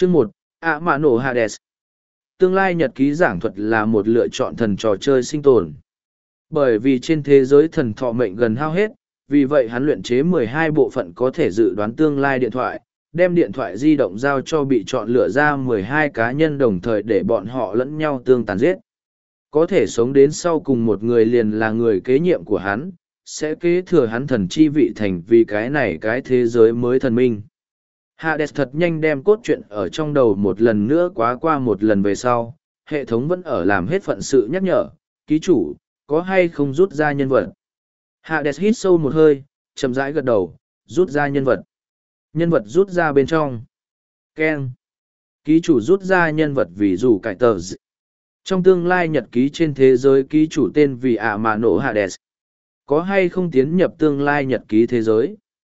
Chương 1, ạ mạ nổ Hades. Tương lai nhật ký giảng thuật là một lựa chọn thần trò chơi sinh tồn. Bởi vì trên thế giới thần thọ mệnh gần hao hết, vì vậy hắn luyện chế 12 bộ phận có thể dự đoán tương lai điện thoại, đem điện thoại di động giao cho bị chọn lựa ra 12 cá nhân đồng thời để bọn họ lẫn nhau tương tàn giết. Có thể sống đến sau cùng một người liền là người kế nhiệm của hắn, sẽ kế thừa hắn thần chi vị thành vì cái này cái thế giới mới thần minh. Hades thật nhanh đem cốt truyện ở trong đầu một lần nữa qua một lần về sau, hệ thống vẫn ở làm hết phận sự nhắc nhở, ký chủ, có hay không rút ra nhân vật. Hades hít sâu một hơi, chậm rãi gật đầu, rút ra nhân vật. Nhân vật rút ra bên trong. Ken. Ký chủ rút ra nhân vật vì dù cải tờ d. Trong tương lai nhật ký trên thế giới ký chủ tên vì ạ mạ nổ Hades. Có hay không tiến nhập tương lai nhật ký thế giới?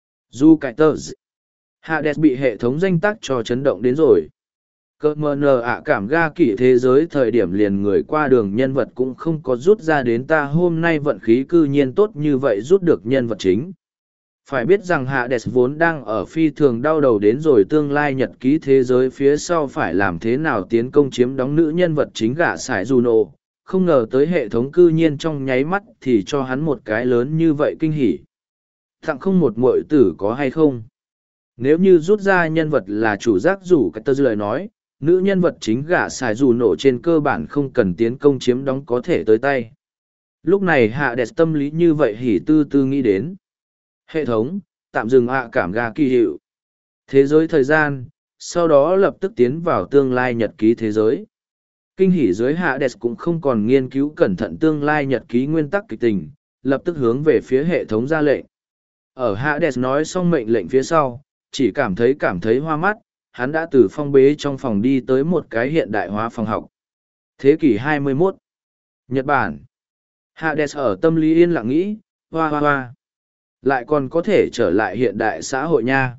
Dù cải tờ d. Hades bị hệ thống danh tác cho chấn động đến rồi. Cơ mờ nờ ạ cảm ga kỷ thế giới thời điểm liền người qua đường nhân vật cũng không có rút ra đến ta hôm nay vận khí cư nhiên tốt như vậy rút được nhân vật chính. Phải biết rằng Hades vốn đang ở phi thường đau đầu đến rồi tương lai nhật ký thế giới phía sau phải làm thế nào tiến công chiếm đóng nữ nhân vật chính gã sải Juno. Không ngờ tới hệ thống cư nhiên trong nháy mắt thì cho hắn một cái lớn như vậy kinh hỉ. Tặng không một muội tử có hay không? Nếu như rút ra nhân vật là chủ giác rủ cái tơ lời nói, nữ nhân vật chính gã xài dù nổ trên cơ bản không cần tiến công chiếm đóng có thể tới tay. Lúc này Hades tâm lý như vậy hỉ tư tư nghĩ đến. Hệ thống, tạm dừng cảm ga kỳ hiệu. Thế giới thời gian, sau đó lập tức tiến vào tương lai nhật ký thế giới. Kinh hỉ dưới Hades cũng không còn nghiên cứu cẩn thận tương lai nhật ký nguyên tắc kịch tình, lập tức hướng về phía hệ thống ra lệnh. Ở Hades nói xong mệnh lệnh phía sau, chỉ cảm thấy hoa mắt, hắn đã từ phong bế trong phòng đi tới một cái hiện đại hóa phòng học. Thế kỷ 21. Nhật Bản. Hades ở tâm lý yên lặng nghĩ, hoa hoa hoa. Lại còn có thể trở lại hiện đại xã hội nha.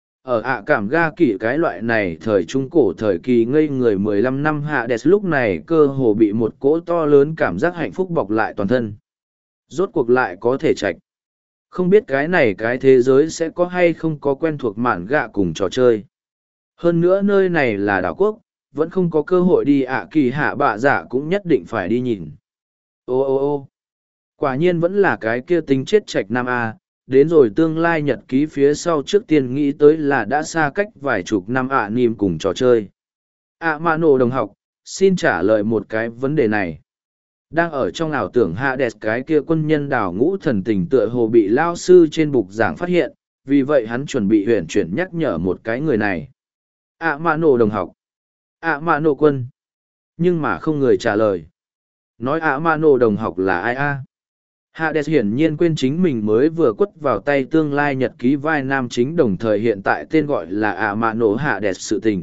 Ở cảm ga kỷ cái loại này thời trung cổ thời kỳ ngây người 15 năm Hades lúc này cơ hồ bị một cỗ to lớn cảm giác hạnh phúc bọc lại toàn thân. Rốt cuộc lại có thể chạch. Không biết cái này cái thế giới sẽ có hay không có quen thuộc mạn gạ cùng trò chơi. Hơn nữa nơi này là đảo quốc, vẫn không có cơ hội đi kỳ hạ bạ giả cũng nhất định phải đi nhìn. Ô ô ô quả nhiên vẫn là cái kia tính chết trạch nam A, đến rồi tương lai nhật ký phía sau trước tiên nghĩ tới là đã xa cách vài chục năm nìm cùng trò chơi. Mạ nổ đồng học, xin trả lời một cái vấn đề này. Đang ở trong ảo tưởng Hades cái kia quân nhân đảo ngũ thần tình tựa hồ bị lao sư trên bục giảng phát hiện, vì vậy hắn chuẩn bị huyền chuyển nhắc nhở một cái người này. Mạ nổ đồng học. Mạ nổ quân. Nhưng mà không người trả lời. Nói mạ nổ đồng học là ai a? Hades hiển nhiên quên chính mình mới vừa quất vào tay tương lai nhật ký vai nam chính đồng thời hiện tại tên gọi là mạ nổ Hades sự tình.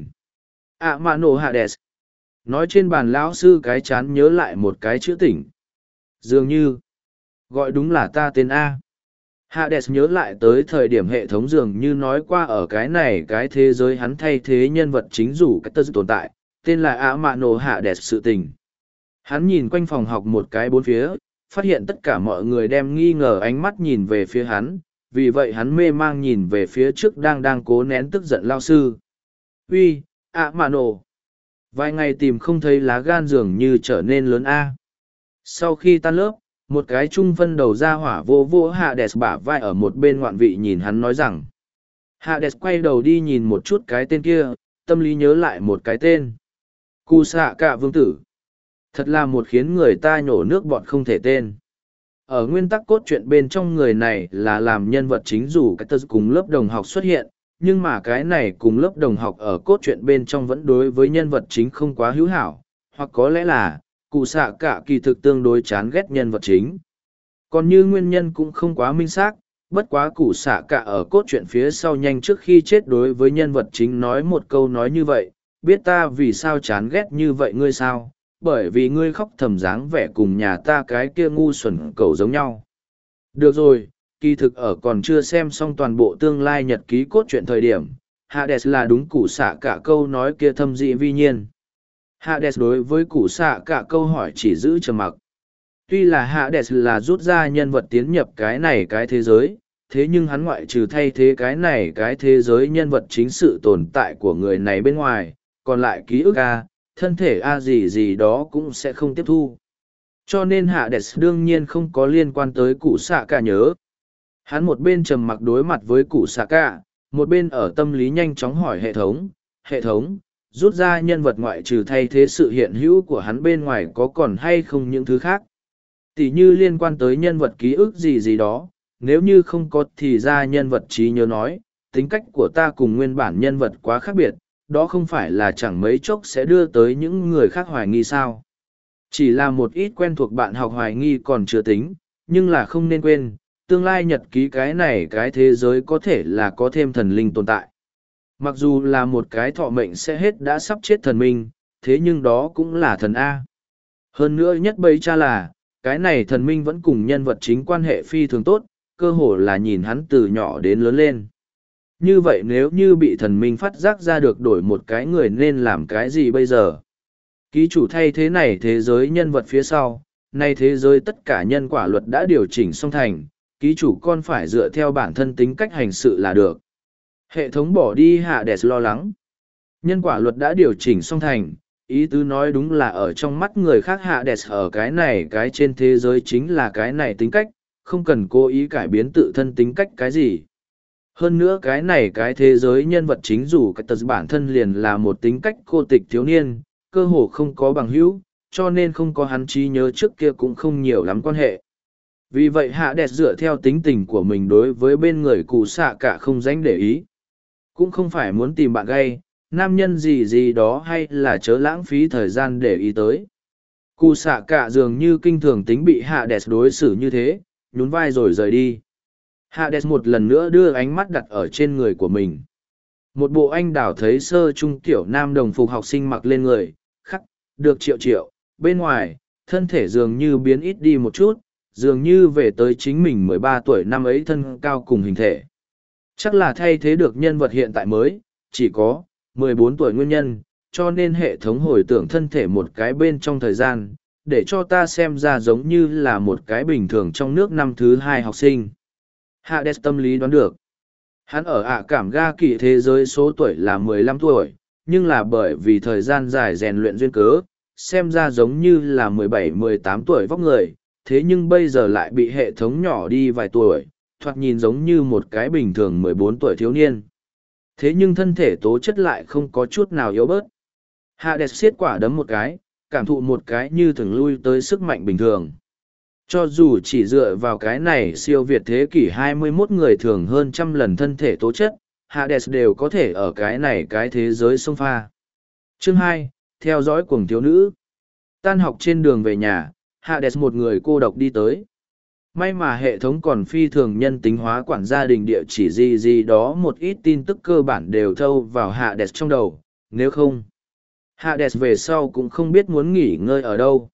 Mạ nổ Hades. Nói trên bàn lão sư cái chán nhớ lại một cái chữ tỉnh. Dường như, gọi đúng là ta tên A. Hades nhớ lại tới thời điểm hệ thống dường như nói qua ở cái này cái thế giới hắn thay thế nhân vật chính rủ cái tơ tồn tại, tên là mạ nổ Hades sự tình. Hắn nhìn quanh phòng học một cái bốn phía, phát hiện tất cả mọi người đem nghi ngờ ánh mắt nhìn về phía hắn, vì vậy hắn mê mang nhìn về phía trước đang cố nén tức giận lao sư. Uy, mạ nổ. Vài ngày tìm không thấy lá gan dường như trở nên lớn A. Sau khi tan lớp, một cái trung phân đầu ra hỏa vô Hades bả vai ở một bên ngoạn vị nhìn hắn nói rằng. Hades quay đầu đi nhìn một chút cái tên kia, tâm lý nhớ lại một cái tên. Cù xạ cả vương tử. Thật là một khiến người ta nhổ nước bọt không thể tên. Ở nguyên tắc cốt truyện bên trong người này là làm nhân vật chính dù cái tơ cùng lớp đồng học xuất hiện, nhưng mà cái này cùng lớp đồng học ở cốt truyện bên trong vẫn đối với nhân vật chính không quá hữu hảo, hoặc có lẽ là cụ xạ cả kỳ thực tương đối chán ghét nhân vật chính. Còn như nguyên nhân cũng không quá minh xác, bất quá cụ xạ cả ở cốt truyện phía sau nhanh trước khi chết đối với nhân vật chính nói một câu nói như vậy, biết ta vì sao chán ghét như vậy ngươi sao, bởi vì ngươi khóc thầm dáng vẻ cùng nhà ta cái kia ngu xuẩn cẩu giống nhau. Được rồi. Kỳ thực ở còn chưa xem xong toàn bộ tương lai nhật ký cốt truyện thời điểm, Hades là đúng củ xạ cả câu nói kia thâm dị vi nhiên. Hades đối với củ xạ cả câu hỏi chỉ giữ trầm mặc. Tuy là Hades là rút ra nhân vật tiến nhập cái này cái thế giới, thế nhưng hắn ngoại trừ thay thế cái này cái thế giới nhân vật chính sự tồn tại của người này bên ngoài, còn lại ký ức A, thân thể A gì gì đó cũng sẽ không tiếp thu. Cho nên Hades đương nhiên không có liên quan tới cụ xạ cả nhớ. Hắn một bên trầm mặc đối mặt với cụ xạ cả, một bên ở tâm lý nhanh chóng hỏi hệ thống, rút ra nhân vật ngoại trừ thay thế sự hiện hữu của hắn bên ngoài có còn hay không những thứ khác. Tỉ như liên quan tới nhân vật ký ức gì gì đó, nếu như không có thì ra nhân vật trí nhớ nói, tính cách của ta cùng nguyên bản nhân vật quá khác biệt, đó không phải là chẳng mấy chốc sẽ đưa tới những người khác hoài nghi sao. Chỉ là một ít quen thuộc bạn học hoài nghi còn chưa tính, nhưng là không nên quên, tương lai nhật ký cái này cái thế giới có thể là có thêm thần linh tồn tại. Mặc dù là một cái thọ mệnh sẽ hết đã sắp chết thần minh, thế nhưng đó cũng là thần A. Hơn nữa nhất bấy cha là, cái này thần minh vẫn cùng nhân vật chính quan hệ phi thường tốt, cơ hồ là nhìn hắn từ nhỏ đến lớn lên. Như vậy nếu như bị thần minh phát giác ra được đổi một cái người nên làm cái gì bây giờ? Ký chủ thay thế này thế giới nhân vật phía sau, nay thế giới tất cả nhân quả luật đã điều chỉnh xong thành, ký chủ con phải dựa theo bản thân tính cách hành sự là được. Hệ thống bỏ đi Hades lo lắng. Nhân quả luật đã điều chỉnh xong thành, ý tứ nói đúng là ở trong mắt người khác Hades ở cái này cái trên thế giới chính là cái này tính cách, không cần cố ý cải biến tự thân tính cách cái gì. Hơn nữa cái này cái thế giới nhân vật chính dù cái tật bản thân liền là một tính cách cô tịch thiếu niên, cơ hồ không có bằng hữu, cho nên không có hắn trí nhớ trước kia cũng không nhiều lắm quan hệ. Vì vậy Hades dựa theo tính tình của mình đối với bên người cụ xạ cả không dánh để ý. Cũng không phải muốn tìm bạn gay, nam nhân gì gì đó hay là chớ lãng phí thời gian để ý tới. Cụ xạ cả dường như kinh thường tính bị Hades đối xử như thế, nhún vai rồi rời đi. Hades một lần nữa đưa ánh mắt đặt ở trên người của mình. Một bộ anh đảo thấy sơ trung kiểu nam đồng phục học sinh mặc lên người, khắc, được triệu, bên ngoài, thân thể dường như biến ít đi một chút, dường như về tới chính mình 13 tuổi năm ấy thân cao cùng hình thể. Chắc là thay thế được nhân vật hiện tại mới, chỉ có 14 tuổi nguyên nhân, cho nên hệ thống hồi tưởng thân thể một cái bên trong thời gian, để cho ta xem ra giống như là một cái bình thường trong nước năm thứ 2 học sinh. Hades tâm lý đoán được. Hắn ở cảm ga kỳ thế giới số tuổi là 15 tuổi, nhưng là bởi vì thời gian dài rèn luyện duyên cớ, xem ra giống như là 17-18 tuổi vóc người, thế nhưng bây giờ lại bị hệ thống nhỏ đi vài tuổi, thoạt nhìn giống như một cái bình thường 14 tuổi thiếu niên. Thế nhưng thân thể tố chất lại không có chút nào yếu bớt. Hades siết quả đấm một cái, cảm thụ một cái như thường lui tới sức mạnh bình thường. Cho dù chỉ dựa vào cái này siêu việt thế kỷ 21 người thường hơn trăm lần thân thể tố chất, Hades đều có thể ở cái này cái thế giới sông pha. Chương 2, theo dõi cuồng thiếu nữ. Tan học trên đường về nhà, Hades một người cô độc đi tới. May mà hệ thống còn phi thường nhân tính hóa quản gia đình địa chỉ gì gì đó một ít tin tức cơ bản đều thâu vào Hades trong đầu, nếu không. Hades về sau cũng không biết muốn nghỉ ngơi ở đâu.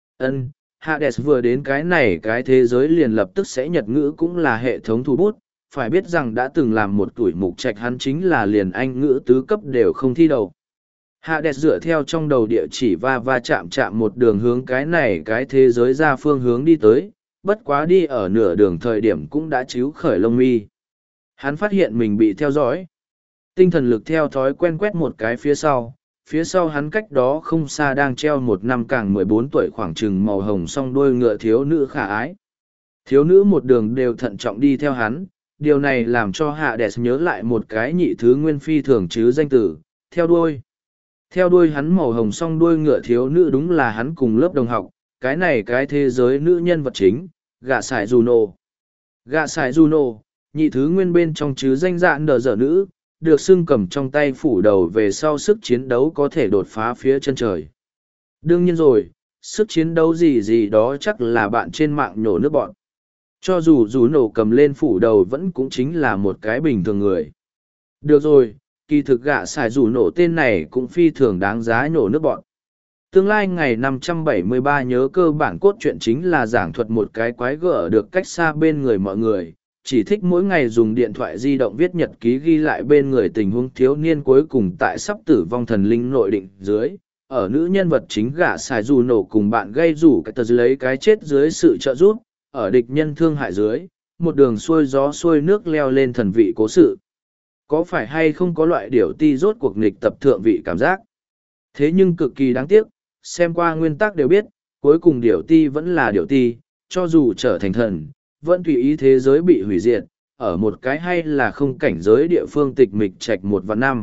Hades vừa đến cái này cái thế giới liền lập tức sẽ nhật ngữ cũng là hệ thống thủ bút, phải biết rằng đã từng làm một tuổi mục trạch hắn chính là liền anh ngữ tứ cấp đều không thi đầu. Hades dựa theo trong đầu địa chỉ va chạm một đường hướng cái này cái thế giới ra phương hướng đi tới, bất quá đi ở nửa đường thời điểm cũng đã chíu khởi lông mi. Hắn phát hiện mình bị theo dõi. Tinh thần lực theo thói quen quét một cái phía sau hắn cách đó không xa đang treo một năm càng 14 tuổi khoảng chừng màu hồng song đuôi ngựa thiếu nữ khả ái. Thiếu nữ một đường đều thận trọng đi theo hắn, điều này làm cho Hades nhớ lại một cái nhị thứ nguyên phi thường chứ danh tử, theo đuôi. Theo đuôi hắn màu hồng song đuôi ngựa thiếu nữ đúng là hắn cùng lớp đồng học, cái này cái thế giới nữ nhân vật chính, gạ sải Juno. Gạ sải Juno, nhị thứ nguyên bên trong chứ danh dạng đờ dở nữ, được xưng cầm trong tay phủ đầu về sau sức chiến đấu có thể đột phá phía chân trời. Đương nhiên rồi, sức chiến đấu gì gì đó chắc là bạn trên mạng nhổ nước bọn. Cho dù Juno cầm lên phủ đầu vẫn cũng chính là một cái bình thường người. Được rồi, kỳ thực gạ sải Juno tên này cũng phi thường đáng giá nhổ nước bọn. Tương lai ngày 573 nhớ cơ bản cốt truyện chính là giảng thuật một cái quái gở được cách xa bên người mọi người, chỉ thích mỗi ngày dùng điện thoại di động viết nhật ký ghi lại bên người tình huống thiếu niên cuối cùng tại sắp tử vong thần linh nội định dưới. Ở nữ nhân vật chính gã xài dù nổ cùng bạn gây rủ cái tờ lấy cái chết dưới sự trợ giúp, ở địch nhân thương hại dưới, một đường xuôi gió xuôi nước leo lên thần vị cố sự. Có phải hay không có loại điểu ti rốt cuộc nghịch tập thượng vị cảm giác? Thế nhưng cực kỳ đáng tiếc, xem qua nguyên tắc đều biết, cuối cùng điểu ti vẫn là điểu ti, cho dù trở thành thần, vẫn tùy ý thế giới bị hủy diệt, ở một cái hay là không cảnh giới địa phương tịch mịch trạch 1/5.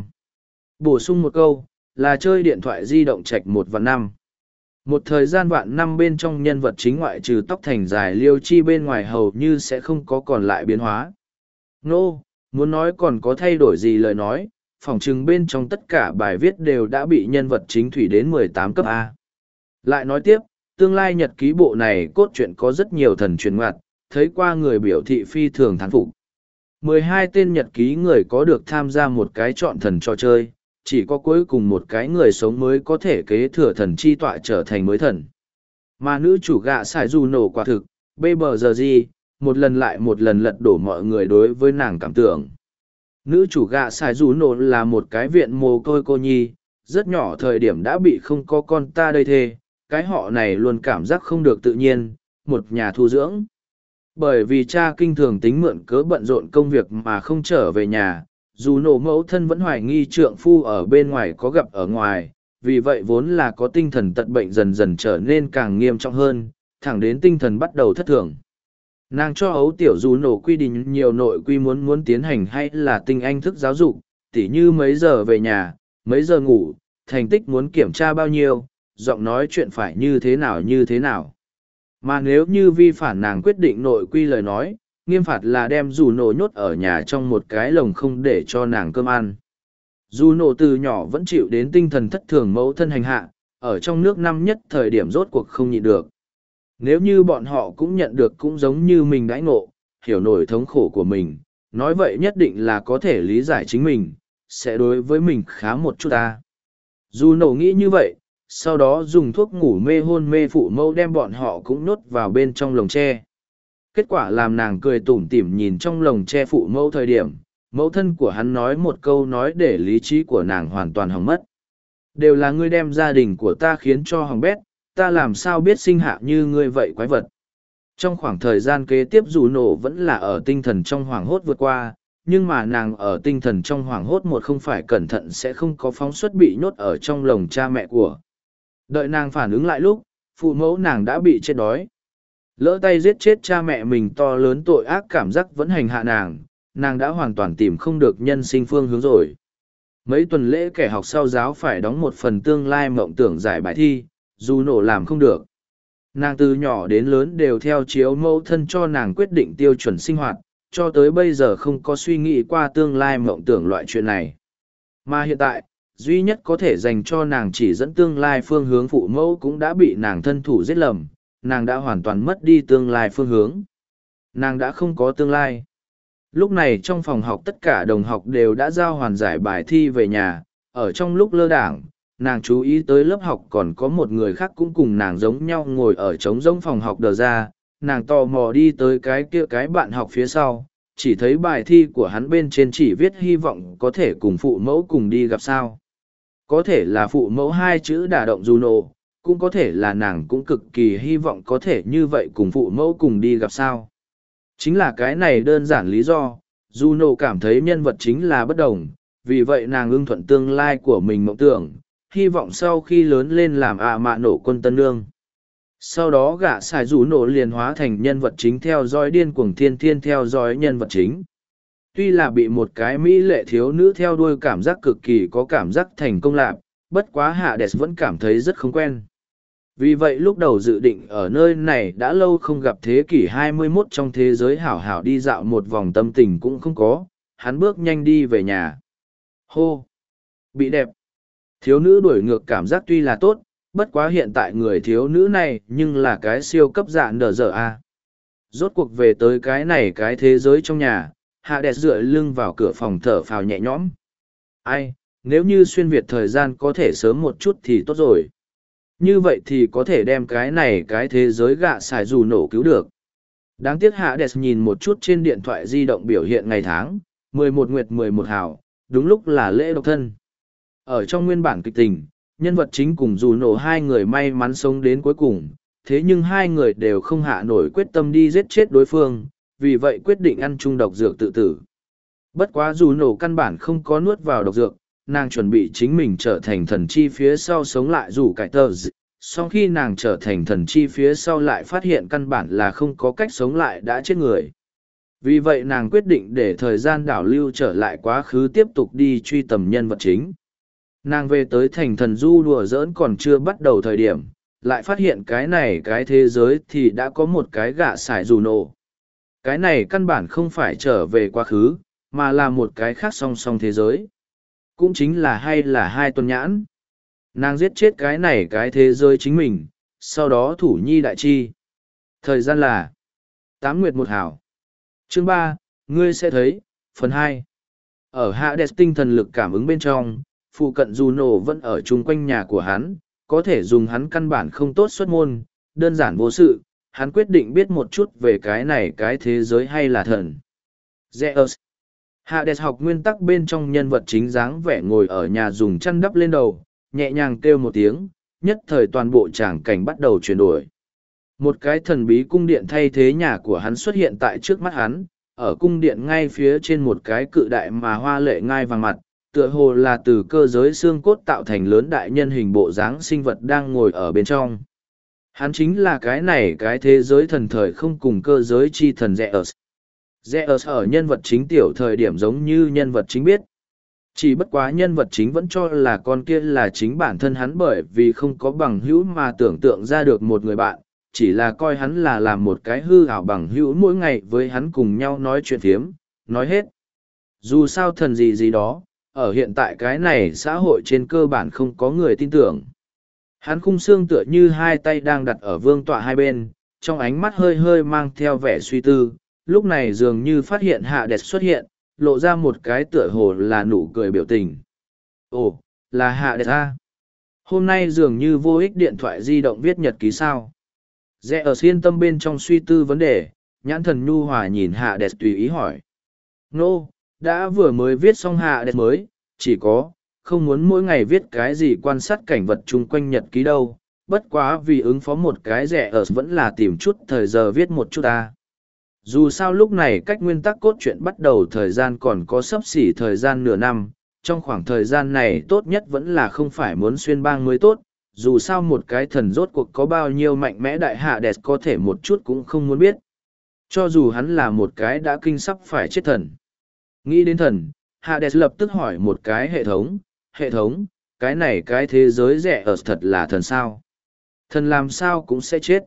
Bổ sung một câu, là chơi điện thoại di động trạch 1/5. Một thời gian vạn năm bên trong nhân vật chính ngoại trừ tóc thành dài liêu chi bên ngoài hầu như sẽ không có còn lại biến hóa. Nô, muốn nói còn có thay đổi gì lời nói, phỏng chừng bên trong tất cả bài viết đều đã bị nhân vật chính thủy đến 18 cấp A. Lại nói tiếp, tương lai nhật ký bộ này cốt truyện có rất nhiều thần truyền ngoặt, thấy qua người biểu thị phi thường thán phục. 12 tên nhật ký người có được tham gia một cái chọn thần trò chơi, chỉ có cuối cùng một cái người sống mới có thể kế thừa thần chi tọa trở thành mới thần. Mà nữ chủ gạ sải dù nổ quả thực, bê bờ giờ gì, một lần lại một lần lật đổ mọi người đối với nàng cảm tưởng. Nữ chủ gạ sải dù nổ là một cái viện mồ côi cô nhi, rất nhỏ thời điểm đã bị không có con ta đây thê, cái họ này luôn cảm giác không được tự nhiên, một nhà thu dưỡng. Bởi vì cha kinh thường tính mượn cớ bận rộn công việc mà không trở về nhà, dù nổ mẫu thân vẫn hoài nghi trượng phu ở bên ngoài có gặp ở ngoài, vì vậy vốn là có tinh thần tật bệnh dần dần trở nên càng nghiêm trọng hơn, thẳng đến tinh thần bắt đầu thất thường. Nàng cho ấu tiểu dù nổ quy định nhiều nội quy muốn tiến hành hay là tinh anh thức giáo dục, tỉ như mấy giờ về nhà, mấy giờ ngủ, thành tích muốn kiểm tra bao nhiêu, giọng nói chuyện phải như thế nào như thế nào. Mà nếu như vi phản nàng quyết định nội quy lời nói, nghiêm phạt là đem dù nổ nhốt ở nhà trong một cái lồng không để cho nàng cơm ăn. Dù nổ từ nhỏ vẫn chịu đến tinh thần thất thường mẫu thân hành hạ, ở trong nước năm nhất thời điểm rốt cuộc không nhịn được. Nếu như bọn họ cũng nhận được cũng giống như mình đãi ngộ, hiểu nổi thống khổ của mình, nói vậy nhất định là có thể lý giải chính mình, sẽ đối với mình khá một chút ta. Dù nổ nghĩ như vậy, sau đó dùng thuốc ngủ mê hôn mê phụ mẫu đem bọn họ cũng nhốt vào bên trong lồng tre. Kết quả làm nàng cười tủm tỉm nhìn trong lồng tre phụ mẫu thời điểm, mẫu thân của hắn nói một câu nói để lý trí của nàng hoàn toàn hỏng mất. Đều là ngươi đem gia đình của ta khiến cho hỏng bét, ta làm sao biết sinh hạ như ngươi vậy quái vật. Trong khoảng thời gian kế tiếp dù nổ vẫn là ở tinh thần trong hoảng hốt vượt qua, nhưng mà nàng ở tinh thần trong hoảng hốt một không phải cẩn thận sẽ không có phóng xuất bị nhốt ở trong lồng cha mẹ của. Đợi nàng phản ứng lại lúc, phụ mẫu nàng đã bị chết đói. Lỡ tay giết chết cha mẹ mình to lớn tội ác cảm giác vẫn hành hạ nàng đã hoàn toàn tìm không được nhân sinh phương hướng rồi. Mấy tuần lễ kẻ học sau giáo phải đóng một phần tương lai mộng tưởng giải bài thi, dù nổ làm không được. Nàng từ nhỏ đến lớn đều theo chiếu mẫu thân cho nàng quyết định tiêu chuẩn sinh hoạt, cho tới bây giờ không có suy nghĩ qua tương lai mộng tưởng loại chuyện này. Mà hiện tại, duy nhất có thể dành cho nàng chỉ dẫn tương lai phương hướng phụ mẫu cũng đã bị nàng thân thủ giết lầm, nàng đã hoàn toàn mất đi tương lai phương hướng. Nàng đã không có tương lai. Lúc này trong phòng học tất cả đồng học đều đã giao hoàn giải bài thi về nhà, ở trong lúc lơ đảng, nàng chú ý tới lớp học còn có một người khác cũng cùng nàng giống nhau ngồi ở trống rỗng phòng học đờ ra, nàng tò mò đi tới cái bạn học phía sau, chỉ thấy bài thi của hắn bên trên chỉ viết hy vọng có thể cùng phụ mẫu cùng đi gặp sao. Có thể là phụ mẫu hai chữ đả động Juno, cũng có thể là nàng cũng cực kỳ hy vọng có thể như vậy cùng phụ mẫu cùng đi gặp sao. Chính là cái này đơn giản lý do, Juno cảm thấy nhân vật chính là bất đồng, vì vậy nàng ưng thuận tương lai của mình mộng tưởng, hy vọng sau khi lớn lên làm mạ nổ quân tân nương. Sau đó gã xài Juno liền hóa thành nhân vật chính theo dõi điên cuồng thiên thiên theo dõi nhân vật chính. Tuy là bị một cái mỹ lệ thiếu nữ theo đuôi cảm giác cực kỳ có cảm giác thành công lạc, bất quá Hades vẫn cảm thấy rất không quen. Vì vậy lúc đầu dự định ở nơi này đã lâu không gặp thế kỷ 21 trong thế giới hảo hảo đi dạo một vòng tâm tình cũng không có, hắn bước nhanh đi về nhà. Hô! Bị đẹp! Thiếu nữ đuổi ngược cảm giác tuy là tốt, bất quá hiện tại người thiếu nữ này nhưng là cái siêu cấp dạng đờ dở a. Rốt cuộc về tới cái này cái thế giới trong nhà, Hades dựa lưng vào cửa phòng thở phào nhẹ nhõm. Ai, nếu như xuyên Việt thời gian có thể sớm một chút thì tốt rồi. Như vậy thì có thể đem cái này cái thế giới gạ xài dù nổ cứu được. Đáng tiếc Hades nhìn một chút trên điện thoại di động biểu hiện ngày tháng, 11 nguyệt 11 hào, đúng lúc là lễ độc thân. Ở trong nguyên bản kịch tình, nhân vật chính cùng dù nổ hai người may mắn sống đến cuối cùng, thế nhưng hai người đều không hạ nổi quyết tâm đi giết chết đối phương, vì vậy quyết định ăn chung độc dược tự tử. Bất quá dù nổ căn bản không có nuốt vào độc dược, nàng chuẩn bị chính mình trở thành thần chi phía sau sống lại rủ cải tờ. Sau khi nàng trở thành thần chi phía sau lại phát hiện căn bản là không có cách sống lại đã chết người. Vì vậy nàng quyết định để thời gian đảo lưu trở lại quá khứ tiếp tục đi truy tầm nhân vật chính. Nàng về tới thành thần du đùa giỡn còn chưa bắt đầu thời điểm, lại phát hiện cái thế giới thì đã có một cái gạ sải dù nổ. Cái này căn bản không phải trở về quá khứ, mà là một cái khác song song thế giới. Cũng chính là hay là hai tuần nhãn. Nàng giết chết cái thế giới chính mình, sau đó thủ nhi đại chi. Thời gian là 8 nguyệt 1 hảo. Chương 3, ngươi sẽ thấy, phần 2. Ở Hades tinh thần lực cảm ứng bên trong, phụ cận Juno vẫn ở chung quanh nhà của hắn, có thể dùng hắn căn bản không tốt xuất môn, đơn giản vô sự, hắn quyết định biết một chút về cái thế giới hay là thần. Zeus. Hades học nguyên tắc bên trong nhân vật chính dáng vẻ ngồi ở nhà dùng chăn đắp lên đầu, nhẹ nhàng kêu một tiếng, nhất thời toàn bộ tràng cảnh bắt đầu chuyển đổi. Một cái thần bí cung điện thay thế nhà của hắn xuất hiện tại trước mắt hắn, ở cung điện ngay phía trên một cái cự đại mà hoa lệ ngai vàng mặt, tựa hồ là từ cơ giới xương cốt tạo thành lớn đại nhân hình bộ dáng sinh vật đang ngồi ở bên trong. Hắn chính là cái thế giới thần thời không cùng cơ giới chi thần Zeus. Zeus ở nhân vật chính tiểu thời điểm giống như nhân vật chính biết. Chỉ bất quá nhân vật chính vẫn cho là con kia là chính bản thân hắn bởi vì không có bằng hữu mà tưởng tượng ra được một người bạn, chỉ là coi hắn là làm một cái hư ảo bằng hữu mỗi ngày với hắn cùng nhau nói chuyện phiếm, nói hết. Dù sao thần gì đó, ở hiện tại cái này xã hội trên cơ bản không có người tin tưởng. Hắn khung xương tựa như hai tay đang đặt ở vương tọa hai bên, trong ánh mắt hơi hơi mang theo vẻ suy tư, lúc này dường như phát hiện Hades xuất hiện, lộ ra một cái tựa hồ là nụ cười biểu tình. Ồ, là Hades à? Hôm nay dường như vô ích điện thoại di động viết nhật ký sao. Zeus yên tâm bên trong suy tư vấn đề, nhãn thần nhu hòa nhìn Hades tùy ý hỏi. Nô, đã vừa mới viết xong Hades mới, chỉ có, không muốn mỗi ngày viết cái gì quan sát cảnh vật chung quanh nhật ký đâu, bất quá vì ứng phó một cái Zeus vẫn là tìm chút thời giờ viết một chút ta. Dù sao lúc này cách nguyên tắc cốt truyện bắt đầu thời gian còn có sấp xỉ thời gian nửa năm, trong khoảng thời gian này tốt nhất vẫn là không phải muốn xuyên bang mới tốt, dù sao một cái thần rốt cuộc có bao nhiêu mạnh mẽ đại Hades có thể một chút cũng không muốn biết. Cho dù hắn là một cái đã kinh sắp phải chết thần. Nghĩ đến thần, Hades lập tức hỏi một cái hệ thống, cái thế giới rẻ ở thật là thần sao? Thần làm sao cũng sẽ chết.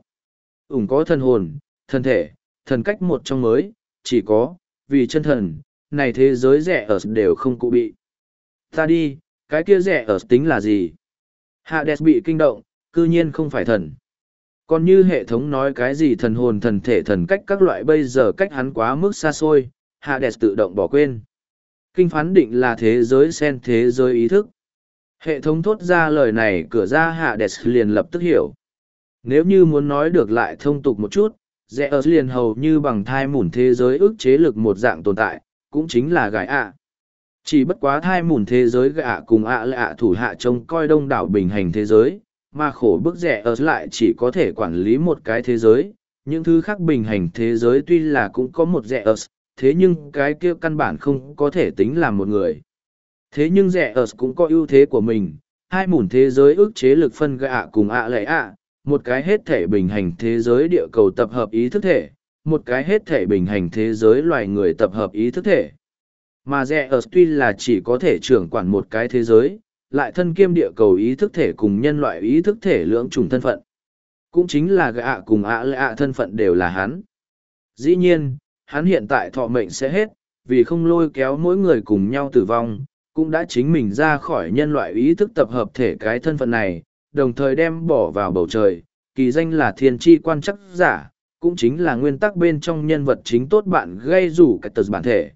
Có thần hồn, thân thể, thần cách một trong mới, chỉ có, vì chân thần, này thế giới rẻ ở đều không cụ bị. Ta đi, cái kia rẻ ở tính là gì? Hades bị kinh động, cư nhiên không phải thần. Còn như hệ thống nói cái gì thần hồn thần thể thần cách các loại bây giờ cách hắn quá mức xa xôi, Hades tự động bỏ quên. Kinh phán định là thế giới sen thế giới ý thức. Hệ thống thốt ra lời này cửa ra Hades liền lập tức hiểu. Nếu như muốn nói được lại thông tục một chút, Zeus liền hầu như bằng thai mủn thế giới ức chế lực một dạng tồn tại, cũng chính là gái ạ. Chỉ bất quá thai mủn thế giới gạ cùng ạ lạ thủ hạ trông coi đông đảo bình hành thế giới, mà khổ bức Zeus lại chỉ có thể quản lý một cái thế giới. Những thứ khác bình hành thế giới tuy là cũng có một Zeus, thế nhưng cái kia căn bản không có thể tính là một người. Thế nhưng Zeus cũng có ưu thế của mình, hai mủn thế giới ức chế lực phân gạ cùng ạ lạ ạ. Một cái hết thể bình hành thế giới địa cầu tập hợp ý thức thể, một cái hết thể bình hành thế giới loài người tập hợp ý thức thể. Mà Zeus tuy là chỉ có thể trưởng quản một cái thế giới, lại thân kiêm địa cầu ý thức thể cùng nhân loại ý thức thể lưỡng trùng thân phận. Cũng chính là gạ cùng ạ lạ thân phận đều là hắn. Dĩ nhiên, hắn hiện tại thọ mệnh sẽ hết, vì không lôi kéo mỗi người cùng nhau tử vong, cũng đã chính mình ra khỏi nhân loại ý thức tập hợp thể cái thân phận này, đồng thời đem bỏ vào bầu trời, kỳ danh là thiên tri quan chắc giả, cũng chính là nguyên tắc bên trong nhân vật chính tốt bạn gây rủ cái tật bản thể.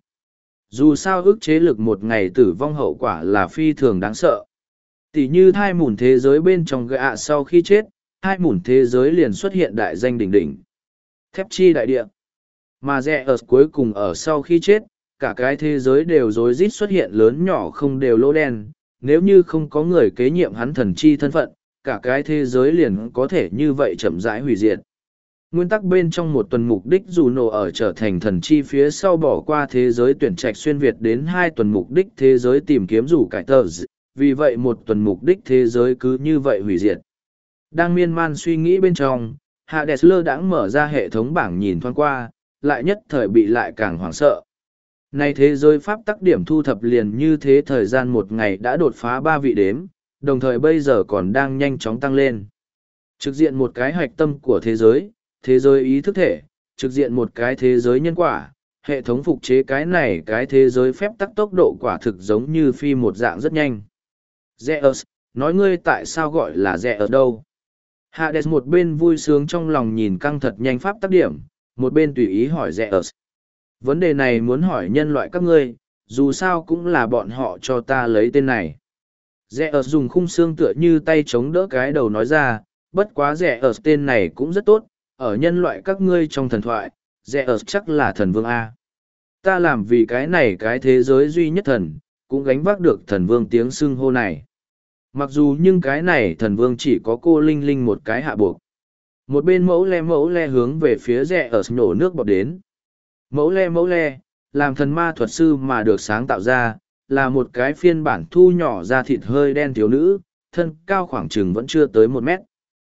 Dù sao ức chế lực một ngày tử vong hậu quả là phi thường đáng sợ. Tỷ như thai mủn thế giới bên trong gạ sau khi chết, hai mủn thế giới liền xuất hiện đại danh đỉnh đỉnh. Thép chi đại địa. Mà rẽ ở cuối cùng ở sau khi chết, cả cái thế giới đều rối rít xuất hiện lớn nhỏ không đều lỗ đen, nếu như không có người kế nhiệm hắn thần chi thân phận, cả cái thế giới liền có thể như vậy chậm rãi hủy diệt. Nguyên tắc bên trong một tuần mục đích dù nổ ở trở thành thần chi phía sau bỏ qua thế giới tuyển trạch xuyên Việt đến 2 tuần mục đích thế giới tìm kiếm rủ cải tờ, vì vậy một tuần mục đích thế giới cứ như vậy hủy diệt. Đang miên man suy nghĩ bên trong, Hades lơ đãng mở ra hệ thống bảng nhìn thoáng qua, lại nhất thời bị lại càng hoảng sợ. Này thế giới pháp tắc điểm thu thập liền như thế thời gian một ngày đã đột phá 3 vị đếm, đồng thời bây giờ còn đang nhanh chóng tăng lên. Trực diện một cái hạch tâm của thế giới ý thức thể, trực diện một cái thế giới nhân quả, hệ thống phục chế cái này cái thế giới phép tắc tốc độ quả thực giống như phi một dạng rất nhanh. Zeus, nói ngươi tại sao gọi là Zeus đâu? Hades một bên vui sướng trong lòng nhìn căng thật nhanh pháp tắc điểm, một bên tùy ý hỏi Zeus. Vấn đề này muốn hỏi nhân loại các ngươi, dù sao cũng là bọn họ cho ta lấy tên này. Zeus dùng khung xương tựa như tay chống đỡ cái đầu nói ra, bất quá Zeus tên này cũng rất tốt, ở nhân loại các ngươi trong thần thoại, Zeus chắc là thần vương A. Ta làm vì cái này cái thế giới duy nhất thần, cũng gánh vác được thần vương tiếng xưng hô này. Mặc dù nhưng cái này thần vương chỉ có cô Linh Linh một cái hạ buộc. Một bên mẫu le hướng về phía Zeus nhổ nước bọt đến. Mẫu le, làm thần ma thuật sư mà được sáng tạo ra, là một cái phiên bản thu nhỏ ra thịt hơi đen thiếu nữ, thân cao khoảng chừng vẫn chưa tới 1 mét.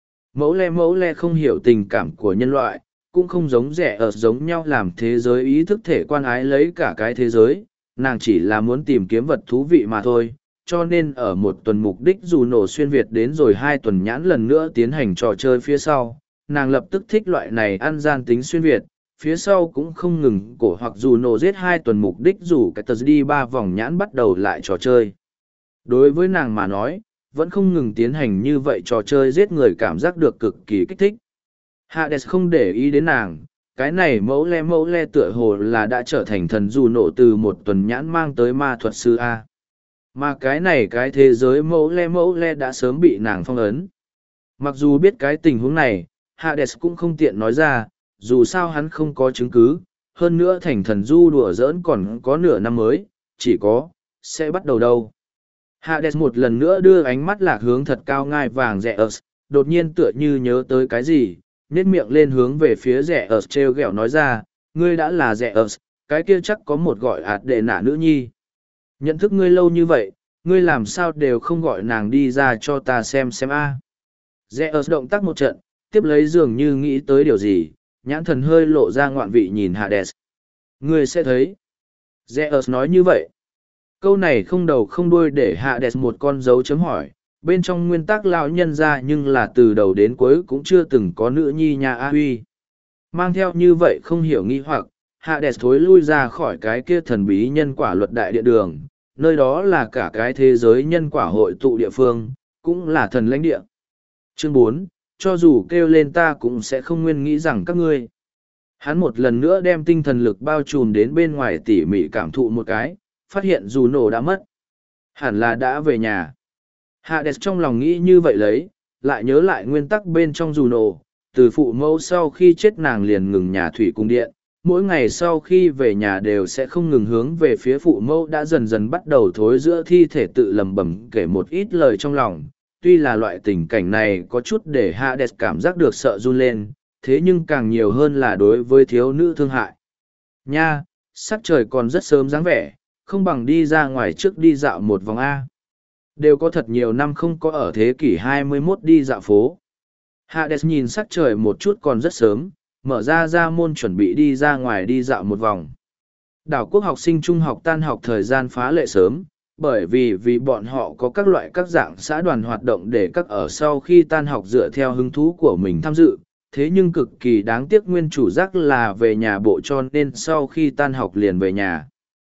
Mẫu le không hiểu tình cảm của nhân loại, cũng không giống Zeus giống nhau làm thế giới ý thức thể quan ái lấy cả cái thế giới, nàng chỉ là muốn tìm kiếm vật thú vị mà thôi. Cho nên ở một tuần mục đích dù nổ xuyên Việt đến rồi 2 tuần nhãn lần nữa tiến hành trò chơi phía sau, nàng lập tức thích loại này ăn gian tính xuyên Việt, phía sau cũng không ngừng cổ hoặc dù nổ giết 2 tuần mục đích dù cái tờ đi 3 vòng nhãn bắt đầu lại trò chơi. Đối với nàng mà nói, vẫn không ngừng tiến hành như vậy trò chơi giết người cảm giác được cực kỳ kích thích. Hades không để ý đến nàng, cái này mẫu le tựa hồ là đã trở thành thần dù nổ từ một tuần nhãn mang tới ma thuật sư A. Mà cái này cái thế giới mẫu le đã sớm bị nàng phong ấn. Mặc dù biết cái tình huống này, Hades cũng không tiện nói ra, dù sao hắn không có chứng cứ, hơn nữa thành thần du đùa giỡn còn có nửa năm mới, chỉ có, sẽ bắt đầu đâu. Hades một lần nữa đưa ánh mắt lạc hướng thật cao ngai vàng Zeus, đột nhiên tựa như nhớ tới cái gì, nét miệng lên hướng về phía Zeus treo ghẹo nói ra, ngươi đã là Zeus, cái kia chắc có một gọi ạt đệ nả nữ nhi. Nhận thức ngươi lâu như vậy, ngươi làm sao đều không gọi nàng đi ra cho ta xem a. Zeus động tác một trận, tiếp lấy dường như nghĩ tới điều gì, nhãn thần hơi lộ ra ngoạn vị nhìn Hades. Ngươi sẽ thấy. Zeus nói như vậy. Câu này không đầu không đuôi để Hades một con dấu chấm hỏi, bên trong nguyên tắc lão nhân ra nhưng là từ đầu đến cuối cũng chưa từng có nữ nhi nhà A Huy. Mang theo như vậy không hiểu nghi hoặc, Hades thối lui ra khỏi cái kia thần bí nhân quả luật đại địa đường, nơi đó là cả cái thế giới nhân quả hội tụ địa phương, cũng là thần lãnh địa. Chương 4, cho dù kêu lên ta cũng sẽ không nguyên nghĩ rằng các ngươi. Hắn một lần nữa đem tinh thần lực bao trùm đến bên ngoài tỉ mỉ cảm thụ một cái, phát hiện dù nổ đã mất. Hẳn là đã về nhà. Hades trong lòng nghĩ như vậy lấy, lại nhớ lại nguyên tắc bên trong dù nổ, từ phụ mẫu sau khi chết nàng liền ngừng nhà thủy cung điện, mỗi ngày sau khi về nhà đều sẽ không ngừng hướng về phía phụ mẫu đã dần dần bắt đầu thối giữa thi thể tự lầm bầm kể một ít lời trong lòng. Tuy là loại tình cảnh này có chút để Hades cảm giác được sợ run lên, thế nhưng càng nhiều hơn là đối với thiếu nữ thương hại. Nha, sắc trời còn rất sớm dáng vẻ, không bằng đi ra ngoài trước đi dạo một vòng A. Đều có thật nhiều năm không có ở thế kỷ 21 đi dạo phố. Hades nhìn sắc trời một chút còn rất sớm, mở ra môn chuẩn bị đi ra ngoài đi dạo một vòng. Đảo quốc học sinh trung học tan học thời gian phá lệ sớm, bởi vì bọn họ có các loại các dạng xã đoàn hoạt động để các ở sau khi tan học dựa theo hứng thú của mình tham dự. Thế nhưng cực kỳ đáng tiếc nguyên chủ giác là về nhà bộ cho nên sau khi tan học liền về nhà.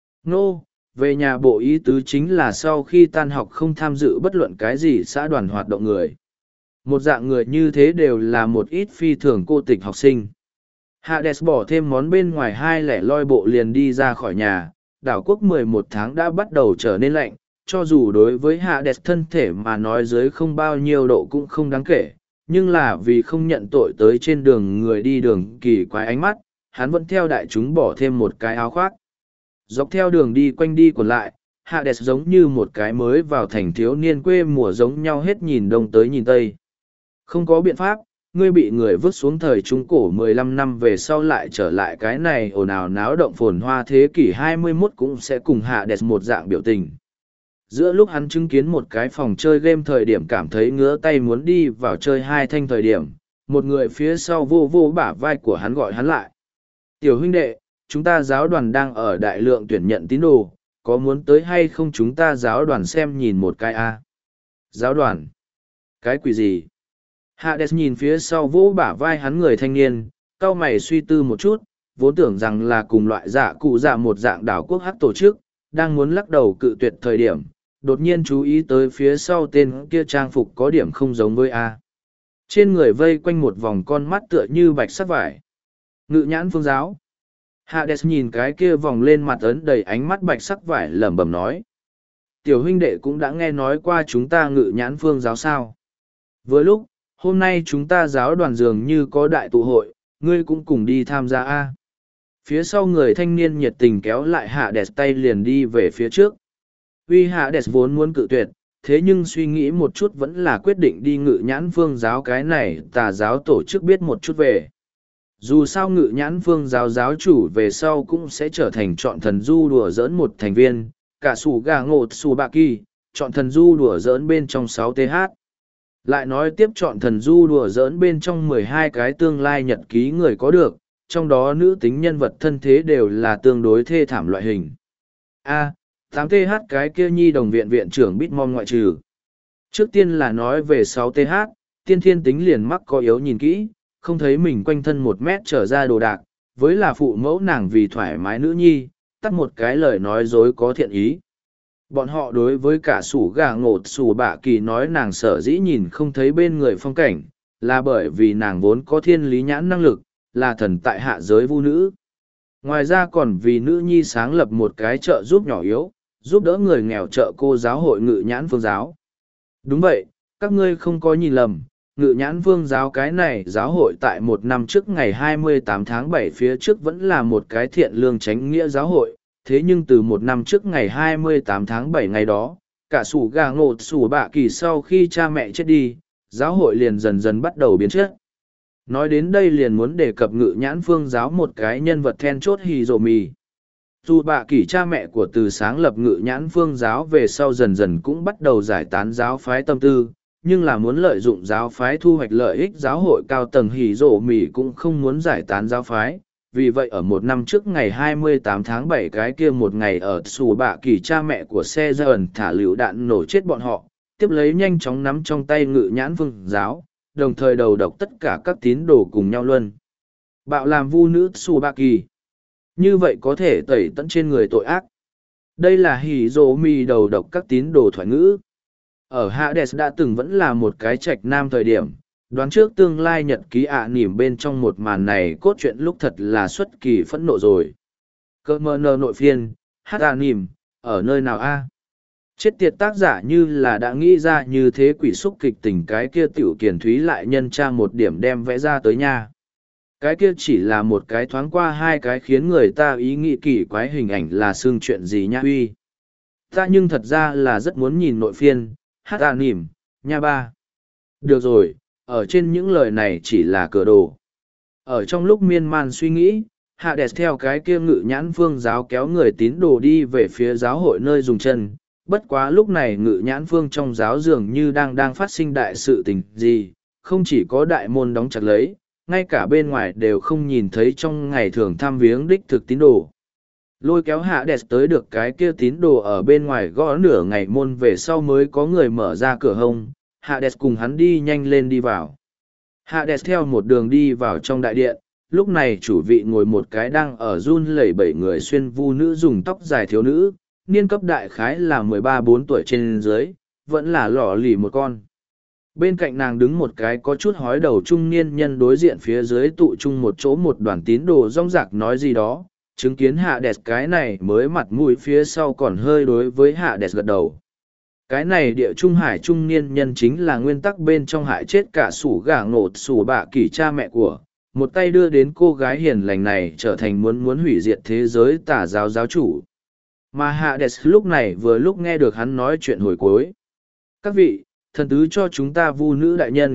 Về nhà bộ ý tứ chính là sau khi tan học không tham dự bất luận cái gì xã đoàn hoạt động người. Một dạng người như thế đều là một ít phi thường cô tịch học sinh. Hades bỏ thêm món bên ngoài 2 lẻ loi bộ liền đi ra khỏi nhà, đảo quốc 11 tháng đã bắt đầu trở nên lạnh, cho dù đối với Hades thân thể mà nói dưới không bao nhiêu độ cũng không đáng kể, nhưng là vì không nhận tội tới trên đường người đi đường kỳ quái ánh mắt, hắn vẫn theo đại chúng bỏ thêm một cái áo khoác. Dọc theo đường đi quanh đi còn lại, Hades giống như một cái mới vào thành thiếu niên quê mùa giống nhau hết nhìn đông tới nhìn tây. Không có biện pháp, ngươi bị người vứt xuống thời Trung Cổ 15 năm về sau lại trở lại cái này ồn ào náo động phồn hoa thế kỷ 21 cũng sẽ cùng Hades một dạng biểu tình. Giữa lúc hắn chứng kiến một cái phòng chơi game thời điểm cảm thấy ngứa tay muốn đi vào chơi hai thanh thời điểm, một người phía sau vô vô bả vai của hắn gọi hắn lại. Tiểu huynh đệ, chúng ta giáo đoàn đang ở đại lượng tuyển nhận tín đồ, có muốn tới hay không chúng ta giáo đoàn xem nhìn một cái a? Giáo đoàn? Cái quỷ gì? Hades nhìn phía sau vỗ bả vai hắn người thanh niên, cau mày suy tư một chút, vốn tưởng rằng là cùng loại dạ cụ dạ một dạng đảo quốc hắc tổ chức, đang muốn lắc đầu cự tuyệt thời điểm, đột nhiên chú ý tới phía sau tên kia trang phục có điểm không giống với A. Trên người vây quanh một vòng con mắt tựa như bạch sắc vải. Ngự nhãn phương giáo. Hades nhìn cái kia vòng lên mặt ấn đầy ánh mắt bạch sắc vải lẩm bẩm nói. Tiểu huynh đệ cũng đã nghe nói qua chúng ta ngự nhãn phương giáo sao. Vừa lúc, hôm nay chúng ta giáo đoàn dường như có đại tụ hội, ngươi cũng cùng đi tham gia A. Phía sau người thanh niên nhiệt tình kéo lại Hades tay liền đi về phía trước. Vì Hades vốn muốn cự tuyệt, thế nhưng suy nghĩ một chút vẫn là quyết định đi ngự nhãn phương giáo cái này tà giáo tổ chức biết một chút về. Dù sao ngự nhãn phương giáo giáo chủ về sau cũng sẽ trở thành chọn thần du đùa giỡn một thành viên, cả sủ gà ngộ sủ bạ kỳ, chọn thần du đùa giỡn bên trong 6TH. Lại nói tiếp chọn thần du đùa giỡn bên trong 12 cái tương lai nhật ký người có được, trong đó nữ tính nhân vật thân thế đều là tương đối thê thảm loại hình. A. 8TH cái kia nhi đồng viện viện trưởng Bitmon ngoại trừ. Trước tiên là nói về 6TH, tiên thiên tính liền mắc có yếu nhìn kỹ, không thấy mình quanh thân 1 mét trở ra đồ đạc, với là phụ mẫu nàng vì thoải mái nữ nhi, tắt một cái lời nói dối có thiện ý. Bọn họ đối với cả sủ gà ngột sủ bạ kỳ nói nàng sở dĩ nhìn không thấy bên người phong cảnh, là bởi vì nàng vốn có thiên lý nhãn năng lực, là thần tại hạ giới vu nữ. Ngoài ra còn vì nữ nhi sáng lập một cái chợ giúp nhỏ yếu, giúp đỡ người nghèo chợ cô giáo hội ngự nhãn phương giáo. Đúng vậy, các ngươi không có nhìn lầm, ngự nhãn phương giáo cái này giáo hội tại 1 năm trước ngày 28 tháng 7 phía trước vẫn là một cái thiện lương chánh nghĩa giáo hội, thế nhưng từ 1 năm trước ngày 28 tháng 7 ngày đó, cả sủ gà ngột sủ bạ kỳ sau khi cha mẹ chết đi, giáo hội liền dần dần bắt đầu biến chất. Nói đến đây liền muốn đề cập ngự nhãn phương giáo một cái nhân vật then chốt hì rồ mì. Dù bạ kỷ cha mẹ của từ sáng lập ngự nhãn phương giáo về sau dần dần cũng bắt đầu giải tán giáo phái tâm tư, nhưng là muốn lợi dụng giáo phái thu hoạch lợi ích giáo hội cao tầng hỉ rổ mỉ cũng không muốn giải tán giáo phái. Vì vậy ở 1 năm trước ngày 28 tháng 7 cái kia một ngày ở Sù Bạ Kỳ cha mẹ của xe dần thả lựu đạn nổ chết bọn họ, tiếp lấy nhanh chóng nắm trong tay ngự nhãn phương giáo, đồng thời đầu độc tất cả các tín đồ cùng nhau luôn. Bạo làm vu nữ Sù Bạ Kỳ. Như vậy có thể tẩy tận trên người tội ác. Đây là hỉ rổ mỉ đầu độc các tín đồ thoại ngữ. Ở Hades đã từng vẫn là một cái trạch nam thời điểm, đoán trước tương lai nhật ký nỉm bên trong một màn này cốt truyện lúc thật là xuất kỳ phẫn nộ rồi. Cơ mơ nơ nội phiên, nỉm, ở nơi nào a? Chết tiệt tác giả như là đã nghĩ ra như thế quỷ xúc kịch tình cái kia tiểu kiền thúy lại nhân tra một điểm đem vẽ ra tới nha. Cái kia chỉ là một cái thoáng qua 2 cái khiến người ta ý nghĩ kỳ quái hình ảnh là xương chuyện gì nha huy. Ta nhưng thật ra là rất muốn nhìn nội phiên, nỉm, nha ba. Được rồi, ở trên những lời này chỉ là cửa đồ. Ở trong lúc miên man suy nghĩ, Hades theo cái kia ngự nhãn phương giáo kéo người tín đồ đi về phía giáo hội nơi dùng chân. Bất quá lúc này ngự nhãn phương trong giáo dường như đang phát sinh đại sự tình gì, không chỉ có đại môn đóng chặt lấy, ngay cả bên ngoài đều không nhìn thấy trong ngày thường thăm viếng đích thực tín đồ. Lôi kéo Hades tới được cái kia tín đồ ở bên ngoài gõ nửa ngày môn về sau mới có người mở ra cửa hông, Hades cùng hắn đi nhanh lên đi vào. Hades theo một đường đi vào trong đại điện, lúc này chủ vị ngồi một cái đang ở run lẩy bẩy người xuyên vu nữ dùng tóc dài thiếu nữ, niên cấp đại khái là 13-14 tuổi trên dưới, vẫn là lỏ lì một con. Bên cạnh nàng đứng một cái có chút hói đầu trung niên nhân đối diện phía dưới tụ chung một chỗ một đoàn tín đồ rong rạc nói gì đó, chứng kiến Hades cái này mới mặt mũi phía sau còn hơi đối với Hades gật đầu. Cái này địa trung hải trung niên nhân chính là nguyên tắc bên trong hại chết cả sủ gà ngột sủ bạ kỷ cha mẹ của, một tay đưa đến cô gái hiền lành này trở thành muốn hủy diệt thế giới tà giáo giáo chủ. Mà Hades lúc này vừa lúc nghe được hắn nói chuyện hồi cuối. Các vị, thần tứ cho chúng ta vu nữ đại nhân,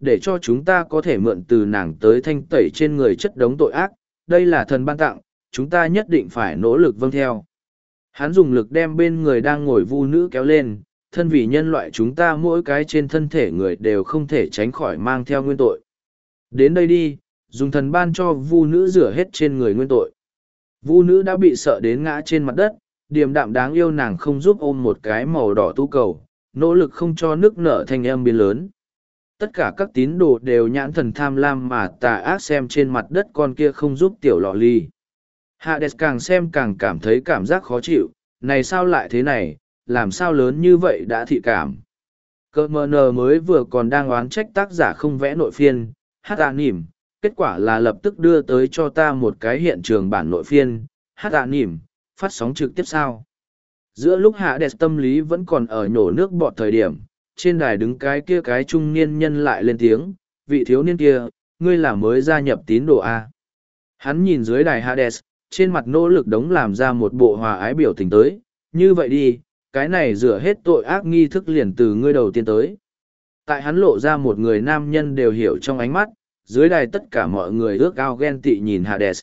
để cho chúng ta có thể mượn từ nàng tới thanh tẩy trên người chất đống tội ác, đây là thần ban tặng, chúng ta nhất định phải nỗ lực vâng theo. Hắn dùng lực đem bên người đang ngồi vu nữ kéo lên, thân vì nhân loại chúng ta mỗi cái trên thân thể người đều không thể tránh khỏi mang theo nguyên tội. Đến đây đi, dùng thần ban cho vu nữ rửa hết trên người nguyên tội. Vu nữ đã bị sợ đến ngã trên mặt đất, điềm đạm đáng yêu nàng không giúp ôm một cái màu đỏ tu cầu, nỗ lực không cho nước nở thành âm biến lớn. Tất cả các tín đồ đều nhãn thần tham lam mà tà ác xem trên mặt đất con kia không giúp tiểu lọ ly. Hades càng xem càng cảm thấy cảm giác khó chịu, này sao lại thế này, làm sao lớn như vậy đã thị cảm. Cơ mờ nờ mới vừa còn đang oán trách tác giả không vẽ nội phiên, hát ạ nỉm, kết quả là lập tức đưa tới cho ta một cái hiện trường bản nội phiên, hát ạ nỉm, phát sóng trực tiếp sao. Giữa lúc Hades tâm lý vẫn còn ở nhổ nước bọt thời điểm, trên đài đứng cái trung niên nhân lại lên tiếng, vị thiếu niên kia, ngươi là mới gia nhập tín đồ A. Hắn nhìn dưới đài Hades, trên mặt nỗ lực đống làm ra một bộ hòa ái biểu tình tới, như vậy đi, cái này rửa hết tội ác nghi thức liền từ ngươi đầu tiên tới. Tại hắn lộ ra một người nam nhân đều hiểu trong ánh mắt, dưới đài tất cả mọi người ước ao ghen tị nhìn Hades.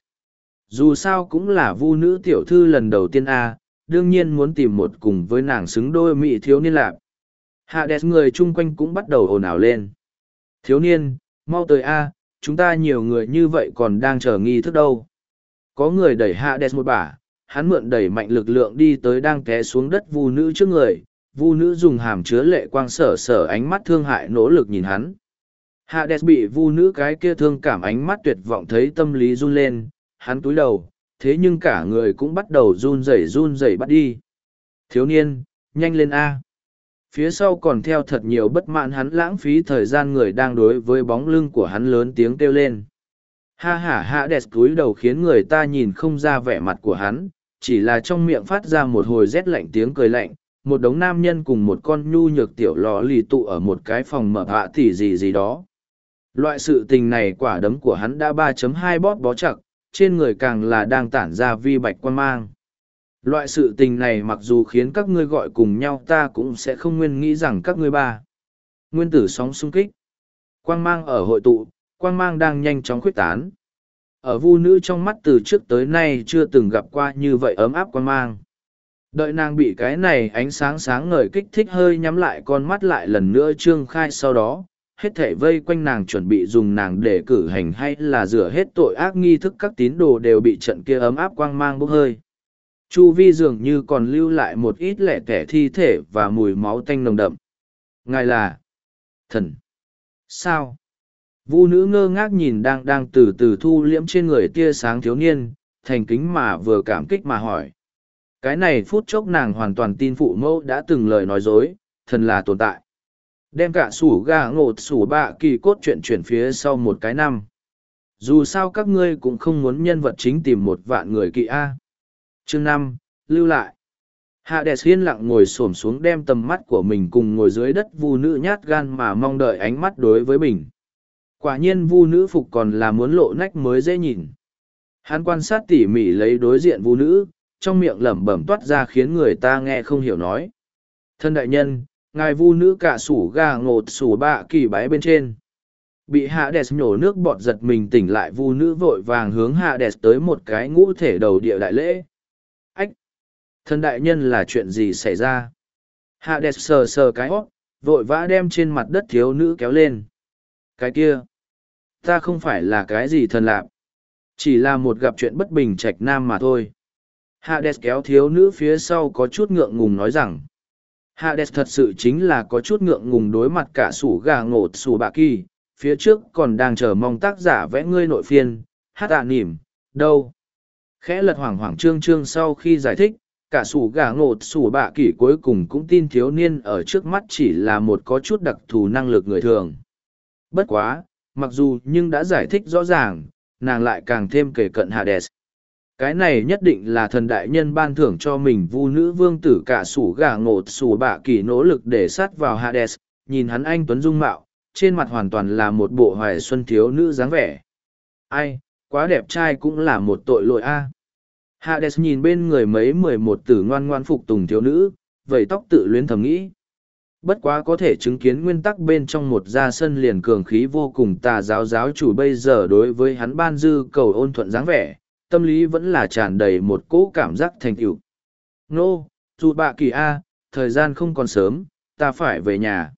Dù sao cũng là vu nữ tiểu thư lần đầu tiên A, đương nhiên muốn tìm một cùng với nàng xứng đôi mỹ thiếu niên lạc. Hades người chung quanh cũng bắt đầu ồn ào lên. Thiếu niên, mau tới A, chúng ta nhiều người như vậy còn đang chờ nghi thức đâu. Có người đẩy Hades một bả, hắn mượn đẩy mạnh lực lượng đi tới đang té xuống đất vu nữ trước người. Vu nữ dùng hàm chứa lệ quang sở ánh mắt thương hại nỗ lực nhìn hắn. Hades bị vu nữ cái kia thương cảm ánh mắt tuyệt vọng thấy tâm lý run lên, hắn túi đầu, thế nhưng cả người cũng bắt đầu run rẩy bắt đi. Thiếu niên, nhanh lên A. Phía sau còn theo thật nhiều bất mãn hắn lãng phí thời gian người đang đối với bóng lưng của hắn lớn tiếng kêu lên. Ha ha Hades cúi đầu khiến người ta nhìn không ra vẻ mặt của hắn, chỉ là trong miệng phát ra một hồi rét lạnh tiếng cười lạnh, một đống nam nhân cùng một con nhu nhược tiểu lò lì tụ ở một cái phòng mở hạ tỉ gì đó. Loại sự tình này quả đấm của hắn đã 3.2 bóp bó chặt, trên người càng là đang tản ra vi bạch quan mang. Loại sự tình này mặc dù khiến các ngươi gọi cùng nhau ta cũng sẽ không nguyên nghĩ rằng các ngươi ba. Nguyên tử sóng xung kích. Quang mang ở hội tụ, quang mang đang nhanh chóng khuếch tán. Ở vu nữ trong mắt từ trước tới nay chưa từng gặp qua như vậy ấm áp quang mang. Đợi nàng bị cái này ánh sáng sáng ngời kích thích hơi nhắm lại con mắt lại lần nữa trương khai sau đó, hết thể vây quanh nàng chuẩn bị dùng nàng để cử hành hay là rửa hết tội ác nghi thức các tín đồ đều bị trận kia ấm áp quang mang bốc hơi. Chu vi dường như còn lưu lại một ít lẻ tẻ thi thể và mùi máu tanh nồng đậm. Ngài là thần. Sao? Vu nữ ngơ ngác nhìn đang từ từ thu liễm trên người tia sáng thiếu niên, thành kính mà vừa cảm kích mà hỏi. Cái này phút chốc nàng hoàn toàn tin phụ mẫu đã từng lời nói dối, thần là tồn tại. Đem cả sủ gà ngột sủ bạ kỳ cốt chuyện chuyển phía sau một cái năm. Dù sao các ngươi cũng không muốn nhân vật chính tìm một vạn người kỵ A. Chương 5, lưu lại. Hades yên lặng ngồi xổm xuống đem tầm mắt của mình cùng ngồi dưới đất vu nữ nhát gan mà mong đợi ánh mắt đối với mình. Quả nhiên vu nữ phục còn là muốn lộ nách mới dễ nhìn. Hắn quan sát tỉ mỉ lấy đối diện vu nữ, trong miệng lẩm bẩm toát ra khiến người ta nghe không hiểu nói. Thân đại nhân, ngài vu nữ cả sủ gà ngột sủ bạ kỳ bái bên trên. Bị Hades nhổ nước bọt giật mình tỉnh lại vu nữ vội vàng hướng Hades tới một cái ngũ thể đầu địa đại lễ. Ách! Thân đại nhân là chuyện gì xảy ra? Hades sờ cái hót, vội vã đem trên mặt đất thiếu nữ kéo lên. Cái kia! Ta không phải là cái gì thần lạc. Chỉ là một gặp chuyện bất bình trạch nam mà thôi. Hades kéo thiếu nữ phía sau có chút ngượng ngùng nói rằng. Hades thật sự chính là có chút ngượng ngùng đối mặt cả sủ gà ngột sủ bạ kỳ, phía trước còn đang chờ mong tác giả vẽ ngươi nội phiên, hát ạ nỉm, đâu. Khẽ lật hoảng trương sau khi giải thích, cả sủ gà ngột sủ bạ kỳ cuối cùng cũng tin thiếu niên ở trước mắt chỉ là một có chút đặc thù năng lực người thường. Bất quá, mặc dù nhưng đã giải thích rõ ràng, nàng lại càng thêm kể cận Hades. Cái này nhất định là thần đại nhân ban thưởng cho mình vu nữ vương tử cả sủ gà ngột sủ bạ kỳ nỗ lực để sát vào Hades, nhìn hắn anh tuấn dung mạo, trên mặt hoàn toàn là một bộ hoài xuân thiếu nữ dáng vẻ. Ai, quá đẹp trai cũng là một tội lỗi a. Hades nhìn bên người mấy 11 tử ngoan ngoan phục tùng thiếu nữ, vẩy tóc tự luyến thầm nghĩ. Bất quá có thể chứng kiến nguyên tắc bên trong một ra sân liền cường khí vô cùng tà giáo giáo chủ bây giờ đối với hắn ban dư cầu ôn thuận dáng vẻ, tâm lý vẫn là tràn đầy một cỗ cảm giác thành tựu. Nô, dù bạ kỳ A, thời gian không còn sớm, ta phải về nhà.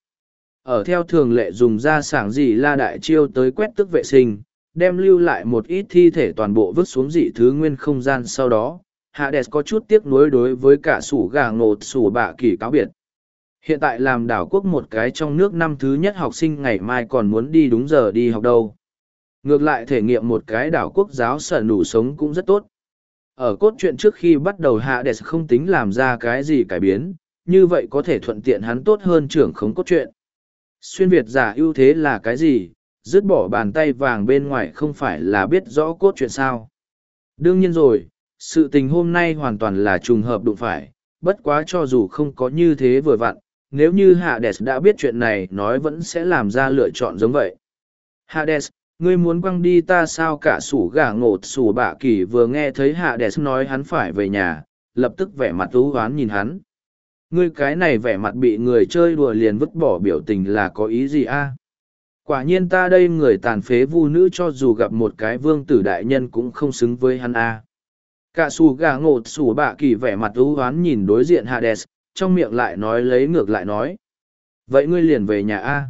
Ở theo thường lệ dùng ra sảng dị la đại chiêu tới quét tước vệ sinh, đem lưu lại một ít thi thể toàn bộ vứt xuống dị thứ nguyên không gian sau đó. Hades có chút tiếc nuối đối với cả sủ gà ngột sủ bạ kỳ cáo biệt. Hiện tại làm đảo quốc một cái trong nước năm thứ nhất học sinh ngày mai còn muốn đi đúng giờ đi học đâu. Ngược lại thể nghiệm một cái đảo quốc giáo sở nủ sống cũng rất tốt. Ở cốt truyện trước khi bắt đầu Hades không tính làm ra cái gì cải biến, như vậy có thể thuận tiện hắn tốt hơn trưởng khống cốt truyện. Xuyên Việt giả ưu thế là cái gì? Dứt bỏ bàn tay vàng bên ngoài không phải là biết rõ cốt truyện sao. Đương nhiên rồi, sự tình hôm nay hoàn toàn là trùng hợp đụng phải, bất quá cho dù không có như thế vừa vặn, nếu như Hades đã biết chuyện này nói vẫn sẽ làm ra lựa chọn giống vậy. Hades, ngươi muốn quăng đi ta sao? Cả sủ gà ngột sủ bạ kỳ vừa nghe thấy Hades nói hắn phải về nhà, lập tức vẻ mặt ú hoán nhìn hắn. Ngươi cái này vẻ mặt bị người chơi đùa liền vứt bỏ biểu tình là có ý gì a? Quả nhiên ta đây người tàn phế vu nữ cho dù gặp một cái vương tử đại nhân cũng không xứng với hắn a. Cả sủ gà ngột sủ bạ kỳ vẻ mặt ú hoán nhìn đối diện Hades, trong miệng lại nói lấy ngược lại nói. Vậy ngươi liền về nhà a.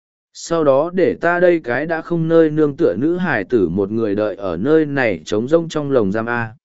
Sau đó để ta đây cái đã không nơi nương tựa nữ hài tử một người đợi ở nơi này trống rông trong lồng giam a.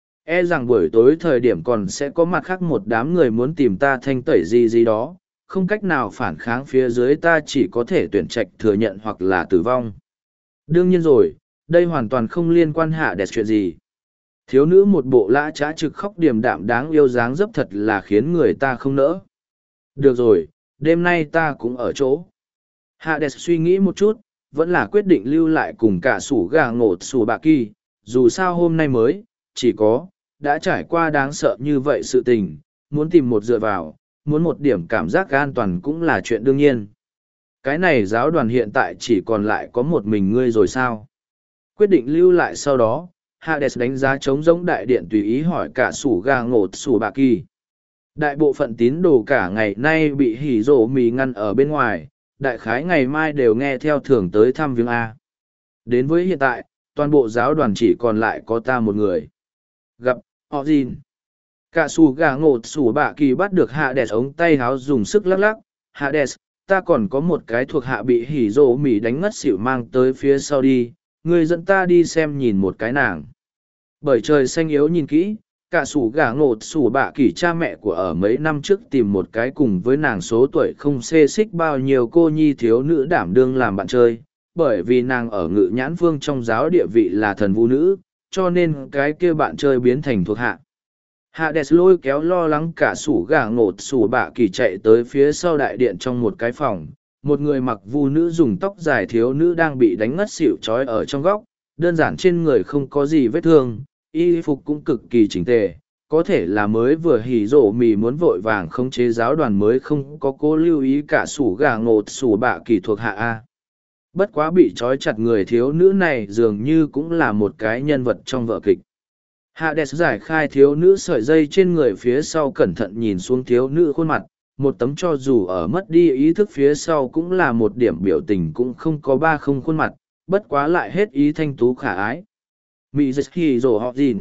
E rằng buổi tối thời điểm còn sẽ có mặt khác một đám người muốn tìm ta thanh tẩy gì đó, không cách nào phản kháng phía dưới ta chỉ có thể tuyển trạch thừa nhận hoặc là tử vong. Đương nhiên rồi, đây hoàn toàn không liên quan hạ đẹp chuyện gì. Thiếu nữ một bộ lã trá trực khóc điềm đạm đáng yêu dáng dấp thật là khiến người ta không nỡ. Được rồi, đêm nay ta cũng ở chỗ. Hades suy nghĩ một chút, vẫn là quyết định lưu lại cùng cả sủ gà ngột sủ bạ kỳ, dù sao hôm nay mới, chỉ có, đã trải qua đáng sợ như vậy sự tình, muốn tìm một dựa vào, muốn một điểm cảm giác an toàn cũng là chuyện đương nhiên. Cái này giáo đoàn hiện tại chỉ còn lại có một mình ngươi rồi sao? Quyết định lưu lại sau đó, Hades đánh giá trống rỗng đại điện tùy ý hỏi cả sủ gà ngột sủ bạ kỳ. Đại bộ phận tín đồ cả ngày nay bị hỉ rổ mì ngăn ở bên ngoài, đại khái ngày mai đều nghe theo thường tới thăm viếng A. Đến với hiện tại, toàn bộ giáo đoàn chỉ còn lại có ta một người. Gặp, họ gìn. Cả sủ gà ngột sủ bạ kỳ bắt được Hades ống tay háo dùng sức lắc lắc. Hades, ta còn có một cái thuộc hạ bị hỉ rổ mì đánh ngất xỉu mang tới phía sau đi, người dẫn ta đi xem nhìn một cái nàng. Bởi trời xanh yếu nhìn kỹ, cả sủ gà ngột sủ bạ kỳ cha mẹ của ở mấy năm trước tìm một cái cùng với nàng số tuổi không xê xích bao nhiêu cô nhi thiếu nữ đảm đương làm bạn chơi, bởi vì nàng ở ngự nhãn phương trong giáo địa vị là thần vũ nữ, cho nên cái kia bạn chơi biến thành thuộc hạ. Hades lôi kéo lo lắng cả sủ gà ngột sủ bạ kỳ chạy tới phía sau đại điện trong một cái phòng, một người mặc vu nữ dùng tóc dài thiếu nữ đang bị đánh ngất xỉu trói ở trong góc, đơn giản trên người không có gì vết thương, y phục cũng cực kỳ chỉnh tề, có thể là mới vừa hỉ rổ mì muốn vội vàng khống chế giáo đoàn mới không có cố lưu ý cả sủ gà ngột sủ bạ kỳ thuộc hạ A. Bất quá bị trói chặt người thiếu nữ này dường như cũng là một cái nhân vật trong vở kịch. Hades giải khai thiếu nữ sợi dây trên người phía sau cẩn thận nhìn xuống thiếu nữ khuôn mặt, một tấm cho dù ở mất đi ý thức phía sau cũng là một điểm biểu tình cũng không có ba không khuôn mặt, bất quá lại hết ý thanh tú khả ái. Mị dịch hì rổ họ gìn.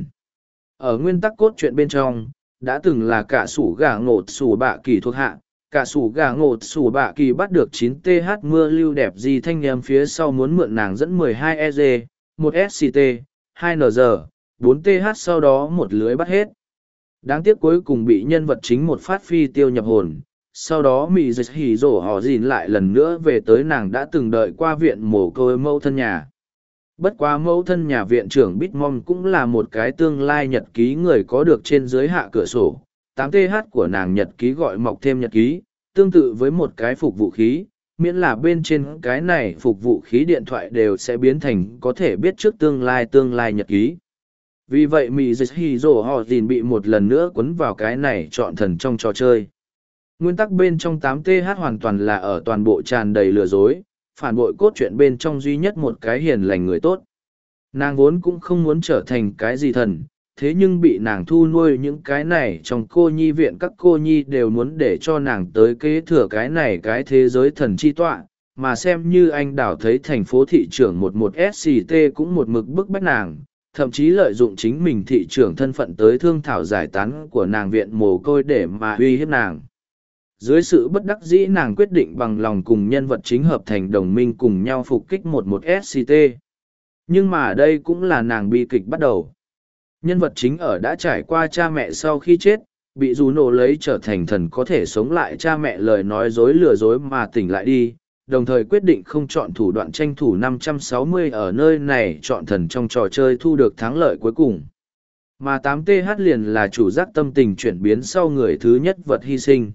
Ở nguyên tắc cốt truyện bên trong, đã từng là cả sủ gà ngột sủ bạ kỳ thuộc hạ, cả sủ gà ngột sủ bạ kỳ bắt được 9TH mưa lưu đẹp gì thanh em phía sau muốn mượn nàng dẫn 12EG, 1SCT, 2NG, 4TH sau đó một lưới bắt hết. Đáng tiếc cuối cùng bị nhân vật chính một phát phi tiêu nhập hồn, sau đó mị dịch hỉ rổ họ gìn lại lần nữa về tới nàng đã từng đợi qua viện mồ côi mẫu thân nhà. Bất quá mẫu thân nhà viện trưởng Bitmom cũng là một cái tương lai nhật ký người có được trên dưới hạ cửa sổ. 8TH của nàng nhật ký gọi mọc thêm nhật ký, tương tự với một cái phục vũ khí, miễn là bên trên cái này phục vũ khí điện thoại đều sẽ biến thành có thể biết trước tương lai nhật ký. Vì vậy Mị Dịch Hì Rồ Họ Dìn bị một lần nữa cuốn vào cái này chọn thần trong trò chơi. Nguyên tắc bên trong 8TH hoàn toàn là ở toàn bộ tràn đầy lừa dối, phản bội cốt truyện bên trong duy nhất một cái hiền lành người tốt. Nàng vốn cũng không muốn trở thành cái gì thần, thế nhưng bị nàng thu nuôi những cái này trong cô nhi viện, các cô nhi đều muốn để cho nàng tới kế thừa cái này cái thế giới thần chi tọa, mà xem như anh đảo thấy thành phố thị trưởng 11SCT cũng một mực bức bách nàng, thậm chí lợi dụng chính mình thị trưởng thân phận tới thương thảo giải tán của nàng viện mồ côi để mà uy hiếp nàng. Dưới sự bất đắc dĩ, nàng quyết định bằng lòng cùng nhân vật chính hợp thành đồng minh cùng nhau phục kích 11SCT. Nhưng mà đây cũng là nàng bi kịch bắt đầu. Nhân vật chính ở đã trải qua cha mẹ sau khi chết, bị dù nổ lấy trở thành thần có thể sống lại cha mẹ lời nói dối lừa dối mà tỉnh lại đi, đồng thời quyết định không chọn thủ đoạn tranh thủ 560 ở nơi này chọn thần trong trò chơi thu được thắng lợi cuối cùng. Mà 8TH liền là chủ giác tâm tình chuyển biến sau người thứ nhất vật hy sinh.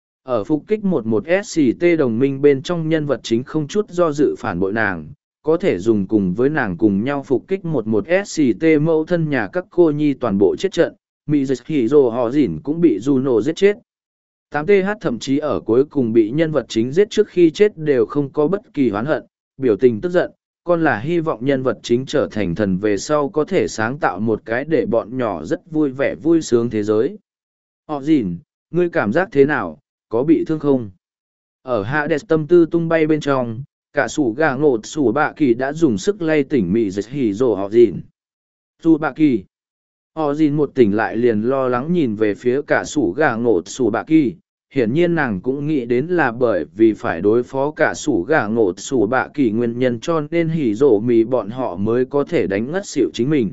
Ở phục kích 11SCT đồng minh bên trong, nhân vật chính không chút do dự phản bội nàng, có thể dùng cùng với nàng cùng nhau phục kích 11SCT mẫu thân nhà các cô nhi toàn bộ chết trận, Mizuhiro họ dỉn cũng bị Juno giết chết. 8TH thậm chí ở cuối cùng bị nhân vật chính giết trước khi chết đều không có bất kỳ oán hận, biểu tình tức giận, còn là hy vọng nhân vật chính trở thành thần về sau có thể sáng tạo một cái để bọn nhỏ rất vui vẻ vui sướng thế giới. Họ dỉn, ngươi cảm giác thế nào, có bị thương không? Ở Hades tâm tư tung bay bên trong, cả sủ gà ngột sủ bạ kỳ đã dùng sức lay tỉnh mị dịch hỉ rồ họ dìn. Sủ bạ kỳ. Họ dìn một tỉnh lại liền lo lắng nhìn về phía cả sủ gà ngột sủ bạ kỳ. Hiển nhiên nàng cũng nghĩ đến là bởi vì phải đối phó cả sủ gà ngột sủ bạ kỳ nguyên nhân cho nên hỉ rồ mì bọn họ mới có thể đánh ngất xỉu chính mình.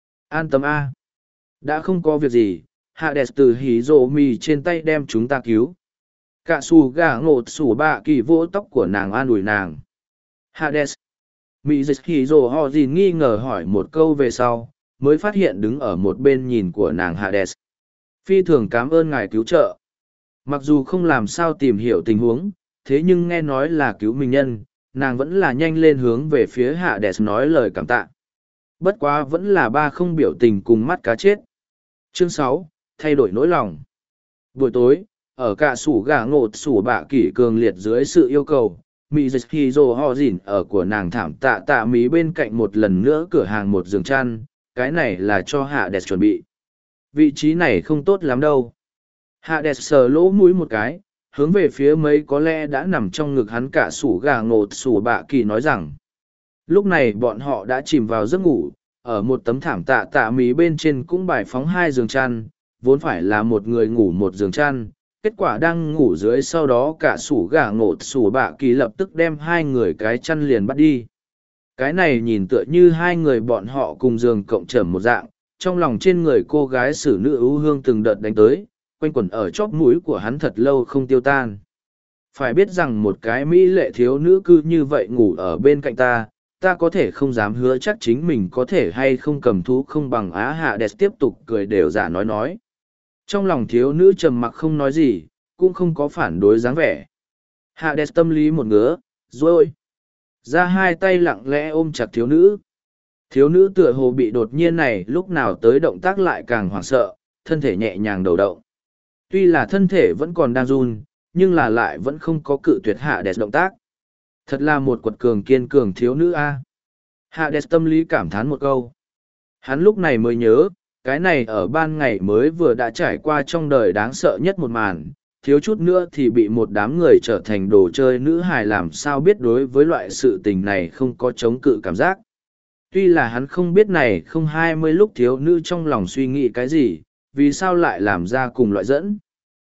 An tâm A. Đã không có việc gì, Hades từ hỉ rồ mì trên tay đem chúng ta cứu. Cả sủ gà ngột sủ bạ kỳ vỗ tóc của nàng an ủi nàng. Hades. Mỹ dịch hỉ rồ họ dìn nghi ngờ hỏi một câu về sau, mới phát hiện đứng ở một bên nhìn của nàng Hades. Phi thường cảm ơn ngài cứu trợ. Mặc dù không làm sao tìm hiểu tình huống, thế nhưng nghe nói là cứu mình nhân, nàng vẫn là nhanh lên hướng về phía Hades nói lời cảm tạ. Bất quá vẫn là ba không biểu tình cùng mắt cá chết. Chương 6, thay đổi nỗi lòng. Buổi tối, ở cả sủ gà ngột sủ bạ kỷ cường liệt dưới sự yêu cầu, Mỹ dịch hì rồ ho dìn ở của nàng thảm tạ tạ mí bên cạnh một lần nữa cửa hàng một giường chăn, cái này là cho Hades chuẩn bị. Vị trí này không tốt lắm đâu. Hades sờ lỗ mũi một cái, hướng về phía mấy có lẽ đã nằm trong ngực hắn cả sủ gà ngột sủ bạ kỳ nói rằng. Lúc này bọn họ đã chìm vào giấc ngủ, ở một tấm thảm tạ tạ mí bên trên cũng bài phóng hai giường chăn, vốn phải là một người ngủ một giường chăn. Kết quả đang ngủ dưới sau đó cả sủ gà ngột sủ bạ kỳ lập tức đem hai người cái chăn liền bắt đi. Cái này nhìn tựa như hai người bọn họ cùng giường cộng trầm một dạng, trong lòng trên người cô gái xử nữ ưu hương từng đợt đánh tới, quanh quẩn ở chóp mũi của hắn thật lâu không tiêu tan. Phải biết rằng một cái mỹ lệ thiếu nữ cứ như vậy ngủ ở bên cạnh ta, ta có thể không dám hứa chắc chính mình có thể hay không cầm thú không bằng Á Hạ Đẹp tiếp tục cười đều giả nói. Trong lòng thiếu nữ trầm mặc không nói gì, cũng không có phản đối dáng vẻ. Hades tâm lý một ngứa, rồi ra hai tay lặng lẽ ôm chặt thiếu nữ. Thiếu nữ tựa hồ bị đột nhiên này lúc nào tới động tác lại càng hoảng sợ, thân thể nhẹ nhàng đầu động. Tuy là thân thể vẫn còn đang run, nhưng là lại vẫn không có cự tuyệt Hades động tác. Thật là một quật cường kiên cường thiếu nữ a. Hades tâm lý cảm thán một câu. Hắn lúc này mới nhớ, cái này ở ban ngày mới vừa đã trải qua trong đời đáng sợ nhất một màn, thiếu chút nữa thì bị một đám người trở thành đồ chơi nữ hài, làm sao biết đối với loại sự tình này không có chống cự cảm giác. Tuy là hắn không biết này không 20 lúc thiếu nữ trong lòng suy nghĩ cái gì, vì sao lại làm ra cùng loại dẫn.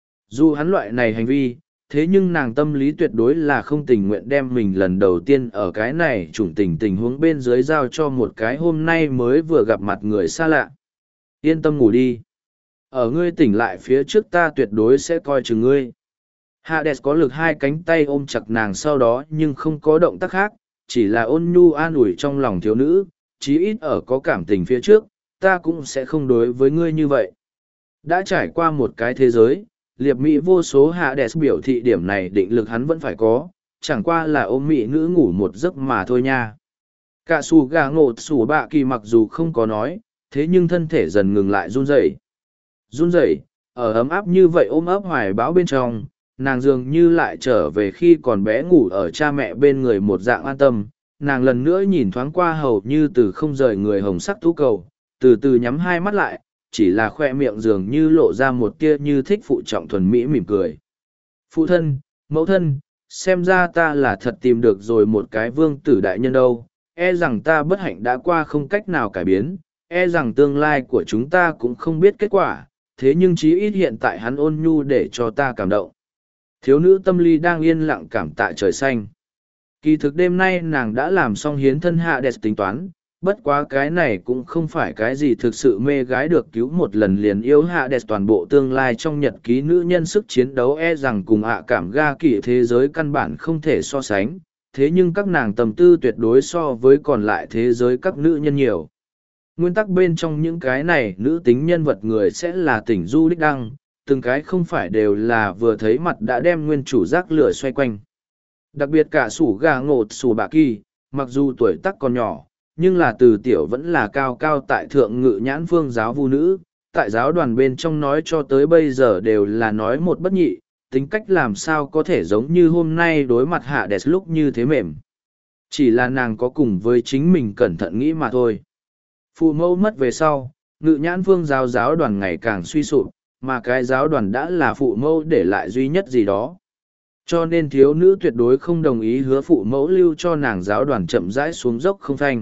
Dù hắn loại này hành vi, thế nhưng nàng tâm lý tuyệt đối là không tình nguyện đem mình lần đầu tiên ở cái này chủng tình huống bên dưới giao cho một cái hôm nay mới vừa gặp mặt người xa lạ. Yên tâm ngủ đi. Ở ngươi tỉnh lại phía trước ta tuyệt đối sẽ coi chừng ngươi. Hades có lực hai cánh tay ôm chặt nàng sau đó nhưng không có động tác khác, chỉ là ôn nhu an ủi trong lòng thiếu nữ, chí ít ở có cảm tình phía trước, ta cũng sẽ không đối với ngươi như vậy. Đã trải qua một cái thế giới, liệt mỹ vô số Hades biểu thị điểm này định lực hắn vẫn phải có, chẳng qua là ôm mỹ nữ ngủ một giấc mà thôi nha. Cả sủ gà ngột sủ bạ kỳ mặc dù không có nói, thế nhưng thân thể dần ngừng lại run rẩy. Run rẩy, ở ấm áp như vậy ôm ấp hoài bão bên trong, nàng dường như lại trở về khi còn bé ngủ ở cha mẹ bên người một dạng an tâm. Nàng lần nữa nhìn thoáng qua hầu như từ không rời người hồng sắc tú cầu, từ từ nhắm hai mắt lại, chỉ là khoe miệng dường như lộ ra một tia như thích phụ trọng thuần mỹ mỉm cười. Phụ thân, mẫu thân, xem ra ta là thật tìm được rồi một cái vương tử đại nhân đâu, e rằng ta bất hạnh đã qua không cách nào cải biến, e rằng tương lai của chúng ta cũng không biết kết quả, thế nhưng chí ít hiện tại hắn ôn nhu để cho ta cảm động. Thiếu nữ tâm lý đang yên lặng cảm tạ trời xanh. Kỳ thực đêm nay nàng đã làm xong hiến thân Hades tính toán, bất quá cái này cũng không phải cái gì thực sự mê gái được cứu một lần liền yêu Hades toàn bộ tương lai trong nhật ký nữ nhân sức chiến đấu e rằng cùng cảm ga kỷ thế giới căn bản không thể so sánh, thế nhưng các nàng tầm tư tuyệt đối so với còn lại thế giới các nữ nhân nhiều. Nguyên tắc bên trong những cái này nữ tính nhân vật người sẽ là tỉnh du đích đăng, từng cái không phải đều là vừa thấy mặt đã đem nguyên chủ giác lửa xoay quanh. Đặc biệt cả sủ gà ngột sủ bạ kỳ, mặc dù tuổi tác còn nhỏ, nhưng là từ tiểu vẫn là cao cao tại thượng ngự nhãn phương giáo vu nữ, tại giáo đoàn bên trong nói cho tới bây giờ đều là nói một bất nhị, tính cách làm sao có thể giống như hôm nay đối mặt Hades lúc như thế mềm. Chỉ là nàng có cùng với chính mình cẩn thận nghĩ mà thôi. Phụ mẫu mất về sau, ngự nhãn phương giáo đoàn ngày càng suy sụp, mà cái giáo đoàn đã là phụ mẫu để lại duy nhất gì đó. Cho nên thiếu nữ tuyệt đối không đồng ý hứa phụ mẫu lưu cho nàng giáo đoàn chậm rãi xuống dốc không phanh.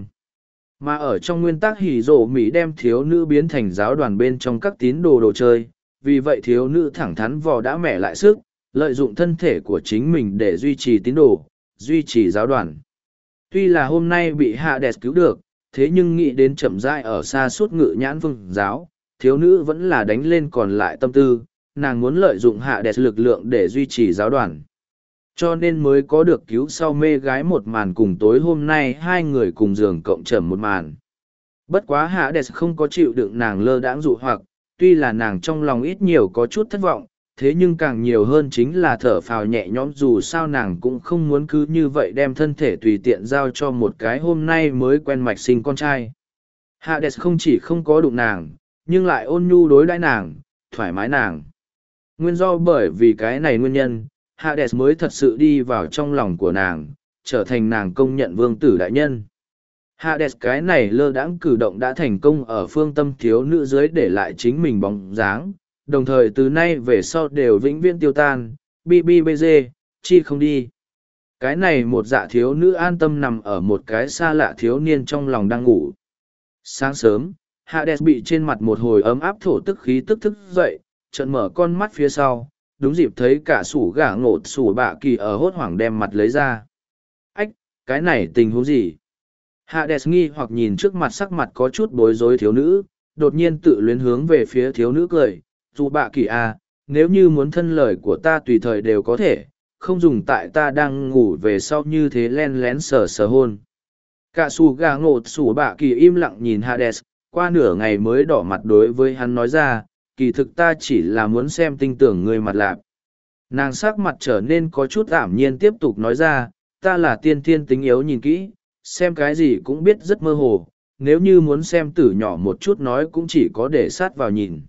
Mà ở trong nguyên tắc hỉ rổ Mỹ đem thiếu nữ biến thành giáo đoàn bên trong các tín đồ đồ chơi, vì vậy thiếu nữ thẳng thắn vò đã mẹ lại sức, lợi dụng thân thể của chính mình để duy trì tín đồ, duy trì giáo đoàn. Tuy là hôm nay bị Hades cứu được, thế nhưng nghĩ đến chậm rãi ở xa suốt ngự nhãn vương giáo, thiếu nữ vẫn là đánh lên còn lại tâm tư, nàng muốn lợi dụng Hades lực lượng để duy trì giáo đoàn. Cho nên mới có được cứu sau mê gái một màn cùng tối hôm nay hai người cùng giường cộng trầm một màn. Bất quá Hades không có chịu đựng nàng lơ đãng dụ hoặc, tuy là nàng trong lòng ít nhiều có chút thất vọng, thế nhưng càng nhiều hơn chính là thở phào nhẹ nhõm dù sao nàng cũng không muốn cứ như vậy đem thân thể tùy tiện giao cho một cái hôm nay mới quen mạch sinh con trai. Hades không chỉ không có đụng nàng, nhưng lại ôn nhu đối đãi nàng, thoải mái nàng. Nguyên do bởi vì cái này nguyên nhân, Hades mới thật sự đi vào trong lòng của nàng, trở thành nàng công nhận vương tử đại nhân. Hades cái này lơ đãng cử động đã thành công ở phương tâm thiếu nữ dưới để lại chính mình bóng dáng, đồng thời từ nay về sau đều vĩnh viễn tiêu tan, BBBG, chi không đi. Cái này một dạ thiếu nữ an tâm nằm ở một cái xa lạ thiếu niên trong lòng đang ngủ. Sáng sớm, Hades bị trên mặt một hồi ấm áp thổ tức khí tức thức dậy, trợn mở con mắt phía sau, đúng dịp thấy cả sủ gà ngột sủ bạ kỳ ở hốt hoảng đem mặt lấy ra. Ách, cái này tình huống gì? Hades nghi hoặc nhìn trước mặt sắc mặt có chút bối rối thiếu nữ, đột nhiên tự luyến hướng về phía thiếu nữ cười. Dù bạ kỳ à, nếu như muốn thân lời của ta tùy thời đều có thể, không dùng tại ta đang ngủ về sau như thế len lén sờ sờ hôn. Cả sủ gà ngột sủ bạ kỳ im lặng nhìn Hades, qua nửa ngày mới đỏ mặt đối với hắn nói ra, kỳ thực ta chỉ là muốn xem tinh tưởng người mặt lạp. Nàng sắc mặt trở nên có chút ảm nhiên tiếp tục nói ra, ta là tiên thiên tính yếu nhìn kỹ, xem cái gì cũng biết rất mơ hồ, nếu như muốn xem tử nhỏ một chút nói cũng chỉ có để sát vào nhìn.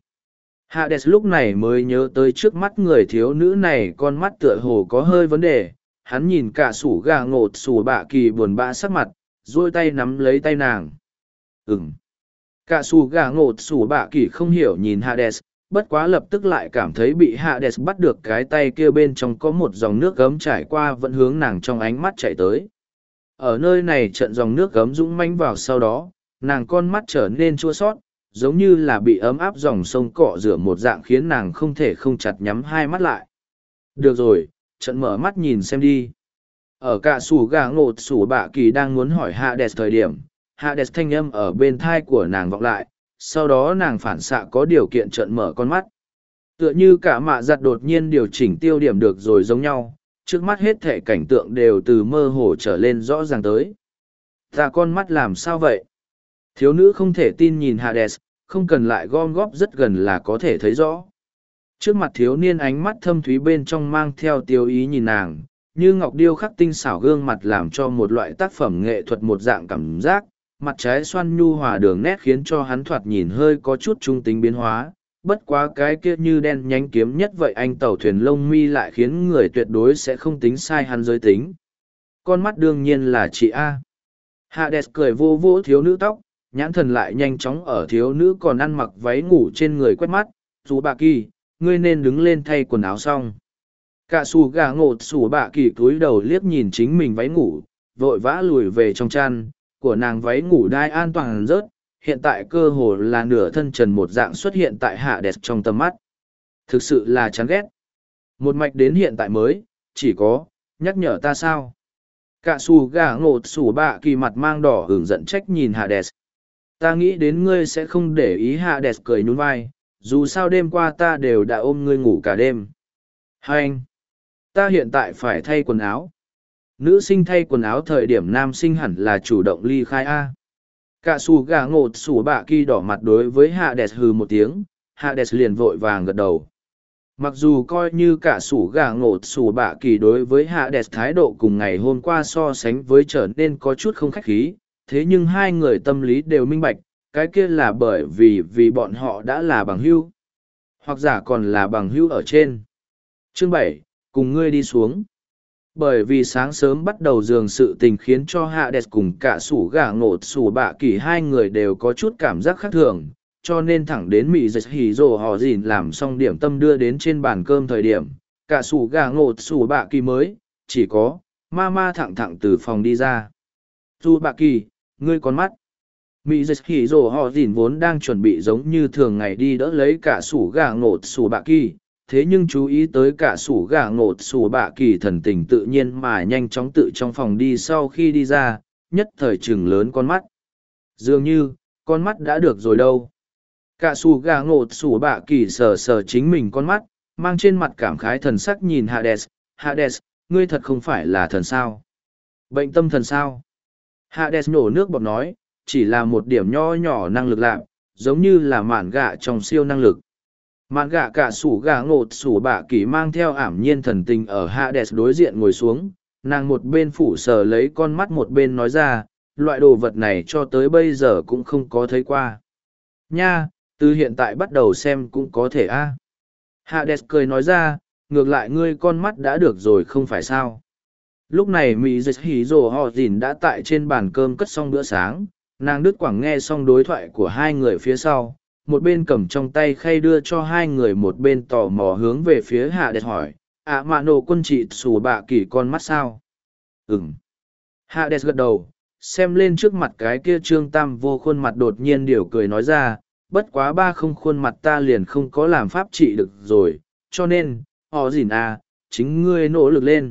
Hades lúc này mới nhớ tới trước mắt người thiếu nữ này con mắt tựa hồ có hơi vấn đề, hắn nhìn cả sủ gà ngột sủ bạ kỳ buồn bã sắc mặt, duỗi tay nắm lấy tay nàng. Cả sủ gà ngột sủ bạ kỳ không hiểu nhìn Hades, bất quá lập tức lại cảm thấy bị Hades bắt được cái tay kia bên trong có một dòng nước gấm trải qua vẫn hướng nàng trong ánh mắt chạy tới. Ở nơi này trận dòng nước gấm dũng mãnh vào sau đó, nàng con mắt trở nên chua sót, giống như là bị ấm áp dòng sông cọ rửa một dạng khiến nàng không thể không chặt nhắm hai mắt lại. Được rồi, trận mở mắt nhìn xem đi. Ở cả sủ gà ngột sủ bạ kỳ đang muốn hỏi Hades thời điểm, Hades thanh âm ở bên thai của nàng vọng lại, sau đó nàng phản xạ có điều kiện trận mở con mắt. Tựa như cả mạ giặt đột nhiên điều chỉnh tiêu điểm được rồi giống nhau, trước mắt hết thể cảnh tượng đều từ mơ hồ trở lên rõ ràng tới. Ta con mắt làm sao vậy? Thiếu nữ không thể tin nhìn Hades, không cần lại gom góp rất gần là có thể thấy rõ. Trước mặt thiếu niên ánh mắt thâm thúy bên trong mang theo tiêu ý nhìn nàng, như ngọc điêu khắc tinh xảo gương mặt làm cho một loại tác phẩm nghệ thuật một dạng cảm giác, mặt trái xoăn nhu hòa đường nét khiến cho hắn thoạt nhìn hơi có chút trung tính biến hóa, bất quá cái kia như đen nhánh kiếm nhất vậy anh tàu thuyền lông mi lại khiến người tuyệt đối sẽ không tính sai hắn giới tính. Con mắt đương nhiên là chị A. Hades cười vô vỗ thiếu nữ tóc, nhãn thần lại nhanh chóng ở thiếu nữ còn ăn mặc váy ngủ trên người quét mắt. Dù bà kỳ, ngươi nên đứng lên thay quần áo xong. Cả xù gà ngột xù bà kỳ cúi đầu liếc nhìn chính mình váy ngủ, vội vã lùi về trong chăn, của nàng váy ngủ đai an toàn rớt, hiện tại cơ hồ là nửa thân trần một dạng xuất hiện tại hạ đẹp trong tầm mắt. Thực sự là chán ghét. Một mạch đến hiện tại mới, chỉ có, nhắc nhở ta sao. Cả xù gà ngột xù bạ kỳ mặt mang đỏ hưởng giận trách nhìn Hades. Ta nghĩ đến ngươi sẽ không để ý Hades cười nhún vai, dù sao đêm qua ta đều đã ôm ngươi ngủ cả đêm. Hai anh, ta hiện tại phải thay quần áo. Nữ sinh thay quần áo thời điểm nam sinh hẳn là chủ động ly khai A. Cả xù gà ngột xù bạ kỳ đỏ mặt đối với Hades hừ một tiếng, Hades liền vội vàng gật đầu. Mặc dù coi như cả sủ gà ngột sủ bạ kỳ đối với Hades thái độ cùng ngày hôm qua so sánh với trở nên có chút không khách khí, thế nhưng hai người tâm lý đều minh bạch, cái kia là bởi vì bọn họ đã là bằng hữu, hoặc giả còn là bằng hữu ở trên. Chương 7, cùng ngươi đi xuống. Bởi vì sáng sớm bắt đầu giường sự tình khiến cho Hades cùng cả sủ gà ngột sủ bạ kỳ hai người đều có chút cảm giác khác thường, cho nên thẳng đến mị dịch hỉ rồ họ dìn làm xong điểm tâm đưa đến trên bàn cơm thời điểm cả sủ gà ngột sủ bạ kỳ mới chỉ có ma ma thẳng thẳng từ phòng đi ra. Dù bạ kỳ, ngươi con mắt. Mị dịch hỉ rồ họ dìn vốn đang chuẩn bị giống như thường ngày đi đỡ lấy cả sủ gà ngột sủ bạ kỳ, thế nhưng chú ý tới cả sủ gà ngột sủ bạ kỳ thần tình tự nhiên mà nhanh chóng tự trong phòng đi. Sau khi đi ra nhất thời chừng lớn con mắt, dường như con mắt đã được rồi đâu. Cả xù gà ngột xù bạ kỳ sờ sờ chính mình con mắt, mang trên mặt cảm khái thần sắc nhìn Hades. Hades, ngươi thật không phải là thần sao? Bệnh tâm thần sao? Hades nhổ nước bọt nói, chỉ là một điểm nho nhỏ năng lực lạc, giống như là mạn gạ trong siêu năng lực. Mạn gạ cả xù gà ngột xù bạ kỳ mang theo ảm nhiên thần tình ở Hades đối diện ngồi xuống, nàng một bên phủ sờ lấy con mắt một bên nói ra, loại đồ vật này cho tới bây giờ cũng không có thấy qua. Nha! Từ hiện tại bắt đầu xem cũng có thể a. Hades cười nói ra, ngược lại ngươi con mắt đã được rồi không phải sao. Lúc này Mỹ Dịch Hỉ Rồ Họ Dìn đã tại trên bàn cơm cất xong bữa sáng, nàng đứt quảng nghe xong đối thoại của hai người phía sau, một bên cầm trong tay khay đưa cho hai người một bên tò mò hướng về phía Hades hỏi, mạ nổ quân chị xù bạ kỳ con mắt sao? Ừm. Hades gật đầu, xem lên trước mặt cái kia trương tam vô khuôn mặt đột nhiên điều cười nói ra, bất quá ba không khuôn mặt ta liền không có làm pháp trị được rồi, cho nên, họ dìn chính ngươi nỗ lực lên.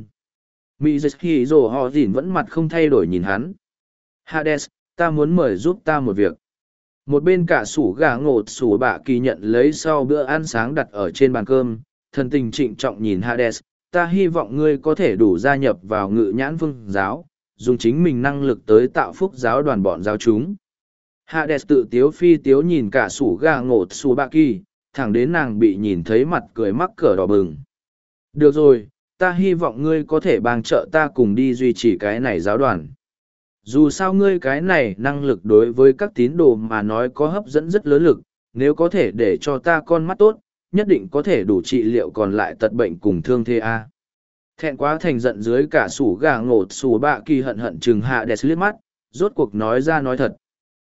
Mị dịch hỉ rồ họ dìn vẫn mặt không thay đổi nhìn hắn. Hades, ta muốn mời giúp ta một việc. Một bên cả sủ gà ngột sủ bạ kỳ nhận lấy sau bữa ăn sáng đặt ở trên bàn cơm, thần tình trịnh trọng nhìn Hades, ta hy vọng ngươi có thể đủ gia nhập vào ngự nhãn phương giáo, dùng chính mình năng lực tới tạo phúc giáo đoàn bọn giáo chúng. Hades tự tiếu phi tiếu nhìn cả sủ gà ngột sủ bạ kỳ, thẳng đến nàng bị nhìn thấy mặt cười mắc cỡ đỏ bừng. Được rồi, ta hy vọng ngươi có thể bằng trợ ta cùng đi duy trì cái này giáo đoàn. Dù sao ngươi cái này năng lực đối với các tín đồ mà nói có hấp dẫn rất lớn lực, nếu có thể để cho ta con mắt tốt, nhất định có thể đủ trị liệu còn lại tật bệnh cùng thương thế a. Thẹn quá thành giận dưới cả sủ gà ngột sủ bạ kỳ hận hận chừng Hades liếc mắt, rốt cuộc nói ra nói thật.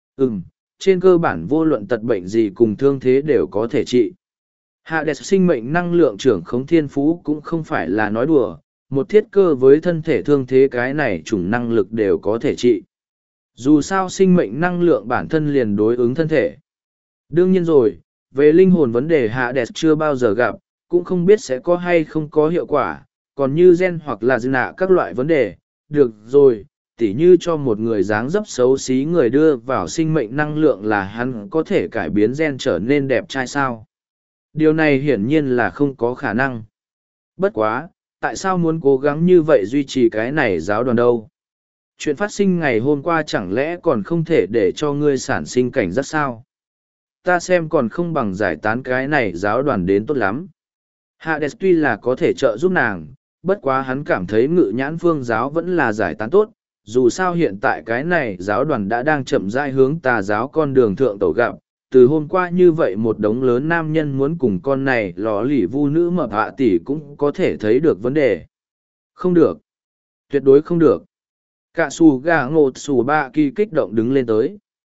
Trên cơ bản vô luận tật bệnh gì cùng thương thế đều có thể trị. Hades sinh mệnh năng lượng trưởng khống thiên phú cũng không phải là nói đùa, một thiết cơ với thân thể thương thế cái này chủng năng lực đều có thể trị. Dù sao sinh mệnh năng lượng bản thân liền đối ứng thân thể. Đương nhiên rồi, về linh hồn vấn đề Hades chưa bao giờ gặp, cũng không biết sẽ có hay không có hiệu quả, còn như gen hoặc là nạ các loại vấn đề, được rồi, tỉ như cho một người dáng dấp xấu xí người đưa vào sinh mệnh năng lượng là hắn có thể cải biến gen trở nên đẹp trai sao. Điều này hiển nhiên là không có khả năng. Bất quá, tại sao muốn cố gắng như vậy duy trì cái này giáo đoàn đâu? Chuyện phát sinh ngày hôm qua chẳng lẽ còn không thể để cho ngươi sản sinh cảnh giác sao? Ta xem còn không bằng giải tán cái này giáo đoàn đến tốt lắm. Hades tuy là có thể trợ giúp nàng, bất quá hắn cảm thấy ngự nhãn phương giáo vẫn là giải tán tốt, dù sao hiện tại cái này giáo đoàn đã đang chậm rãi hướng tà giáo con đường thượng tẩu gặp. Từ hôm qua như vậy một đống lớn nam nhân muốn cùng con này lò lỉ vu nữ mập hạ tỷ cũng có thể thấy được vấn đề. Không được. Tuyệt đối không được. Cả xù gà ngột xù bạ kỳ kích động đứng lên tới.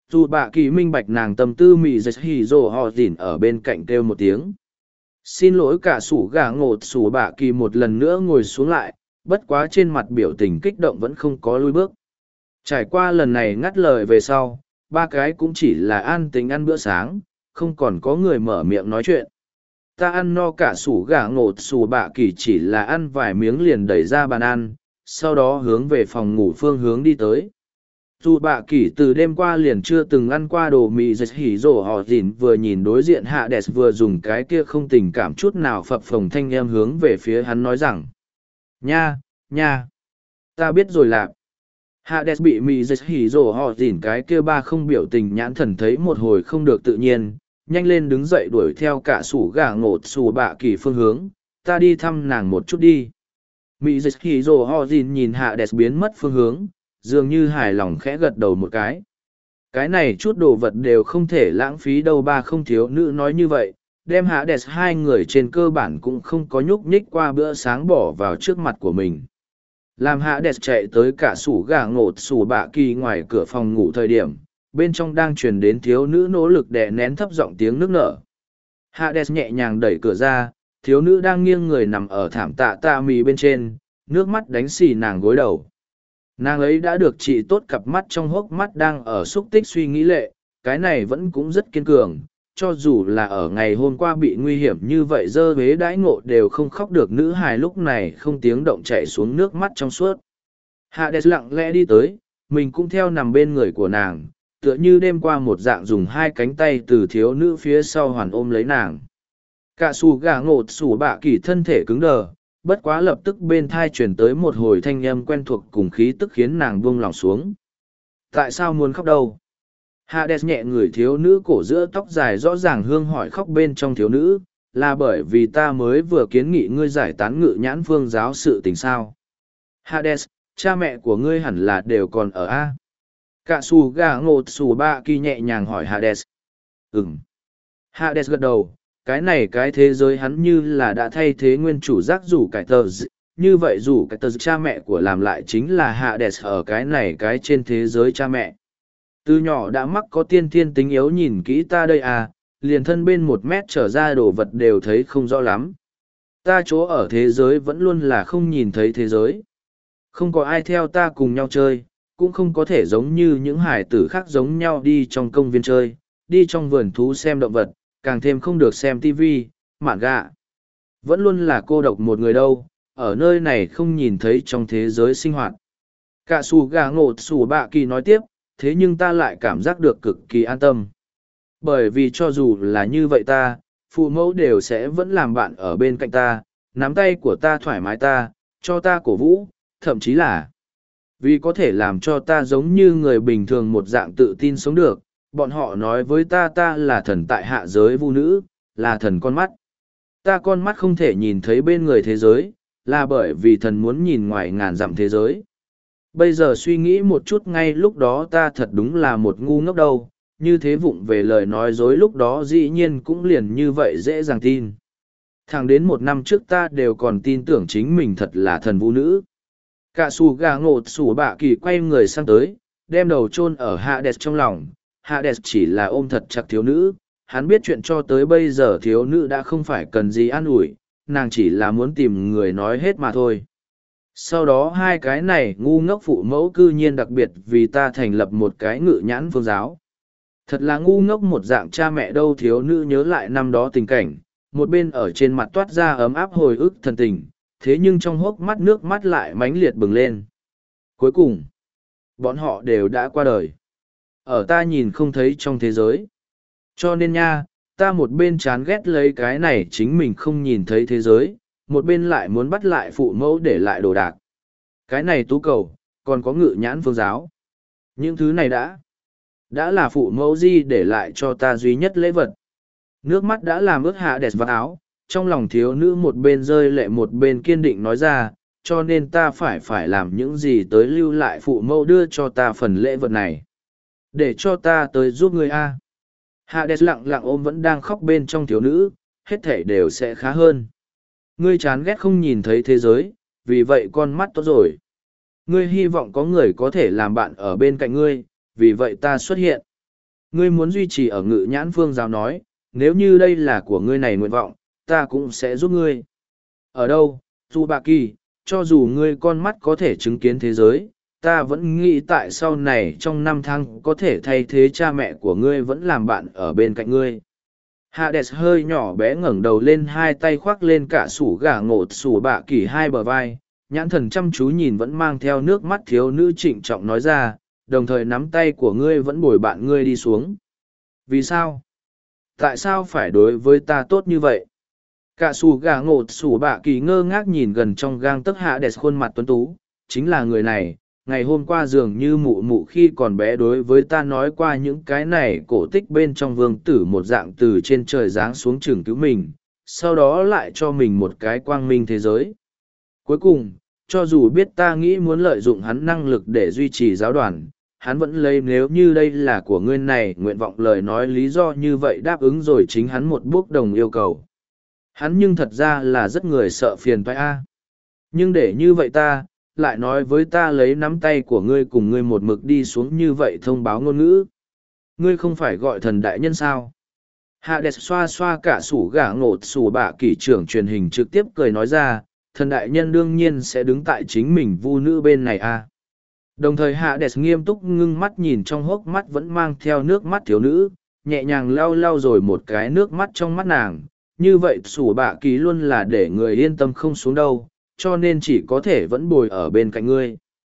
Dù bạ kỳ minh bạch nàng tâm tư mị dịch hì rồ họ dỉn ở bên cạnh kêu một tiếng. Xin lỗi cả sủ gà ngột sủ bạ kỳ một lần nữa ngồi xuống lại, bất quá trên mặt biểu tình kích động vẫn không có lui bước. Trải qua lần này ngắt lời về sau, ba cái cũng chỉ là an tính ăn bữa sáng, không còn có người mở miệng nói chuyện. Ta ăn no cả sủ gà ngột sủ bạ kỳ chỉ là ăn vài miếng liền đẩy ra bàn ăn, sau đó hướng về phòng ngủ phương hướng đi tới. Dù bạ kỳ từ đêm qua liền chưa từng ăn qua đồ mì dịch hỉ rổ họ dìn, vừa nhìn đối diện hạ đẹp vừa dùng cái kia không tình cảm chút nào phập phồng thanh em hướng về phía hắn nói rằng: nha, nha, ta biết rồi lạp. Hạ đẹp bị mì dịch hỉ rổ họ dìn cái kia ba không biểu tình nhãn thần thấy một hồi không được tự nhiên, nhanh lên đứng dậy đuổi theo cả sủ gà ngột sủ bạ kỳ phương hướng. Ta đi thăm nàng một chút đi. Mì dịch hỉ rổ họ dìn nhìn hạ đẹp biến mất phương hướng, dường như hài lòng khẽ gật đầu một cái này chút đồ vật đều không thể lãng phí đâu. Ba không thiếu nữ nói như vậy, đem hạ đẹp hai người trên cơ bản cũng không có nhúc nhích qua bữa sáng bỏ vào trước mặt của mình. Làm hạ đẹp chạy tới cả sủ gà ngột sủ bạ kỳ ngoài cửa phòng ngủ thời điểm, bên trong đang truyền đến thiếu nữ nỗ lực đè nén thấp giọng tiếng nước nở. Hạ đẹp nhẹ nhàng đẩy cửa ra, thiếu nữ đang nghiêng người nằm ở thảm tạ tạ mì bên trên, nước mắt đánh xì nàng gối đầu. Nàng ấy đã được trị tốt, cặp mắt trong hốc mắt đang ở xúc tích suy nghĩ lệ, cái này vẫn cũng rất kiên cường, cho dù là ở ngày hôm qua bị nguy hiểm như vậy dơ bế đãi ngộ đều không khóc được. Nữ hài lúc này không tiếng động chảy xuống nước mắt trong suốt. Hạ đẹp lặng lẽ đi tới, mình cũng theo nằm bên người của nàng, tựa như đêm qua một dạng dùng hai cánh tay từ thiếu nữ phía sau hoàn ôm lấy nàng. Cả xù gà ngột xù bạ kỳ thân thể cứng đờ, bất quá lập tức bên thai chuyển tới một hồi thanh âm quen thuộc cùng khí tức khiến nàng buông lòng xuống. Tại sao muốn khóc đâu? Hades nhẹ người thiếu nữ cổ giữa tóc dài rõ ràng hương hỏi khóc bên trong thiếu nữ, là bởi vì ta mới vừa kiến nghị ngươi giải tán ngự nhãn phương giáo sự tình sao. Hades, cha mẹ của ngươi hẳn là đều còn ở A. Cả xù gà ngột xù ba kỳ nhẹ nhàng hỏi Hades. Ừm. Hades gật đầu, cái này cái thế giới hắn như là đã thay thế nguyên chủ giác rủ cải tờ như vậy rủ cải tờ cha mẹ của làm lại chính là Hades ở cái này cái trên thế giới cha mẹ. Từ nhỏ đã mắc có tiên thiên tính yếu, nhìn kỹ ta đây à, liền thân bên 1 mét trở ra đồ vật đều thấy không rõ lắm. Ta chỗ ở thế giới vẫn luôn là không nhìn thấy thế giới. Không có ai theo ta cùng nhau chơi, cũng không có thể giống như những hải tử khác giống nhau đi trong công viên chơi, đi trong vườn thú xem động vật, càng thêm không được xem tivi, mạn gạ. Vẫn luôn là cô độc một người đâu, ở nơi này không nhìn thấy trong thế giới sinh hoạt. Cả xù gà ngột xù bạ kỳ nói tiếp, thế nhưng ta lại cảm giác được cực kỳ an tâm. Bởi vì cho dù là như vậy ta, phụ mẫu đều sẽ vẫn làm bạn ở bên cạnh ta, nắm tay của ta thoải mái ta, cho ta cổ vũ, thậm chí là vì có thể làm cho ta giống như người bình thường một dạng tự tin sống được. Bọn họ nói với ta là thần tại hạ giới vu nữ, là thần con mắt. Ta con mắt không thể nhìn thấy bên người thế giới, là bởi vì thần muốn nhìn ngoài ngàn dặm thế giới. Bây giờ suy nghĩ một chút, ngay lúc đó ta thật đúng là một ngu ngốc đâu, như thế vụng về lời nói dối lúc đó dĩ nhiên cũng liền như vậy dễ dàng tin. Thẳng đến 1 năm trước ta đều còn tin tưởng chính mình thật là thần vũ nữ. Cả xù gà ngột xù bạ kỳ quay người sang tới, đem đầu chôn ở Hades trong lòng. Hades chỉ là ôm thật chặt thiếu nữ, hắn biết chuyện cho tới bây giờ thiếu nữ đã không phải cần gì an ủi, nàng chỉ là muốn tìm người nói hết mà thôi. Sau đó hai cái này ngu ngốc phụ mẫu cư nhiên đặc biệt vì ta thành lập một cái ngự nhãn phương giáo. Thật là ngu ngốc một dạng cha mẹ đâu. Thiếu nữ nhớ lại năm đó tình cảnh, một bên ở trên mặt toát ra ấm áp hồi ức thần tình, thế nhưng trong hốc mắt nước mắt lại mãnh liệt bừng lên. Cuối cùng, bọn họ đều đã qua đời. Ở ta nhìn không thấy trong thế giới. Cho nên nha, ta một bên chán ghét lấy cái này chính mình không nhìn thấy thế giới, một bên lại muốn bắt lại phụ mẫu để lại đồ đạc. Cái này tú cầu, còn có ngự nhãn phương giáo. Những thứ này đã là phụ mẫu di để lại cho ta duy nhất lễ vật. Nước mắt đã làm ướt hạ đẹp vào áo, trong lòng thiếu nữ một bên rơi lệ một bên kiên định nói ra, cho nên ta phải làm những gì tới lưu lại phụ mẫu đưa cho ta phần lễ vật này. Để cho ta tới giúp người a. Hades lặng lặng ôm vẫn đang khóc bên trong thiếu nữ, hết thể đều sẽ khá hơn. Ngươi chán ghét không nhìn thấy thế giới, vì vậy con mắt tốt rồi. Ngươi hy vọng có người có thể làm bạn ở bên cạnh ngươi, vì vậy ta xuất hiện. Ngươi muốn duy trì ở Ngự Nhãn Phương giáo nói, nếu như đây là của ngươi này nguyện vọng, ta cũng sẽ giúp ngươi. Ở đâu, dù bà kỳ, cho dù ngươi con mắt có thể chứng kiến thế giới, ta vẫn nghĩ tại sau này trong 5 tháng có thể thay thế cha mẹ của ngươi vẫn làm bạn ở bên cạnh ngươi. Hades hơi nhỏ bé ngẩng đầu lên, hai tay khoác lên cả sủ gà ngột sủ bạ kỳ hai bờ vai, nhãn thần chăm chú nhìn vẫn mang theo nước mắt thiếu nữ trịnh trọng nói ra, đồng thời nắm tay của ngươi vẫn bồi bạn ngươi đi xuống. Vì sao? Tại sao phải đối với ta tốt như vậy? Cả sủ gà ngột sủ bạ kỳ ngơ ngác nhìn gần trong gang tấc Hades khuôn mặt tuấn tú, chính là người này. Ngày hôm qua dường như mụ mụ khi còn bé đối với ta nói qua những cái này cổ tích bên trong vương tử một dạng từ trên trời giáng xuống trường cứu mình, sau đó lại cho mình một cái quang minh thế giới. Cuối cùng, cho dù biết ta nghĩ muốn lợi dụng hắn năng lực để duy trì giáo đoàn, hắn vẫn lấy nếu như đây là của ngươi này nguyện vọng lời nói lý do như vậy đáp ứng rồi chính hắn một bước đồng yêu cầu. Hắn nhưng thật ra là rất người sợ phiền phải a. Nhưng để như vậy ta, lại nói với ta lấy nắm tay của ngươi cùng ngươi một mực đi xuống như vậy thông báo ngôn ngữ. Ngươi không phải gọi thần đại nhân sao? Hades xoa xoa cả sủ gà ngột sủ bạ kỷ trưởng truyền hình trực tiếp cười nói ra, thần đại nhân đương nhiên sẽ đứng tại chính mình vu nữ bên này a. Đồng thời Hades nghiêm túc ngưng mắt nhìn trong hốc mắt vẫn mang theo nước mắt thiếu nữ, nhẹ nhàng lau lau rồi một cái nước mắt trong mắt nàng. Như vậy sủ bạ kỷ luôn là để người yên tâm không xuống đâu, cho nên chỉ có thể vẫn bồi ở bên cạnh ngươi.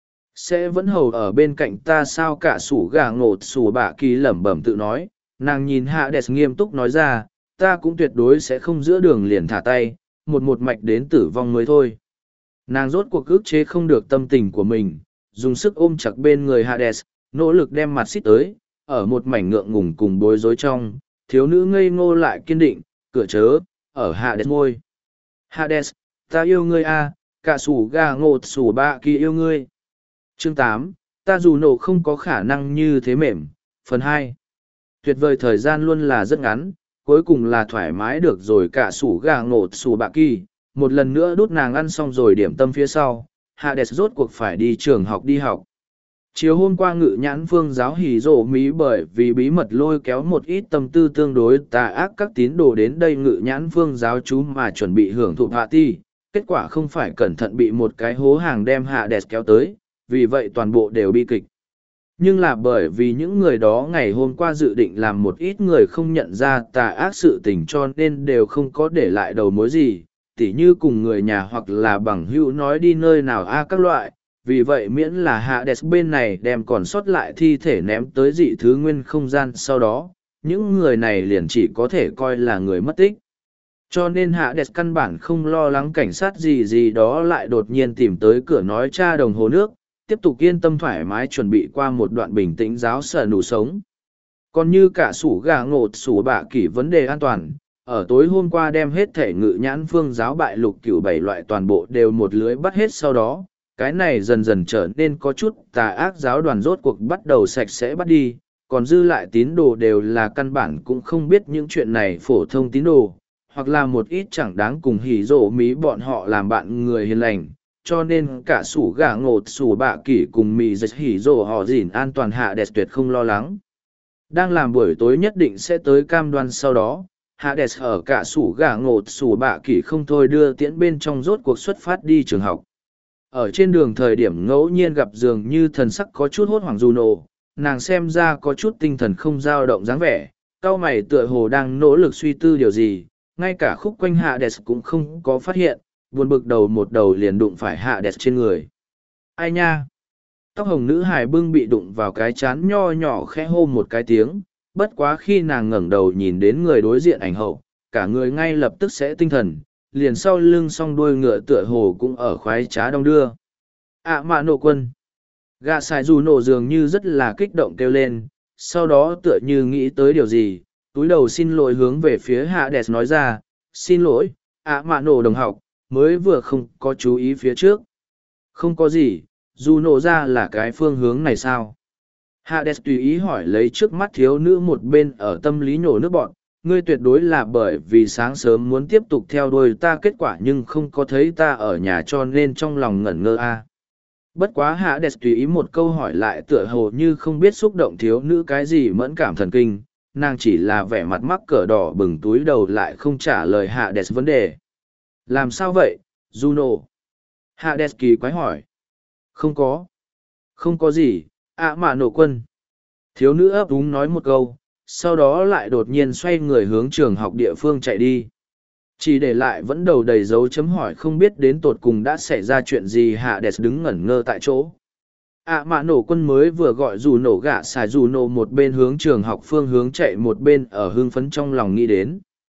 Sẽ vẫn hầu ở bên cạnh ta sao cả sủ gà ngột sủ bạ kỳ lẩm bẩm tự nói, nàng nhìn Hades nghiêm túc nói ra, ta cũng tuyệt đối sẽ không giữa đường liền thả tay, một mạch đến tử vong mới thôi. Nàng rốt cuộc ức chế không được tâm tình của mình, dùng sức ôm chặt bên người Hades, nỗ lực đem mặt xít tới, ở một mảnh ngượng ngùng cùng bối rối trong, thiếu nữ ngây ngô lại kiên định, cửa chớ, ở Hades môi. Hades, ta yêu ngươi a, cả sủ gà ngột sủ bạ kỳ yêu ngươi. Chương 8, ta dù nổ không có khả năng như thế mềm. Phần 2. Tuyệt vời thời gian luôn là rất ngắn, cuối cùng là thoải mái được rồi cả sủ gà ngột sủ bạ kỳ. Một lần nữa đút nàng ăn xong rồi điểm tâm phía sau, Hades rốt cuộc phải đi trường học đi học. Chiều hôm qua Ngự Nhãn Phương giáo hỉ rộ mí bởi vì bí mật lôi kéo một ít tâm tư tương đối tà ác các tín đồ đến đây Ngự Nhãn Phương giáo chú mà chuẩn bị hưởng thụ hạ ti. Kết quả không phải cẩn thận bị một cái hố hàng đem Hades kéo tới, vì vậy toàn bộ đều bi kịch. Nhưng là bởi vì những người đó ngày hôm qua dự định làm một ít người không nhận ra tà ác sự tình cho nên đều không có để lại đầu mối gì, tỉ như cùng người nhà hoặc là bằng hữu nói đi nơi nào các loại. Vì vậy miễn là Hades bên này đem còn sót lại thi thể ném tới dị thứ nguyên không gian sau đó, những người này liền chỉ có thể coi là người mất tích. Cho nên Hades căn bản không lo lắng cảnh sát gì đó lại đột nhiên tìm tới cửa nói tra đồng hồ nước, tiếp tục yên tâm thoải mái chuẩn bị qua một đoạn bình tĩnh giáo sở nụ sống. Còn như cả sủ gà ngột sủ bạ kỷ vấn đề an toàn, ở tối hôm qua đem hết thể Ngự Nhãn Phương giáo bại lục cửu 7 loại toàn bộ đều một lưới bắt hết sau đó, cái này dần dần trở nên có chút tà ác giáo đoàn rốt cuộc bắt đầu sạch sẽ bắt đi, còn dư lại tín đồ đều là căn bản cũng không biết những chuyện này phổ thông tín đồ, hoặc là một ít chẳng đáng cùng hỉ rộ mí bọn họ làm bạn người hiền lành, cho nên cả sủ gà ngột sủ bạ kỷ cùng mì dịch hỉ rộ họ dỉn an toàn Hades tuyệt không lo lắng. Đang làm buổi tối nhất định sẽ tới cam đoan sau đó, Hades ở cả sủ gà ngột sủ bạ kỷ không thôi đưa tiễn bên trong rốt cuộc xuất phát đi trường học. Ở trên đường thời điểm ngẫu nhiên gặp dường như thần sắc có chút hốt hoảng Juno, nàng xem ra có chút tinh thần không dao động dáng vẻ, cau mày tựa hồ đang nỗ lực suy tư điều gì, ngay cả khúc quanh Hades cũng không có phát hiện, buồn bực đầu một đầu liền đụng phải Hades trên người. Ai nha? Tóc hồng nữ hài bưng bị đụng vào cái chán nho nhỏ khẽ hô một cái tiếng, bất quá khi nàng ngẩng đầu nhìn đến người đối diện ảnh hậu, cả người ngay lập tức sẽ tinh thần, liền sau lưng song đuôi ngựa tựa hồ cũng ở khoái trá đong đưa. Mạ nộ quân. Gạ xài dù nổ dường như rất là kích động kêu lên, sau đó tựa như nghĩ tới điều gì, túi đầu xin lỗi hướng về phía Hades nói ra, xin lỗi, mạ nổ đồng học, mới vừa không có chú ý phía trước. Không có gì, dù nổ ra là cái phương hướng này sao? Hades tùy ý hỏi lấy trước mắt thiếu nữ một bên ở tâm lý nhổ nước bọn, ngươi tuyệt đối là bởi vì sáng sớm muốn tiếp tục theo đuôi ta kết quả nhưng không có thấy ta ở nhà cho nên trong lòng ngẩn ngơ Bất quá hạ đẹp tùy ý một câu hỏi lại tựa hồ như không biết xúc động thiếu nữ cái gì mẫn cảm thần kinh, nàng chỉ là vẻ mặt mắc cỡ đỏ bừng túi đầu lại không trả lời hạ đẹp vấn đề. Làm sao vậy, Juno? Hạ đẹp kỳ quái hỏi. Không có. Không có gì, ạ mà nổ quân. Thiếu nữ ấp úng nói một câu, sau đó lại đột nhiên xoay người hướng trường học địa phương chạy đi. Chỉ để lại vẫn đầu đầy dấu chấm hỏi không biết đến tột cùng đã xảy ra chuyện gì. Hạ đẹp đứng ngẩn ngơ tại chỗ. ạ mạ nổ quân mới vừa gọi dù nổ gạ xài dù nổ một bên hướng trường học phương hướng chạy một bên ở hưng phấn trong lòng nghĩ đến.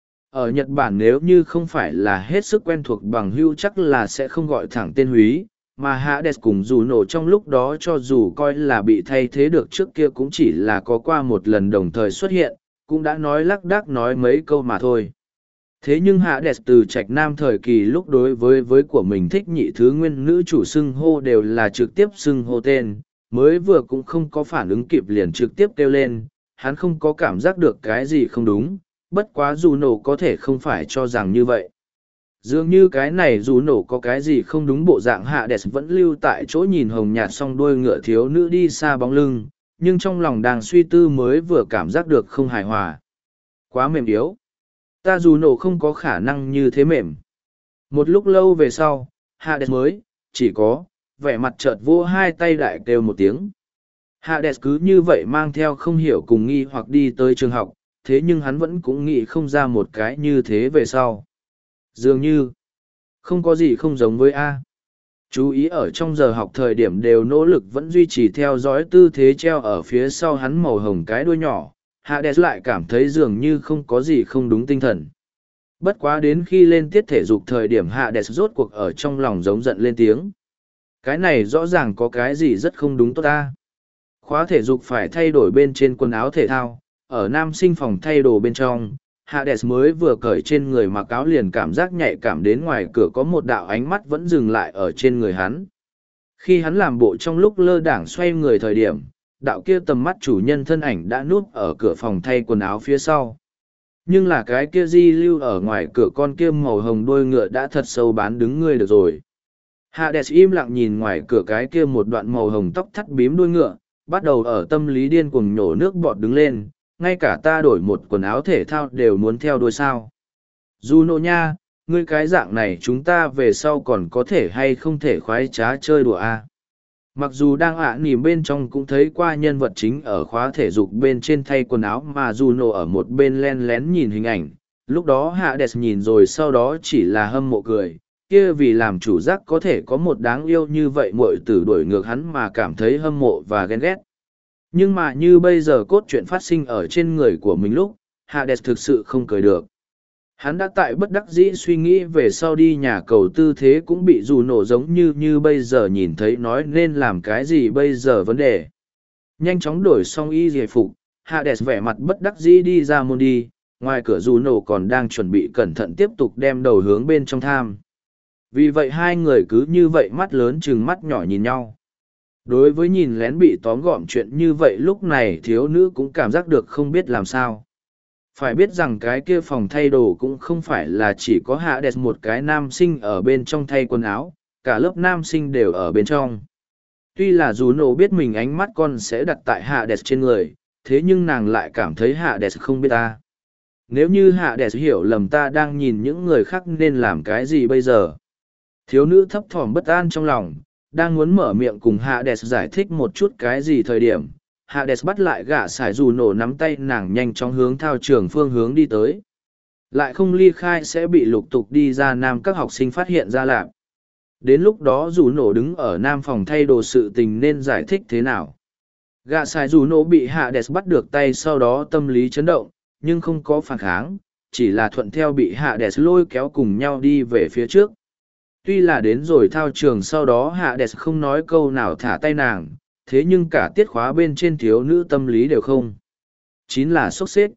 Ở Nhật Bản nếu như không phải là hết sức quen thuộc bằng hưu chắc là sẽ không gọi thẳng tên húy, mà Hades cùng dù nổ trong lúc đó cho dù coi là bị thay thế được trước kia cũng chỉ là có qua một lần đồng thời xuất hiện, cũng đã nói lắc đắc nói mấy câu mà thôi. Thế nhưng Hades từ trạch nam thời kỳ lúc đối với của mình thích nhị thứ nguyên nữ chủ xưng hô đều là trực tiếp xưng hô tên, mới vừa cũng không có phản ứng kịp liền trực tiếp kêu lên, hắn không có cảm giác được cái gì không đúng, bất quá dù nổ có thể không phải cho rằng như vậy. Dường như cái này dù nổ có cái gì không đúng bộ dạng Hades vẫn lưu tại chỗ nhìn hồng nhạt song đuôi ngựa thiếu nữ đi xa bóng lưng, nhưng trong lòng đang suy tư mới vừa cảm giác được không hài hòa. Quá mềm yếu. Ta dù nổ không có khả năng như thế mềm. Một lúc lâu về sau, Hades mới, chỉ có, vẻ mặt chợt vô hai tay đại kêu một tiếng. Hades cứ như vậy mang theo không hiểu cùng nghi hoặc đi tới trường học, thế nhưng hắn vẫn cũng nghĩ không ra một cái như thế về sau. Dường như, không có gì không giống với A. Chú ý ở trong giờ học thời điểm đều nỗ lực vẫn duy trì theo dõi tư thế treo ở phía sau hắn màu hồng cái đuôi nhỏ, Hades lại cảm thấy dường như không có gì không đúng tinh thần. Bất quá đến khi lên tiết thể dục thời điểm Hades rốt cuộc ở trong lòng giống giận lên tiếng. Cái này rõ ràng có cái gì rất không đúng tốt ta. Khóa thể dục phải thay đổi bên trên quần áo thể thao, ở nam sinh phòng thay đồ bên trong, Hades mới vừa cởi trên người mặc áo liền cảm giác nhạy cảm đến ngoài cửa có một đạo ánh mắt vẫn dừng lại ở trên người hắn. Khi hắn làm bộ trong lúc lơ đảng xoay người thời điểm, đạo kia tầm mắt chủ nhân thân ảnh đã núp ở cửa phòng thay quần áo phía sau. Nhưng là cái kia di lưu ở ngoài cửa con kia màu hồng đôi ngựa đã thật sâu bán đứng ngươi được rồi. Hades im lặng nhìn ngoài cửa cái kia một đoạn màu hồng tóc thắt bím đuôi ngựa, bắt đầu ở tâm lý điên cuồng nhổ nước bọt đứng lên, ngay cả ta đổi một quần áo thể thao đều muốn theo đuôi sao. Juno nha, ngươi cái dạng này chúng ta về sau còn có thể hay không thể khoái trá chơi đùa a? Mặc dù đang nỉm bên trong cũng thấy qua nhân vật chính ở khóa thể dục bên trên thay quần áo mà Juno ở một bên len lén nhìn hình ảnh, lúc đó Hades nhìn rồi sau đó chỉ là hâm mộ cười, kia vì làm chủ giác có thể có một đáng yêu như vậy muội tử đuổi ngược hắn mà cảm thấy hâm mộ và ghen ghét. Nhưng mà như bây giờ cốt truyện phát sinh ở trên người của mình lúc, Hades thực sự không cười được. Hắn đã tại bất đắc dĩ suy nghĩ về sau đi nhà cầu tư thế cũng bị dù nổ giống như bây giờ nhìn thấy nói nên làm cái gì bây giờ vấn đề. Nhanh chóng đổi xong y giải phục, Hades vẻ mặt bất đắc dĩ đi ra môn đi, ngoài cửa dù nổ còn đang chuẩn bị cẩn thận tiếp tục đem đầu hướng bên trong tham. Vì vậy hai người cứ như vậy mắt lớn chừng mắt nhỏ nhìn nhau. Đối với nhìn lén bị tóm gọn chuyện như vậy lúc này thiếu nữ cũng cảm giác được không biết làm sao. Phải biết rằng cái kia phòng thay đồ cũng không phải là chỉ có Hades một cái nam sinh ở bên trong thay quần áo, cả lớp nam sinh đều ở bên trong. Tuy là dù nổ biết mình ánh mắt con sẽ đặt tại Hades trên người, thế nhưng nàng lại cảm thấy Hades không biết ta. Nếu như Hades hiểu lầm ta đang nhìn những người khác nên làm cái gì bây giờ? Thiếu nữ thấp thỏm bất an trong lòng, đang muốn mở miệng cùng Hades giải thích một chút cái gì thời điểm. Hades bắt lại gã sải dù nổ nắm tay nàng nhanh chóng hướng thao trường phương hướng đi tới. Lại không ly khai sẽ bị lục tục đi ra nam các học sinh phát hiện ra lạc. Đến lúc đó dù nổ đứng ở nam phòng thay đồ sự tình nên giải thích thế nào. Gã sải dù nổ bị Hades bắt được tay sau đó tâm lý chấn động, nhưng không có phản kháng, chỉ là thuận theo bị Hades lôi kéo cùng nhau đi về phía trước. Tuy là đến rồi thao trường sau đó Hades không nói câu nào thả tay nàng, thế nhưng cả tiết khóa bên trên thiếu nữ tâm lý đều không. Chính là sốc xếp.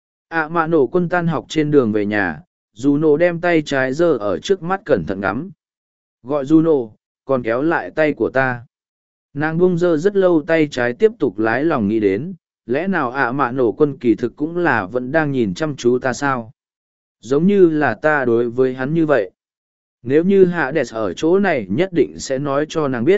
Mạ nổ quân tan học trên đường về nhà, Juno đem tay trái giơ ở trước mắt cẩn thận ngắm. Gọi Juno, còn kéo lại tay của ta. Nàng buông giơ rất lâu tay trái tiếp tục lái lòng nghĩ đến, lẽ nào mạ nổ quân kỳ thực cũng là vẫn đang nhìn chăm chú ta sao? Giống như là ta đối với hắn như vậy. Nếu như Hades ở chỗ này nhất định sẽ nói cho nàng biết,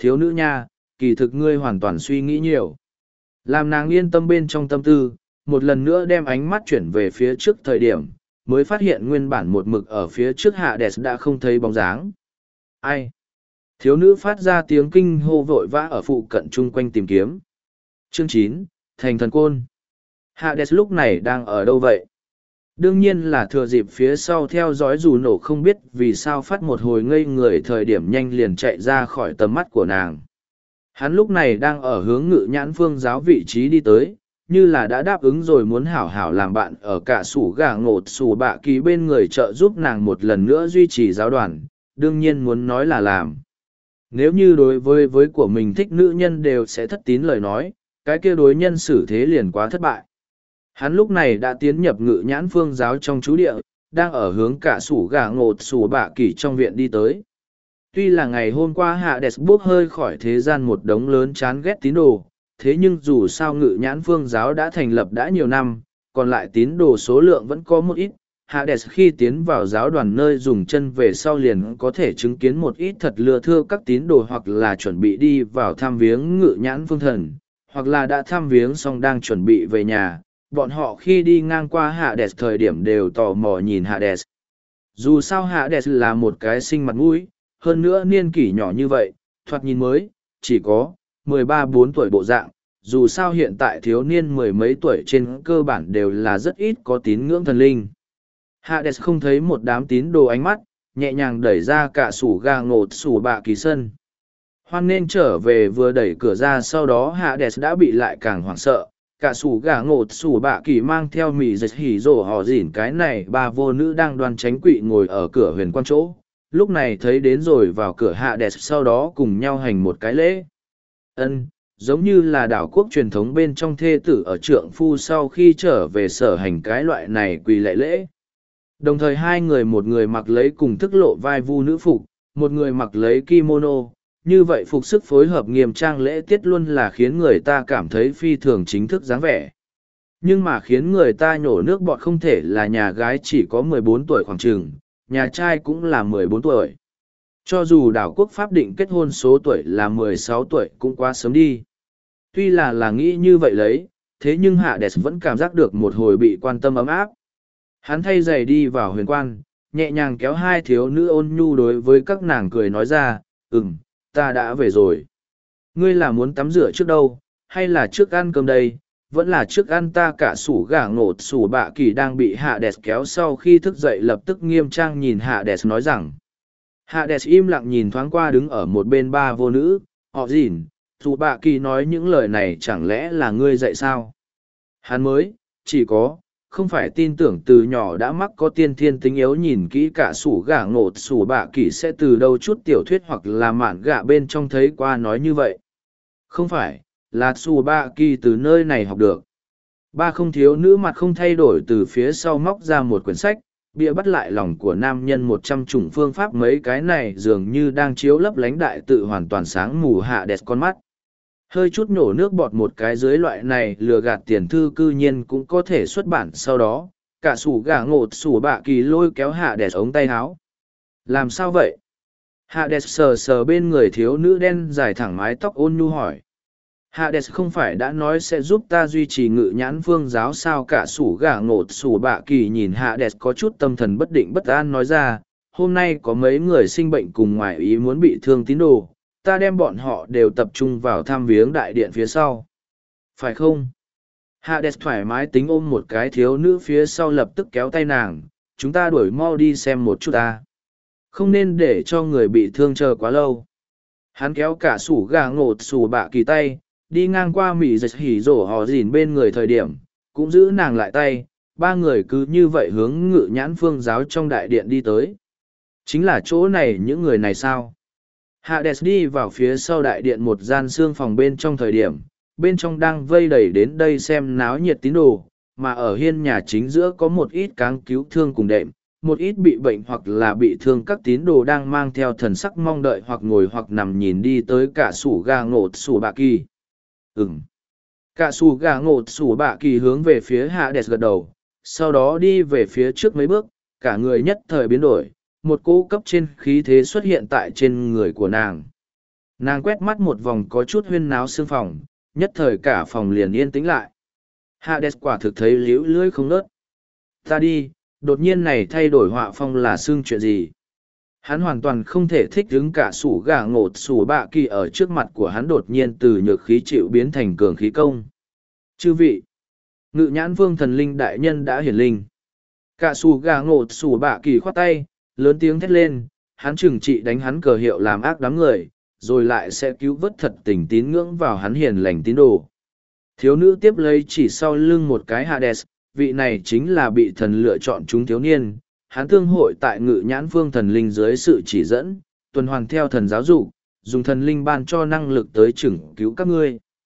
thiếu nữ nha, kỳ thực ngươi hoàn toàn suy nghĩ nhiều. Làm nàng yên tâm bên trong tâm tư, một lần nữa đem ánh mắt chuyển về phía trước thời điểm, mới phát hiện nguyên bản một mực ở phía trước Hades đã không thấy bóng dáng. Ai? Thiếu nữ phát ra tiếng kinh hô vội vã ở phụ cận chung quanh tìm kiếm. Chương 9, Thành thần côn. Hades lúc này đang ở đâu vậy? Đương nhiên là thừa dịp phía sau theo dõi dù nổ không biết vì sao phát một hồi ngây người thời điểm nhanh liền chạy ra khỏi tầm mắt của nàng. Hắn lúc này đang ở hướng Ngự Nhãn Phương giáo vị trí đi tới, như là đã đáp ứng rồi muốn hảo hảo làm bạn ở cả sủ gà ngột sủ bạ kỳ bên người trợ giúp nàng một lần nữa duy trì giáo đoàn, đương nhiên muốn nói là làm. Nếu như đối với của mình thích nữ nhân đều sẽ thất tín lời nói, cái kia đối nhân xử thế liền quá thất bại. Hắn lúc này đã tiến nhập Ngự Nhãn Phương giáo trong trú địa, đang ở hướng cả sủ gà ngột sủ bạ kỳ trong viện đi tới. Tuy là ngày hôm qua Hades bước hơi khỏi thế gian một đống lớn chán ghét tín đồ, thế nhưng dù sao Ngự Nhãn Phương giáo đã thành lập đã nhiều năm, còn lại tín đồ số lượng vẫn có một ít. Hades khi tiến vào giáo đoàn nơi dùng chân về sau liền có thể chứng kiến một ít thật lừa thưa các tín đồ hoặc là chuẩn bị đi vào thăm viếng Ngự Nhãn Phương thần, hoặc là đã thăm viếng xong đang chuẩn bị về nhà. Bọn họ khi đi ngang qua Hades thời điểm đều tò mò nhìn Hades. Dù sao Hades là một cái sinh mặt mũi, hơn nữa niên kỷ nhỏ như vậy, thoạt nhìn mới, chỉ có 13-14 tuổi bộ dạng. Dù sao hiện tại thiếu niên mười mấy tuổi trên cơ bản đều là rất ít có tín ngưỡng thần linh. Hades không thấy một đám tín đồ ánh mắt, nhẹ nhàng đẩy ra cả sủ gà ngột sủ bạ kỳ sân. Hoan nên trở về vừa đẩy cửa ra sau đó Hades đã bị lại càng hoảng sợ. Cả sủ gà ngột sủ bạ kỳ mang theo mì dịch hỉ rổ hò dỉn cái này ba vô nữ đang đoan tránh quỵ ngồi ở cửa huyền quan chỗ. Lúc này thấy đến rồi vào cửa Hades sau đó cùng nhau hành một cái lễ. Giống như là đảo quốc truyền thống bên trong thê tử ở trượng phu sau khi trở về sở hành cái loại này quỳ lạy lễ. Đồng thời hai người một người mặc lấy cùng thức lộ vai vu nữ phục, một người mặc lấy kimono. Như vậy phục sức phối hợp nghiêm trang lễ tiết luôn là khiến người ta cảm thấy phi thường chính thức dáng vẻ. Nhưng mà khiến người ta nhổ nước bọt không thể là nhà gái chỉ có 14 tuổi khoảng chừng, nhà trai cũng là 14 tuổi. Cho dù đảo quốc pháp định kết hôn số tuổi là 16 tuổi cũng quá sớm đi. Tuy là nghĩ như vậy lấy, thế nhưng Hades vẫn cảm giác được một hồi bị quan tâm ấm áp. Hắn thay giày đi vào huyền quan, nhẹ nhàng kéo hai thiếu nữ ôn nhu đối với các nàng cười nói ra, ta đã về rồi. Ngươi là muốn tắm rửa trước đâu, hay là trước ăn cơm đây, vẫn là trước ăn ta cả sủ gà ngột sủ bạ kỳ đang bị Hades kéo sau khi thức dậy lập tức nghiêm trang nhìn Hades nói rằng. Hades im lặng nhìn thoáng qua đứng ở một bên ba vô nữ, họ dìn, sủ bạ kỳ nói những lời này chẳng lẽ là ngươi dạy sao? Hắn mới, chỉ có, không phải tin tưởng từ nhỏ đã mắc có tiên thiên tính yếu nhìn kỹ cả sủ gà ngột sủ bạ kỳ sẽ từ đâu chút tiểu thuyết hoặc là mạn gạ bên trong thấy qua nói như vậy. Không phải, là sủ bạ kỳ từ nơi này học được. Ba không thiếu nữ mặt không thay đổi từ phía sau móc ra một quyển sách, bịa bắt lại lòng của nam nhân 100 chủng phương pháp mấy cái này dường như đang chiếu lấp lánh đại tự hoàn toàn sáng mù Hades con mắt. Hơi chút nhổ nước bọt một cái dưới loại này lừa gạt tiền thư cư nhiên cũng có thể xuất bản sau đó, cả sủ gà ngột sủ bạ kỳ lôi kéo Hades ống tay áo. Làm sao vậy? Hades sờ sờ bên người thiếu nữ đen dài thẳng mái tóc ôn nhu hỏi. Hades không phải đã nói sẽ giúp ta duy trì Ngự Nhãn Phương giáo sao cả sủ gà ngột sủ bạ kỳ nhìn Hades có chút tâm thần bất định bất an nói ra, hôm nay có mấy người sinh bệnh cùng ngoài ý muốn bị thương tín đồ, ta đem bọn họ đều tập trung vào thăm viếng đại điện phía sau. Phải không? Hades thoải mái tính ôm một cái thiếu nữ phía sau lập tức kéo tay nàng, chúng ta đuổi mau đi xem một chút ta. Không nên để cho người bị thương chờ quá lâu. Hắn kéo cả sủ gà ngột sủ bạ kỳ tay, đi ngang qua mỉ dịch hỉ rổ hò dìn bên người thời điểm, cũng giữ nàng lại tay, ba người cứ như vậy hướng Ngự Nhãn Phương giáo trong đại điện đi tới. Chính là chỗ này những người này sao? Hades đi vào phía sau đại điện một gian xương phòng bên trong thời điểm, bên trong đang vây đầy đến đây xem náo nhiệt tín đồ, mà ở hiên nhà chính giữa có một ít cáng cứu thương cùng đệm, một ít bị bệnh hoặc là bị thương các tín đồ đang mang theo thần sắc mong đợi hoặc ngồi hoặc nằm nhìn đi tới cả sủ gà ngột sủ bạ kỳ. Cả sủ gà ngột sủ bạ kỳ hướng về phía Hades gật đầu, sau đó đi về phía trước mấy bước, cả người nhất thời biến đổi, một cỗ cấp trên khí thế xuất hiện tại trên người của nàng. Nàng quét mắt một vòng có chút huyên náo xương phòng, nhất thời cả phòng liền yên tĩnh lại. Hades quả thực thấy líu lưỡi không nớt. Ta đi, đột nhiên này thay đổi họa phong là xương chuyện gì? Hắn hoàn toàn không thể thích ứng cả sủ gà ngột sủ bạ kỳ ở trước mặt của hắn đột nhiên từ nhược khí chịu biến thành cường khí công. Chư vị, ngự nhãn vương thần linh đại nhân đã hiển linh. Cả sủ gà ngột sủ bạ kỳ khoát tay, lớn tiếng thét lên, hắn trừng trị đánh hắn cờ hiệu làm ác đám người, rồi lại sẽ cứu vớt thật tình tín ngưỡng vào hắn hiền lành tín đồ. Thiếu nữ tiếp lấy chỉ sau lưng một cái Hades, vị này chính là bị thần lựa chọn chúng thiếu niên, hắn tương hội tại ngự nhãn phương thần linh dưới sự chỉ dẫn, tuần hoàn theo thần giáo dục, dùng thần linh ban cho năng lực tới chừng cứu các ngươi.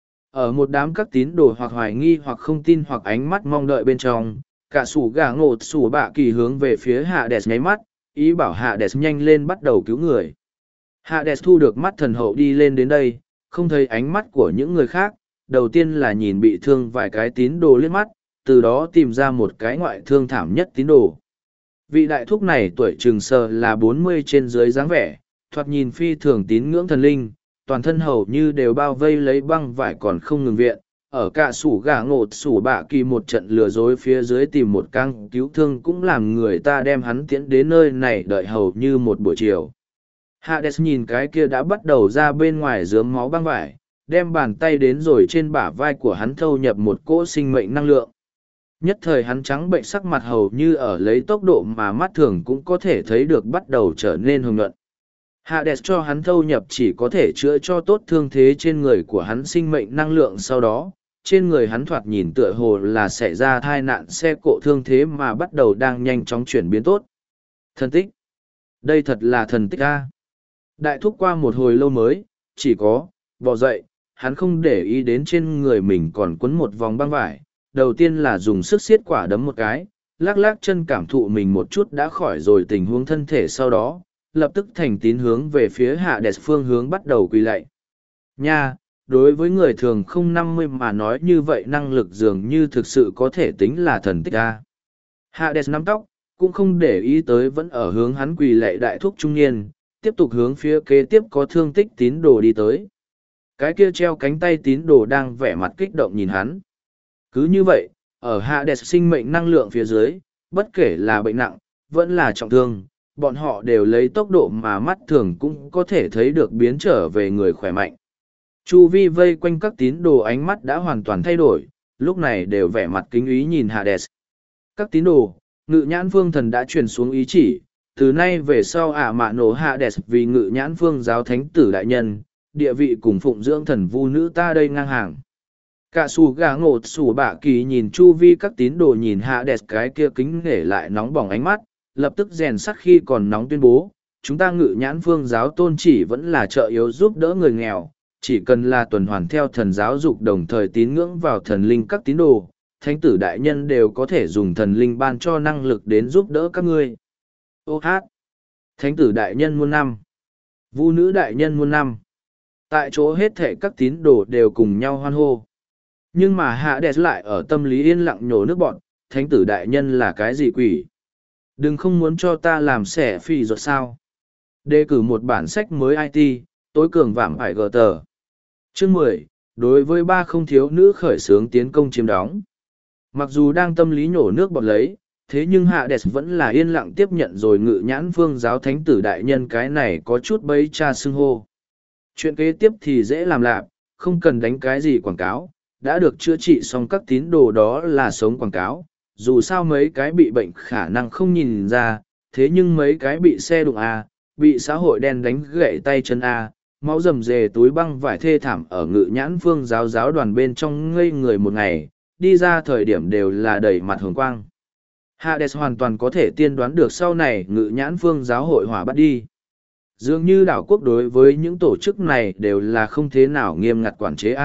Ở một đám các tín đồ hoặc hoài nghi hoặc không tin hoặc ánh mắt mong đợi bên trong, cả sủ gà ngột sủ bạ kỳ hướng về phía Hades nháy mắt, ý bảo Hades nhanh lên bắt đầu cứu người. Hades thu được mắt thần hậu đi lên đến đây, không thấy ánh mắt của những người khác, đầu tiên là nhìn bị thương vài cái tín đồ liếc mắt, từ đó tìm ra một cái ngoại thương thảm nhất tín đồ. Vị đại thúc này tuổi trừng sờ là 40 trên dưới dáng vẻ, thoạt nhìn phi thường tín ngưỡng thần linh, toàn thân hầu như đều bao vây lấy băng vải còn không ngừng viện. Ở cả sủ gà ngột sủ bạ kỳ một trận lừa dối phía dưới tìm một căng cứu thương cũng làm người ta đem hắn tiễn đến nơi này đợi hầu như một buổi chiều. Hades nhìn cái kia đã bắt đầu ra bên ngoài dớm máu băng vải, đem bàn tay đến rồi trên bả vai của hắn thâu nhập một cỗ sinh mệnh năng lượng. Nhất thời hắn trắng bệnh sắc mặt hầu như ở lấy tốc độ mà mắt thường cũng có thể thấy được bắt đầu trở nên hồng nhuận. Hades cho hắn thâu nhập chỉ có thể chữa cho tốt thương thế trên người của hắn sinh mệnh năng lượng sau đó, trên người hắn thoạt nhìn tựa hồ là xảy ra tai nạn xe cộ thương thế mà bắt đầu đang nhanh chóng chuyển biến tốt. Thần tích. Đây thật là thần tích a. Đại thúc qua một hồi lâu mới, chỉ có, bò dậy, hắn không để ý đến trên người mình còn quấn một vòng băng vải. Đầu tiên là dùng sức siết quả đấm một cái, lắc lắc chân cảm thụ mình một chút đã khỏi rồi tình huống thân thể sau đó, lập tức thành tín hướng về phía Hades phương hướng bắt đầu quỳ lạy. Nha, đối với người thường không 50 mà nói như vậy năng lực dường như thực sự có thể tính là thần tích a. Hades nắm tóc, cũng không để ý tới vẫn ở hướng hắn quỳ lạy đại thúc trung niên, tiếp tục hướng phía kế tiếp có thương tích tín đồ đi tới. Cái kia treo cánh tay tín đồ đang vẻ mặt kích động nhìn hắn. Cứ như vậy, ở Hades sinh mệnh năng lượng phía dưới, bất kể là bệnh nặng, vẫn là trọng thương, bọn họ đều lấy tốc độ mà mắt thường cũng có thể thấy được biến trở về người khỏe mạnh. Chu vi vây quanh các tín đồ ánh mắt đã hoàn toàn thay đổi, lúc này đều vẻ mặt kính ý nhìn Hades. Các tín đồ, ngự nhãn phương thần đã truyền xuống ý chỉ, từ nay về sau mạ nổ Hades vì ngự nhãn phương giáo thánh tử đại nhân, địa vị cùng phụng dưỡng thần vu nữ ta đây ngang hàng. Cả sủ gà ngột sủ bạ kỳ nhìn chu vi các tín đồ nhìn Hades cái kia kính nể lại nóng bỏng ánh mắt, lập tức rèn sắt khi còn nóng tuyên bố, chúng ta ngự nhãn phương giáo tôn chỉ vẫn là trợ yếu giúp đỡ người nghèo, chỉ cần là tuần hoàn theo thần giáo dục đồng thời tín ngưỡng vào thần linh các tín đồ, thánh tử đại nhân đều có thể dùng thần linh ban cho năng lực đến giúp đỡ các ngươi. Ô hát! Thánh tử đại nhân muôn năm! Vu nữ đại nhân muôn năm! Tại chỗ hết thệ các tín đồ đều cùng nhau hoan hô. Nhưng mà Hades lại ở tâm lý yên lặng nhổ nước bọn, thánh tử đại nhân là cái gì quỷ? Đừng không muốn cho ta làm xẻ phi ruột sao? Đề cử một bản sách mới IT, tối cường vạm phải gờ tờ. Chương 10, đối với ba không thiếu nữ khởi xướng tiến công chiếm đóng. Mặc dù đang tâm lý nhổ nước bọt lấy, thế nhưng Hades vẫn là yên lặng tiếp nhận rồi ngự nhãn phương giáo thánh tử đại nhân cái này có chút bấy cha xưng hô. Chuyện kế tiếp thì dễ làm lạp, không cần đánh cái gì quảng cáo, đã được chữa trị xong các tín đồ đó là sống quảng cáo. Dù sao mấy cái bị bệnh khả năng không nhìn ra, thế nhưng mấy cái bị xe đụng bị xã hội đen đánh gãy tay chân máu rầm rề túi băng vải thê thảm ở ngự nhãn phương giáo đoàn bên trong ngây người một ngày, đi ra thời điểm đều là đầy mặt hồng quang. Hades hoàn toàn có thể tiên đoán được sau này ngự nhãn phương giáo hội hỏa bắt đi. Dường như đảo quốc đối với những tổ chức này đều là không thế nào nghiêm ngặt quản chế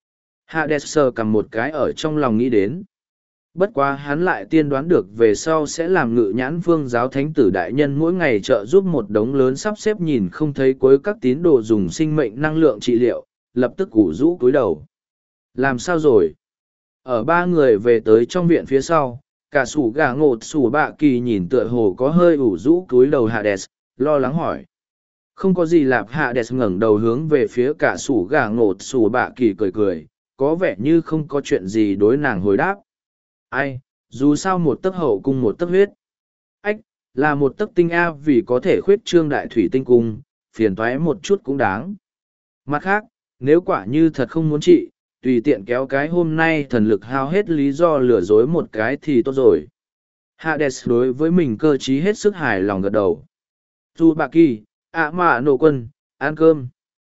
Hades sờ cầm một cái ở trong lòng nghĩ đến. Bất quá hắn lại tiên đoán được về sau sẽ làm ngự nhãn phương giáo thánh tử đại nhân mỗi ngày trợ giúp một đống lớn sắp xếp nhìn không thấy cuối các tín đồ dùng sinh mệnh năng lượng trị liệu, lập tức ủ rũ cúi đầu. Làm sao rồi? Ở ba người về tới trong viện phía sau, cả sủ gà ngột sủ bạ kỳ nhìn tựa hồ có hơi ủ rũ cúi đầu Hades, lo lắng hỏi. Không có gì lạp. Hades ngẩng đầu hướng về phía cả sủ gà ngột sủ bạ kỳ cười cười, có vẻ như không có chuyện gì đối nàng hồi đáp. Ai, dù sao một tấc hậu cung một tấc huyết. Ách, là một tấc tinh A vì có thể khuyết trương đại thủy tinh cung, phiền toái một chút cũng đáng. Mặt khác, nếu quả như thật không muốn trị, tùy tiện kéo cái hôm nay thần lực hao hết lý do lừa dối một cái thì tốt rồi. Hades đối với mình cơ trí hết sức hài lòng gật đầu. Dù bà kỳ, ạ mạ nổ quân, ăn cơm.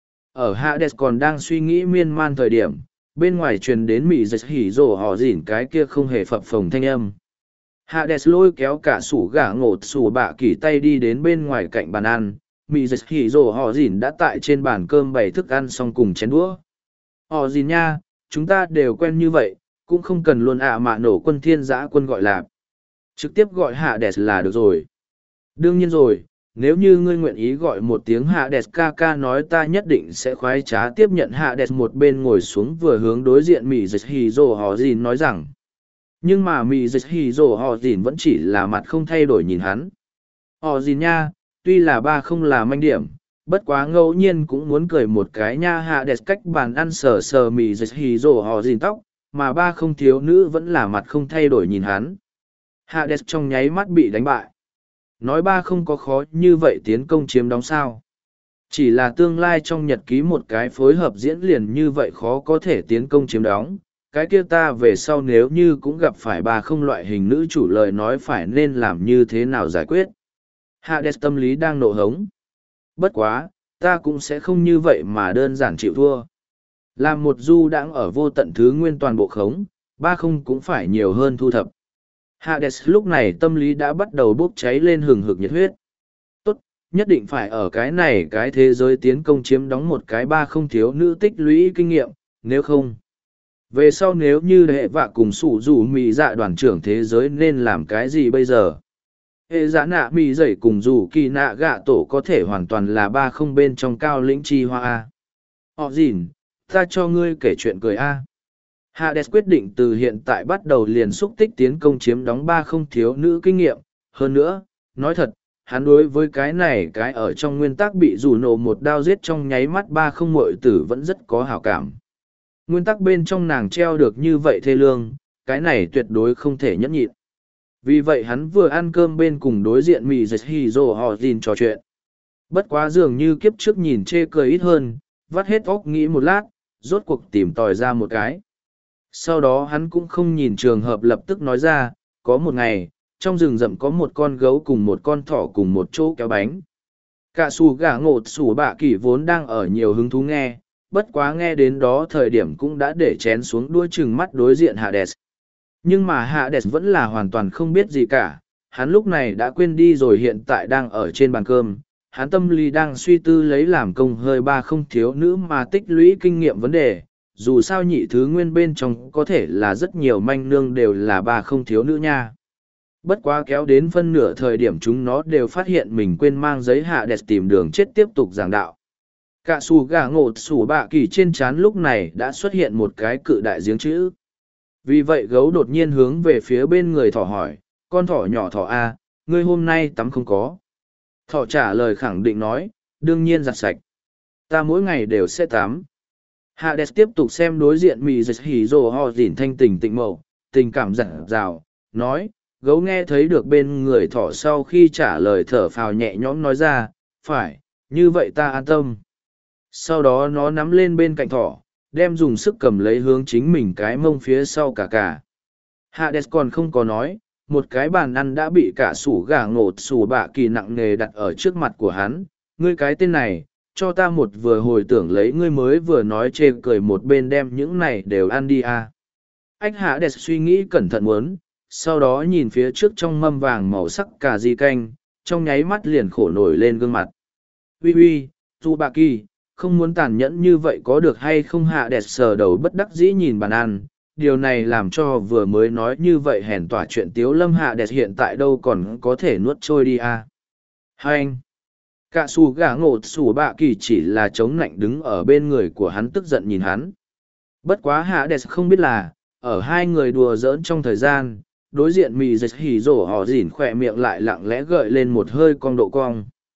Ở Hades còn đang suy nghĩ miên man thời điểm, bên ngoài truyền đến mị dịch hỉ rổ họ dỉn cái kia không hề phập phồng thanh âm. Hades lôi kéo cả sủ gà ngột sủ bạ kỳ tay đi đến bên ngoài cạnh bàn ăn, mị dịch hỉ rổ họ dỉn đã tại trên bàn cơm bày thức ăn xong cùng chén đũa. Họ dỉn nha, chúng ta đều quen như vậy, cũng không cần luôn ạ mạ nổ quân thiên giã quân gọi là. Trực tiếp gọi Hades là được rồi. Đương nhiên rồi, nếu như ngươi nguyện ý gọi một tiếng Hades ca ca nói ta nhất định sẽ khoái trá tiếp nhận Hades một bên ngồi xuống vừa hướng đối diện Mị Dịch Hì Dồ Họ Dìn nói rằng. Nhưng mà Mị Dịch Hì Dồ Họ Dìn vẫn chỉ là mặt không thay đổi nhìn hắn. Họ Dìn nha, tuy là ba không là manh điểm, bất quá ngẫu nhiên cũng muốn cười một cái nha. Hades cách bàn ăn sờ sờ Mị Dịch Hì Dồ Họ Dìn tóc, mà ba không thiếu nữ vẫn là mặt không thay đổi nhìn hắn. Hades trong nháy mắt bị đánh bại. Nói ba không có khó như vậy tiến công chiếm đóng sao. Chỉ là tương lai trong nhật ký một cái phối hợp diễn liền như vậy khó có thể tiến công chiếm đóng. Cái kia ta về sau nếu như cũng gặp phải ba không loại hình nữ chủ lời nói phải nên làm như thế nào giải quyết. Hades tâm lý đang nộ hống. Bất quá, ta cũng sẽ không như vậy mà đơn giản chịu thua. Làm một du đãng ở vô tận thứ nguyên toàn bộ khống, ba không cũng phải nhiều hơn thu thập. Hades lúc này tâm lý đã bắt đầu bốc cháy lên hừng hực nhiệt huyết. Tốt, nhất định phải ở cái này cái thế giới tiến công chiếm đóng một cái ba không thiếu nữ tích lũy kinh nghiệm, nếu không. Về sau nếu như hệ vạ cùng sủ rủ mì dạ đoàn trưởng thế giới nên làm cái gì bây giờ? Hệ dạ nạ mì dậy cùng rủ kỳ nạ gạ tổ có thể hoàn toàn là ba không bên trong cao lĩnh chi hoa A. Họ dìn, ta cho ngươi kể chuyện cười A. Hades quyết định từ hiện tại bắt đầu liền xúc tích tiến công chiếm đóng ba không thiếu nữ kinh nghiệm. Hơn nữa, nói thật, hắn đối với cái này cái ở trong nguyên tắc bị rủ nổ một đao giết trong nháy mắt ba không muội tử vẫn rất có hảo cảm. Nguyên tắc bên trong nàng treo được như vậy thê lương, cái này tuyệt đối không thể nhẫn nhịn. Vì vậy hắn vừa ăn cơm bên cùng đối diện Mị Dịch Hì Dồ Họ Dìn trò chuyện. Bất quá dường như kiếp trước nhìn chê cười ít hơn, vắt hết óc nghĩ một lát, rốt cuộc tìm tòi ra một cái. Sau đó hắn cũng không nhìn trường hợp lập tức nói ra, có một ngày, trong rừng rậm có một con gấu cùng một con thỏ cùng một chỗ kéo bánh. Cả xù gà ngột xù bạ kỳ vốn đang ở nhiều hứng thú nghe, bất quá nghe đến đó thời điểm cũng đã để chén xuống đuôi chừng mắt đối diện Hades. Nhưng mà Hades vẫn là hoàn toàn không biết gì cả, hắn lúc này đã quên đi rồi hiện tại đang ở trên bàn cơm, hắn tâm lý đang suy tư lấy làm công hơi ba không thiếu nữ mà tích lũy kinh nghiệm vấn đề. Dù sao nhị thứ nguyên bên trong có thể là rất nhiều manh nương đều là ba không thiếu nữ nha. Bất quá kéo đến phân nửa thời điểm chúng nó đều phát hiện mình quên mang giấy Hades tìm đường chết tiếp tục giảng đạo. Cả xù gà ngột sủ bạ kỳ trên trán lúc này đã xuất hiện một cái cự đại giếng chữ. Vì vậy gấu đột nhiên hướng về phía bên người thỏ hỏi, con thỏ nhỏ thỏ A, ngươi hôm nay tắm không có? Thỏ trả lời khẳng định nói, đương nhiên giặt sạch. Ta mỗi ngày đều sẽ tắm. Hades tiếp tục xem đối diện Mị Dịch Hì Dồ Họ Dìn thanh tình tịnh mậu, tình cảm dặn dào, nói, gấu nghe thấy được bên người thỏ sau khi trả lời thở phào nhẹ nhõm nói ra, phải, như vậy ta an tâm. Sau đó nó nắm lên bên cạnh thỏ, đem dùng sức cầm lấy hướng chính mình cái mông phía sau cả. Hades còn không có nói, một cái bàn ăn đã bị cả sủ gà ngột sủ bạ kỳ nặng nề đặt ở trước mặt của hắn, ngươi cái tên này. Cho ta một vừa hồi tưởng lấy ngươi mới vừa nói chê cười một bên đem những này đều ăn đi à. Ách Hades suy nghĩ cẩn thận muốn, sau đó nhìn phía trước trong mâm vàng màu sắc cà ri canh, trong nháy mắt liền khổ nổi lên gương mặt. Ui ui, Tsubaki, không muốn tàn nhẫn như vậy có được hay không? Hades sờ đầu bất đắc dĩ nhìn bàn ăn, điều này làm cho vừa mới nói như vậy hèn tỏa chuyện tiếu lâm Hades hiện tại đâu còn có thể nuốt trôi đi à. Hai anh. Cả xù gà ngột xù bạ kỳ chỉ là chống nạnh đứng ở bên người của hắn tức giận nhìn hắn. Bất quá Hades không biết là, ở hai người đùa giỡn trong thời gian, đối diện Mị Dịch Hì Dồ Họ Dìn khỏe miệng lại lặng lẽ gợi lên một hơi cong độ cong.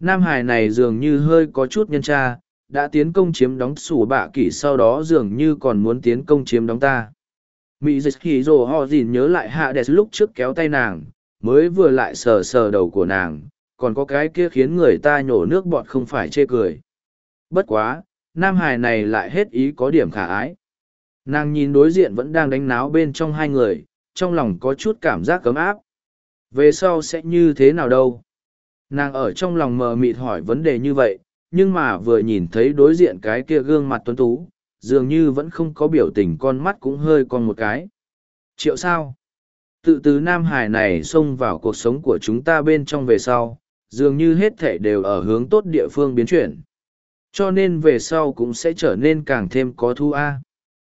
Nam Hải này dường như hơi có chút nhân tra, đã tiến công chiếm đóng sủ bạ kỷ sau đó dường như còn muốn tiến công chiếm đóng ta. Mị dịch hì rồ ho dìn nhớ lại Hades lúc trước kéo tay nàng, mới vừa lại sờ sờ đầu của nàng, còn có cái kia khiến người ta nhổ nước bọt không phải chê cười. Bất quá, Nam Hải này lại hết ý có điểm khả ái. Nàng nhìn đối diện vẫn đang đánh náo bên trong hai người, trong lòng có chút cảm giác cấm áp. Về sau sẽ như thế nào đâu? Nàng ở trong lòng mờ mịt hỏi vấn đề như vậy, nhưng mà vừa nhìn thấy đối diện cái kia gương mặt tuấn tú, dường như vẫn không có biểu tình, con mắt cũng hơi con một cái. Triệu sao? Tự từ Nam Hải này xông vào cuộc sống của chúng ta bên trong về sau, dường như hết thể đều ở hướng tốt địa phương biến chuyển. Cho nên về sau cũng sẽ trở nên càng thêm có thu a.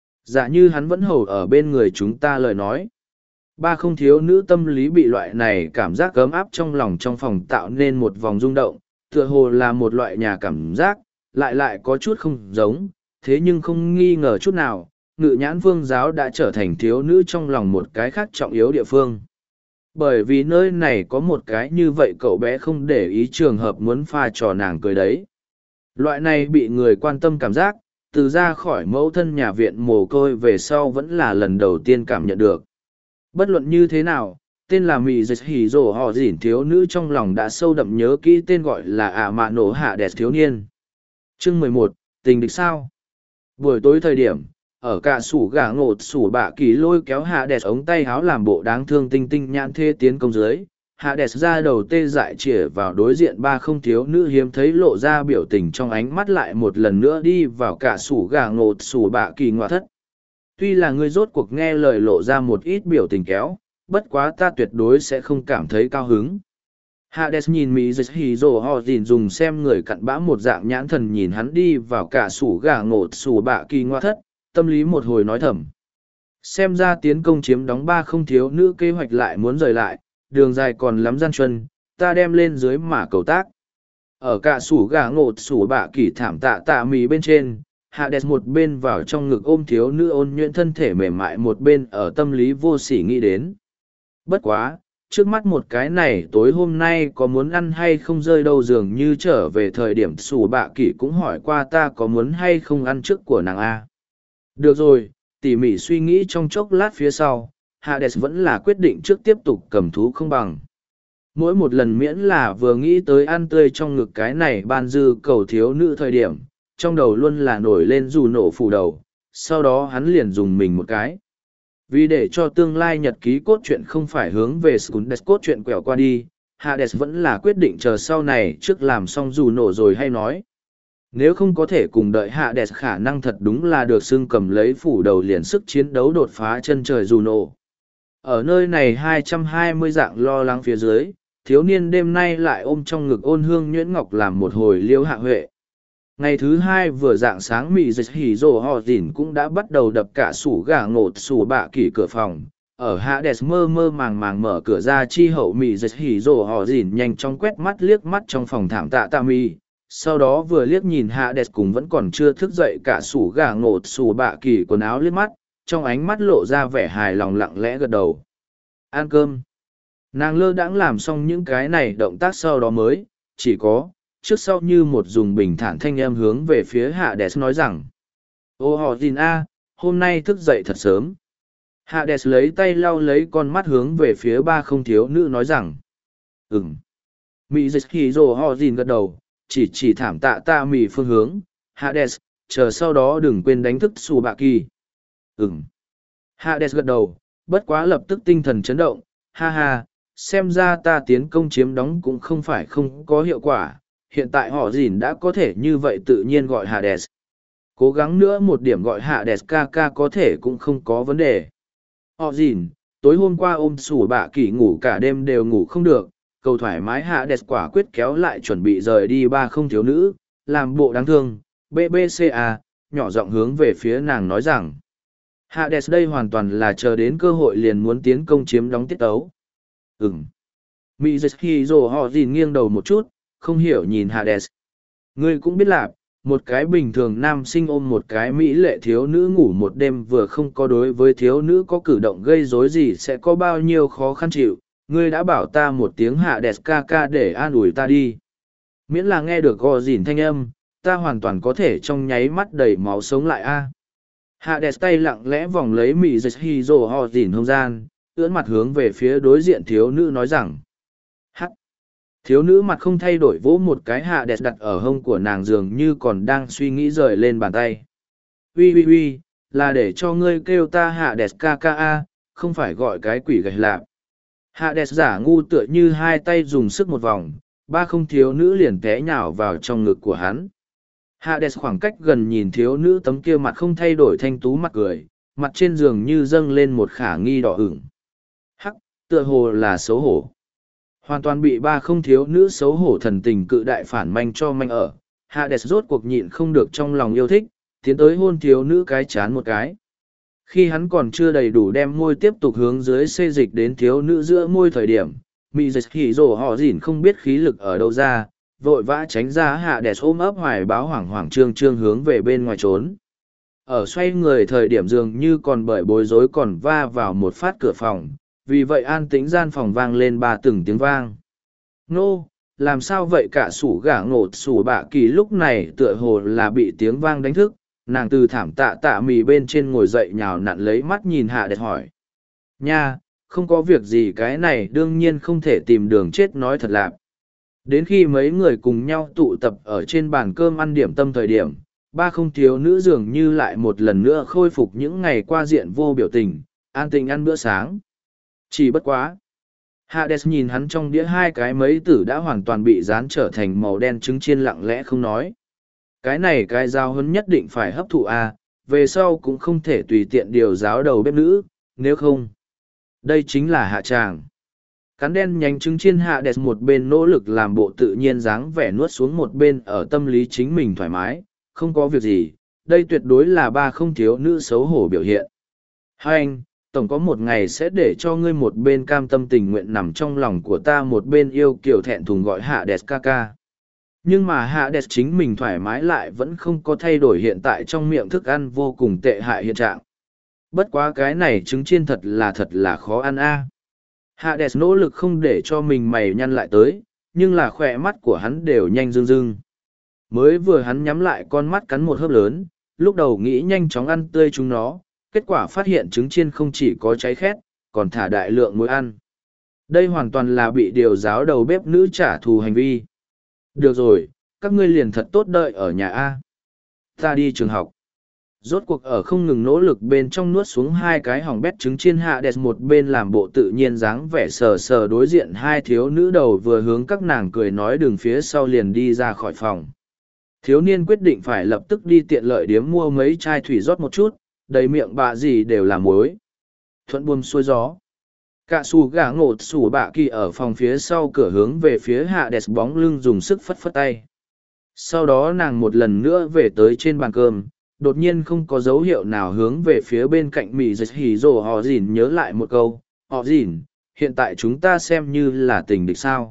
Dạ như hắn vẫn hầu ở bên người chúng ta lời nói. Ba không thiếu nữ tâm lý bị loại này cảm giác ấm áp trong lòng trong phòng tạo nên một vòng rung động, tựa hồ là một loại nhà cảm giác, lại có chút không giống, thế nhưng không nghi ngờ chút nào, Ngự Nhãn Vương giáo đã trở thành thiếu nữ trong lòng một cái khác trọng yếu địa phương. Bởi vì nơi này có một cái như vậy cậu bé không để ý trường hợp muốn pha trò nàng cười đấy. Loại này bị người quan tâm cảm giác, từ ra khỏi mẫu thân nhà viện mồ côi về sau vẫn là lần đầu tiên cảm nhận được. Bất luận như thế nào, tên là Mị Dịch Hỉ Rồ Họ Dỉn thiếu nữ trong lòng đã sâu đậm nhớ kỹ tên gọi là Ả Mạ Nổ Hạ Đẹp thiếu niên. Chương 11, tình địch sao? Buổi tối thời điểm, ở cả sủ gà ngột sủ bạ kỳ lôi kéo Hạ Đẹp ống tay háo làm bộ đáng thương tinh tinh nhãn thê tiến công dưới. Hạ Đẹp ra đầu tê dại chĩa vào đối diện ba không thiếu nữ hiếm thấy lộ ra biểu tình trong ánh mắt lại một lần nữa đi vào cả sủ gà ngột sủ bạ kỳ ngoại thất. Tuy là ngươi rốt cuộc nghe lời lộ ra một ít biểu tình kéo, bất quá ta tuyệt đối sẽ không cảm thấy cao hứng. Hades nhìn Mỹ Dịch Hì Rồ Họ Dìn dùng xem người cặn bã một dạng nhãn thần nhìn hắn đi vào cả sủ gà ngột sủ bạ kỳ ngoa thất, tâm lý một hồi nói thầm. Xem ra tiến công chiếm đóng ba không thiếu nữ kế hoạch lại muốn rời lại, đường dài còn lắm gian truân, ta đem lên dưới mà cầu tác. Ở cả sủ gà ngột sủ bạ kỳ thảm tạ tạ mì bên trên, Hades một bên vào trong ngực ôm thiếu nữ ôn nhuyễn thân thể mềm mại một bên ở tâm lý vô sỉ nghĩ đến. Bất quá, trước mắt một cái này tối hôm nay có muốn ăn hay không rơi đâu dường như trở về thời điểm sủ bạ kỷ cũng hỏi qua ta có muốn hay không ăn trước của nàng A. Được rồi, tỉ mỉ suy nghĩ trong chốc lát phía sau, Hades vẫn là quyết định trước tiếp tục cầm thú không bằng. Mỗi một lần miễn là vừa nghĩ tới ăn tươi trong ngực cái này ban dư cầu thiếu nữ thời điểm, trong đầu luôn là nổi lên dù nổ phủ đầu, sau đó hắn liền dùng mình một cái. Vì để cho tương lai nhật ký cốt truyện không phải hướng về Skundes cốt truyện quẹo qua đi, Hades vẫn là quyết định chờ sau này trước làm xong dù nổ rồi hay nói. Nếu không có thể cùng đợi Hades khả năng thật đúng là được xưng cầm lấy phủ đầu liền sức chiến đấu đột phá chân trời dù nổ. Ở nơi này 220 dạng lo lắng phía dưới, thiếu niên đêm nay lại ôm trong ngực ôn hương nhuyễn ngọc làm một hồi liêu hạ huệ. Ngày thứ hai vừa dạng sáng Mị Dịch Hỉ Rồ Họ Dìn cũng đã bắt đầu đập cả sủ gà ngột sủ bạ kỷ cửa phòng. Ở Hades mơ mơ màng màng mở cửa ra chi hậu Mị Dịch Hỉ Rồ Họ Dìn nhanh chóng quét mắt liếc mắt trong phòng thảm tạ tạ mì. Sau đó vừa liếc nhìn Hades cùng vẫn còn chưa thức dậy cả sủ gà ngột sủ bạ kỷ quần áo liếc mắt, trong ánh mắt lộ ra vẻ hài lòng lặng lẽ gật đầu. Ăn cơm. Nàng lơ đãng làm xong những cái này động tác sau đó mới, chỉ có trước sau như một dùng bình thản thanh em hướng về phía Hades nói rằng: Ô họ Dìn A, hôm nay thức dậy thật sớm. Hades lấy tay lau lấy con mắt hướng về phía ba không thiếu nữ nói rằng: Mị Dịch Hỉ Rồ Họ Dìn gật đầu, chỉ thảm tạ tạ mì phương hướng. Hades, chờ sau đó đừng quên đánh thức Sù Bạ Kỳ. Hades gật đầu, bất quá lập tức tinh thần chấn động, ha ha, xem ra ta tiến công chiếm đóng cũng không phải không có hiệu quả. Hiện tại họ Dìn đã có thể như vậy tự nhiên gọi Hades. Cố gắng nữa một điểm gọi Hades ca ca có thể cũng không có vấn đề. Họ Dìn, tối hôm qua ôm Sủ Bạ Kỳ ngủ cả đêm đều ngủ không được, cầu thoải mái Hades quả quyết kéo lại chuẩn bị rời đi ba không thiếu nữ, làm bộ đáng thương, BBCA, nhỏ giọng hướng về phía nàng nói rằng. Hades đây hoàn toàn là chờ đến cơ hội liền muốn tiến công chiếm đóng tiết tấu. Mị Dịch Hỉ Rồ Họ Dìn nghiêng đầu một chút, không hiểu nhìn Hades. Ngươi cũng biết là, một cái bình thường nam sinh ôm một cái mỹ lệ thiếu nữ ngủ một đêm vừa không có đối với thiếu nữ có cử động gây rối gì sẽ có bao nhiêu khó khăn chịu. Ngươi đã bảo ta một tiếng Hades ca ca để an ủi ta đi. Miễn là nghe được gò dìn thanh âm, ta hoàn toàn có thể trong nháy mắt đẩy máu sống lại a. Hades tay lặng lẽ vòng lấy mị dịch hy rồ ho dìn không gian, ưỡn mặt hướng về phía đối diện thiếu nữ nói rằng. Hắc! Thiếu nữ mặt không thay đổi vỗ một cái Hades đặt ở hông của nàng dường như còn đang suy nghĩ rời lên bàn tay. Ui ui ui, là để cho ngươi kêu ta Hades ca ca a, không phải gọi cái quỷ gạch lạp. Hades giả ngu tựa như hai tay dùng sức một vòng, ba không thiếu nữ liền té nhào vào trong ngực của hắn. Hades khoảng cách gần nhìn thiếu nữ tấm kia mặt không thay đổi thanh tú mặt cười, mặt trên giường như dâng lên một khả nghi đỏ ửng. Hắc, tựa hồ là xấu hổ. Hoàn toàn bị ba không thiếu nữ xấu hổ thần tình cự đại phản manh cho manh ở. Hades rốt cuộc nhịn không được trong lòng yêu thích, tiến tới hôn thiếu nữ cái chán một cái. Khi hắn còn chưa đầy đủ đem môi tiếp tục hướng dưới xê dịch đến thiếu nữ giữa môi thời điểm, mị dịch hỉ rồ họ dỉn không biết khí lực ở đâu ra, vội vã tránh ra Hades ôm ấp hoài báo hoảng hoảng trương trương hướng về bên ngoài trốn. Ở xoay người thời điểm dường như còn bởi bối rối còn va vào một phát cửa phòng, vì vậy an tĩnh gian phòng vang lên ba từng tiếng vang. Nô, làm sao vậy cả sủ gả ngột sủ bạ kỳ lúc này tựa hồ là bị tiếng vang đánh thức, nàng từ thảm tạ mì bên trên ngồi dậy nhào nặn lấy mắt nhìn Hades hỏi. Nha, không có việc gì, cái này đương nhiên không thể tìm đường chết nói thật lạp. Đến khi mấy người cùng nhau tụ tập ở trên bàn cơm ăn điểm tâm thời điểm, ba không thiếu nữ dường như lại một lần nữa khôi phục những ngày qua diện vô biểu tình, an tình ăn bữa sáng. Chỉ bất quá. Hades nhìn hắn trong đĩa hai cái mấy tử đã hoàn toàn bị dán trở thành màu đen trứng chiên lặng lẽ không nói. Cái này cái giao hấn nhất định phải hấp thụ a, về sau cũng không thể tùy tiện điều giáo đầu bếp nữ, nếu không. Đây chính là hạ tràng. Cắn đen nhánh trứng chiên Hades một bên nỗ lực làm bộ tự nhiên dáng vẻ nuốt xuống một bên ở tâm lý chính mình thoải mái, không có việc gì, đây tuyệt đối là ba không thiếu nữ xấu hổ biểu hiện. Hai anh, tổng có một ngày sẽ để cho ngươi một bên cam tâm tình nguyện nằm trong lòng của ta, một bên yêu kiểu thẹn thùng gọi Hades ca ca. Nhưng mà Hades chính mình thoải mái lại vẫn không có thay đổi hiện tại trong miệng thức ăn vô cùng tệ hại hiện trạng. Bất quá cái này trứng chiên thật là khó ăn a. Hades nỗ lực không để cho mình mày nhăn lại tới, nhưng là khỏe mắt của hắn đều nhanh rưng rưng. Mới vừa hắn nhắm lại con mắt cắn một hớp lớn, lúc đầu nghĩ nhanh chóng ăn tươi chúng nó, kết quả phát hiện trứng chiên không chỉ có cháy khét, còn thả đại lượng muối ăn. Đây hoàn toàn là bị điều giáo đầu bếp nữ trả thù hành vi. Được rồi, các ngươi liền thật tốt đợi ở nhà A. Ta đi trường học. Rốt cuộc ở không ngừng nỗ lực bên trong nuốt xuống hai cái hỏng bét trứng chiên Hades một bên làm bộ tự nhiên dáng vẻ sờ sờ đối diện hai thiếu nữ đầu vừa hướng các nàng cười nói đường phía sau liền đi ra khỏi phòng. Thiếu niên quyết định phải lập tức đi tiện lợi điếm mua mấy chai thủy rót một chút, đầy miệng bạ gì đều là muối. Thuận buồm xuôi gió. Cả xù gà ngột xù bạ kỳ ở phòng phía sau cửa hướng về phía Hades bóng lưng dùng sức phất phất tay. Sau đó nàng một lần nữa về tới trên bàn cơm, đột nhiên không có dấu hiệu nào hướng về phía bên cạnh mị dịch hỉ rồ họ dìn nhớ lại một câu. Họ dìn, hiện tại chúng ta xem như là tình địch sao.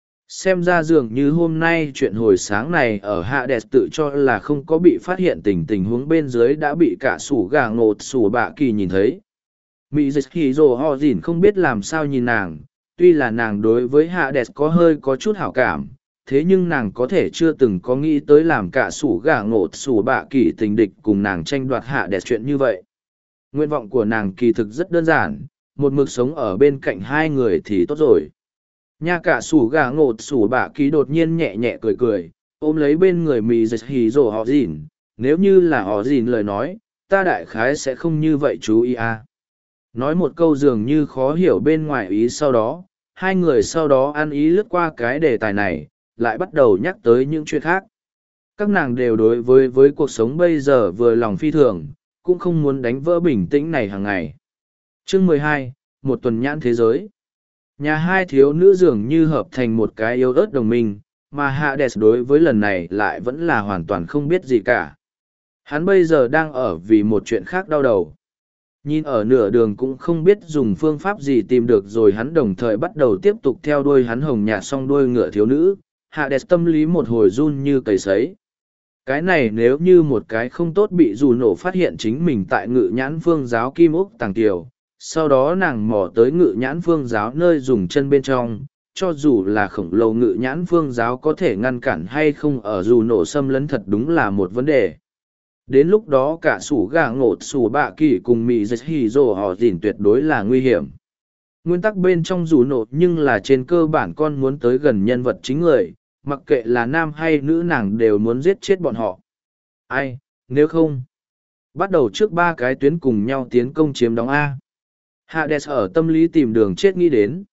Xem ra dường như hôm nay chuyện hồi sáng này ở Hades tự cho là không có bị phát hiện tình huống bên dưới đã bị cả sủ gà ngột sủ bạ kỳ nhìn thấy. Mị dịch hỉ rồ họ dìn không biết làm sao nhìn nàng, tuy là nàng đối với Hades có chút hảo cảm, thế nhưng nàng có thể chưa từng có nghĩ tới làm cả sủ gà ngột sủ bạ kỳ tình địch cùng nàng tranh đoạt Hades chuyện như vậy. Nguyện vọng của nàng kỳ thực rất đơn giản, một mực sống ở bên cạnh hai người thì tốt rồi. Nha cả sủ gà ngột sủ bạ kỳ đột nhiên nhẹ nhẹ cười cười, ôm lấy bên người mì dịch hì rồ họ dìn, nếu như là họ dìn lời nói, ta đại khái sẽ không như vậy chú ý à. Nói một câu dường như khó hiểu bên ngoài ý sau đó, hai người sau đó ăn ý lướt qua cái đề tài này, lại bắt đầu nhắc tới những chuyện khác. Các nàng đều đối với cuộc sống bây giờ vừa lòng phi thường, cũng không muốn đánh vỡ bình tĩnh này hàng ngày. Chương 12, một tuần nhãn thế giới. Nhà hai thiếu nữ dường như hợp thành một cái yêu ớt đồng minh, mà Hades đối với lần này lại vẫn là hoàn toàn không biết gì cả. Hắn bây giờ đang ở vì một chuyện khác đau đầu. Nhìn ở nửa đường cũng không biết dùng phương pháp gì tìm được rồi, hắn đồng thời bắt đầu tiếp tục theo đuôi hắn hồng nhạt song đuôi ngựa thiếu nữ. Hades tâm lý một hồi run như cầy sấy. Cái này nếu như một cái không tốt bị dù nổ phát hiện chính mình tại ngự nhãn phương giáo Kim Úc Tàng Tiểu, sau đó nàng mò tới ngự nhãn phương giáo nơi dùng chân bên trong, cho dù là khổng lồ ngự nhãn phương giáo có thể ngăn cản hay không ở dù nổ xâm lấn thật đúng là một vấn đề. Đến lúc đó cả sủ gà ngột sủ bạ kỳ cùng mì dịch hì rồ họ dìn tuyệt đối là nguy hiểm. Nguyên tắc bên trong dù nổ nhưng là trên cơ bản con muốn tới gần nhân vật chính người, mặc kệ là nam hay nữ nàng đều muốn giết chết bọn họ. Ai, nếu không, bắt đầu trước ba cái tuyến cùng nhau tiến công chiếm đóng A. Hades ở tâm lý tìm đường chết nghĩ đến.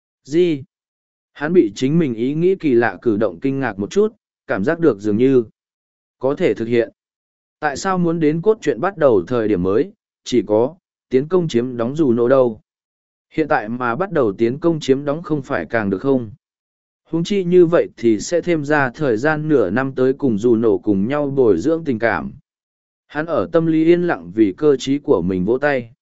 Gì? Hắn bị chính mình ý nghĩ kỳ lạ cử động kinh ngạc một chút, cảm giác được dường như có thể thực hiện. Tại sao muốn đến cốt truyện bắt đầu thời điểm mới, chỉ có tiến công chiếm đóng dù nổ đâu? Hiện tại mà bắt đầu tiến công chiếm đóng không phải càng được không? Huống chi như vậy thì sẽ thêm ra thời gian nửa năm tới cùng dù nổ cùng nhau bồi dưỡng tình cảm. Hắn ở tâm lý yên lặng vì cơ trí của mình vỗ tay.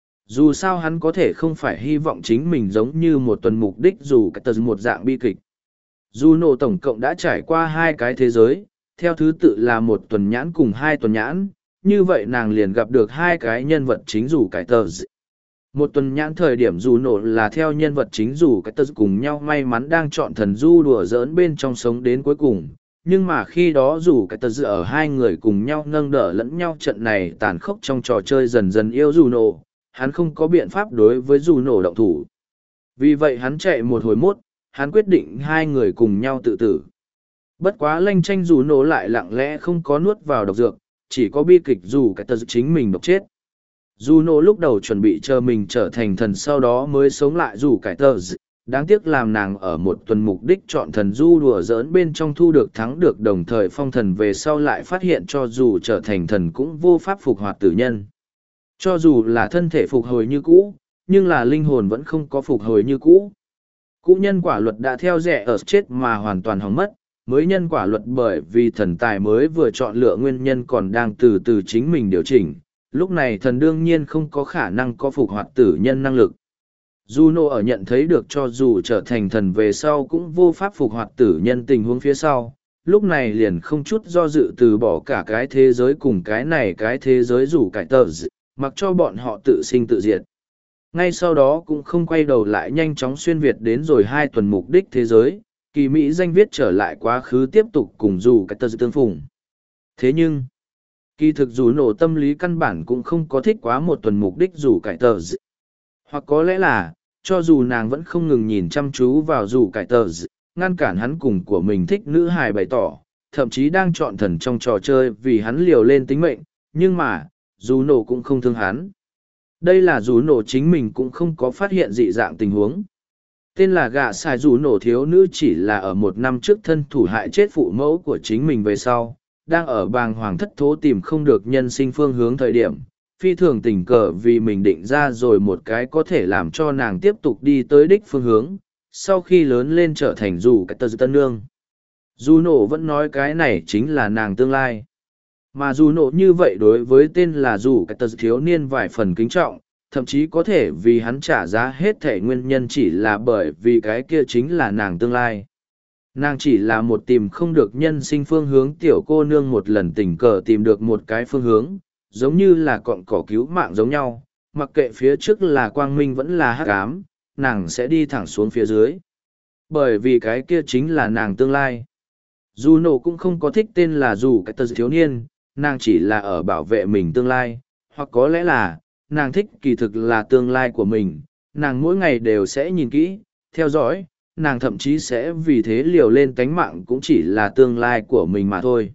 Dù sao hắn có thể không phải hy vọng chính mình giống như một tuần mục đích dù cái tờ một dạng bi kịch. Dù nổ tổng cộng đã trải qua hai cái thế giới, theo thứ tự là một tuần nhãn cùng hai tuần nhãn, như vậy nàng liền gặp được hai cái nhân vật chính dù cái tờ. Một tuần nhãn thời điểm dù nổ là theo nhân vật chính dù cái tờ cùng nhau may mắn đang chọn thần du đùa giỡn bên trong sống đến cuối cùng. Nhưng mà khi đó dù cái tờ ở hai người cùng nhau nâng đỡ lẫn nhau trận này tàn khốc trong trò chơi dần dần yêu dù nổ, hắn không có biện pháp đối với dù nổ động thủ. Vì vậy hắn chạy một hồi mốt, hắn quyết định hai người cùng nhau tự tử. Bất quá lanh tranh dù nổ lại lặng lẽ không có nuốt vào độc dược, chỉ có bi kịch dù cái tờ chính mình độc chết. Dù nổ lúc đầu chuẩn bị chờ mình trở thành thần sau đó mới sống lại dù cái tờ đáng tiếc làm nàng ở một tuần mục đích chọn thần du đùa giỡn bên trong thu được thắng được đồng thời phong thần về sau lại phát hiện cho dù trở thành thần cũng vô pháp phục hoạt tử nhân. Cho dù là thân thể phục hồi như cũ, nhưng là linh hồn vẫn không có phục hồi như cũ. Cũ nhân quả luật đã theo rẻ ở chết mà hoàn toàn hỏng mất, mới nhân quả luật bởi vì thần tài mới vừa chọn lựa nguyên nhân còn đang từ từ chính mình điều chỉnh, lúc này thần đương nhiên không có khả năng có phục hoạt tử nhân năng lực. Juno ở nhận thấy được cho dù trở thành thần về sau cũng vô pháp phục hoạt tử nhân tình huống phía sau, lúc này liền không chút do dự từ bỏ cả cái thế giới cùng cái này cái thế giới rủ cải tờ mặc cho bọn họ tự sinh tự diệt. Ngay sau đó cũng không quay đầu lại nhanh chóng xuyên Việt đến rồi hai tuần mục đích thế giới, kỳ Mỹ danh viết trở lại quá khứ tiếp tục cùng dù cái tờ tương phùng. Thế nhưng, kỳ thực dù nổ tâm lý căn bản cũng không có thích quá một tuần mục đích dù cải tờ hoặc có lẽ là, cho dù nàng vẫn không ngừng nhìn chăm chú vào dù cải tờ ngăn cản hắn cùng của mình thích nữ hài bày tỏ, thậm chí đang chọn thần trong trò chơi vì hắn liều lên tính mệnh, nhưng mà, dù nổ cũng không thương hắn. Đây là dù nổ chính mình cũng không có phát hiện dị dạng tình huống. Tên là gạ xài dù nổ thiếu nữ chỉ là ở một năm trước thân thủ hại chết phụ mẫu của chính mình về sau, đang ở bàng hoàng thất thố tìm không được nhân sinh phương hướng thời điểm, phi thường tình cờ vì mình định ra rồi một cái có thể làm cho nàng tiếp tục đi tới đích phương hướng, sau khi lớn lên trở thành dù cái tờ tân nương. Dù nổ vẫn nói cái này chính là nàng tương lai. Mà dù nổ như vậy đối với tên là dù cái tờ thiếu niên vài phần kính trọng, thậm chí có thể vì hắn trả giá hết thể nguyên nhân chỉ là bởi vì cái kia chính là nàng tương lai. Nàng chỉ là một tìm không được nhân sinh phương hướng tiểu cô nương một lần tình cờ tìm được một cái phương hướng, giống như là cọn cỏ cứu mạng giống nhau, mặc kệ phía trước là quang minh vẫn là hắc ám, nàng sẽ đi thẳng xuống phía dưới. Bởi vì cái kia chính là nàng tương lai. Dù nổ cũng không có thích tên là dù cái tờ thiếu niên, nàng chỉ là ở bảo vệ mình tương lai, hoặc có lẽ là, nàng thích kỳ thực là tương lai của mình, nàng mỗi ngày đều sẽ nhìn kỹ, theo dõi, nàng thậm chí sẽ vì thế liều lên tánh mạng cũng chỉ là tương lai của mình mà thôi.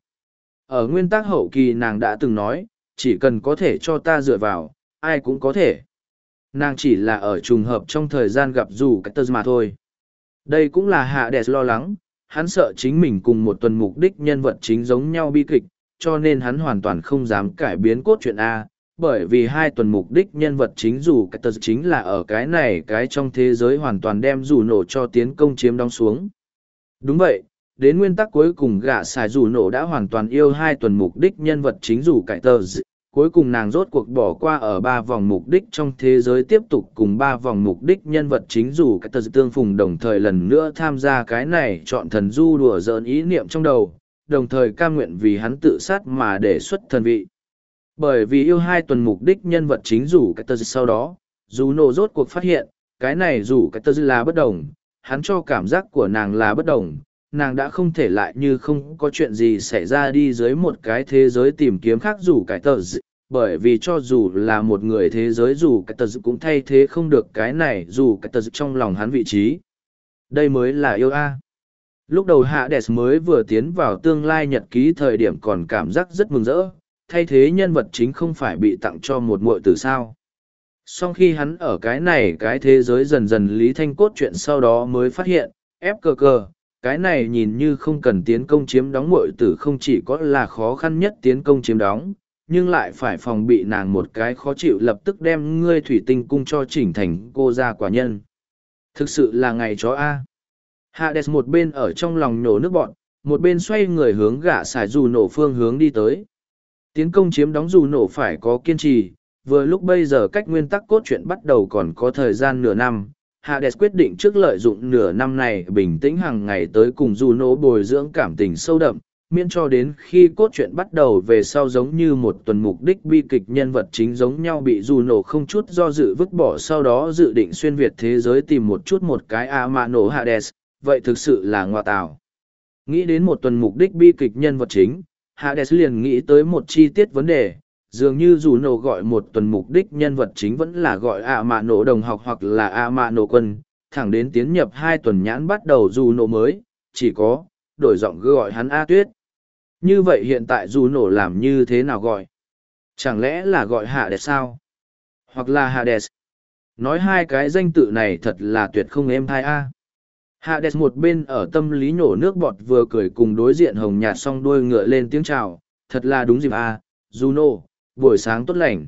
Ở nguyên tắc hậu kỳ nàng đã từng nói, chỉ cần có thể cho ta dựa vào, ai cũng có thể. Nàng chỉ là ở trùng hợp trong thời gian gặp dù cái tơ mà thôi. Đây cũng là Hades lo lắng, hắn sợ chính mình cùng một tuần mục đích nhân vật chính giống nhau bi kịch, cho nên hắn hoàn toàn không dám cải biến cốt truyện A, bởi vì hai tuần mục đích nhân vật chính dù cái tờ chính là ở cái này cái trong thế giới hoàn toàn đem dù nổ cho tiến công chiếm đóng xuống. Đúng vậy, đến nguyên tắc cuối cùng gã xài dù nổ đã hoàn toàn yêu hai tuần mục đích nhân vật chính dù cải tờ cuối cùng nàng rốt cuộc bỏ qua ở ba vòng mục đích trong thế giới tiếp tục cùng ba vòng mục đích nhân vật chính dù cải tờ tương phùng đồng thời lần nữa tham gia cái này chọn thần du đùa giỡn ý niệm trong đầu, đồng thời cam nguyện vì hắn tự sát mà đề xuất thần vị. Bởi vì yêu hai tuần mục đích nhân vật chính rủ cái tơ sau đó, dù nổ rốt cuộc phát hiện, cái này rủ cái tơ là bất đồng, hắn cho cảm giác của nàng là bất đồng, nàng đã không thể lại như không có chuyện gì xảy ra đi dưới một cái thế giới tìm kiếm khác dù cái tờ dị, bởi vì cho dù là một người thế giới dù cái tờ dị cũng thay thế không được cái này dù cái tờ dị trong lòng hắn vị trí. Đây mới là yêu a. Lúc đầu Hades mới vừa tiến vào tương lai nhật ký thời điểm còn cảm giác rất mừng rỡ, thay thế nhân vật chính không phải bị tặng cho một muội tử sao. Sau khi hắn ở cái thế giới dần dần lý thanh cốt chuyện sau đó mới phát hiện, FKK, cái này nhìn như không cần tiến công chiếm đóng muội tử không chỉ có là khó khăn nhất tiến công chiếm đóng, nhưng lại phải phòng bị nàng một cái khó chịu lập tức đem ngươi thủy tinh cung cho chỉnh thành cô ra quả nhân. Thực sự là ngày chó A. Hades một bên ở trong lòng nhổ nước bọn, một bên xoay người hướng gã xài dù nổ phương hướng đi tới. Tiến công chiếm đóng dù nổ phải có kiên trì, vừa lúc bây giờ cách nguyên tắc cốt truyện bắt đầu còn có thời gian nửa năm. Hades quyết định trước lợi dụng nửa năm này bình tĩnh hàng ngày tới cùng dù nổ bồi dưỡng cảm tình sâu đậm, miễn cho đến khi cốt truyện bắt đầu về sau giống như một tuần mục đích bi kịch nhân vật chính giống nhau bị dù nổ không chút do dự vứt bỏ sau đó dự định xuyên việt thế giới tìm một chút một cái nổ Hades, vậy thực sự là ngoa tào. Nghĩ đến một tuần mục đích bi kịch nhân vật chính, Hades liền nghĩ tới một chi tiết vấn đề, dường như dù nổ gọi một tuần mục đích nhân vật chính vẫn là gọi nổ đồng học hoặc là nổ quân, thẳng đến tiến nhập 2 tuần nhãn bắt đầu dù nổ mới, chỉ có, đổi giọng gọi hắn A Tuyết. Như vậy hiện tại dù nổ làm như thế nào gọi? Chẳng lẽ là gọi Hades sao? Hoặc là Hades? Nói hai cái danh tự này thật là tuyệt không êm thai A. Hades một bên ở tâm lý nhổ nước bọt vừa cười cùng đối diện hồng nhạt song đuôi ngựa lên tiếng chào, thật là đúng dịp A, Juno, buổi sáng tốt lành.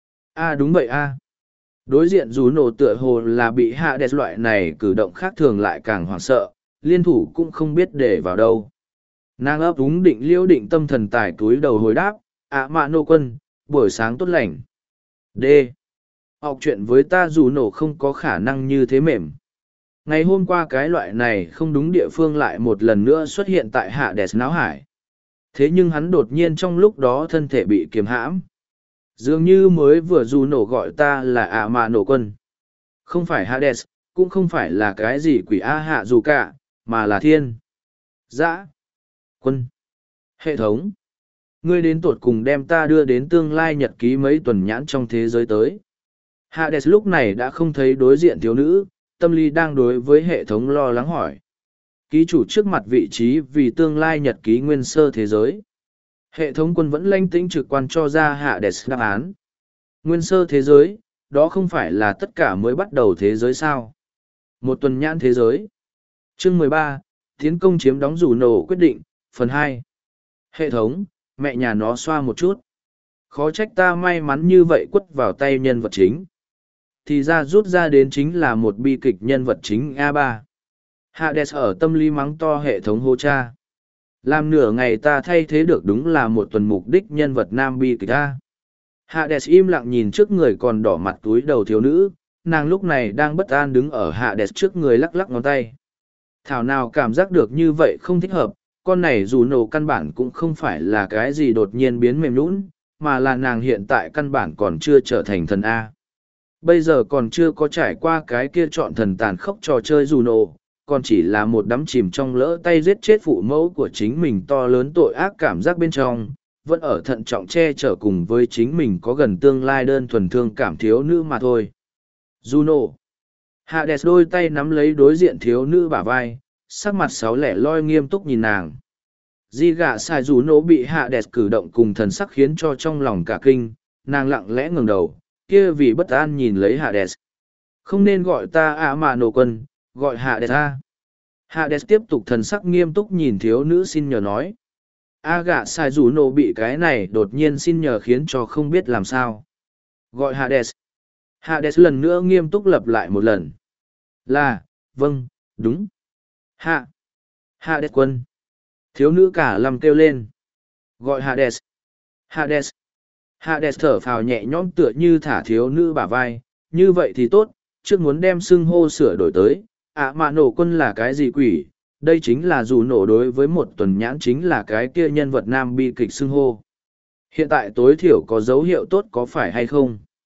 A đúng vậy A. Đối diện Juno tựa hồ là bị Hades loại này cử động khác thường lại càng hoảng sợ, liên thủ cũng không biết để vào đâu. Nàng ấp úng định liêu định tâm thần tài túi đầu hồi đáp, nô quân, buổi sáng tốt lành. D. Học chuyện với ta dù nổ không có khả năng như thế mềm. Ngày hôm qua cái loại này không đúng địa phương lại một lần nữa xuất hiện tại Hades náo hải. Thế nhưng hắn đột nhiên trong lúc đó thân thể bị kiềm hãm. Dường như mới vừa dù nổ gọi ta là nổ quân. Không phải Hades, cũng không phải là cái gì quỷ hạ dù cả, mà là thiên. Dã. Quân. Hệ thống. Ngươi đến tột cùng đem ta đưa đến tương lai nhật ký mấy tuần nhãn trong thế giới tới. Hades lúc này đã không thấy đối diện thiếu nữ, tâm lý đang đối với hệ thống lo lắng hỏi. Ký chủ trước mặt vị trí vì tương lai nhật ký nguyên sơ thế giới. Hệ thống quân vẫn lanh tĩnh trực quan cho ra Hades đáp án. Nguyên sơ thế giới, đó không phải là tất cả mới bắt đầu thế giới sao? Một tuần nhãn thế giới. Chương 13, tiến công chiếm đóng dù nổ quyết định, phần 2. Hệ thống, mẹ nhà nó xoa một chút. Khó trách ta may mắn như vậy quất vào tay nhân vật chính. Thì ra rút ra đến chính là một bi kịch nhân vật chính A3. Hades ở tâm lý mắng to hệ thống hô cha. Làm nửa ngày ta thay thế được đúng là một tuần mục đích nhân vật nam bi kịch A. Hades im lặng nhìn trước người còn đỏ mặt túi đầu thiếu nữ, nàng lúc này đang bất an đứng ở Hades trước người lắc lắc ngón tay. Thảo nào cảm giác được như vậy không thích hợp, con này dù nổ căn bản cũng không phải là cái gì đột nhiên biến mềm nhũn, mà là nàng hiện tại căn bản còn chưa trở thành thần A. Bây giờ còn chưa có trải qua cái kia chọn thần tàn khốc trò chơi dù nổ, còn chỉ là một đắm chìm trong lỡ tay giết chết phụ mẫu của chính mình to lớn tội ác cảm giác bên trong, vẫn ở thận trọng che chở cùng với chính mình có gần tương lai đơn thuần thương cảm thiếu nữ mà thôi. Juno. Hades đôi tay nắm lấy đối diện thiếu nữ bả vai, sắc mặt sáu lẻ loi nghiêm túc nhìn nàng. Di gạ sai Juno bị Hades cử động cùng thần sắc khiến cho trong lòng cả kinh, nàng lặng lẽ ngẩng đầu, kia vì bất an nhìn lấy Hades. Không nên gọi ta nổ quân, gọi Hades a. Hades tiếp tục thần sắc nghiêm túc nhìn thiếu nữ xin nhờ nói. Gạ sai Juno bị cái này đột nhiên xin nhờ khiến cho không biết làm sao. Gọi Hades. Hades lần nữa nghiêm túc lặp lại một lần. Là, vâng, đúng. Hades quân. Thiếu nữ cả lầm kêu lên. Gọi Hades. Hades. Hades thở phào nhẹ nhõm tựa như thả thiếu nữ bả vai. Như vậy thì tốt, trước muốn đem xưng hô sửa đổi tới. Nổ quân là cái gì quỷ? Đây chính là dù nổ đối với một tuần nhãn chính là cái kia nhân vật nam bi kịch xưng hô. Hiện tại tối thiểu có dấu hiệu tốt có phải hay không?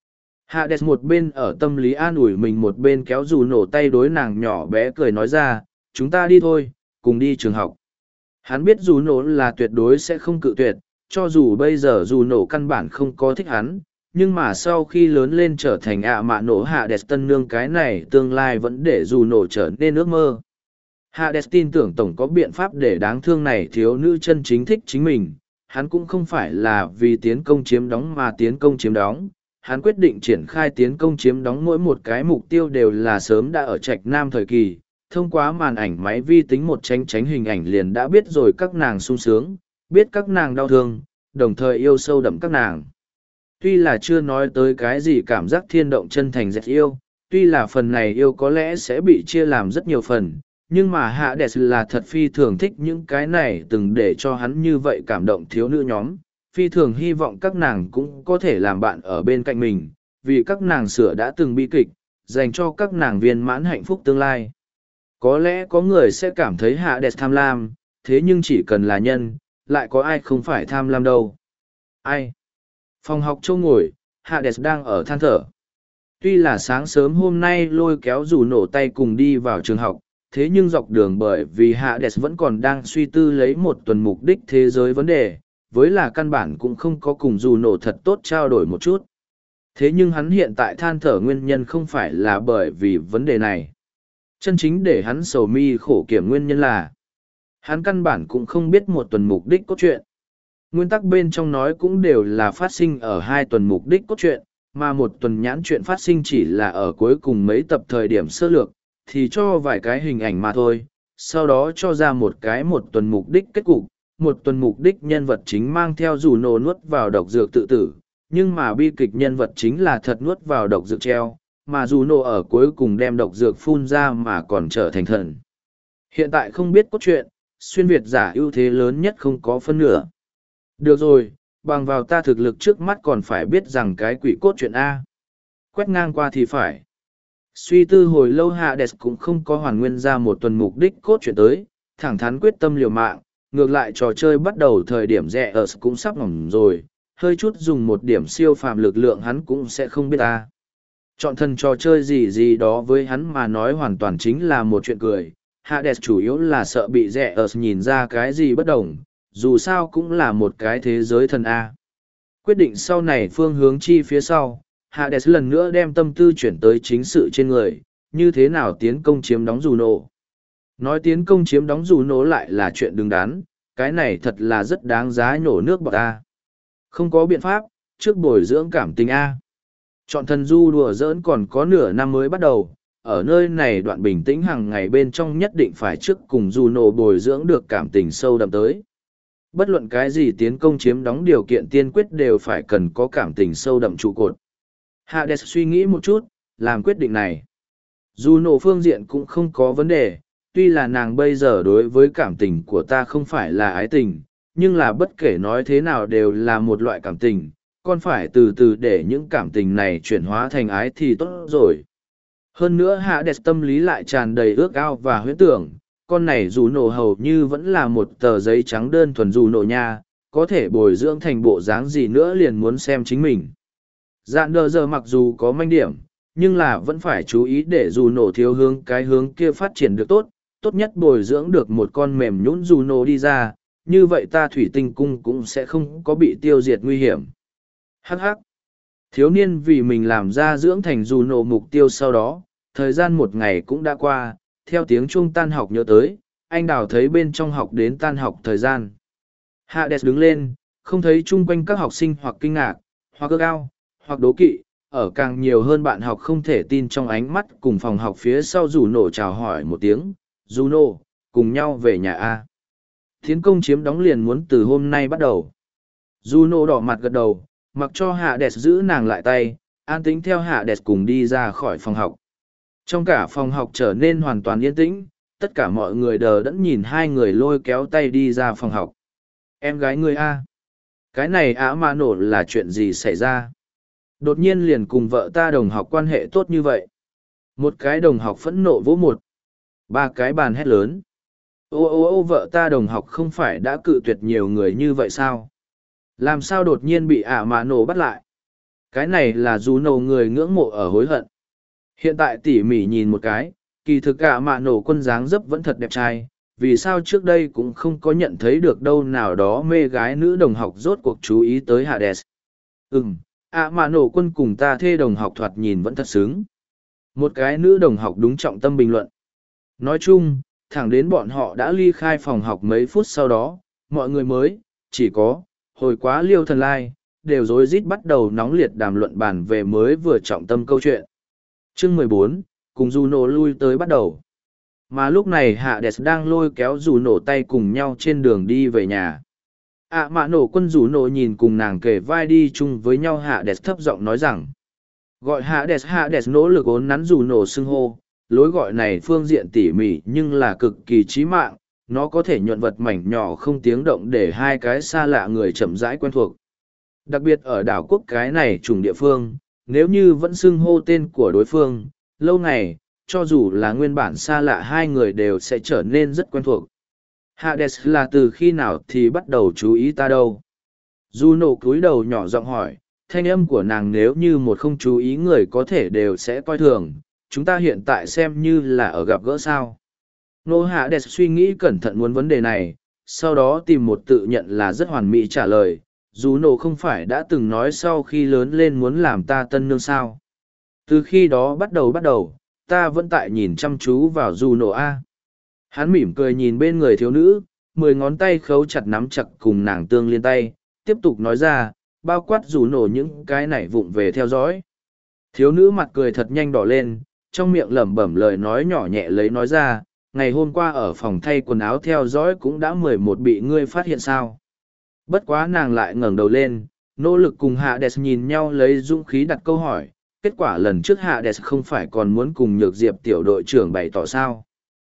Hades một bên ở tâm lý an ủi mình một bên kéo dù nổ tay đối nàng nhỏ bé cười nói ra, chúng ta đi thôi, cùng đi trường học. Hắn biết dù nổ là tuyệt đối sẽ không cự tuyệt, cho dù bây giờ dù nổ căn bản không có thích hắn, nhưng mà sau khi lớn lên trở thành mạ nổ Hades tân nương cái này tương lai vẫn để dù nổ trở nên ước mơ. Hades tin tưởng tổng có biện pháp để đáng thương này thiếu nữ chân chính thích chính mình, hắn cũng không phải là vì tiến công chiếm đóng mà tiến công chiếm đóng. Hắn quyết định triển khai tiến công chiếm đóng mỗi một cái mục tiêu đều là sớm đã ở Trạch Nam thời kỳ, thông qua màn ảnh máy vi tính một tránh hình ảnh liền đã biết rồi các nàng sung sướng, biết các nàng đau thương, đồng thời yêu sâu đậm các nàng. Tuy là chưa nói tới cái gì cảm giác thiên động chân thành dẹt yêu, tuy là phần này yêu có lẽ sẽ bị chia làm rất nhiều phần, nhưng mà Hades là thật phi thường thích những cái này từng để cho hắn như vậy cảm động thiếu nữ nhóm. Phi thường hy vọng các nàng cũng có thể làm bạn ở bên cạnh mình, vì các nàng sửa đã từng bi kịch, dành cho các nàng viên mãn hạnh phúc tương lai. Có lẽ có người sẽ cảm thấy Hades tham lam, thế nhưng chỉ cần là nhân, lại có ai không phải tham lam đâu. Ai? Phòng học châu ngồi, Hades đang ở than thở. Tuy là sáng sớm hôm nay lôi kéo dù nổ tay cùng đi vào trường học, thế nhưng dọc đường bởi vì Hades vẫn còn đang suy tư lấy một tuần mục đích thế giới vấn đề, với là căn bản cũng không có cùng dù nổ thật tốt trao đổi một chút. Thế nhưng hắn hiện tại than thở nguyên nhân không phải là bởi vì vấn đề này. Chân chính để hắn sầu mi khổ kiểm nguyên nhân là hắn căn bản cũng không biết một tuần mục đích cốt truyện. Nguyên tắc bên trong nói cũng đều là phát sinh ở 2 tuần mục đích cốt truyện, mà một tuần nhãn chuyện phát sinh chỉ là ở cuối cùng mấy tập thời điểm sơ lược, thì cho vài cái hình ảnh mà thôi, sau đó cho ra một tuần mục đích kết cục. Một tuần mục đích nhân vật chính mang theo dù nổ nuốt vào độc dược tự tử, nhưng mà bi kịch nhân vật chính là thật nuốt vào độc dược treo, mà dù nổ ở cuối cùng đem độc dược phun ra mà còn trở thành thần. Hiện tại không biết cốt truyện, xuyên Việt giả ưu thế lớn nhất không có phân nửa. Được rồi, bằng vào ta thực lực trước mắt còn phải biết rằng cái quỷ cốt truyện A. Quét ngang qua thì phải. Suy tư hồi lâu Hades cũng không có hoàn nguyên ra một tuần mục đích cốt truyện tới, thẳng thắn quyết tâm liều mạng. Ngược lại trò chơi bắt đầu thời điểm rẻ ở cũng sắp ngỏng rồi, hơi chút dùng một điểm siêu phàm lực lượng hắn cũng sẽ không biết ta. Chọn thân trò chơi gì đó với hắn mà nói hoàn toàn chính là một chuyện cười. Hades chủ yếu là sợ bị rẻ ở nhìn ra cái gì bất đồng, dù sao cũng là một cái thế giới thần A. Quyết định sau này phương hướng chi phía sau, Hades lần nữa đem tâm tư chuyển tới chính sự trên người, như thế nào tiến công chiếm đóng dù nổ. Nói tiến công chiếm đóng dù nổ lại là chuyện đứng đắn, cái này thật là rất đáng giá nhổ nước bọt A. Không có biện pháp, trước bồi dưỡng cảm tình A. Chọn thần du đùa giỡn còn có nửa năm mới bắt đầu, ở nơi này đoạn bình tĩnh hàng ngày bên trong nhất định phải trước cùng dù nổ bồi dưỡng được cảm tình sâu đậm tới. Bất luận cái gì tiến công chiếm đóng điều kiện tiên quyết đều phải cần có cảm tình sâu đậm trụ cột. Hades suy nghĩ một chút, làm quyết định này. Dù nổ phương diện cũng không có vấn đề, tuy là nàng bây giờ đối với cảm tình của ta không phải là ái tình, nhưng là bất kể nói thế nào đều là một loại cảm tình, còn phải từ từ để những cảm tình này chuyển hóa thành ái thì tốt rồi. Hơn nữa Hades tâm lý lại tràn đầy ước ao và huyễn tưởng, con này dù nổ hầu như vẫn là một tờ giấy trắng đơn thuần dù nổ nha, có thể bồi dưỡng thành bộ dáng gì nữa liền muốn xem chính mình. Dạn đờ giờ mặc dù có manh điểm, nhưng là vẫn phải chú ý để dù nổ thiếu hướng cái hướng kia phát triển được tốt, tốt nhất bồi dưỡng được một con mềm nhũn dù nổ đi ra, như vậy ta thủy tinh cung cũng sẽ không có bị tiêu diệt nguy hiểm. Hắc hắc. Thiếu niên vì mình làm ra dưỡng thành dù nổ mục tiêu sau đó, thời gian một ngày cũng đã qua, theo tiếng chuông tan học nhớ tới, anh đào thấy bên trong học đến tan học thời gian. Hades đứng lên, không thấy chung quanh các học sinh hoặc kinh ngạc, hoặc ước ao, hoặc đố kỵ, ở càng nhiều hơn bạn học không thể tin trong ánh mắt cùng phòng học phía sau dù nổ chào hỏi một tiếng, dù nổ, cùng nhau về nhà A. Tiến công chiếm đóng liền muốn từ hôm nay bắt đầu. Dù nổ đỏ mặt gật đầu, mặc cho Hades giữ nàng lại tay, an tĩnh theo Hades cùng đi ra khỏi phòng học. Trong cả phòng học trở nên hoàn toàn yên tĩnh, tất cả mọi người đờ đẫn nhìn hai người lôi kéo tay đi ra phòng học. Em gái ngươi A. Cái này mà nổ là chuyện gì xảy ra? Đột nhiên liền cùng vợ ta đồng học quan hệ tốt như vậy. Một cái đồng học phẫn nộ vỗ một. Ba cái bàn hét lớn. Ô vợ ta đồng học không phải đã cự tuyệt nhiều người như vậy sao? Làm sao đột nhiên bị mà nổ bắt lại? Cái này là Juno người ngưỡng mộ ở hối hận. Hiện tại tỉ mỉ nhìn một cái, kỳ thực cả mạ nổ quân dáng dấp vẫn thật đẹp trai, vì sao trước đây cũng không có nhận thấy được đâu nào đó mê gái nữ đồng học rốt cuộc chú ý tới Hades. Mạ nổ quân cùng ta thê đồng học thoạt nhìn vẫn thật sướng. Một cái nữ đồng học đúng trọng tâm bình luận. Nói chung, thẳng đến bọn họ đã ly khai phòng học mấy phút sau đó, mọi người mới, chỉ có, hồi quá liêu thần lai, đều rối rít bắt đầu nóng liệt đàm luận bàn về mới vừa trọng tâm câu chuyện. Chương 14, cùng Juno lui tới bắt đầu. Mà lúc này Hades đang lôi kéo Juno tay cùng nhau trên đường đi về nhà. Mạ nổ quân Juno nhìn cùng nàng kề vai đi chung với nhau Hades thấp giọng nói rằng. Gọi Hades nỗ lực ốn nắn Juno xưng hô, lối gọi này phương diện tỉ mỉ nhưng là cực kỳ chí mạng, nó có thể nhuận vật mảnh nhỏ không tiếng động để hai cái xa lạ người chậm rãi quen thuộc. Đặc biệt ở đảo quốc cái này trùng địa phương, nếu như vẫn xưng hô tên của đối phương, lâu ngày, cho dù là nguyên bản xa lạ hai người đều sẽ trở nên rất quen thuộc. Hades là từ khi nào thì bắt đầu chú ý ta đâu? Juno cúi đầu nhỏ giọng hỏi, thanh âm của nàng nếu như một không chú ý người có thể đều sẽ coi thường, chúng ta hiện tại xem như là ở gặp gỡ sao. Nô Hades suy nghĩ cẩn thận muốn vấn đề này, sau đó tìm một tự nhận là rất hoàn mỹ trả lời, Juno không phải đã từng nói sau khi lớn lên muốn làm ta tân nương sao. Từ khi đó bắt đầu, ta vẫn tại nhìn chăm chú vào Juno A. Hắn mỉm cười nhìn bên người thiếu nữ, 10 ngón tay khấu chặt nắm chặt cùng nàng tương liên tay, tiếp tục nói ra, bao quát Juno những cái này vụng về theo dõi. Thiếu nữ mặt cười thật nhanh đỏ lên, trong miệng lẩm bẩm lời nói nhỏ nhẹ lấy nói ra, ngày hôm qua ở phòng thay quần áo theo dõi cũng đã 11 bị ngươi phát hiện sao. Bất quá nàng lại ngẩng đầu lên, nỗ lực cùng Hades nhìn nhau lấy dũng khí đặt câu hỏi, kết quả lần trước Hades không phải còn muốn cùng Nhược Diệp tiểu đội trưởng bày tỏ sao.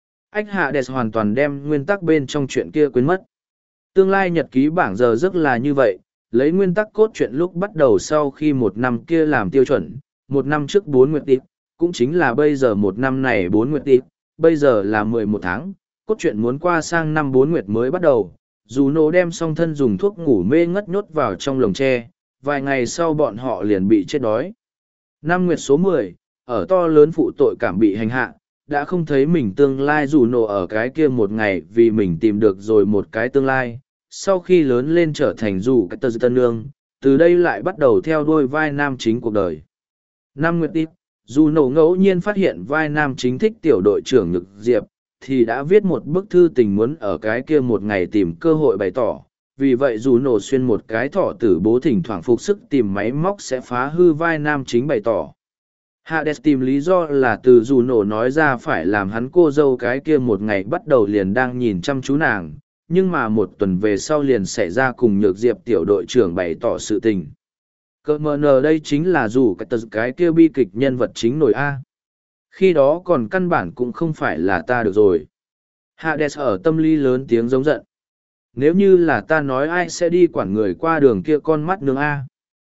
Hades hoàn toàn đem nguyên tắc bên trong chuyện kia quên mất. Tương lai nhật ký bảng giờ giấc là như vậy, lấy nguyên tắc cốt truyện lúc bắt đầu sau khi một năm kia làm tiêu chuẩn, một năm trước 4 nguyệt tịp, cũng chính là bây giờ một năm này 4 nguyệt tịp, bây giờ là 11 tháng, cốt truyện muốn qua sang năm 4 nguyệt mới bắt đầu. Juno đem song thân dùng thuốc ngủ mê ngất nhốt vào trong lồng tre, vài ngày sau bọn họ liền bị chết đói. Năm nguyệt số 10, ở to lớn phụ tội cảm bị hành hạ, đã không thấy mình tương lai Juno ở cái kia một ngày vì mình tìm được rồi một cái tương lai. Sau khi lớn lên trở thành dù cái tân nương, từ đây lại bắt đầu theo đuôi vai nam chính cuộc đời. Năm nguyệt tiếp, Juno ngẫu nhiên phát hiện vai nam chính thích tiểu đội trưởng Nhược Diệp, thì đã viết một bức thư tình muốn ở cái kia một ngày tìm cơ hội bày tỏ. Vì vậy Juno xuyên một cái thọ tử bố thỉnh thoảng phục sức tìm máy móc sẽ phá hư vai nam chính bày tỏ. Hades tìm lý do là từ Juno nói ra phải làm hắn cô dâu cái kia một ngày bắt đầu liền đang nhìn chăm chú nàng, nhưng mà một tuần về sau liền xảy ra cùng Nhược Diệp tiểu đội trưởng bày tỏ sự tình. Cơ mờ nờ đây chính là dù cái kia bi kịch nhân vật chính nổi A. Khi đó còn căn bản cũng không phải là ta được rồi. Hades ở tâm lý lớn tiếng giống giận. Nếu như là ta nói ai sẽ đi quản người qua đường kia con mắt nương A.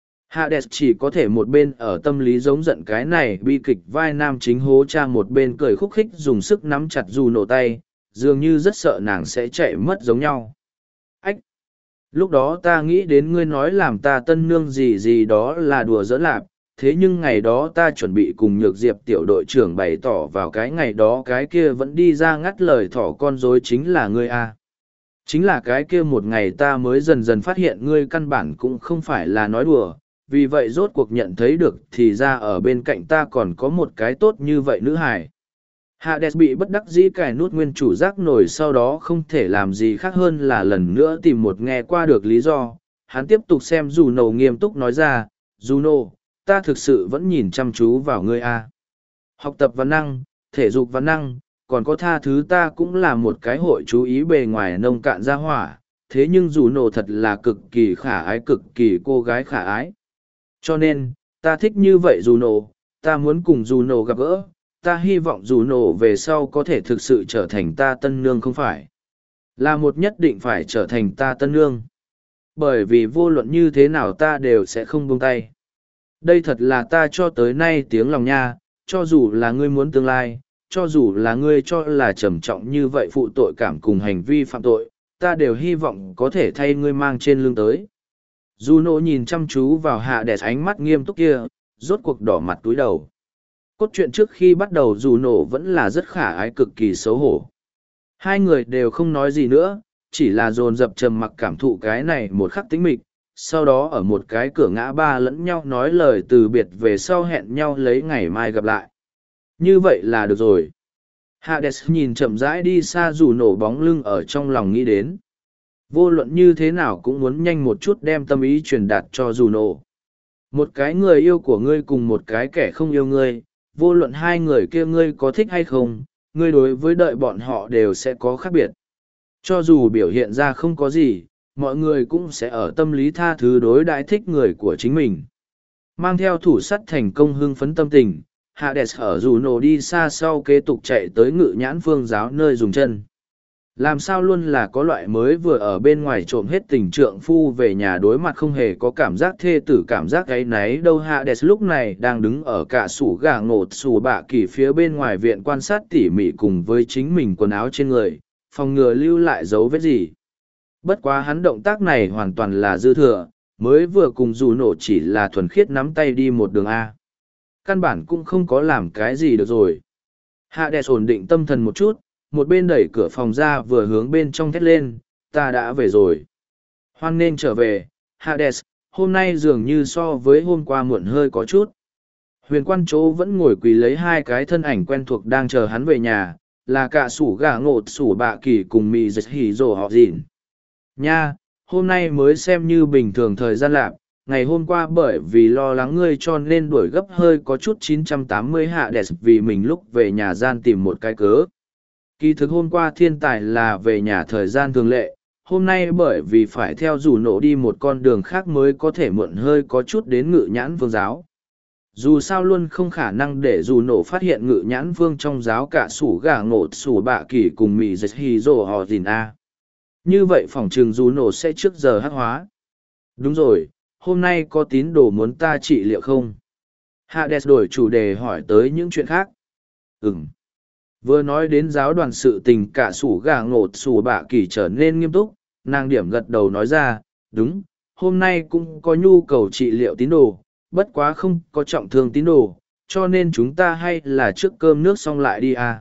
Hades chỉ có thể một bên ở tâm lý giống giận cái này bi kịch vai nam chính hố cha một bên cười khúc khích dùng sức nắm chặt dù nổ tay, dường như rất sợ nàng sẽ chạy mất giống nhau. Ách! Lúc đó ta nghĩ đến ngươi nói làm ta tân nương gì gì đó là đùa giỡn lạp, thế nhưng ngày đó ta chuẩn bị cùng Nhược Diệp tiểu đội trưởng bày tỏ vào cái ngày đó cái kia vẫn đi ra ngắt lời thỏ con rối chính là ngươi a. Chính là cái kia một ngày ta mới dần dần phát hiện ngươi căn bản cũng không phải là nói đùa, vì vậy rốt cuộc nhận thấy được thì ra ở bên cạnh ta còn có một cái tốt như vậy nữ hài. Hades bị bất đắc dĩ cài nút nguyên chủ giác nổi sau đó không thể làm gì khác hơn là lần nữa tìm một nghe qua được lý do. Hắn tiếp tục xem Juno nghiêm túc nói ra, Juno, ta thực sự vẫn nhìn chăm chú vào ngươi a. Học tập văn năng, thể dục văn năng, còn có tha thứ ta cũng là một cái hội chú ý bề ngoài nông cạn ra hỏa, thế nhưng Juno thật là cực kỳ khả ái cực kỳ cô gái khả ái. Cho nên, ta thích như vậy Juno, ta muốn cùng Juno gặp gỡ, ta hy vọng Juno về sau có thể thực sự trở thành ta tân nương không phải. Là một nhất định phải trở thành ta tân nương. Bởi vì vô luận như thế nào ta đều sẽ không buông tay. Đây thật là ta cho tới nay tiếng lòng nha, cho dù là ngươi muốn tương lai, cho dù là ngươi cho là trầm trọng như vậy phụ tội cảm cùng hành vi phạm tội, ta đều hy vọng có thể thay ngươi mang trên lưng tới. Juno nhìn chăm chú vào Hades ánh mắt nghiêm túc kia, rốt cuộc đỏ mặt túi đầu. Cốt truyện trước khi bắt đầu Juno vẫn là rất khả ái cực kỳ xấu hổ. Hai người đều không nói gì nữa, chỉ là dồn dập trầm mặc cảm thụ cái này một khắc tĩnh mịch, sau đó ở một cái cửa ngã ba lẫn nhau nói lời từ biệt về sau hẹn nhau lấy ngày mai gặp lại. Như vậy là được rồi. Hades nhìn chậm rãi đi xa dù nổ bóng lưng ở trong lòng nghĩ đến. Vô luận như thế nào cũng muốn nhanh một chút đem tâm ý truyền đạt cho dù nổ. Một cái người yêu của ngươi cùng một cái kẻ không yêu ngươi, vô luận hai người kia ngươi có thích hay không, ngươi đối với đợi bọn họ đều sẽ có khác biệt. Cho dù biểu hiện ra không có gì, mọi người cũng sẽ ở tâm lý tha thứ đối đãi thích người của chính mình. Mang theo thủ sắt thành công hưng phấn tâm tình, Hades ở dù nổ đi xa sau kế tục chạy tới Ngự Nhãn Phương giáo nơi dùng chân. Làm sao luôn là có loại mới vừa ở bên ngoài trộm hết tình trượng phu về nhà đối mặt không hề có cảm giác thê tử cảm giác gáy náy đâu. Hades lúc này đang đứng ở cả sủ gà ngột sủ bạ kỳ phía bên ngoài viện quan sát tỉ mỉ cùng với chính mình quần áo trên người, phòng ngừa lưu lại dấu vết gì. Bất quá hắn động tác này hoàn toàn là dư thừa, mới vừa cùng dù nổ chỉ là thuần khiết nắm tay đi một đường A. Căn bản cũng không có làm cái gì được rồi. Hades ổn định tâm thần một chút, một bên đẩy cửa phòng ra vừa hướng bên trong thét lên, ta đã về rồi. Hoan nên trở về, Hades, hôm nay dường như so với hôm qua muộn hơi có chút. Huyền quan chỗ vẫn ngồi quỳ lấy hai cái thân ảnh quen thuộc đang chờ hắn về nhà, là cả sủ gà ngột sủ bạ kỳ cùng mì dịch hỉ rồ họ dịn. Nha, hôm nay mới xem như bình thường thời gian lạc, ngày hôm qua bởi vì lo lắng ngươi cho nên đuổi gấp hơi có chút 980 hạ đẹp vì mình lúc về nhà gian tìm một cái cớ. Kỳ thực hôm qua thiên tài là về nhà thời gian thường lệ, hôm nay bởi vì phải theo dù nổ đi một con đường khác mới có thể muộn hơi có chút đến Ngự Nhãn Vương giáo. Dù sao luôn không khả năng để dù nổ phát hiện Ngự Nhãn Vương trong giáo cả sủ gà ngột sủ bạ kỳ cùng mì dịch hì rồ họ dìn a. Như vậy phỏng chừng dù nổ sẽ trước giờ hắc hóa. Đúng rồi, hôm nay có tín đồ muốn ta trị liệu không? Hades đổi chủ đề hỏi tới những chuyện khác. Vừa nói đến giáo đoàn sự tình cả sủ gà ngột sủ bạ kỳ trở nên nghiêm túc, nàng điểm gật đầu nói ra, đúng, hôm nay cũng có nhu cầu trị liệu tín đồ, bất quá không có trọng thương tín đồ, cho nên chúng ta hay là trước cơm nước xong lại đi à.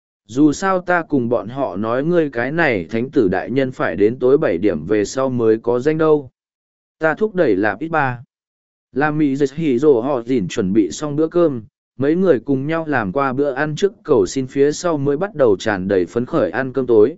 Dù sao ta cùng bọn họ nói ngươi cái này thánh tử đại nhân phải đến tối 7 điểm về sau mới có danh đâu. Ta thúc đẩy lạp ít ba. Làm mị dịch hỉ rồ họ dỉn chuẩn bị xong bữa cơm, mấy người cùng nhau làm qua bữa ăn trước cầu xin phía sau mới bắt đầu tràn đầy phấn khởi ăn cơm tối.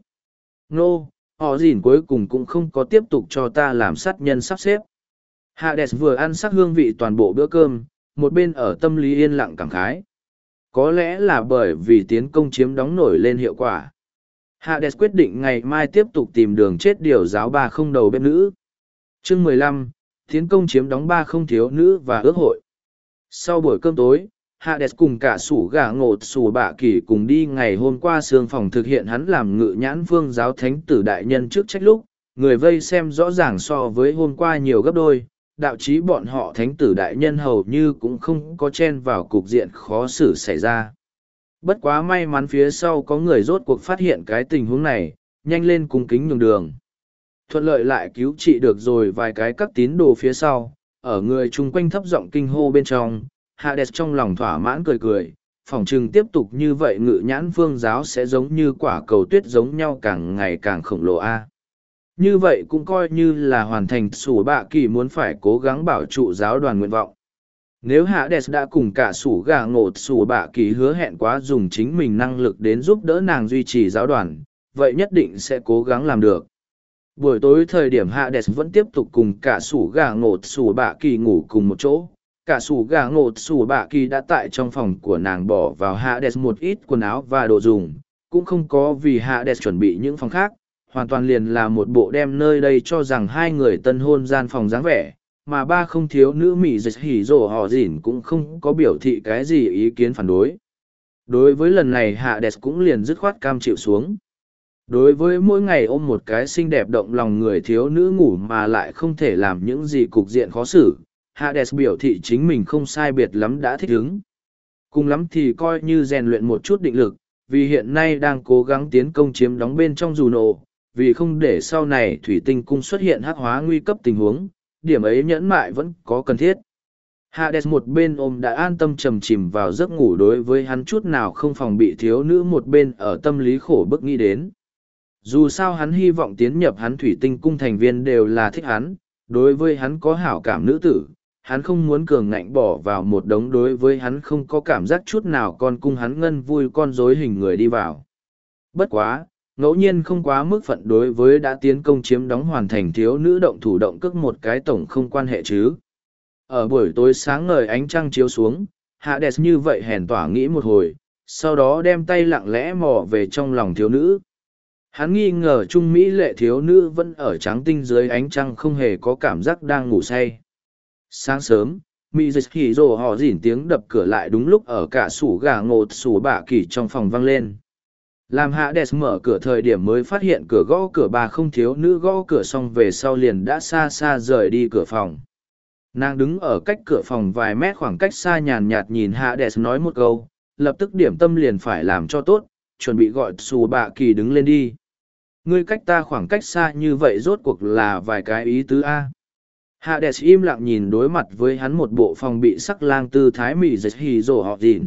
Nô, họ dỉn cuối cùng cũng không có tiếp tục cho ta làm sát nhân sắp xếp. Hades vừa ăn sắc hương vị toàn bộ bữa cơm, một bên ở tâm lý yên lặng cảm khái. Có lẽ là bởi vì tiến công chiếm đóng nổi lên hiệu quả. Hades quyết định ngày mai tiếp tục tìm đường chết điều giáo 3 không đầu bếp nữ. Chương 15, tiến công chiếm đóng 3 không thiếu nữ và ước hội. Sau buổi cơm tối, Hades cùng cả sủ gà ngột sủ bạ kỳ cùng đi ngày hôm qua sương phòng thực hiện hắn làm Ngự Nhãn Vương giáo thánh tử đại nhân trước trách lúc, người vây xem rõ ràng so với hôm qua nhiều gấp đôi, đạo chí bọn họ thánh tử đại nhân hầu như cũng không có chen vào cục diện khó xử xảy ra. Bất quá may mắn phía sau có người rốt cuộc phát hiện cái tình huống này, nhanh lên cung kính nhường đường. Thuận lợi lại cứu trị được rồi vài cái các tín đồ phía sau, ở người chung quanh thấp giọng kinh hô bên trong, Hades trong lòng thỏa mãn cười cười, phỏng chừng tiếp tục như vậy Ngự Nhãn Vương giáo sẽ giống như quả cầu tuyết giống nhau càng ngày càng khổng lồ a. Như vậy cũng coi như là hoàn thành sủ bạ kỳ muốn phải cố gắng bảo trụ giáo đoàn nguyện vọng. Nếu Hades đã cùng cả sủ gà ngột sủ bạ kỳ hứa hẹn quá dùng chính mình năng lực đến giúp đỡ nàng duy trì giáo đoàn, vậy nhất định sẽ cố gắng làm được. Buổi tối thời điểm Hades vẫn tiếp tục cùng cả sủ gà ngột sủ bạ kỳ ngủ cùng một chỗ. Cả sủ gà ngột sủ bạ kỳ đã tại trong phòng của nàng bỏ vào Hades một ít quần áo và đồ dùng, cũng không có vì Hades chuẩn bị những phòng khác, hoàn toàn liền là một bộ đem nơi đây cho rằng hai người tân hôn gian phòng dáng vẻ, mà 3 không thiếu nữ mị dịch hỉ rồ họ dỉn cũng không có biểu thị cái gì ý kiến phản đối. Đối với lần này Hades cũng liền dứt khoát cam chịu xuống. Đối với mỗi ngày ôm một cái xinh đẹp động lòng người thiếu nữ ngủ mà lại không thể làm những gì cục diện khó xử, Hades biểu thị chính mình không sai biệt lắm đã thích ứng. Cùng lắm thì coi như rèn luyện một chút định lực, vì hiện nay đang cố gắng tiến công chiếm đóng bên trong dù nổ, vì không để sau này thủy tinh cung xuất hiện hắc hóa nguy cấp tình huống, điểm ấy nhẫn mại vẫn có cần thiết. Hades một bên ôm đã an tâm trầm chìm vào giấc ngủ, đối với hắn chút nào không phòng bị thiếu nữ một bên ở tâm lý khổ bức nghĩ đến. Dù sao hắn hy vọng tiến nhập hắn thủy tinh cung thành viên đều là thích hắn, đối với hắn có hảo cảm nữ tử, hắn không muốn cường ngạnh bỏ vào một đống đối với hắn không có cảm giác chút nào con cung hắn ngân vui con rối hình người đi vào. Bất quá, ngẫu nhiên không quá mức phận đối với đã tiến công chiếm đóng hoàn thành thiếu nữ động thủ động cước một cái tổng không quan hệ chứ. Ở buổi tối sáng ngời ánh trăng chiếu xuống, Hades như vậy hèn tỏa nghĩ một hồi, sau đó đem tay lặng lẽ mò về trong lòng thiếu nữ. Hắn nghi ngờ trung mỹ lệ thiếu nữ vẫn ở trắng tinh dưới ánh trăng không hề có cảm giác đang ngủ say. Sáng sớm, Mị Dịch Hỉ Rồ họ dỉn tiếng đập cửa lại đúng lúc ở cả sủ gà ngột sủ bạ kỳ trong phòng vang lên. Làm Hades mở cửa thời điểm mới phát hiện cửa gõ cửa bà không, thiếu nữ gõ cửa xong về sau liền đã xa xa rời đi cửa phòng. Nàng đứng ở cách cửa phòng vài mét khoảng cách xa nhàn nhạt nhìn Hades nói một câu, lập tức điểm tâm liền phải làm cho tốt, chuẩn bị gọi sủ bạ kỳ đứng lên đi. Ngươi cách ta khoảng cách xa như vậy rốt cuộc là vài cái ý tứ A. Hades im lặng nhìn đối mặt với hắn một bộ phòng bị sắc lang tư thái Mị Dịch Hỉ Rồ họ dỉn.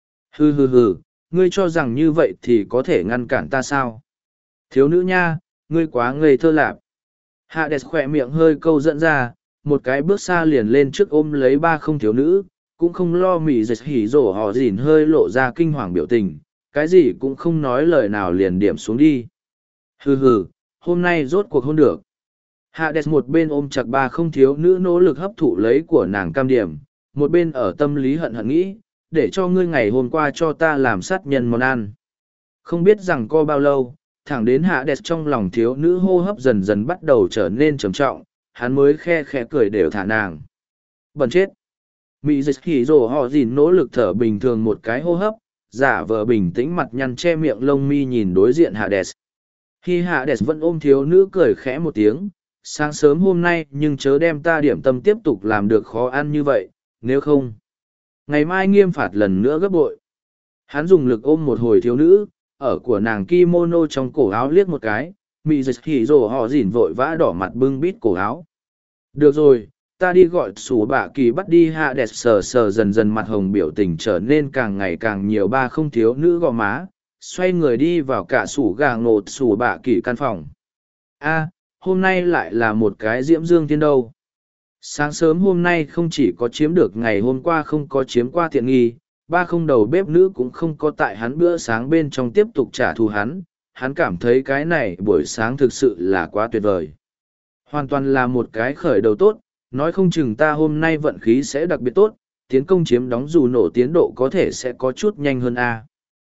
Hừ hừ hừ, ngươi cho rằng như vậy thì có thể ngăn cản ta sao? Thiếu nữ nha, ngươi quá ngây thơ lạp. Hades khỏe miệng hơi câu dẫn ra, một cái bước xa liền lên trước ôm lấy ba không thiếu nữ, cũng không lo Mị Dịch Hỉ Rồ họ dỉn hơi lộ ra kinh hoàng biểu tình, cái gì cũng không nói lời nào liền điểm xuống đi. Hừ hừ, hôm nay rốt cuộc hôn được. Hades một bên ôm chặt ba không thiếu nữ nỗ lực hấp thụ lấy của nàng cam điểm, một bên ở tâm lý hận hận nghĩ, để cho ngươi ngày hôm qua cho ta làm sát nhân món ăn. Không biết rằng co bao lâu, thẳng đến Hades trong lòng thiếu nữ hô hấp dần dần bắt đầu trở nên trầm trọng, hắn mới khe khẽ cười đều thả nàng. Bẩn chết. Mị Dịch Hỉ Rồ họ dỉn nỗ lực thở bình thường một cái hô hấp, giả vờ bình tĩnh mặt nhăn che miệng lông mi nhìn đối diện Hades. Khi Hades vẫn ôm thiếu nữ cười khẽ một tiếng, sáng sớm hôm nay nhưng chớ đem ta điểm tâm tiếp tục làm được khó ăn như vậy, nếu không ngày mai nghiêm phạt lần nữa gấp bội. Hắn dùng lực ôm một hồi thiếu nữ, ở của nàng kimono trong cổ áo liếc một cái, Mị Dịch Hỉ Rồ họ dỉn vội vã đỏ mặt bưng bít cổ áo. Được rồi, ta đi gọi sủ bạ kỳ bắt đi. Hades sờ sờ dần dần mặt hồng, biểu tình trở nên càng ngày càng nhiều ba không thiếu nữ gò má, xoay người đi vào cả sủ gà ngột sủ bạ kỳ căn phòng. A, hôm nay lại là một cái diễm dương thiên đâu. Sáng sớm hôm nay không chỉ có chiếm được ngày hôm qua không có chiếm qua tiện nghi, ba không đầu bếp nữ cũng không có tại hắn bữa sáng bên trong tiếp tục trả thù hắn cảm thấy cái này buổi sáng thực sự là quá tuyệt vời. Hoàn toàn là một cái khởi đầu tốt, nói không chừng ta hôm nay vận khí sẽ đặc biệt tốt, tiến công chiếm đóng dù nổ tiến độ có thể sẽ có chút nhanh hơn a.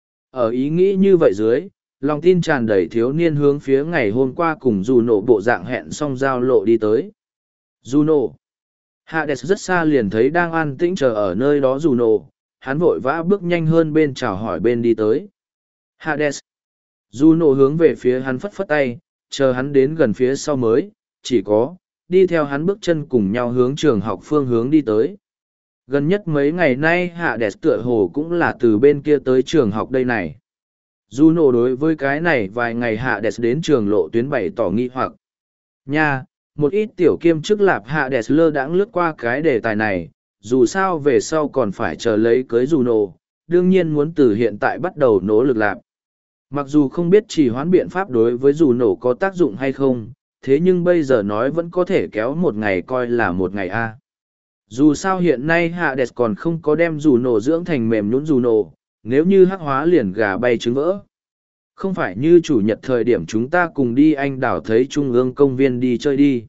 Ở ý nghĩ như vậy dưới, lòng tin tràn đầy thiếu niên hướng phía ngày hôm qua cùng dù nổ bộ dạng hẹn xong giao lộ đi tới. Dù nổ. Hades rất xa liền thấy đang an tĩnh chờ ở nơi đó dù nổ, hắn vội vã bước nhanh hơn bên chào hỏi bên đi tới. Hades. Dù nổ hướng về phía hắn phất phất tay, chờ hắn đến gần phía sau mới, chỉ có, đi theo hắn bước chân cùng nhau hướng trường học phương hướng đi tới. Gần nhất mấy ngày nay Hades tựa hồ cũng là từ bên kia tới trường học đây này. Dù nổ đối với cái này vài ngày Hades đến trường lộ tuyến bày tỏ nghi hoặc. Nha, một ít tiểu kiêm chức lạp Hades lơ đãng lướt qua cái đề tài này, dù sao về sau còn phải chờ lấy cưới dù nổ, đương nhiên muốn từ hiện tại bắt đầu nỗ lực lạp. Mặc dù không biết trì hoãn biện pháp đối với dù nổ có tác dụng hay không, thế nhưng bây giờ nói vẫn có thể kéo một ngày coi là một ngày a. Dù sao hiện nay Hades còn không có đem dù nổ dưỡng thành mềm nhũn dù nổ, nếu như hắc hóa liền gà bay trứng vỡ. Không phải như chủ nhật thời điểm chúng ta cùng đi anh đảo thấy trung ương công viên đi chơi đi.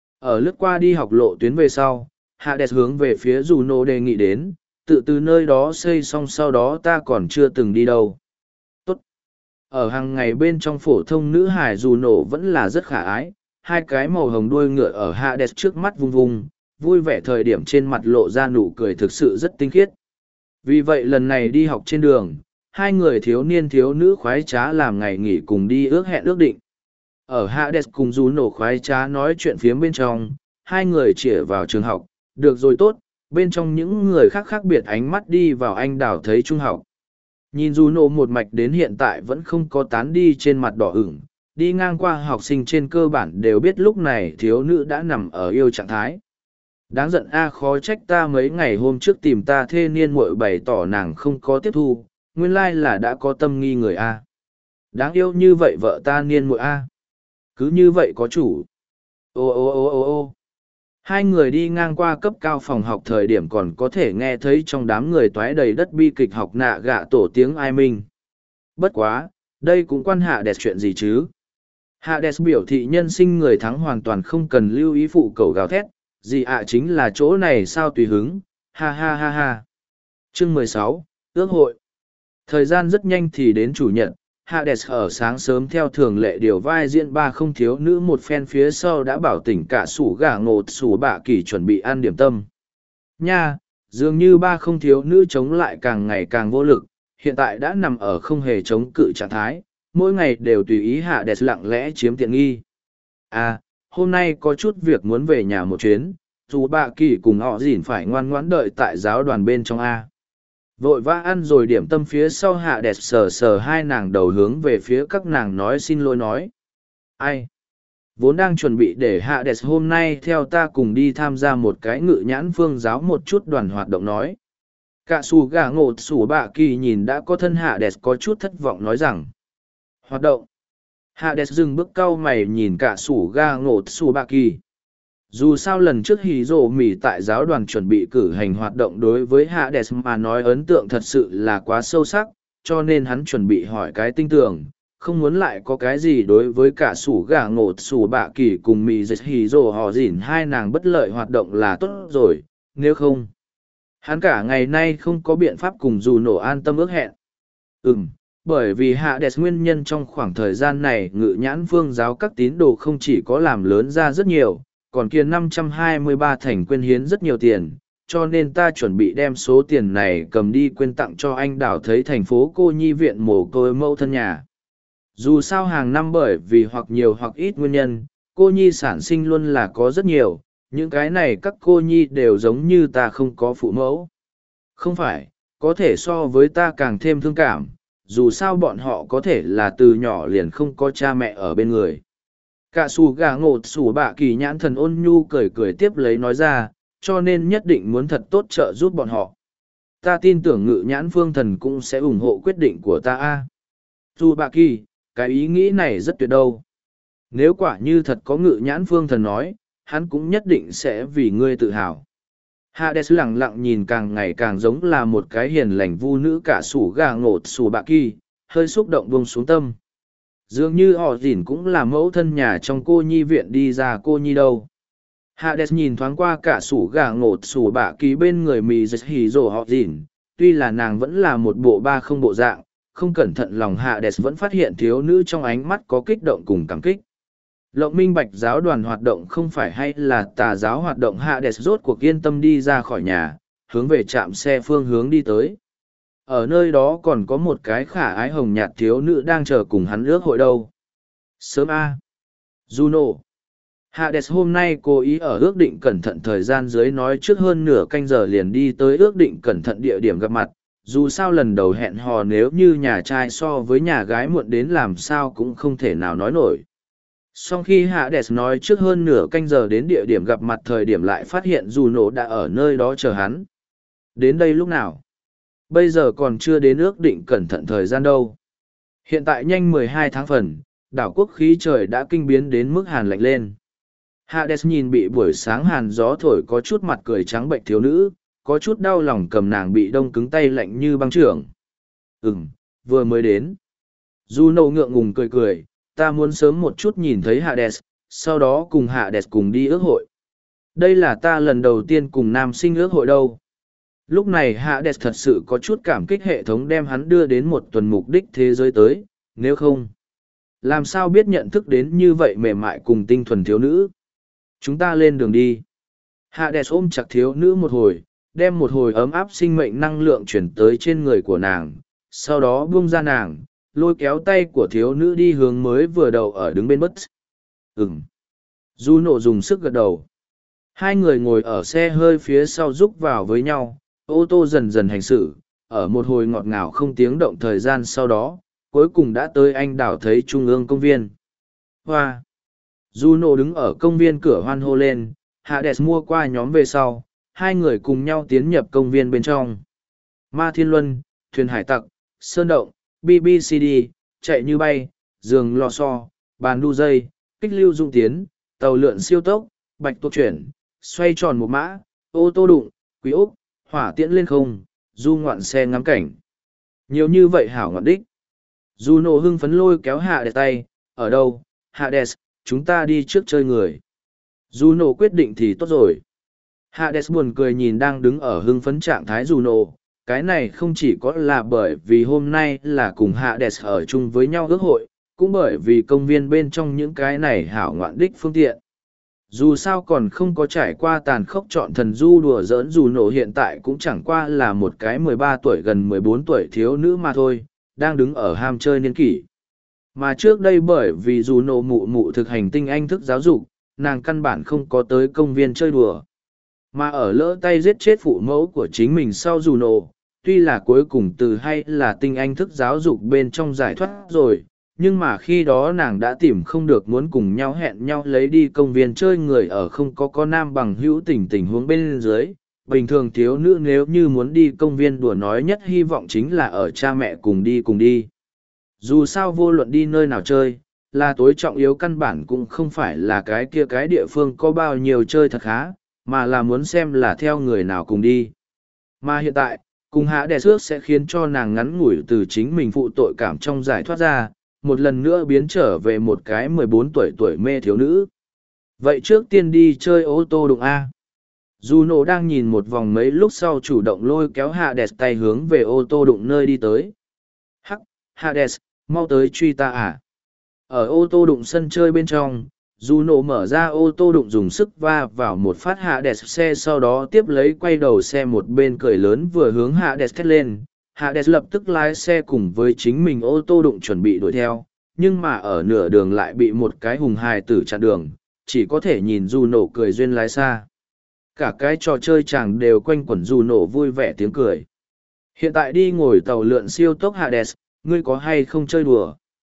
Ở lướt qua đi học lộ tuyến về sau, Hades hướng về phía dù nổ đề nghị đến, tự từ nơi đó xây xong sau đó ta còn chưa từng đi đâu. Tốt. Ở hàng ngày bên trong phổ thông nữ hải dù nổ vẫn là rất khả ái, hai cái màu hồng đuôi ngựa ở Hades trước mắt vung vung, vui vẻ thời điểm trên mặt lộ ra nụ cười thực sự rất tinh khiết. Vì vậy lần này đi học trên đường, hai người thiếu niên thiếu nữ khoái trá làm ngày nghỉ cùng đi ước hẹn ước định. Ở Hades cùng dù nổ khoái trá nói chuyện phiếm bên trong, hai người chĩa vào trường học, được rồi tốt, bên trong những người khác khác biệt ánh mắt đi vào anh đảo thấy trung học. Nhìn dù nổ một mạch đến hiện tại vẫn không có tán đi trên mặt đỏ ửng, đi ngang qua học sinh trên cơ bản đều biết lúc này thiếu nữ đã nằm ở yêu trạng thái. Đáng giận a, khó trách ta mấy ngày hôm trước tìm ta thê niên muội bày tỏ nàng không có tiếp thu, nguyên lai là đã có tâm nghi người a. Đáng yêu như vậy vợ ta niên muội a. Cứ như vậy có chủ. Ô ô ô ô ô. Hai người đi ngang qua cấp cao phòng học thời điểm còn có thể nghe thấy trong đám người toái đầy đất bi kịch học nạ gạ tổ tiếng ai minh. Bất quá, đây cũng quan hạ đẹp chuyện gì chứ. Hades biểu thị nhân sinh người thắng hoàn toàn không cần lưu ý phụ cầu gào thét, gì ạ chính là chỗ này sao tùy hứng, ha ha ha ha. Chương 16, ước hội. Thời gian rất nhanh thì đến chủ nhật, Hades ở sáng sớm theo thường lệ điều vai diễn ba không thiếu nữ một phen phía sau đã bảo tỉnh cả sủ gà ngột sủ bạ kỳ chuẩn bị ăn điểm tâm. Nha, dường như ba không thiếu nữ chống lại càng ngày càng vô lực, hiện tại đã nằm ở không hề chống cự trạng thái, mỗi ngày đều tùy ý Hades lặng lẽ chiếm tiện nghi. À, hôm nay có chút việc muốn về nhà một chuyến, dù bạ kỳ cùng họ dỉn phải ngoan ngoãn đợi tại giáo đoàn bên trong A. Vội vã ăn rồi điểm tâm phía sau Hades sờ sờ hai nàng đầu hướng về phía các nàng nói xin lỗi nói. Ai? Vốn đang chuẩn bị để Hades hôm nay theo ta cùng đi tham gia một cái ngự nhãn phương giáo một chút đoàn hoạt động nói. Cả xù gà ngột xù bạ kỳ nhìn đã có thân Hades có chút thất vọng nói rằng. Hoạt động. Hades dừng bước cau mày nhìn cả sủ ga ngột sủ bạ kỳ. Dù sao lần trước hì rồ mỉ tại giáo đoàn chuẩn bị cử hành hoạt động đối với Hades mà nói ấn tượng thật sự là quá sâu sắc, cho nên hắn chuẩn bị hỏi cái tinh tường, không muốn lại có cái gì đối với cả sủ gà ngột sủ bạ kỳ cùng mỉ dịch hì rồ họ dỉn hai nàng bất lợi hoạt động là tốt rồi, nếu không. Hắn cả ngày nay không có biện pháp cùng dù nổ an tâm ước hẹn. Bởi vì Hades nguyên nhân trong khoảng thời gian này ngự nhãn phương giáo các tín đồ không chỉ có làm lớn ra rất nhiều, còn kia 523 thành quyên hiến rất nhiều tiền, cho nên ta chuẩn bị đem số tiền này cầm đi quyên tặng cho anh đảo thấy thành phố cô nhi viện mồ côi mẫu thân nhà. Dù sao hàng năm bởi vì hoặc nhiều hoặc ít nguyên nhân, cô nhi sản sinh luôn là có rất nhiều, những cái này các cô nhi đều giống như ta không có phụ mẫu. Không phải, có thể so với ta càng thêm thương cảm. Dù sao bọn họ có thể là từ nhỏ liền không có cha mẹ ở bên người. Cả xù gà ngột xù bạ kỳ nhãn thần ôn nhu cười cười tiếp lấy nói ra, cho nên nhất định muốn thật tốt trợ giúp bọn họ. Ta tin tưởng ngự nhãn phương thần cũng sẽ ủng hộ quyết định của ta a. Xù bạ kỳ, cái ý nghĩ này rất tuyệt đâu. Nếu quả như thật có ngự nhãn phương thần nói, hắn cũng nhất định sẽ vì ngươi tự hào. Hades lặng lặng nhìn càng ngày càng giống là một cái hiền lành vu nữ cả sủ gà ngột sủ bạ kỳ, hơi xúc động buông xuống tâm. Dường như họ dỉn cũng là mẫu thân nhà trong cô nhi viện đi ra cô nhi đâu. Hades nhìn thoáng qua cả sủ gà ngột sủ bạ kỳ bên người mì dịch hì rồ họ dỉn, tuy là nàng vẫn là một bộ ba không bộ dạng, không cẩn thận lòng Hades vẫn phát hiện thiếu nữ trong ánh mắt có kích động cùng cảm kích. Lộng minh bạch giáo đoàn hoạt động không phải hay là tà giáo hoạt động Hades rốt cuộc yên tâm đi ra khỏi nhà, hướng về trạm xe phương hướng đi tới. Ở nơi đó còn có một cái khả ái hồng nhạt thiếu nữ đang chờ cùng hắn ước hội đâu. Sớm A. Juno. Hades hôm nay cố ý ở ước định cẩn thận thời gian dưới nói trước hơn nửa canh giờ liền đi tới ước định cẩn thận địa điểm gặp mặt. Dù sao lần đầu hẹn hò nếu như nhà trai so với nhà gái muộn đến làm sao cũng không thể nào nói nổi. Sau khi Hades nói trước hơn nửa canh giờ đến địa điểm gặp mặt thời điểm lại phát hiện Juno đã ở nơi đó chờ hắn. Đến đây lúc nào? Bây giờ còn chưa đến ước định cẩn thận thời gian đâu. Hiện tại nhanh 12 tháng phần, đảo quốc khí trời đã kinh biến đến mức hàn lạnh lên. Hades nhìn bị buổi sáng hàn gió thổi có chút mặt cười trắng bệnh thiếu nữ, có chút đau lòng cầm nàng bị đông cứng tay lạnh như băng trưởng. Vừa mới đến. Juno ngượng ngùng cười cười, ta muốn sớm một chút nhìn thấy Hades, sau đó cùng Hades cùng đi ước hội. Đây là ta lần đầu tiên cùng nam sinh ước hội đâu. Lúc này Hades thật sự có chút cảm kích hệ thống đem hắn đưa đến một tuần mục đích thế giới tới, nếu không. Làm sao biết nhận thức đến như vậy mềm mại cùng tinh thuần thiếu nữ. Chúng ta lên đường đi. Hades ôm chặt thiếu nữ một hồi, đem một hồi ấm áp sinh mệnh năng lượng chuyển tới trên người của nàng, sau đó buông ra nàng, lôi kéo tay của thiếu nữ đi hướng mới vừa đầu ở đứng bên bus. Juno dùng sức gật đầu. Hai người ngồi ở xe hơi phía sau rúc vào với nhau, ô tô dần dần hành xử, ở một hồi ngọt ngào không tiếng động thời gian sau đó, cuối cùng đã tới anh đảo thấy trung ương công viên. Hoa! Juno đứng ở công viên cửa hoan hô lên, Hades mua qua nhóm về sau, hai người cùng nhau tiến nhập công viên bên trong. Ma Thiên Luân, Thuyền Hải Tặc, Sơn Động, BBCD, Chạy Như Bay, Giường Lò Xo, Bàn Đu Dây, Kích Lưu Dung Tiến, Tàu Lượn Siêu Tốc, Bạch Tuộc Chuyển, Xoay Tròn Một Mã, Ô Tô Đụng, Quý Úc, Hỏa Tiễn Lên Không, Du Ngoạn Xe Ngắm Cảnh. Nhiều như vậy hảo ngọn đích. Juno hưng phấn lôi kéo Hades tay, ở đâu, Hades, chúng ta đi trước chơi người. Juno quyết định thì tốt rồi. Hades buồn cười nhìn đang đứng ở hưng phấn trạng thái Juno. Cái này không chỉ có là bởi vì hôm nay là cùng Hades ở chung với nhau ước hội, cũng bởi vì công viên bên trong những cái này hảo ngoạn đích phương tiện. Dù sao còn không có trải qua tàn khốc chọn thần du đùa giỡn Juno hiện tại cũng chẳng qua là một cái 13 tuổi gần 14 tuổi thiếu nữ mà thôi, đang đứng ở ham chơi niên kỷ. Mà trước đây bởi vì Juno mụ mụ thực hành tinh anh thức giáo dục, nàng căn bản không có tới công viên chơi đùa. Mà ở lỡ tay giết chết phụ mẫu của chính mình sau Juno, tuy là cuối cùng từ hay là tinh anh thức giáo dục bên trong giải thoát rồi, nhưng mà khi đó nàng đã tìm không được muốn cùng nhau hẹn nhau lấy đi công viên chơi người ở không có nam bằng hữu tình huống bên dưới. Bình thường thiếu nữ nếu như muốn đi công viên đùa nói nhất hy vọng chính là ở cha mẹ cùng đi. Dù sao vô luận đi nơi nào chơi, là tối trọng yếu căn bản cũng không phải là cái kia cái địa phương có bao nhiêu chơi thật khá, mà là muốn xem là theo người nào cùng đi. Mà hiện tại, cùng hạ đè xước sẽ khiến cho nàng ngắn ngủi từ chính mình phụ tội cảm trong giải thoát ra, một lần nữa biến trở về một cái 14 tuổi mê thiếu nữ. Vậy trước tiên đi chơi ô tô đụng A. Juno đang nhìn một vòng mấy lúc sau chủ động lôi kéo Hades tay hướng về ô tô đụng nơi đi tới. Hắc, Hades, mau tới truy ta à. Ở ô tô đụng sân chơi bên trong, Juno mở ra ô tô đụng dùng sức va vào một phát Hades xe, sau đó tiếp lấy quay đầu xe một bên cười lớn vừa hướng Hades thét lên. Hades lập tức lái xe cùng với chính mình ô tô đụng chuẩn bị đuổi theo, nhưng mà ở nửa đường lại bị một cái hùng hài tử chặn đường, chỉ có thể nhìn Juno cười duyên lái xa. Cả cái trò chơi chàng đều quanh quẩn Juno vui vẻ tiếng cười. Hiện tại đi ngồi tàu lượn siêu tốc Hades, ngươi có hay không chơi đùa?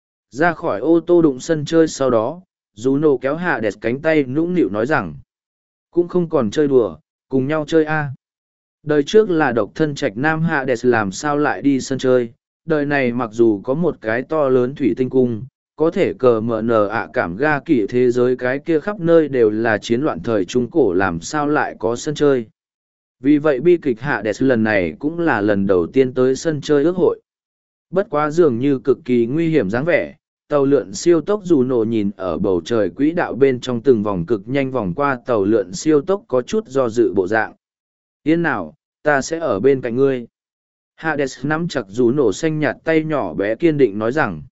Ra khỏi ô tô đụng sân chơi sau đó, Juno kéo Hades cánh tay nũng nịu nói rằng, cũng không còn chơi đùa, cùng nhau chơi a. Đời trước là độc thân trạch nam Hades làm sao lại đi sân chơi, đời này mặc dù có một cái to lớn thủy tinh cung, có thể cờ mở nở ạ cảm ga kỷ thế giới cái kia khắp nơi đều là chiến loạn thời Trung Cổ làm sao lại có sân chơi. Vì vậy bi kịch Hades lần này cũng là lần đầu tiên tới sân chơi ước hội. Bất quá dường như cực kỳ nguy hiểm dáng vẻ, tàu lượn siêu tốc Juno nhìn ở bầu trời quỹ đạo bên trong từng vòng cực nhanh vòng qua tàu lượn siêu tốc có chút do dự bộ dạng. Yên nào, ta sẽ ở bên cạnh ngươi. Hades nắm chặt Juno xanh nhạt tay nhỏ bé kiên định nói rằng.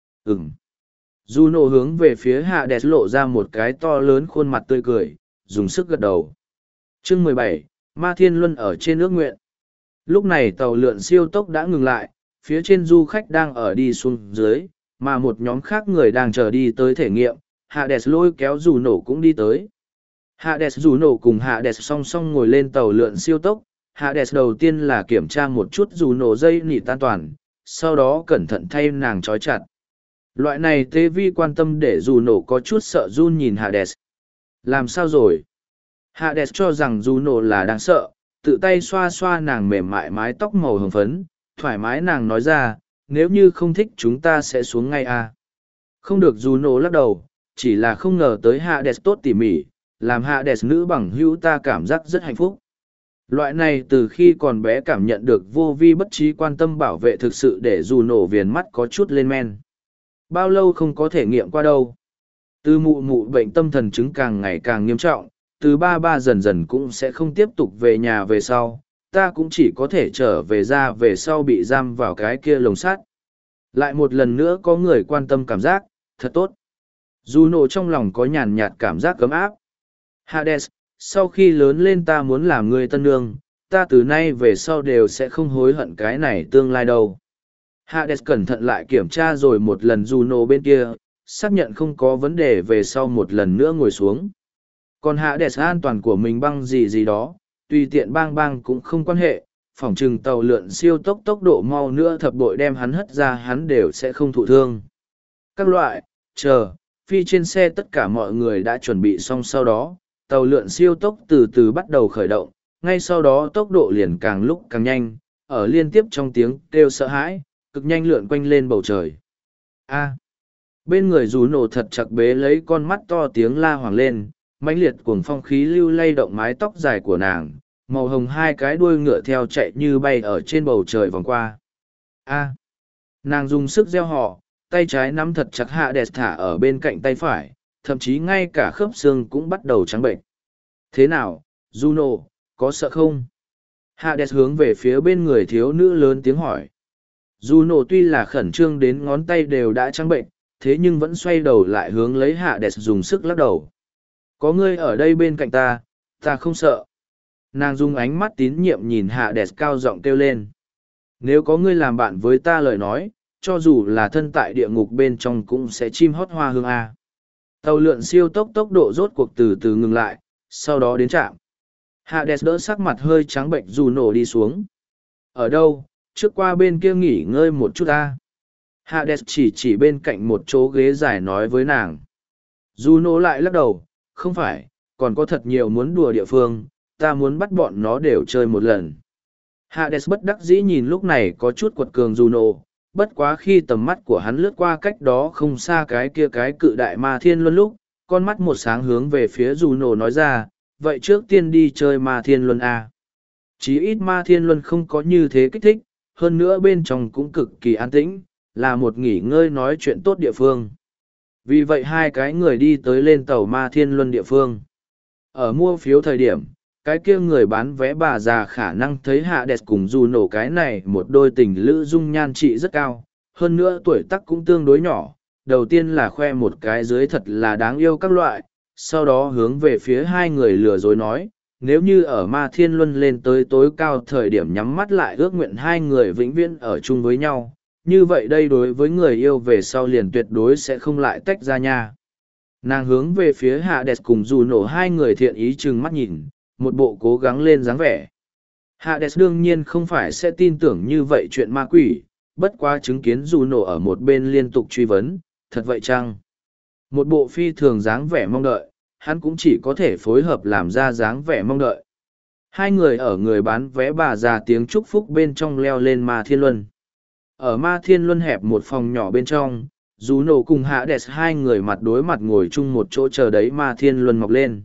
Juno hướng về phía Hades lộ ra một cái to lớn khuôn mặt tươi cười, dùng sức gật đầu. Chương 17, Ma Thiên Luân ở trên ước nguyện. Lúc này tàu lượn siêu tốc đã ngừng lại, phía trên du khách đang ở đi xuống dưới, mà một nhóm khác người đang chờ đi tới thể nghiệm. Hades lôi kéo Juno cũng đi tới. Hades Juno cùng Hades song song ngồi lên tàu lượn siêu tốc. Hades đầu tiên là kiểm tra một chút Juno dây nịt an toàn, sau đó cẩn thận thay nàng trói chặt. Loại này tế vi quan tâm để Juno có chút sợ run nhìn Hades. Làm sao rồi? Hades cho rằng Juno là đáng sợ, tự tay xoa xoa nàng mềm mại mái tóc màu hồng phấn, thoải mái nàng nói ra, nếu như không thích chúng ta sẽ xuống ngay à. Không được Juno lắc đầu, chỉ là không ngờ tới Hades tốt tỉ mỉ, làm Hades nữ bằng hữu ta cảm giác rất hạnh phúc. Loại này từ khi còn bé cảm nhận được vô vi bất trí quan tâm bảo vệ thực sự để Juno viền mắt có chút lên men. Bao lâu không có thể nghiệm qua đâu. Từ mụ mụ bệnh tâm thần chứng càng ngày càng nghiêm trọng, từ ba dần dần cũng sẽ không tiếp tục về nhà về sau, ta cũng chỉ có thể trở về ra về sau bị giam vào cái kia lồng sắt. Lại một lần nữa có người quan tâm cảm giác, thật tốt. Juno trong lòng có nhàn nhạt cảm giác cấm áp. Hades, sau khi lớn lên ta muốn làm người tân nương, ta từ nay về sau đều sẽ không hối hận cái này tương lai đâu. Hades cẩn thận lại kiểm tra rồi một lần Juno bên kia, xác nhận không có vấn đề về sau một lần nữa ngồi xuống. Còn Hades an toàn của mình băng gì đó, tùy tiện bang cũng không quan hệ, phỏng chừng tàu lượn siêu tốc độ mau nữa thập bội đem hắn hất ra hắn đều sẽ không thụ thương. Các loại, Phi trên xe tất cả mọi người đã chuẩn bị xong, sau đó tàu lượn siêu tốc từ từ bắt đầu khởi động, ngay sau đó tốc độ liền càng lúc càng nhanh, ở liên tiếp trong tiếng kêu sợ hãi, cực nhanh lượn quanh lên bầu trời. A. Bên người dù nổ thật chặt bế lấy con mắt to, tiếng la hoảng lên, mãnh liệt cuồng phong khí lưu lay động mái tóc dài của nàng, màu hồng hai cái đuôi ngựa theo chạy như bay ở trên bầu trời vòng qua. A. Nàng dùng sức reo hò, tay trái nắm thật chặt Hades thả ở bên cạnh tay phải, thậm chí ngay cả khớp xương cũng bắt đầu trắng bệnh. Thế nào, Juno, có sợ không? Hades hướng về phía bên người thiếu nữ lớn tiếng hỏi. Juno tuy là khẩn trương đến ngón tay đều đã trắng bệnh, thế nhưng vẫn xoay đầu lại hướng lấy Hades dùng sức lắc đầu. Có ngươi ở đây bên cạnh ta, ta không sợ. Nàng dùng ánh mắt tín nhiệm nhìn Hades cao giọng kêu lên. Nếu có ngươi làm bạn với ta lời nói, cho dù là thân tại địa ngục bên trong cũng sẽ chim hót hoa hương A. Tàu lượn siêu tốc độ rốt cuộc từ từ ngừng lại, sau đó đến trạm. Hades đỡ sắc mặt hơi trắng bệnh Juno đi xuống. Ở đâu, trước qua bên kia nghỉ ngơi một chút A. Hades chỉ bên cạnh một chỗ ghế dài nói với nàng. Juno lại lắc đầu, không phải, còn có thật nhiều muốn đùa địa phương, ta muốn bắt bọn nó đều chơi một lần. Hades bất đắc dĩ nhìn lúc này có chút quật cường Juno, bất quá khi tầm mắt của hắn lướt qua cách đó không xa cái kia cái cự đại ma thiên luân lúc, con mắt một sáng hướng về phía Juno nói ra, vậy trước tiên đi chơi ma thiên luân A. Chí ít ma thiên luân không có như thế kích thích, hơn nữa bên trong cũng cực kỳ an tĩnh, là một nghỉ ngơi nói chuyện tốt địa phương. Vì vậy hai cái người đi tới lên tàu ma thiên luân địa phương. Ở mua phiếu thời điểm, cái kia người bán vé bà già khả năng thấy Hades cùng Juno cái này một đôi tình lữ dung nhan trị rất cao, hơn nữa tuổi tác cũng tương đối nhỏ. Đầu tiên là khoe một cái dưới thật là đáng yêu các loại, sau đó hướng về phía hai người lừa dối nói, nếu như ở ma thiên luân lên tới tối cao thời điểm nhắm mắt lại ước nguyện hai người vĩnh viễn ở chung với nhau, như vậy đây đối với người yêu về sau liền tuyệt đối sẽ không lại tách ra nha. Nàng hướng về phía Hades cùng Juno hai người thiện ý chừng mắt nhìn, một bộ cố gắng lên dáng vẻ. Hades đương nhiên không phải sẽ tin tưởng như vậy chuyện ma quỷ, bất quá chứng kiến Juno ở một bên liên tục truy vấn, thật vậy chăng? Một bộ phi thường dáng vẻ mong đợi, hắn cũng chỉ có thể phối hợp làm ra dáng vẻ mong đợi. Hai người ở người bán vé bà già tiếng chúc phúc bên trong leo lên ma thiên luân. Ở ma thiên luân hẹp một phòng nhỏ bên trong, Juno cùng Hades hai người mặt đối mặt ngồi chung một chỗ chờ đấy ma thiên luân mọc lên.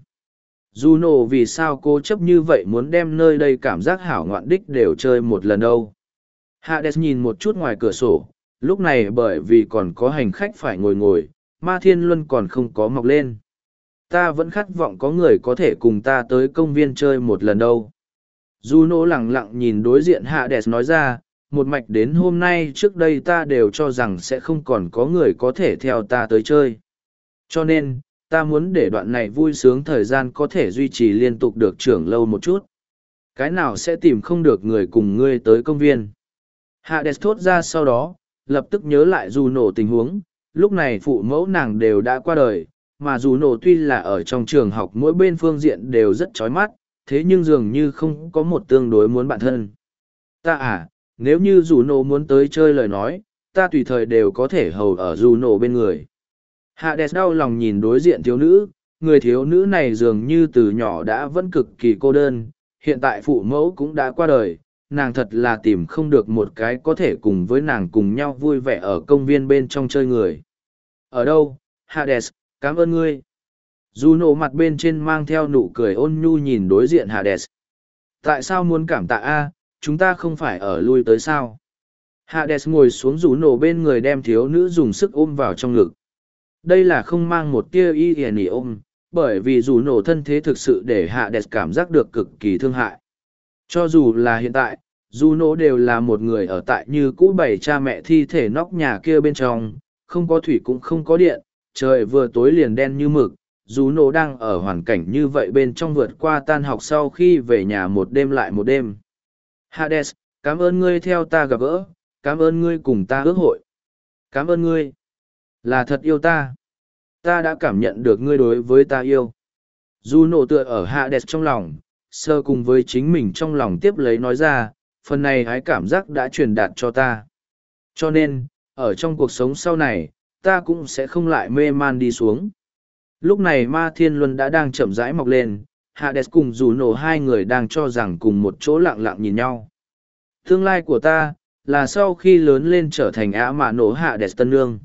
Juno vì sao cố chấp như vậy muốn đem nơi đây cảm giác hảo ngoạn đích đều chơi một lần đâu. Hades nhìn một chút ngoài cửa sổ, lúc này bởi vì còn có hành khách phải ngồi, ma thiên luân còn không có mọc lên. Ta vẫn khát vọng có người có thể cùng ta tới công viên chơi một lần đâu. Juno lặng lặng nhìn đối diện Hades nói ra, một mạch đến hôm nay trước đây ta đều cho rằng sẽ không còn có người có thể theo ta tới chơi. Cho nên, ta muốn để đoạn này vui sướng thời gian có thể duy trì liên tục được trưởng lâu một chút. Cái nào sẽ tìm không được người cùng ngươi tới công viên. Hades thốt ra sau đó, lập tức nhớ lại Juno tình huống, lúc này phụ mẫu nàng đều đã qua đời, mà Juno tuy là ở trong trường học mỗi bên phương diện đều rất chói mắt, thế nhưng dường như không có một tương đối muốn bạn thân. Nếu như Juno muốn tới chơi lời nói, ta tùy thời đều có thể hầu ở Juno bên người. Hades đau lòng nhìn đối diện thiếu nữ, người thiếu nữ này dường như từ nhỏ đã vẫn cực kỳ cô đơn, hiện tại phụ mẫu cũng đã qua đời, nàng thật là tìm không được một cái có thể cùng với nàng cùng nhau vui vẻ ở công viên bên trong chơi người. Ở đâu, Hades, cảm ơn ngươi. Juno mặt bên trên mang theo nụ cười ôn nhu nhìn đối diện Hades. Tại sao muốn cảm tạ a? Chúng ta không phải ở lui tới sao? Hades ngồi xuống Juno bên người đem thiếu nữ dùng sức ôm vào trong ngực. Đây là không mang một tia y ỉa ôm, bởi vì Juno thân thế thực sự để Hades cảm giác được cực kỳ thương hại. Cho dù là hiện tại, Juno đều là một người ở tại như cũ bày cha mẹ thi thể nóc nhà kia bên trong, không có thủy cũng không có điện, trời vừa tối liền đen như mực. Juno đang ở hoàn cảnh như vậy bên trong vượt qua tan học sau khi về nhà một đêm lại một đêm. Hades, cảm ơn ngươi theo ta gặp gỡ, cảm ơn ngươi cùng ta ước hội. Cảm ơn ngươi. Là thật yêu ta. Ta đã cảm nhận được ngươi đối với ta yêu. Juno tựa ở Hades trong lòng, sơ cùng với chính mình trong lòng tiếp lấy nói ra, phần này hái cảm giác đã truyền đạt cho ta. Cho nên, ở trong cuộc sống sau này, ta cũng sẽ không lại mê man đi xuống. Lúc này ma thiên luân đã đang chậm rãi mọc lên, Hades cùng dù nổ hai người đang cho rằng cùng một chỗ lặng lặng nhìn nhau. Tương lai của ta, là sau khi lớn lên trở thành ả mạ nổ Hades tân nương.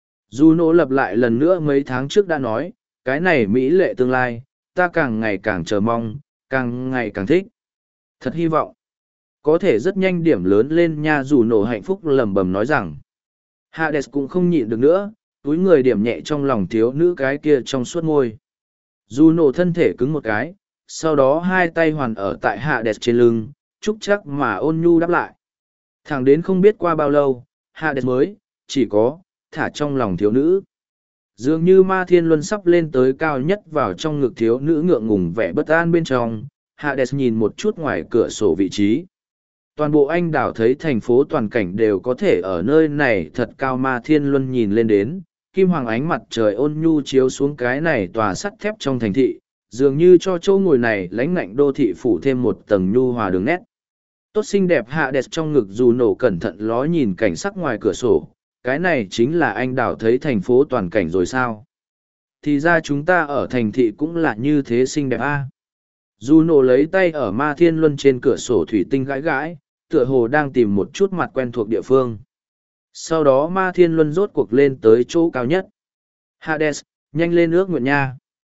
Dù nổ lặp lại lần nữa mấy tháng trước đã nói, cái này mỹ lệ tương lai, ta càng ngày càng chờ mong, càng ngày càng thích. Thật hy vọng, có thể rất nhanh điểm lớn lên nha. Dù nổ hạnh phúc lẩm bẩm nói rằng, Hades cũng không nhịn được nữa, túi người điểm nhẹ trong lòng thiếu nữ cái kia trong suốt ngôi. Dù nổ thân thể cứng một cái, sau đó hai tay hoàn ở tại Hades trên lưng, chúc chắc mà ôn nhu đáp lại. Thẳng đến không biết qua bao lâu, Hades mới, chỉ có, thả trong lòng thiếu nữ. Dường như ma thiên luân sắp lên tới cao nhất vào trong ngực thiếu nữ ngượng ngùng vẻ bất an bên trong, Hades nhìn một chút ngoài cửa sổ vị trí. Toàn bộ anh đảo thấy thành phố toàn cảnh đều có thể ở nơi này thật cao. Ma thiên luân nhìn lên đến, kim hoàng ánh mặt trời ôn nhu chiếu xuống cái này tòa sắt thép trong thành thị, dường như cho chỗ ngồi này lãnh ngạnh đô thị phủ thêm một tầng nhu hòa đường nét. Tốt xinh đẹp Hades trong ngực dù nổ cẩn thận ló nhìn cảnh sắc ngoài cửa sổ, cái này chính là anh đảo thấy thành phố toàn cảnh rồi sao? Thì ra chúng ta ở thành thị cũng là như thế xinh đẹp a. Dù nổ lấy tay ở ma thiên luân trên cửa sổ thủy tinh gãi gãi, tựa hồ đang tìm một chút mặt quen thuộc địa phương. Sau đó ma thiên luân rốt cuộc lên tới chỗ cao nhất. Hades, nhanh lên ước nguyện nha.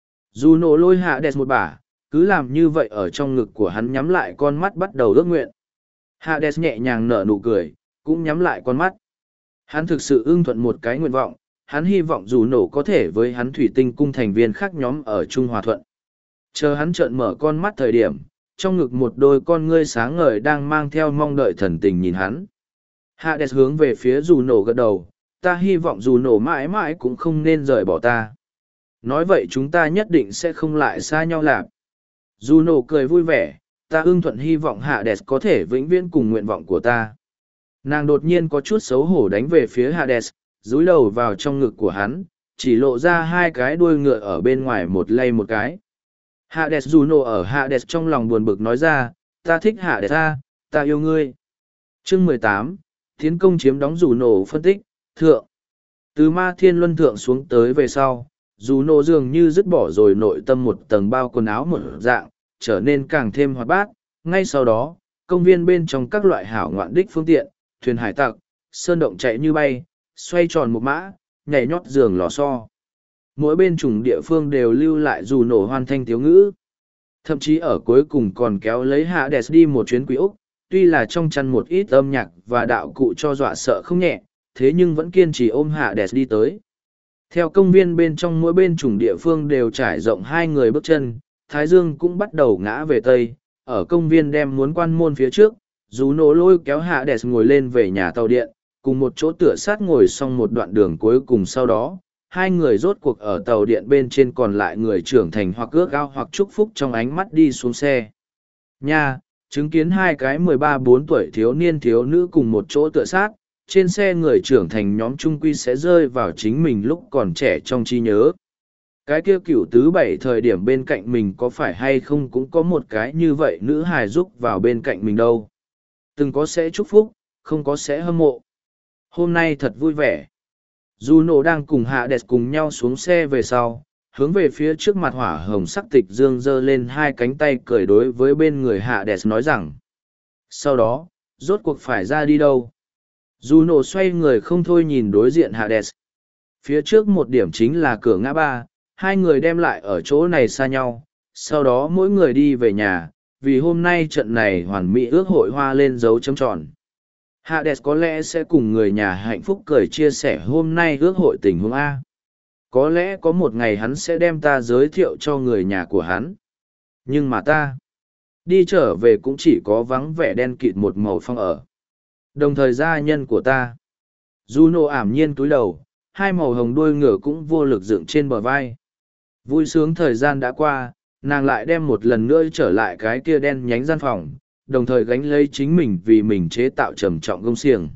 Dù nổ lôi Hades một bả, cứ làm như vậy ở trong ngực của hắn nhắm lại con mắt bắt đầu ước nguyện. Hades nhẹ nhàng nở nụ cười, cũng nhắm lại con mắt. Hắn thực sự ưng thuận một cái nguyện vọng, hắn hy vọng dù nổ có thể với hắn thủy tinh cung thành viên khác nhóm ở Trung Hòa Thuận. Chờ hắn trợn mở con mắt thời điểm, trong ngực một đôi con ngươi sáng ngời đang mang theo mong đợi thần tình nhìn hắn. Hades hướng về phía dù nổ gật đầu, ta hy vọng dù nổ mãi mãi cũng không nên rời bỏ ta. Nói vậy chúng ta nhất định sẽ không lại xa nhau lạp. Dù nổ cười vui vẻ, ta ưng thuận hy vọng Hades có thể vĩnh viễn cùng nguyện vọng của ta. Nàng đột nhiên có chút xấu hổ đánh về phía Hades, dúi đầu vào trong ngực của hắn, chỉ lộ ra hai cái đuôi ngựa ở bên ngoài một lay một cái. Hades dù nổ ở Hades trong lòng buồn bực nói ra, ta thích Hades ta yêu ngươi. Chương 18, tiến công chiếm đóng dù nổ phân tích, thượng. Từ ma thiên luân thượng xuống tới về sau, dù nổ dường như dứt bỏ rồi nội tâm một tầng bao quần áo một dạng, trở nên càng thêm hoạt bát. Ngay sau đó, công viên bên trong các loại hảo ngoạn đích phương tiện, thuyền hải tặc, sơn động chạy như bay, xoay tròn một mã, nhảy nhót giường lò xo. Mỗi bên chủng địa phương đều lưu lại dù nổ hoan thanh tiếu ngữ. Thậm chí ở cuối cùng còn kéo lấy Hades đi một chuyến quý Úc, tuy là trong chăn một ít âm nhạc và đạo cụ cho dọa sợ không nhẹ, thế nhưng vẫn kiên trì ôm Hades đi tới. Theo công viên bên trong mỗi bên chủng địa phương đều trải rộng hai người bước chân, Thái Dương cũng bắt đầu ngã về Tây, ở công viên đem muốn quan môn phía trước, dù nổ lôi kéo Hades ngồi lên về nhà tàu điện, cùng một chỗ tựa sát ngồi xong một đoạn đường cuối cùng sau đó, hai người rốt cuộc ở tàu điện bên trên còn lại người trưởng thành hoặc ước ao hoặc chúc phúc trong ánh mắt đi xuống xe. Nha, chứng kiến hai cái 13-14 tuổi thiếu niên thiếu nữ cùng một chỗ tựa sát, trên xe người trưởng thành nhóm trung quy sẽ rơi vào chính mình lúc còn trẻ trong trí nhớ. Cái kia cửu tứ bảy thời điểm bên cạnh mình có phải hay không cũng có một cái như vậy nữ hài giúp vào bên cạnh mình đâu. Từng có sẽ chúc phúc, không có sẽ hâm mộ. Hôm nay thật vui vẻ. Juno đang cùng Hades cùng nhau xuống xe về sau, hướng về phía trước mặt hỏa hồng sắc tịch dương giơ lên hai cánh tay cười đối với bên người Hades nói rằng. Sau đó, rốt cuộc phải ra đi đâu? Juno xoay người không thôi nhìn đối diện Hades. Phía trước một điểm chính là cửa ngã ba, hai người đem lại ở chỗ này xa nhau, sau đó mỗi người đi về nhà, vì hôm nay trận này hoàn mỹ ước hội hoa lên dấu chấm tròn. Hades có lẽ sẽ cùng người nhà hạnh phúc cười chia sẻ hôm nay ước hội tình huống A. Có lẽ có một ngày hắn sẽ đem ta giới thiệu cho người nhà của hắn. Nhưng mà ta, đi trở về cũng chỉ có vắng vẻ đen kịt một màu phong ở. Đồng thời gia nhân của ta. Juno ảm nhiên túi đầu, hai màu hồng đuôi ngựa cũng vô lực dựng trên bờ vai. Vui sướng thời gian đã qua, nàng lại đem một lần nữa trở lại cái kia đen nhánh gian phòng, đồng thời gánh lấy chính mình vì mình chế tạo trầm trọng gông xiềng.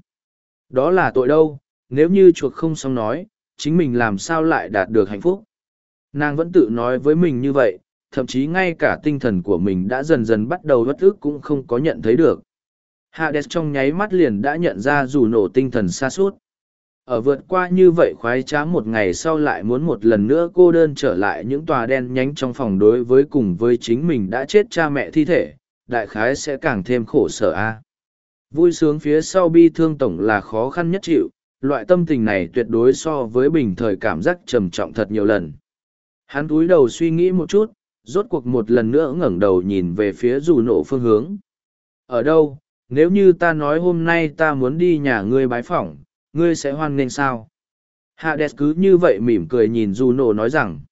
Đó là tội đâu, nếu như chuộc không xong nói, chính mình làm sao lại đạt được hạnh phúc. Nàng vẫn tự nói với mình như vậy, thậm chí ngay cả tinh thần của mình đã dần dần bắt đầu bất ức cũng không có nhận thấy được. Hades trong nháy mắt liền đã nhận ra dù nổ tinh thần xa suốt. Ở vượt qua như vậy khoái trá một ngày sau lại muốn một lần nữa cô đơn trở lại những tòa đen nhánh trong phòng đối với cùng với chính mình đã chết cha mẹ thi thể, đại khái sẽ càng thêm khổ sở a. Vui sướng phía sau bi thương tổng là khó khăn nhất chịu, loại tâm tình này tuyệt đối so với bình thời cảm giác trầm trọng thật nhiều lần. Hắn cúi đầu suy nghĩ một chút, rốt cuộc một lần nữa ngẩng đầu nhìn về phía dù nổ phương hướng. Ở đâu, nếu như ta nói hôm nay ta muốn đi nhà ngươi bái phỏng, ngươi sẽ hoan nghênh sao? Hades cứ như vậy mỉm cười nhìn Juno nói rằng.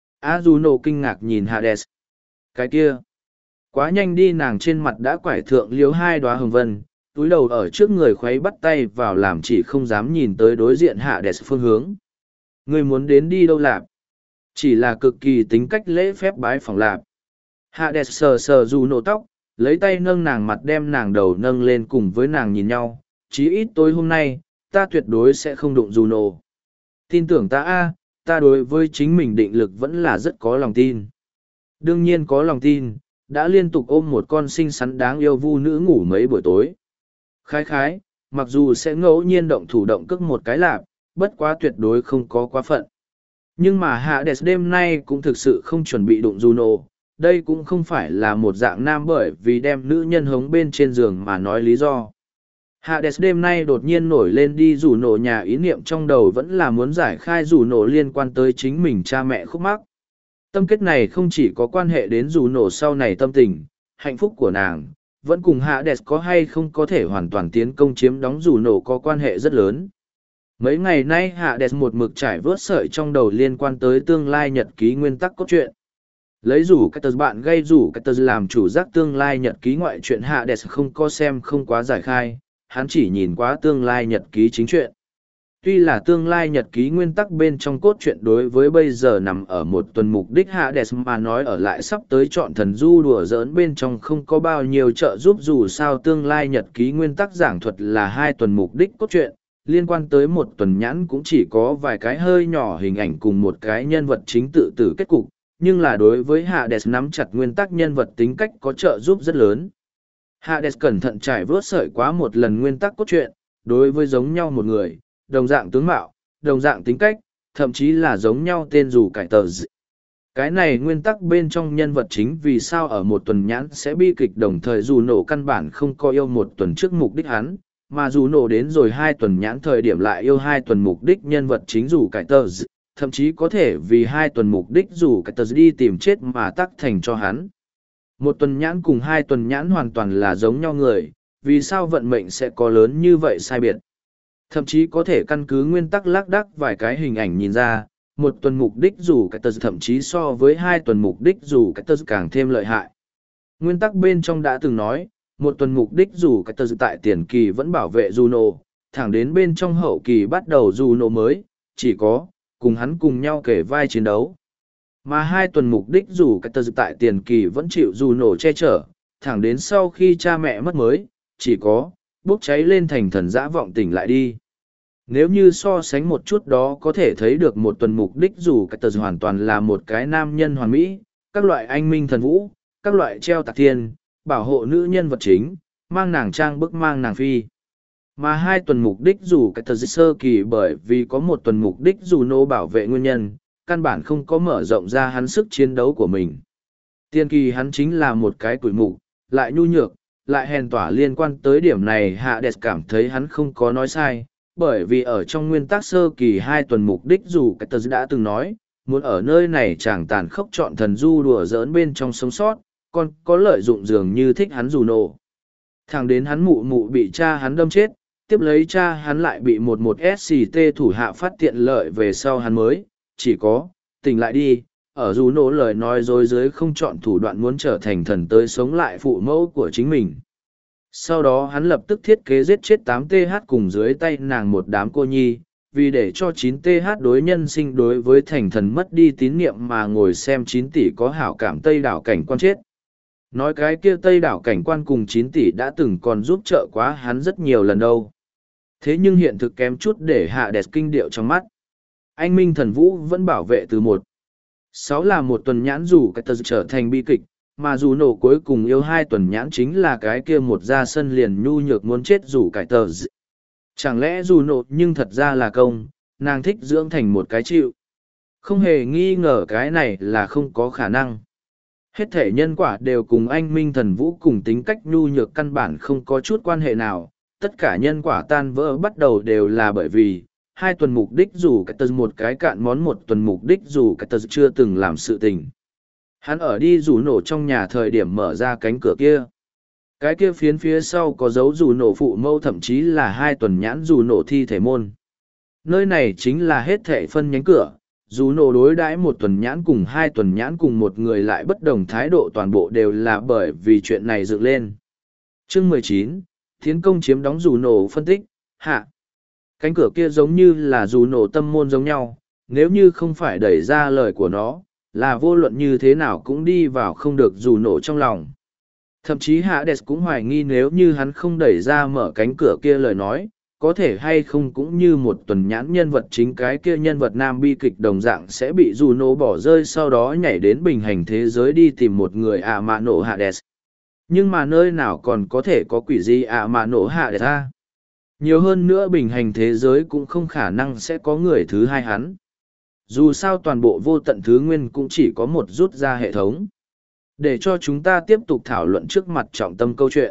Juno kinh ngạc nhìn Hades. Cái kia. Quá nhanh đi, nàng trên mặt đã quải thượng liếu hai đóa hồng vân, túi đầu ở trước người khuấy bắt tay vào làm chỉ không dám nhìn tới đối diện Hades phương hướng. Ngươi muốn đến đi đâu lạp? Chỉ là cực kỳ tính cách lễ phép bái phỏng lạp. Hades sờ sờ Juno tóc, lấy tay nâng nàng mặt đem nàng đầu nâng lên cùng với nàng nhìn nhau. Chí ít tối hôm nay, ta tuyệt đối sẽ không đụng Juno. Tin tưởng ta ta đối với chính mình định lực vẫn là rất có lòng tin. Đương nhiên có lòng tin, đã liên tục ôm một con xinh xắn đáng yêu vu nữ ngủ mấy buổi tối. Khái khái, mặc dù sẽ ngẫu nhiên động thủ động cước một cái lạp, bất quá tuyệt đối không có quá phận. Nhưng mà Hades đêm nay cũng thực sự không chuẩn bị đụng Juno, đây cũng không phải là một dạng nam bởi vì đem nữ nhân hống bên trên giường mà nói lý do. Hades đêm nay đột nhiên nổi lên đi rủ nổ nhà, ý niệm trong đầu vẫn là muốn giải khai rủ nổ liên quan tới chính mình cha mẹ khúc mắc. Tâm kết này không chỉ có quan hệ đến rủ nổ sau này tâm tình, hạnh phúc của nàng, vẫn cùng Hades có hay không có thể hoàn toàn tiến công chiếm đóng rủ nổ có quan hệ rất lớn. Mấy ngày nay Hades một mực trải vớt sợi trong đầu liên quan tới tương lai nhật ký nguyên tắc cốt truyện. Lấy rủ cái tờ bạn gây rủ cái tờ làm chủ giác tương lai nhật ký ngoại truyện Hades không có xem không quá giải khai, hắn chỉ nhìn quá tương lai nhật ký chính truyện. Tuy là tương lai nhật ký nguyên tắc bên trong cốt truyện đối với bây giờ nằm ở một tuần mục đích Hades mà nói ở lại sắp tới chọn thần du đùa giỡn bên trong không có bao nhiêu trợ giúp, dù sao tương lai nhật ký nguyên tắc giảng thuật là 2 tuần mục đích cốt truyện, liên quan tới 1 tuần nhãn cũng chỉ có vài cái hơi nhỏ hình ảnh cùng một cái nhân vật chính tự tử kết cục, nhưng là đối với Hades nắm chặt nguyên tắc nhân vật tính cách có trợ giúp rất lớn. Hades cẩn thận trải vớt sợi quá một lần nguyên tắc cốt truyện, đối với giống nhau một người, đồng dạng tướng mạo, đồng dạng tính cách, thậm chí là giống nhau tên dù cải tờ dị. Cái này nguyên tắc bên trong nhân vật chính vì sao ở 1 tuần nhãn sẽ bi kịch, đồng thời dù nổ căn bản không có yêu 1 tuần trước mục đích hắn, mà dù nổ đến rồi 2 tuần nhãn thời điểm lại yêu 2 tuần mục đích nhân vật chính dù cải tờ dị, thậm chí có thể vì 2 tuần mục đích dù cải tờ dị đi tìm chết mà tắc thành cho hắn. 1 tuần nhãn cùng 2 tuần nhãn hoàn toàn là giống nhau người, vì sao vận mệnh sẽ có lớn như vậy sai biệt. Thậm chí có thể căn cứ nguyên tắc lác đác vài cái hình ảnh nhìn ra, 1 tuần mục đích dù cái tờ thậm chí so với 2 tuần mục đích dù cái tờ càng thêm lợi hại. Nguyên tắc bên trong đã từng nói, 1 tuần mục đích dù cái tờ tại tiền kỳ vẫn bảo vệ Juno, thẳng đến bên trong hậu kỳ bắt đầu Juno mới, chỉ có, cùng hắn cùng nhau kể vai chiến đấu. Mà 2 tuần mục đích dù cái tờ tại tiền kỳ vẫn chịu Juno che chở, thẳng đến sau khi cha mẹ mất mới, chỉ có, bốc cháy lên thành thần dã vọng tỉnh lại đi. Nếu như so sánh một chút đó có thể thấy được 1 tuần mục đích dù cái tờ hoàn toàn là một cái nam nhân hoàn mỹ, các loại anh minh thần vũ, các loại treo tạc thiên, bảo hộ nữ nhân vật chính, mang nàng trang bức mang nàng phi. Mà 2 tuần mục đích dù cái tờ sơ kỳ bởi vì có 1 tuần mục đích dù nô bảo vệ nguyên nhân, căn bản không có mở rộng ra hắn sức chiến đấu của mình. Tiên kỳ hắn chính là một cái củi mục, lại nhu nhược, lại hèn tỏa. Liên quan tới điểm này Hades cảm thấy hắn không có nói sai, bởi vì ở trong nguyên tắc sơ kỳ 2 tuần mục đích dù cái tờ đã từng nói, muốn ở nơi này chàng tàn khốc chọn thần du đùa giỡn bên trong sống sót, còn có lợi dụng dường như thích hắn dù nổ. Thẳng đến hắn mụ mụ bị cha hắn đâm chết, tiếp lấy cha hắn lại bị một SCT thủ hạ phát tiện lợi về sau hắn mới, chỉ có, tỉnh lại đi, ở dù nổ lời nói dối dưới không chọn thủ đoạn muốn trở thành thần tới sống lại phụ mẫu của chính mình. Sau đó hắn lập tức thiết kế giết chết 8TH cùng dưới tay nàng một đám cô nhi, vì để cho 9TH đối nhân sinh đối với thành thần mất đi tín niệm mà ngồi xem 9 tỷ có hảo cảm Tây đảo cảnh quan chết. Nói cái kia Tây đảo cảnh quan cùng 9 tỷ đã từng còn giúp trợ quá hắn rất nhiều lần đâu. Thế nhưng hiện thực kém chút để Hades kinh điệu trong mắt. Anh Minh Thần Vũ vẫn bảo vệ từ 1-6 là 1 tuần nhãn dù cái tờ trở thành bi kịch, mà dù nổ cuối cùng yêu 2 tuần nhãn chính là cái kia một ra sân liền nhu nhược muốn chết dù cải tờ. Chẳng lẽ dù nộ nhưng thật ra là công, nàng thích dưỡng thành một cái chịu. Không hề nghi ngờ cái này là không có khả năng. Hết thể nhân quả đều cùng anh Minh Thần Vũ cùng tính cách nhu nhược căn bản không có chút quan hệ nào. Tất cả nhân quả tan vỡ bắt đầu đều là bởi vì, 2 tuần mục đích dù cái tờ một cái cạn món 1 tuần mục đích dù cái tờ chưa từng làm sự tình. Hắn ở đi dù nổ trong nhà thời điểm mở ra cánh cửa kia. Cái kia phiến phía sau có dấu dù nổ phụ mâu thậm chí là 2 tuần nhãn dù nổ thi thể môn. Nơi này chính là hết thể phân nhánh cửa, dù nổ đối đãi 1 tuần nhãn cùng 2 tuần nhãn cùng một người lại bất đồng thái độ toàn bộ đều là bởi vì chuyện này dựng lên. Chương 19, Thiến công chiếm đóng dù nổ phân tích, hạ. Cánh cửa kia giống như là dù nổ tâm môn giống nhau, nếu như không phải đẩy ra lời của nó, là vô luận như thế nào cũng đi vào không được dù nổ trong lòng. Thậm chí Hades cũng hoài nghi nếu như hắn không đẩy ra mở cánh cửa kia lời nói, có thể hay không cũng như 1 tuần nhãn nhân vật chính cái kia nhân vật nam bi kịch đồng dạng sẽ bị dù nổ bỏ rơi sau đó nhảy đến bình hành thế giới đi tìm một người mạ nổ Hades. Nhưng mà nơi nào còn có thể có quỷ gì mạ nổ Hades ra? Nhiều hơn nữa bình hành thế giới cũng không khả năng sẽ có người thứ hai hắn. Dù sao toàn bộ vô tận thứ nguyên cũng chỉ có một rút ra hệ thống. Để cho chúng ta tiếp tục thảo luận trước mặt trọng tâm câu chuyện.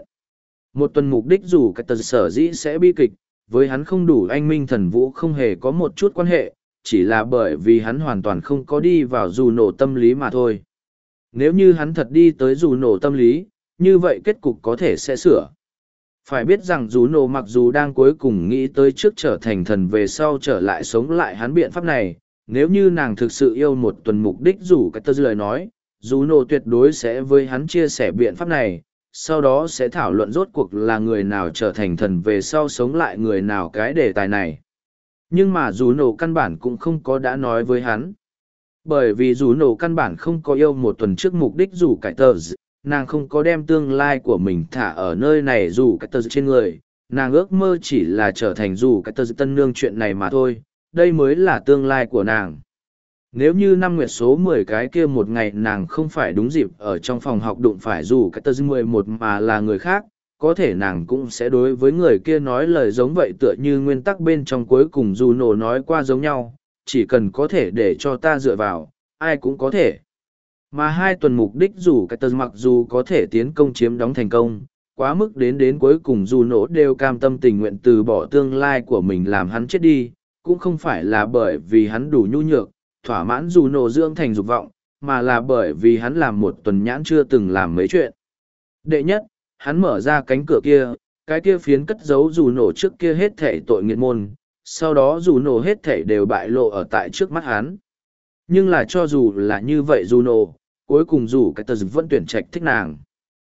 1 tuần mục đích dù cái tờ sở dĩ sẽ bi kịch, với hắn không đủ anh Minh Thần Vũ không hề có một chút quan hệ, chỉ là bởi vì hắn hoàn toàn không có đi vào dù nổ tâm lý mà thôi. Nếu như hắn thật đi tới dù nổ tâm lý, như vậy kết cục có thể sẽ sửa. Phải biết rằng dù nổ mặc dù đang cuối cùng nghĩ tới trước trở thành thần về sau trở lại sống lại hắn biện pháp này, nếu như nàng thực sự yêu 1 tuần mục đích dù cái tờ lời nói, dù nổ tuyệt đối sẽ với hắn chia sẻ biện pháp này, sau đó sẽ thảo luận rốt cuộc là người nào trở thành thần về sau sống lại người nào cái đề tài này. Nhưng mà dù nổ căn bản cũng không có đã nói với hắn. Bởi vì dù nổ căn bản không có yêu 1 tuần trước mục đích dù cải tờ, nàng không có đem tương lai của mình thả ở nơi này dù cải tờ trên người, nàng ước mơ chỉ là trở thành dù cải tờ tân nương chuyện này mà thôi, đây mới là tương lai của nàng. Nếu như năm nguyệt số 10 cái kia một ngày nàng không phải đúng dịp ở trong phòng học đụng phải dù cái tờ 11 mà là người khác, có thể nàng cũng sẽ đối với người kia nói lời giống vậy tựa như nguyên tắc bên trong cuối cùng dù nổ nói qua giống nhau, chỉ cần có thể để cho ta dựa vào, ai cũng có thể. Mà 2 tuần mục đích dù cái tờ mặc dù có thể tiến công chiếm đóng thành công, quá mức đến cuối cùng dù nổ đều cam tâm tình nguyện từ bỏ tương lai của mình làm hắn chết đi, cũng không phải là bởi vì hắn đủ nhu nhược, thỏa mãn dù nổ dưỡng thành dục vọng, mà là bởi vì hắn làm 1 tuần nhãn chưa từng làm mấy chuyện. Đệ nhất, hắn mở ra cánh cửa kia, cái kia phiến cất giấu dù nổ trước kia hết thể tội nghiệt môn, sau đó dù nổ hết thể đều bại lộ ở tại trước mắt hắn. Nhưng là cho dù là như vậy dù nổ, cuối cùng dù cái tờ vẫn tuyển trạch thích nàng.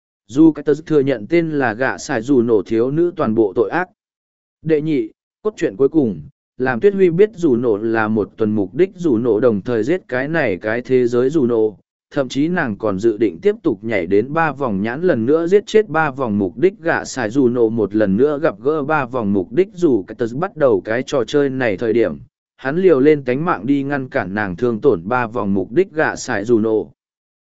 Dù cái tờ thừa nhận tên là gạ xài dù nổ thiếu nữ toàn bộ tội ác. Đệ nhị, cốt truyện cuối cùng, làm Tuyết Huy biết dù nổ là 1 tuần mục đích dù nổ đồng thời giết cái này cái thế giới dù nổ, thậm chí nàng còn dự định tiếp tục nhảy đến 3 vòng nhãn lần nữa giết chết 3 vòng mục đích gạ xài dù nổ một lần nữa gặp gỡ 3 vòng mục đích dù cái tờ bắt đầu cái trò chơi này thời điểm, hắn liều lên cánh mạng đi ngăn cản nàng thương tổn 3 vòng mục đích gạ xài dù nổ.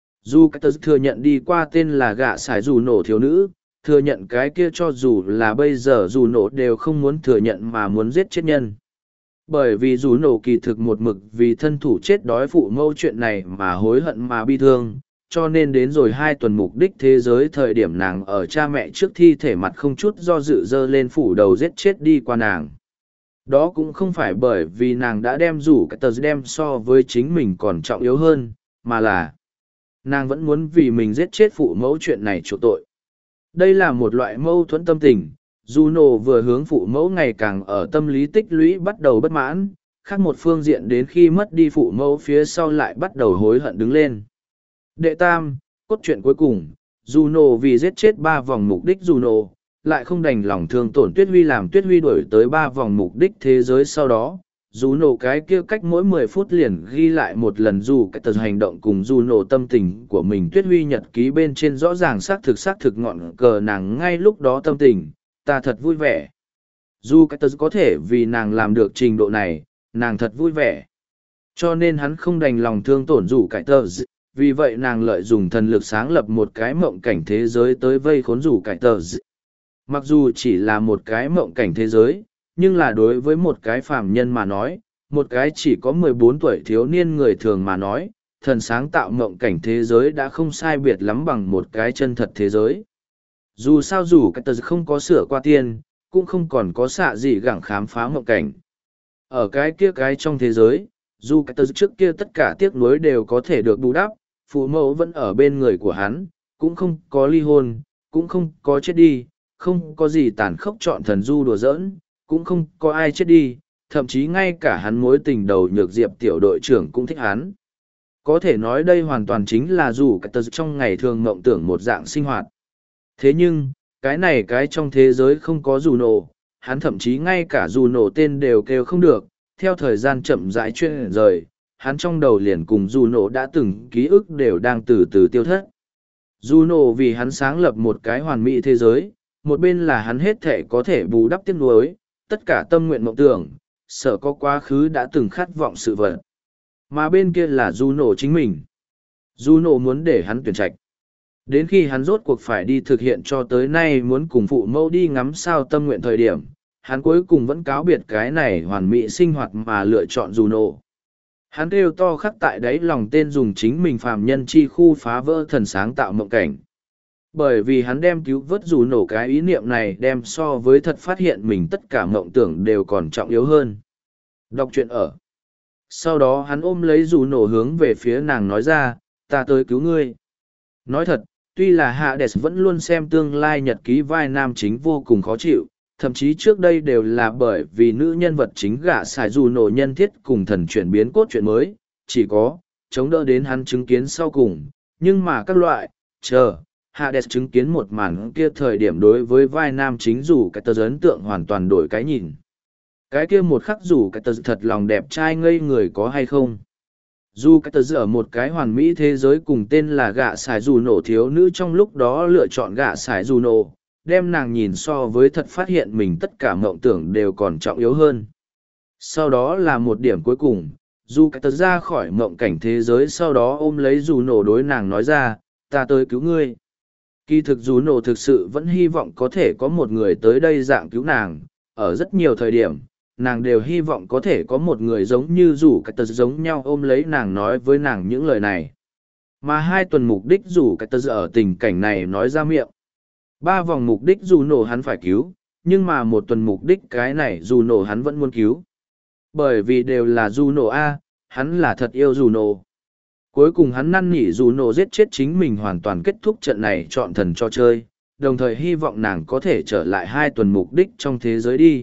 Dù cái tờ thừa nhận đi qua tên là gạ xài dù nổ thiếu nữ, thừa nhận cái kia cho dù là bây giờ dù nổ đều không muốn thừa nhận mà muốn giết chết nhân. Bởi vì dù nổ kỳ thực một mực vì thân thủ chết đói phụ mâu chuyện này mà hối hận mà bi thương, cho nên đến rồi 2 tuần mục đích thế giới thời điểm nàng ở cha mẹ trước thi thể mặt không chút do dự dơ lên phủ đầu giết chết đi qua nàng. Đó cũng không phải bởi vì nàng đã đem rủ cái tờ đem so với chính mình còn trọng yếu hơn, mà là nàng vẫn muốn vì mình giết chết phụ mẫu chuyện này chỗ tội. Đây là một loại mâu thuẫn tâm tình. Juno vừa hướng phụ mẫu ngày càng ở tâm lý tích lũy bắt đầu bất mãn, khác một phương diện đến khi mất đi phụ mẫu phía sau lại bắt đầu hối hận đứng lên. Đệ tam, cốt truyện cuối cùng, Juno vì giết chết 3 vòng mục đích Juno, lại không đành lòng thương tổn Tuyết Huy làm Tuyết Huy đổi tới 3 vòng mục đích thế giới sau đó. Juno cái kia cách mỗi 10 phút liền ghi lại một lần dù cái tờ hành động cùng Juno tâm tình của mình Tuyết Huy nhật ký bên trên rõ ràng xác thực ngọn cờ nàng ngay lúc đó tâm tình. Ta thật vui vẻ. Dù cái tớ có thể vì nàng làm được trình độ này, nàng thật vui vẻ. Cho nên hắn không đành lòng thương tổn dù cái tớ, vì vậy nàng lợi dụng thần lực sáng lập một cái mộng cảnh thế giới tới vây khốn dù cái tớ. Mặc dù chỉ là một cái mộng cảnh thế giới, nhưng là đối với một cái phàm nhân mà nói, một cái chỉ có 14 tuổi thiếu niên người thường mà nói, thần sáng tạo mộng cảnh thế giới đã không sai biệt lắm bằng một cái chân thật thế giới. Dù sao dù cái tờ không có sửa qua tiên, cũng không còn có xạ gì gẳng khám phá mộng cảnh. Ở cái kia cái trong thế giới, dù cái tờ trước kia tất cả tiếc nuối đều có thể được bù đắp, phụ mẫu vẫn ở bên người của hắn, cũng không có ly hôn, cũng không có chết đi, không có gì tàn khốc chọn thần du đùa giỡn, cũng không có ai chết đi, thậm chí ngay cả hắn mối tình đầu nhược diệp tiểu đội trưởng cũng thích hắn. Có thể nói đây hoàn toàn chính là dù cái tờ trong ngày thường mộng tưởng một dạng sinh hoạt. Thế nhưng, cái này cái trong thế giới không có dù nổ, hắn thậm chí ngay cả dù nổ tên đều kêu không được, theo thời gian chậm rãi chuyển rời, hắn trong đầu liền cùng dù nổ đã từng ký ức đều đang từ từ tiêu thất. Dù nổ vì hắn sáng lập một cái hoàn mỹ thế giới, một bên là hắn hết thể có thể bù đắp tiếc nuối, tất cả tâm nguyện mộng tưởng, sợ có quá khứ đã từng khát vọng sự vật. Mà bên kia là dù nổ chính mình. Dù nổ muốn để hắn tuyển trạch. Đến khi hắn rốt cuộc phải đi thực hiện cho tới nay muốn cùng phụ mẫu đi ngắm sao tâm nguyện thời điểm, hắn cuối cùng vẫn cáo biệt cái này hoàn mỹ sinh hoạt mà lựa chọn dù nổ. Hắn kêu to khắc tại đáy lòng tên dùng chính mình phàm nhân chi khu phá vỡ thần sáng tạo mộng cảnh. Bởi vì hắn đem cứu vớt dù nổ cái ý niệm này đem so với thật phát hiện mình tất cả mộng tưởng đều còn trọng yếu hơn. Đọc truyện ở. Sau đó hắn ôm lấy dù nổ hướng về phía nàng nói ra, ta tới cứu ngươi. Nói thật, tuy là Hades vẫn luôn xem tương lai nhật ký vai nam chính vô cùng khó chịu, thậm chí trước đây đều là bởi vì nữ nhân vật chính gạ xài dù nổ nhân thiết cùng thần chuyển biến cốt truyện mới, chỉ có, chống đỡ đến hắn chứng kiến sau cùng, nhưng mà các loại, Hades chứng kiến một màn kia thời điểm đối với vai nam chính dù cái tờ ấn tượng hoàn toàn đổi cái nhìn. Cái kia một khắc dù cái tờ thật lòng đẹp trai ngây người có hay không. Dù cái tờ ở một cái hoàn mỹ thế giới cùng tên là gạ xài dù nổ thiếu nữ trong lúc đó lựa chọn gạ xài dù nổ, đem nàng nhìn so với thật phát hiện mình tất cả mộng tưởng đều còn trọng yếu hơn. Sau đó là một điểm cuối cùng, dù cái tờ ra khỏi mộng cảnh thế giới sau đó ôm lấy dù nổ đối nàng nói ra, ta tới cứu ngươi. Kỳ thực dù nổ thực sự vẫn hy vọng có thể có một người tới đây dạng cứu nàng, ở rất nhiều thời điểm, nàng đều hy vọng có thể có một người giống như rủ cái tờ giống nhau ôm lấy nàng nói với nàng những lời này. Mà 2 tuần mục đích rủ cái tờ ở tình cảnh này nói ra miệng. 3 vòng mục đích dù nổ hắn phải cứu, nhưng mà 1 tuần mục đích cái này dù nổ hắn vẫn muốn cứu. Bởi vì đều là dù nổ A, hắn là thật yêu dù nổ. Cuối cùng hắn năn nỉ dù nổ giết chết chính mình hoàn toàn kết thúc trận này chọn thần cho chơi, đồng thời hy vọng nàng có thể trở lại 2 tuần mục đích trong thế giới đi.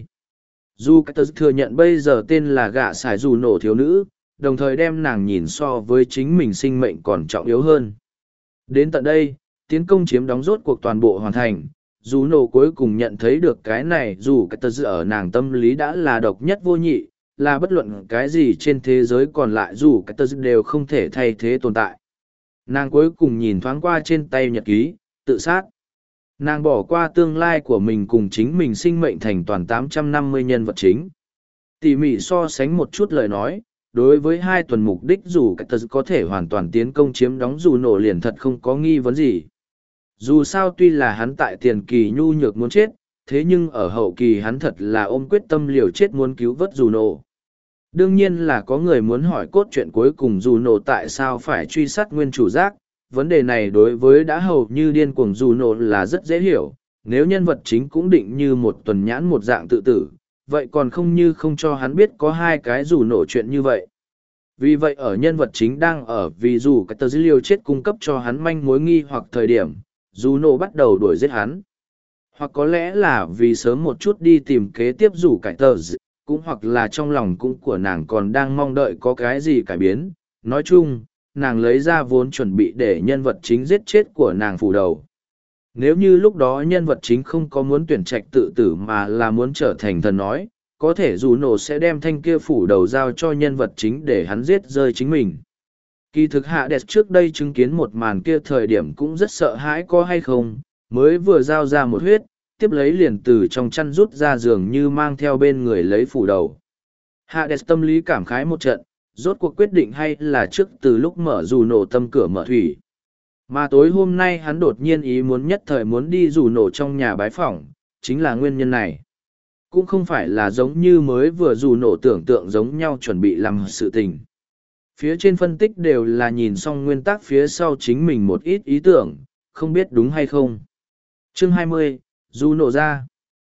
Dù cái tớ thừa nhận bây giờ tên là gạ xài dù nổ thiếu nữ, đồng thời đem nàng nhìn so với chính mình sinh mệnh còn trọng yếu hơn. Đến tận đây, tiến công chiếm đóng rốt cuộc toàn bộ hoàn thành, dù nổ cuối cùng nhận thấy được cái này dù cái tớ ở nàng tâm lý đã là độc nhất vô nhị, là bất luận cái gì trên thế giới còn lại dù cái tớ đều không thể thay thế tồn tại. Nàng cuối cùng nhìn thoáng qua trên tay nhật ký, tự sát. Nàng bỏ qua tương lai của mình cùng chính mình sinh mệnh thành toàn 850 nhân vật chính. Tỉ mỉ so sánh một chút lời nói, đối với 2 tuần mục đích dù cái tật có thể hoàn toàn tiến công chiếm đóng dù nổ liền thật không có nghi vấn gì. Dù sao tuy là hắn tại tiền kỳ nhu nhược muốn chết, thế nhưng ở hậu kỳ hắn thật là ôm quyết tâm liều chết muốn cứu vớt dù nổ. Đương nhiên là có người muốn hỏi cốt truyện cuối cùng dù nổ tại sao phải truy sát nguyên chủ giác. Vấn đề này đối với đã hầu như điên cuồng dù nổ là rất dễ hiểu, nếu nhân vật chính cũng định như một tuần nhãn một dạng tự tử, vậy còn không như không cho hắn biết có 2 cái dù nổ chuyện như vậy. Vì vậy ở nhân vật chính đang ở vì dù cái tờ dữ liều chết cung cấp cho hắn manh mối nghi hoặc thời điểm, dù nổ bắt đầu đuổi giết hắn. Hoặc có lẽ là vì sớm một chút đi tìm kế tiếp dù cải tờ cũng hoặc là trong lòng cũng của nàng còn đang mong đợi có cái gì cải biến. Nói chung, nàng lấy ra vốn chuẩn bị để nhân vật chính giết chết của nàng phủ đầu. Nếu như lúc đó nhân vật chính không có muốn tuyển trạch tự tử mà là muốn trở thành thần nói, có thể dù nổ sẽ đem thanh kia phủ đầu giao cho nhân vật chính để hắn giết rơi chính mình. Kỳ thực Hades trước đây chứng kiến một màn kia thời điểm cũng rất sợ hãi có hay không, mới vừa giao ra một huyết, tiếp lấy liền từ trong chăn rút ra giường như mang theo bên người lấy phủ đầu. Hades tâm lý cảm khái một trận, rốt cuộc quyết định hay là trước từ lúc mở dù nổ tâm cửa mở thủy. Mà tối hôm nay hắn đột nhiên ý muốn nhất thời muốn đi dù nổ trong nhà bái phỏng, chính là nguyên nhân này. cũng không phải là giống như mới vừa dù nổ tưởng tượng giống nhau chuẩn bị làm sự tình. Phía trên phân tích đều là nhìn xong nguyên tắc phía sau chính mình một ít ý tưởng, không biết đúng hay không. Chương 20, dù nổ ra.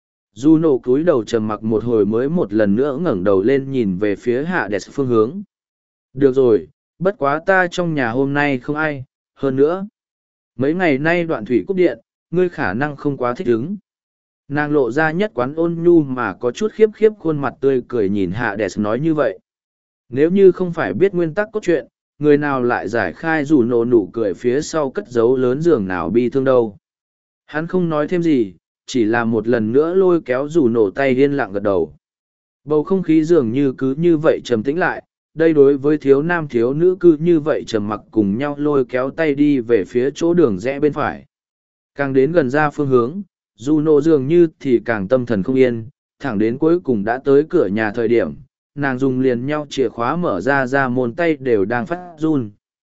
Dù nổ cúi đầu trầm mặc một hồi mới một lần nữa ngẩng đầu lên nhìn về phía hạ đẹp phương hướng. Được rồi, bất quá ta trong nhà hôm nay không ai, hơn nữa. Mấy ngày nay đoạn thủy cúp điện, ngươi khả năng không quá thích ứng. Nàng lộ ra nhất quán ôn nhu mà có chút khiếp khiếp khuôn mặt tươi cười nhìn hạ đẹp nói như vậy. Nếu như không phải biết nguyên tắc cốt truyện, người nào lại giải khai dù nổ nụ cười phía sau cất giấu lớn giường nào bi thương đâu. Hắn không nói thêm gì, chỉ là một lần nữa lôi kéo dù nổ tay yên lặng gật đầu. Bầu không khí dường như cứ như vậy trầm tĩnh lại, đây đối với thiếu nam thiếu nữ cứ như vậy trầm mặc cùng nhau lôi kéo tay đi về phía chỗ đường rẽ bên phải. Càng đến gần ra phương hướng, dù nổ dường như thì càng tâm thần không yên, thẳng đến cuối cùng đã tới cửa nhà thời điểm, nàng dùng liền nhau chìa khóa mở ra môn tay đều đang phát run.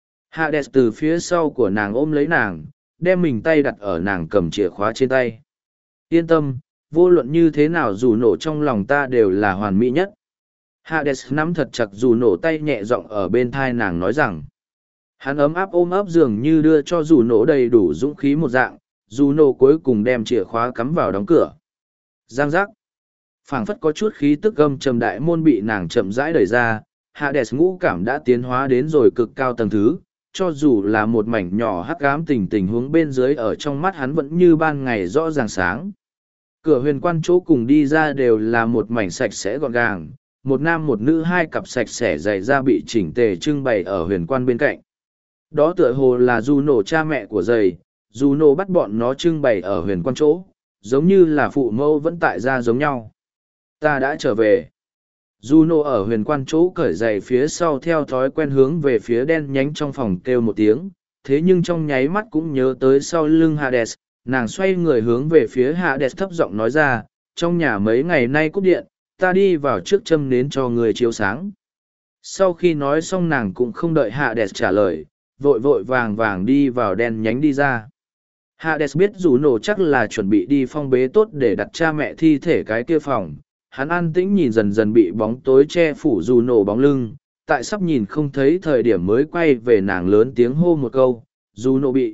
Hades từ phía sau của nàng ôm lấy nàng, đem mình tay đặt ở nàng cầm chìa khóa trên tay. Yên tâm, vô luận như thế nào dù nổ trong lòng ta đều là hoàn mỹ nhất. Hades nắm thật chặt dù nổ tay nhẹ giọng ở bên thai nàng nói rằng. Hắn ấm áp ôm ấp dường như đưa cho dù nổ đầy đủ dũng khí một dạng, dù nổ cuối cùng đem chìa khóa cắm vào đóng cửa. Giang giác. Phảng phất có chút khí tức gầm trầm đại môn bị nàng chậm rãi đẩy ra, Hades ngũ cảm đã tiến hóa đến rồi cực cao tầng thứ, cho dù là một mảnh nhỏ hắc ám tình huống bên dưới ở trong mắt hắn vẫn như ban ngày rõ ràng sáng. Cửa huyền quan chỗ cùng đi ra đều là một mảnh sạch sẽ gọn gàng, một nam một nữ hai cặp sạch sẽ giày da bị chỉnh tề trưng bày ở huyền quan bên cạnh. Đó tựa hồ là Juno cha mẹ của giày, Juno bắt bọn nó trưng bày ở huyền quan chỗ, giống như là phụ mẫu vẫn tại gia giống nhau. Ta đã trở về. Juno ở huyền quan chỗ cởi giày phía sau theo thói quen hướng về phía đen nhánh trong phòng kêu một tiếng, thế nhưng trong nháy mắt cũng nhớ tới sau lưng Hades, nàng xoay người hướng về phía Hades thấp giọng nói ra, trong nhà mấy ngày nay cúp điện, ta đi vào trước châm nến cho người chiếu sáng. Sau khi nói xong nàng cũng không đợi Hades trả lời, vội vội vàng vàng đi vào đen nhánh đi ra. Hades biết Juno chắc là chuẩn bị đi phong bế tốt để đặt cha mẹ thi thể cái kia phòng. Hắn an tĩnh nhìn dần dần bị bóng tối che phủ Juno bóng lưng, tại sắp nhìn không thấy thời điểm mới quay về nàng lớn tiếng hô một câu, Juno bị.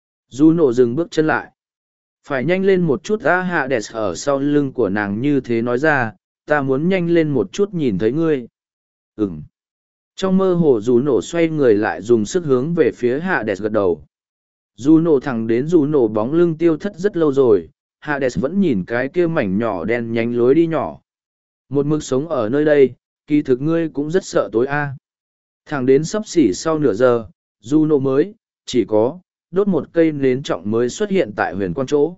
Juno dừng bước chân lại. Phải nhanh lên một chút á Hades ở sau lưng của nàng như thế nói ra, ta muốn nhanh lên một chút nhìn thấy ngươi. Ừm. Trong mơ hồ Juno xoay người lại dùng sức hướng về phía Hades gật đầu. Juno thẳng đến Juno bóng lưng tiêu thất rất lâu rồi, Hades vẫn nhìn cái kia mảnh nhỏ đen nhánh lối đi nhỏ. Một mực sống ở nơi đây, kỳ thực ngươi cũng rất sợ tối a. Thẳng đến sắp xỉ sau nửa giờ, Juno mới, chỉ có, đốt một cây nến trọng mới xuất hiện tại huyền quan chỗ.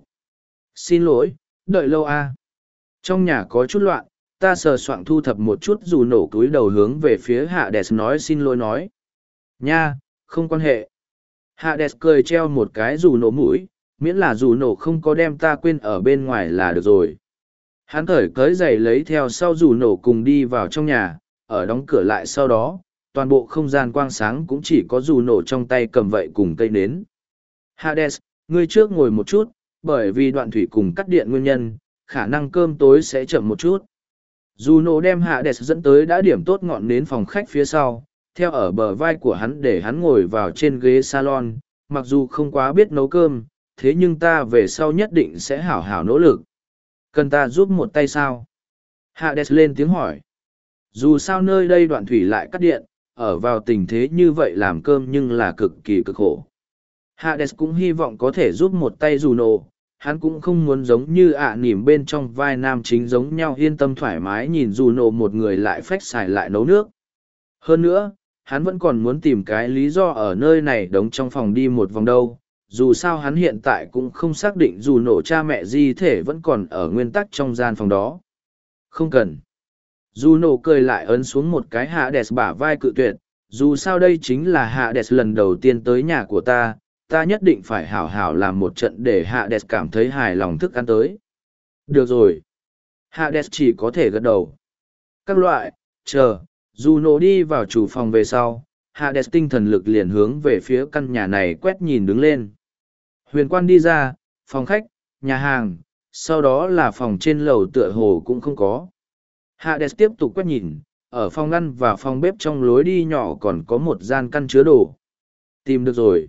Xin lỗi, đợi lâu a. Trong nhà có chút loạn, ta sờ soạng thu thập một chút Juno cúi đầu hướng về phía Hades nói xin lỗi nói. Nha, không quan hệ. Hades cười treo một cái Juno mũi, miễn là Juno không có đem ta quên ở bên ngoài là được rồi. Hắn cởi giày lấy theo sau Juno cùng đi vào trong nhà, ở đóng cửa lại sau đó, toàn bộ không gian quang sáng cũng chỉ có Juno trong tay cầm vậy cùng cây nến. Hades, ngươi trước ngồi một chút, bởi vì đoạn thủy cùng cắt điện nguyên nhân, khả năng cơm tối sẽ chậm một chút. Juno đem Hades dẫn tới đã điểm tốt ngọn nến phòng khách phía sau, theo ở bờ vai của hắn để hắn ngồi vào trên ghế salon, mặc dù không quá biết nấu cơm, thế nhưng ta về sau nhất định sẽ hảo hảo nỗ lực. Cần ta giúp một tay sao? Hades lên tiếng hỏi. Dù sao nơi đây đoạn thủy lại cắt điện, ở vào tình thế như vậy làm cơm nhưng là cực kỳ cực khổ. Hades cũng hy vọng có thể giúp một tay Juno, hắn cũng không muốn giống như nỉm bên trong vai nam chính giống nhau yên tâm thoải mái nhìn Juno một người lại phách xài lại nấu nước. Hơn nữa, hắn vẫn còn muốn tìm cái lý do ở nơi này đóng trong phòng đi một vòng đâu. Dù sao hắn hiện tại cũng không xác định dù nổ cha mẹ di thể vẫn còn ở nguyên tắc trong gian phòng đó. Không cần. Dù nổ cười lại ấn xuống một cái Hades bả vai cự tuyệt, dù sao đây chính là Hades lần đầu tiên tới nhà của ta, ta nhất định phải hảo hảo làm một trận để Hades cảm thấy hài lòng thức ăn tới. Được rồi. Hades chỉ có thể gật đầu. Các loại, chờ, dù nổ đi vào chủ phòng về sau, Hades tinh thần lực liền hướng về phía căn nhà này quét nhìn đứng lên. Huyền quan đi ra, phòng khách, nhà hàng, Sau đó là phòng trên lầu tựa hồ cũng không có. Hades tiếp tục quét nhìn, ở phòng ăn và phòng bếp trong lối đi nhỏ còn có một gian căn chứa đồ. Tìm được rồi.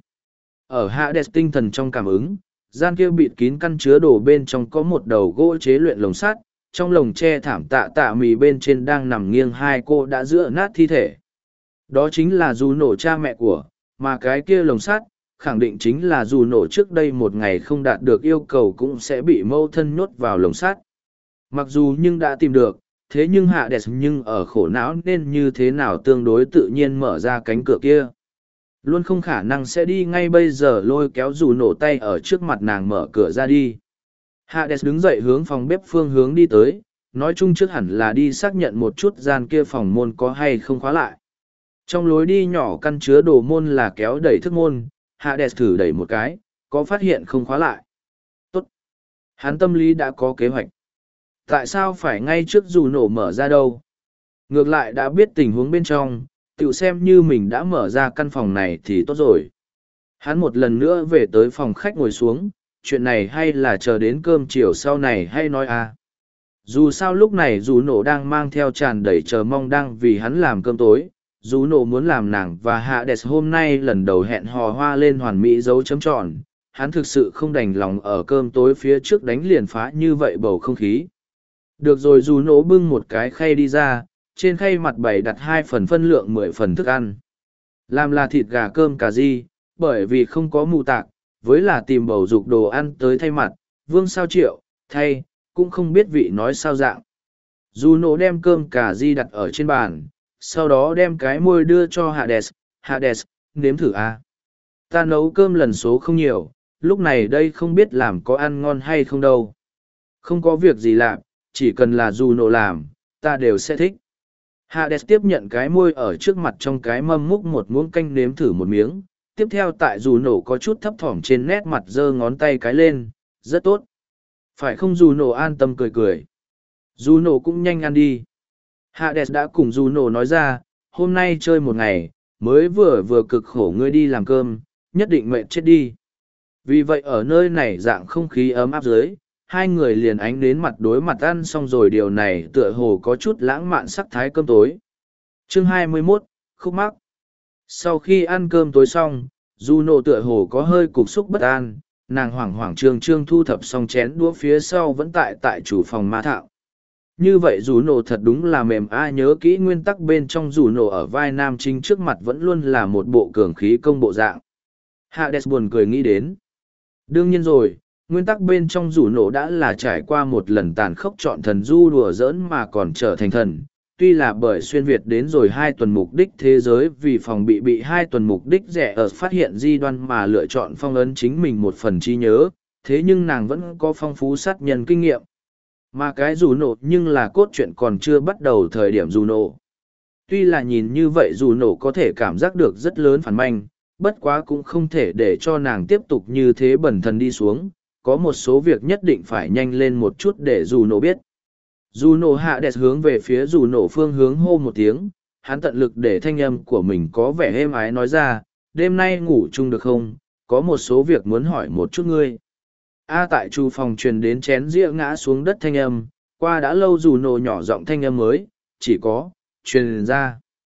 Ở Hades tinh thần trong cảm ứng, gian kia bịt kín căn chứa đồ bên trong có một đầu gỗ chế luyện lồng sắt, trong lồng tre thảm tạ tạ mì bên trên đang nằm nghiêng hai cô đã giữa nát thi thể. Đó chính là dù nổ cha mẹ của, mà cái kia lồng sắt, khẳng định chính là dù nổ trước đây một ngày không đạt được yêu cầu cũng sẽ bị mâu thân nhốt vào lồng sắt. Mặc dù nhưng đã tìm được, thế nhưng Hades nhưng ở khổ não nên như thế nào tương đối tự nhiên mở ra cánh cửa kia. Luôn không khả năng sẽ đi ngay bây giờ lôi kéo dù nổ tay ở trước mặt nàng mở cửa ra đi. Hades đứng dậy hướng phòng bếp phương hướng đi tới, nói chung trước hẳn là đi xác nhận một chút gian kia phòng môn có hay không khóa lại. Trong lối đi nhỏ căn chứa đồ môn là kéo đẩy thức môn, Hades thử đẩy một cái, có phát hiện không khóa lại. Tốt. Hắn tâm lý đã có kế hoạch. Tại sao phải ngay trước dù nổ mở ra đâu? Ngược lại đã biết tình huống bên trong, tự xem như mình đã mở ra căn phòng này thì tốt rồi. Hắn một lần nữa về tới phòng khách ngồi xuống, chuyện này hay là chờ đến cơm chiều sau này hay nói à. Dù sao lúc này dù nổ đang mang theo tràn đầy chờ mong đang vì hắn làm cơm tối, dù nổ muốn làm nàng và Hades hôm nay lần đầu hẹn hò hoa lên hoàn mỹ dấu chấm tròn, hắn thực sự không đành lòng ở cơm tối phía trước đánh liền phá như vậy bầu không khí. Được rồi dù nổ bưng một cái khay đi ra, trên khay mặt bày đặt 2 phần phân lượng 10 phần thức ăn. Làm là thịt gà cơm cà ri, bởi vì không có mù tạc, với là tìm bầu dục đồ ăn tới thay mặt, Vương sao triệu, thay, cũng không biết vị nói sao dạng. Dù nổ đem cơm cà ri đặt ở trên bàn, sau đó đem cái môi đưa cho Hades. Hades, nếm thử à. Ta nấu cơm lần số không nhiều, lúc này đây không biết làm có ăn ngon hay không đâu. Không có việc gì làm, chỉ cần là dù nổ làm, ta đều sẽ thích. Hades tiếp nhận cái môi ở trước mặt trong cái mâm múc một muỗng canh nếm thử một miếng. Tiếp theo tại dù nổ có chút thấp thỏm trên nét mặt giơ ngón tay cái lên, rất tốt. Phải không dù nổ an tâm cười cười. Dù nổ cũng nhanh ăn đi. Hades đã cùng dù nổ nói ra, hôm nay chơi một ngày, mới vừa cực khổ ngươi đi làm cơm, nhất định mệt chết đi. Vì vậy ở nơi này dạng không khí ấm áp dưới, hai người liền ánh đến mặt đối mặt ăn xong rồi điều này tựa hồ có chút lãng mạn sắc thái cơm tối. Chương 21, khúc mắc. Sau khi ăn cơm tối xong, Juno tựa hồ có hơi cục xúc bất an, nàng hoảng hoảng trương thu thập xong chén đũa phía sau vẫn tại chủ phòng ma thạo. Như vậy Juno thật đúng là mềm nhớ kỹ nguyên tắc bên trong Juno ở vai nam chính trước mặt vẫn luôn là một bộ cường khí công bộ dạng. Hades buồn cười nghĩ đến. Đương nhiên rồi, nguyên tắc bên trong Juno đã là trải qua một lần tàn khốc chọn thần du đùa giỡn mà còn trở thành thần. Tuy là bởi xuyên Việt đến rồi 2 tuần mục đích thế giới vì phòng bị 2 tuần mục đích rẻ ở phát hiện di đoan mà lựa chọn phong ấn chính mình một phần trí nhớ, thế nhưng nàng vẫn có phong phú sát nhân kinh nghiệm. Mà cái dù nổ nhưng là cốt truyện còn chưa bắt đầu thời điểm dù nổ. Tuy là nhìn như vậy dù nổ có thể cảm giác được rất lớn phản manh, bất quá cũng không thể để cho nàng tiếp tục như thế bẩn thần đi xuống, có một số việc nhất định phải nhanh lên một chút để dù nổ biết. Dù nổ hạ đẹp hướng về phía dù nổ phương hướng hô một tiếng, hắn tận lực để thanh âm của mình có vẻ êm ái nói ra, đêm nay ngủ chung được không, có một số việc muốn hỏi một chút ngươi. Tại chu phòng truyền đến chén dĩa ngã xuống đất thanh âm, qua đã lâu dù nổ nhỏ giọng thanh âm mới, chỉ có, truyền ra.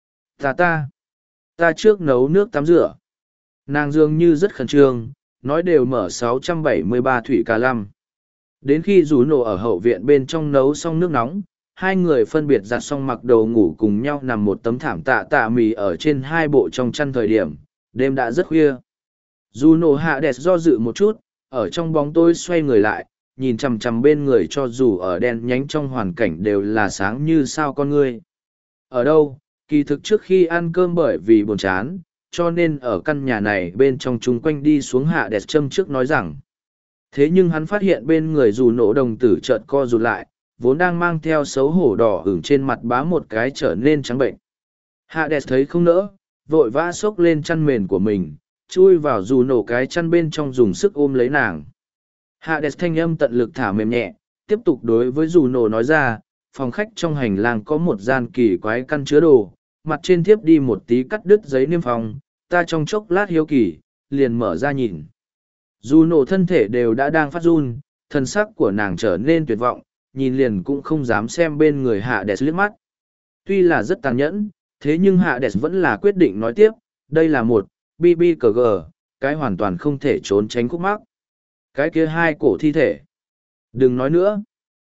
Ta trước nấu nước tắm rửa. Nàng dường như rất khẩn trương, nói đều mở 673 thủy ca lăm. Đến khi rủ nổ ở hậu viện bên trong nấu xong nước nóng, hai người phân biệt giặt xong mặc đồ ngủ cùng nhau nằm một tấm thảm tạ mì ở trên 2 bộ trong chăn thời điểm, đêm đã rất khuya. Dù nổ hạ đẹp do dự một chút, ở trong bóng tối xoay người lại, nhìn chằm chằm bên người cho dù ở đen nhánh trong hoàn cảnh đều là sáng như sao con ngươi. Ở đâu, kỳ thực trước khi ăn cơm bởi vì buồn chán, cho nên ở căn nhà này bên trong chung quanh đi xuống hạ đẹp châm trước nói rằng. Thế nhưng hắn phát hiện bên người dù nổ đồng tử chợt co rụt lại, vốn đang mang theo xấu hổ đỏ ửng trên mặt bá một cái trở nên trắng bệnh. Hades thấy không nỡ, vội vã xốc lên chăn mền của mình, chui vào dù nổ cái chăn bên trong dùng sức ôm lấy nàng. Hades thanh âm tận lực thả mềm nhẹ, tiếp tục đối với dù nổ nói ra, phòng khách trong hành lang có một gian kỳ quái căn chứa đồ, mặt trên thiếp đi một tí cắt đứt giấy niêm phong, ta trong chốc lát hiếu kỳ, liền mở ra nhìn. Dù nổ thân thể đều đã đang phát run, thân sắc của nàng trở nên tuyệt vọng, nhìn liền cũng không dám xem bên người Hades liếc mắt. Tuy là rất tàn nhẫn, thế nhưng Hades vẫn là quyết định nói tiếp, đây là một BBKG, cái hoàn toàn không thể trốn tránh khúc mắc. Cái kia hai cổ thi thể. Đừng nói nữa.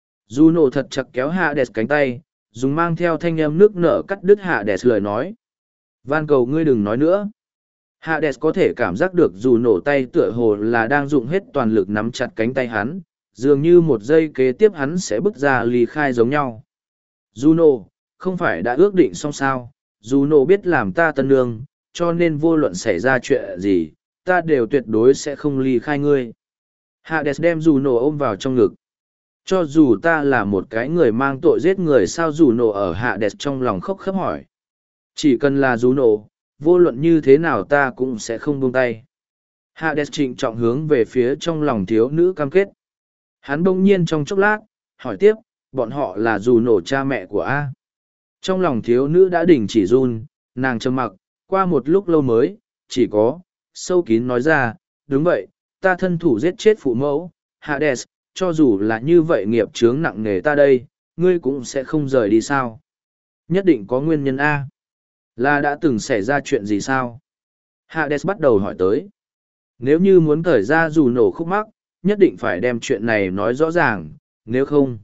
Juno thật chặt kéo Hades cánh tay, dùng mang theo thanh âm nước nở cắt đứt Hades lời nói. Van cầu ngươi đừng nói nữa. Hades có thể cảm giác được Juno tay tựa hồ là đang dùng hết toàn lực nắm chặt cánh tay hắn, dường như một giây kế tiếp hắn sẽ bước ra ly khai giống nhau. Juno, không phải đã ước định xong sao? Juno biết làm ta tân nương, cho nên vô luận xảy ra chuyện gì, ta đều tuyệt đối sẽ không ly khai ngươi. Hades đem Juno ôm vào trong ngực. Cho dù ta là một cái người mang tội giết người, sao Juno ở Hades trong lòng khóc khóc hỏi. Chỉ cần là Juno, vô luận như thế nào ta cũng sẽ không buông tay. Hades trịnh trọng hướng về phía trong lòng thiếu nữ cam kết. Hắn bỗng nhiên trong chốc lát, hỏi tiếp, bọn họ là Juno cha mẹ của A. Trong lòng thiếu nữ đã đình chỉ run, nàng trầm mặc, qua một lúc lâu mới, chỉ có, sâu kín nói ra, đúng vậy, ta thân thủ giết chết phụ mẫu, Hades, cho dù là như vậy nghiệp chướng nặng nề ta đây, ngươi cũng sẽ không rời đi sao. Nhất định có nguyên nhân A. Là đã từng xảy ra chuyện gì sao? Hades bắt đầu hỏi tới. Nếu như muốn cởi ra dù nổ khúc mắc, nhất định phải đem chuyện này nói rõ ràng, nếu không.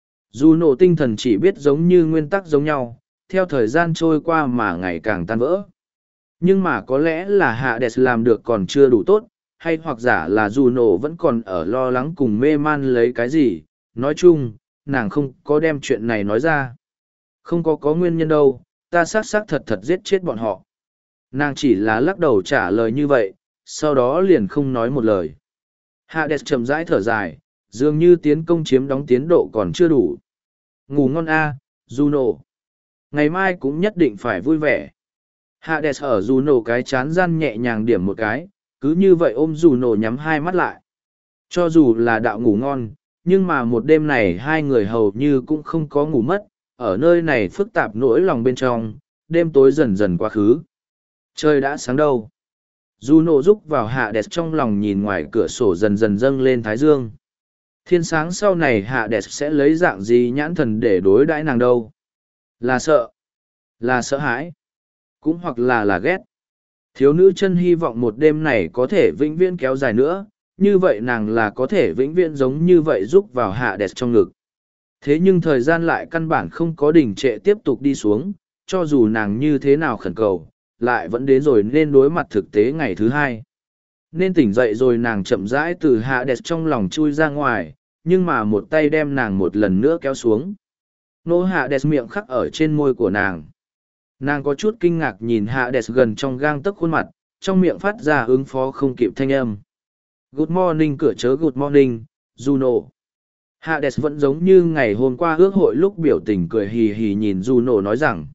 Dù nổ tinh thần chỉ biết giống như nguyên tắc giống nhau, theo thời gian trôi qua mà ngày càng tan vỡ. Nhưng mà có lẽ là Hades làm được còn chưa đủ tốt, hay hoặc giả là dù nổ vẫn còn ở lo lắng cùng mê man lấy cái gì. Nói chung, nàng không có đem chuyện này nói ra. Không có nguyên nhân đâu, ta xác thật giết chết bọn họ. Nàng chỉ là lắc đầu trả lời như vậy, sau đó liền không nói một lời. Hades chậm rãi thở dài, dường như tiến công chiếm đóng tiến độ còn chưa đủ. Ngủ ngon a, Juno. Ngày mai cũng nhất định phải vui vẻ. Hades ở Juno cái chán gian nhẹ nhàng điểm một cái, cứ như vậy ôm Juno nhắm hai mắt lại. Cho dù là đạo ngủ ngon, nhưng mà một đêm này hai người hầu như cũng không có ngủ mất, ở nơi này phức tạp nỗi lòng bên trong, đêm tối dần dần quá khứ. Trời đã sáng đâu. Juno rúc vào Hades trong lòng nhìn ngoài cửa sổ dần dần dâng lên thái dương. Thiên sáng sau này Hades sẽ lấy dạng gì nhãn thần để đối đãi nàng đâu? Là sợ? Là sợ hãi? Cũng hoặc là ghét? Thiếu nữ chân hy vọng một đêm này có thể vĩnh viễn kéo dài nữa, như vậy nàng là có thể vĩnh viễn giống như vậy rúc vào Hades trong ngực. Thế nhưng thời gian lại căn bản không có đình trệ tiếp tục đi xuống, cho dù nàng như thế nào khẩn cầu, lại vẫn đến rồi nên đối mặt thực tế ngày thứ hai. Nên tỉnh dậy rồi nàng chậm rãi từ Hades trong lòng chui ra ngoài, nhưng mà một tay đem nàng một lần nữa kéo xuống. Nô Hades miệng khắc ở trên môi của nàng. Nàng có chút kinh ngạc nhìn Hades gần trong gang tấc khuôn mặt, trong miệng phát ra ứng phó không kịp thanh âm. Good morning cửa chớ good morning, Juno. Hades vẫn giống như ngày hôm qua ước hội lúc biểu tình cười hì hì nhìn Juno nói rằng.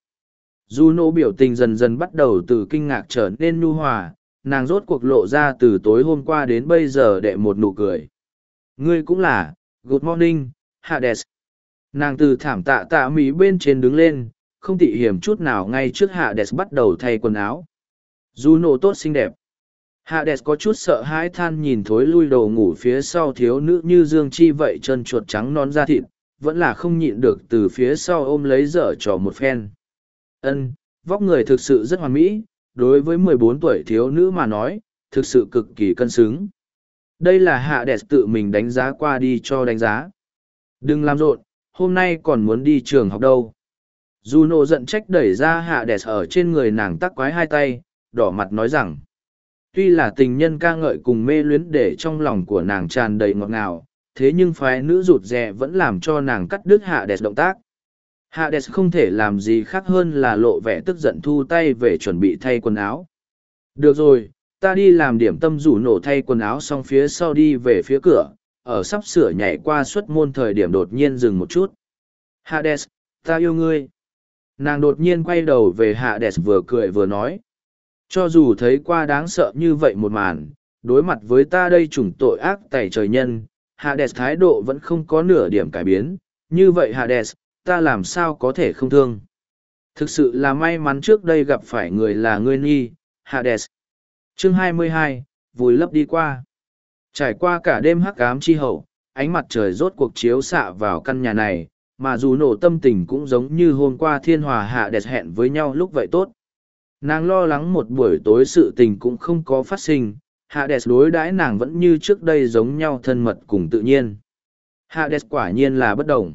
Juno biểu tình dần dần bắt đầu từ kinh ngạc trở nên nhu hòa, nàng rốt cuộc lộ ra từ tối hôm qua đến bây giờ để một nụ cười. Ngươi cũng là, good morning, Hades. Nàng từ thảm tạ mì bên trên đứng lên, không tị hiểm chút nào ngay trước Hades bắt đầu thay quần áo. Juno tốt xinh đẹp. Hades có chút sợ hãi than nhìn thối lui đầu ngủ phía sau thiếu nữ như dương chi vậy chân chuột trắng non da thịt, vẫn là không nhịn được từ phía sau ôm lấy dở trò một phen. Ân, vóc người thực sự rất hoàn mỹ, đối với 14 tuổi thiếu nữ mà nói, thực sự cực kỳ cân xứng. Đây là Hades tự mình đánh giá qua đi cho đánh giá. Đừng làm rộn, hôm nay còn muốn đi trường học đâu. Juno giận trách đẩy ra Hades ở trên người nàng tắc quái hai tay, đỏ mặt nói rằng. Tuy là tình nhân ca ngợi cùng mê luyến để trong lòng của nàng tràn đầy ngọt ngào, thế nhưng phái nữ rụt rè vẫn làm cho nàng cắt đứt Hades động tác. Hades không thể làm gì khác hơn là lộ vẻ tức giận thu tay về chuẩn bị thay quần áo. Được rồi, ta đi làm điểm tâm rủ nổ thay quần áo xong phía sau đi về phía cửa, ở sắp sửa nhảy qua xuất môn thời điểm đột nhiên dừng một chút. Hades, ta yêu ngươi. Nàng đột nhiên quay đầu về Hades vừa cười vừa nói. Cho dù thấy qua đáng sợ như vậy một màn, đối mặt với ta đây chủng tội ác tày trời nhân, Hades thái độ vẫn không có nửa điểm cải biến. Như vậy Hades, ta làm sao có thể không thương. Thực sự là may mắn trước đây gặp phải người là ngươi nhi, Hades. Chương 22, vùi lấp đi qua. Trải qua cả đêm hắc ám chi hậu, ánh mặt trời rốt cuộc chiếu xạ vào căn nhà này, mà dù nổ tâm tình cũng giống như hôm qua thiên hòa hạ đẹp hẹn với nhau lúc vậy tốt. Nàng lo lắng một buổi tối sự tình cũng không có phát sinh, hạ đẹp đối đãi nàng vẫn như trước đây giống nhau thân mật cùng tự nhiên. Hạ đẹp quả nhiên là bất đồng.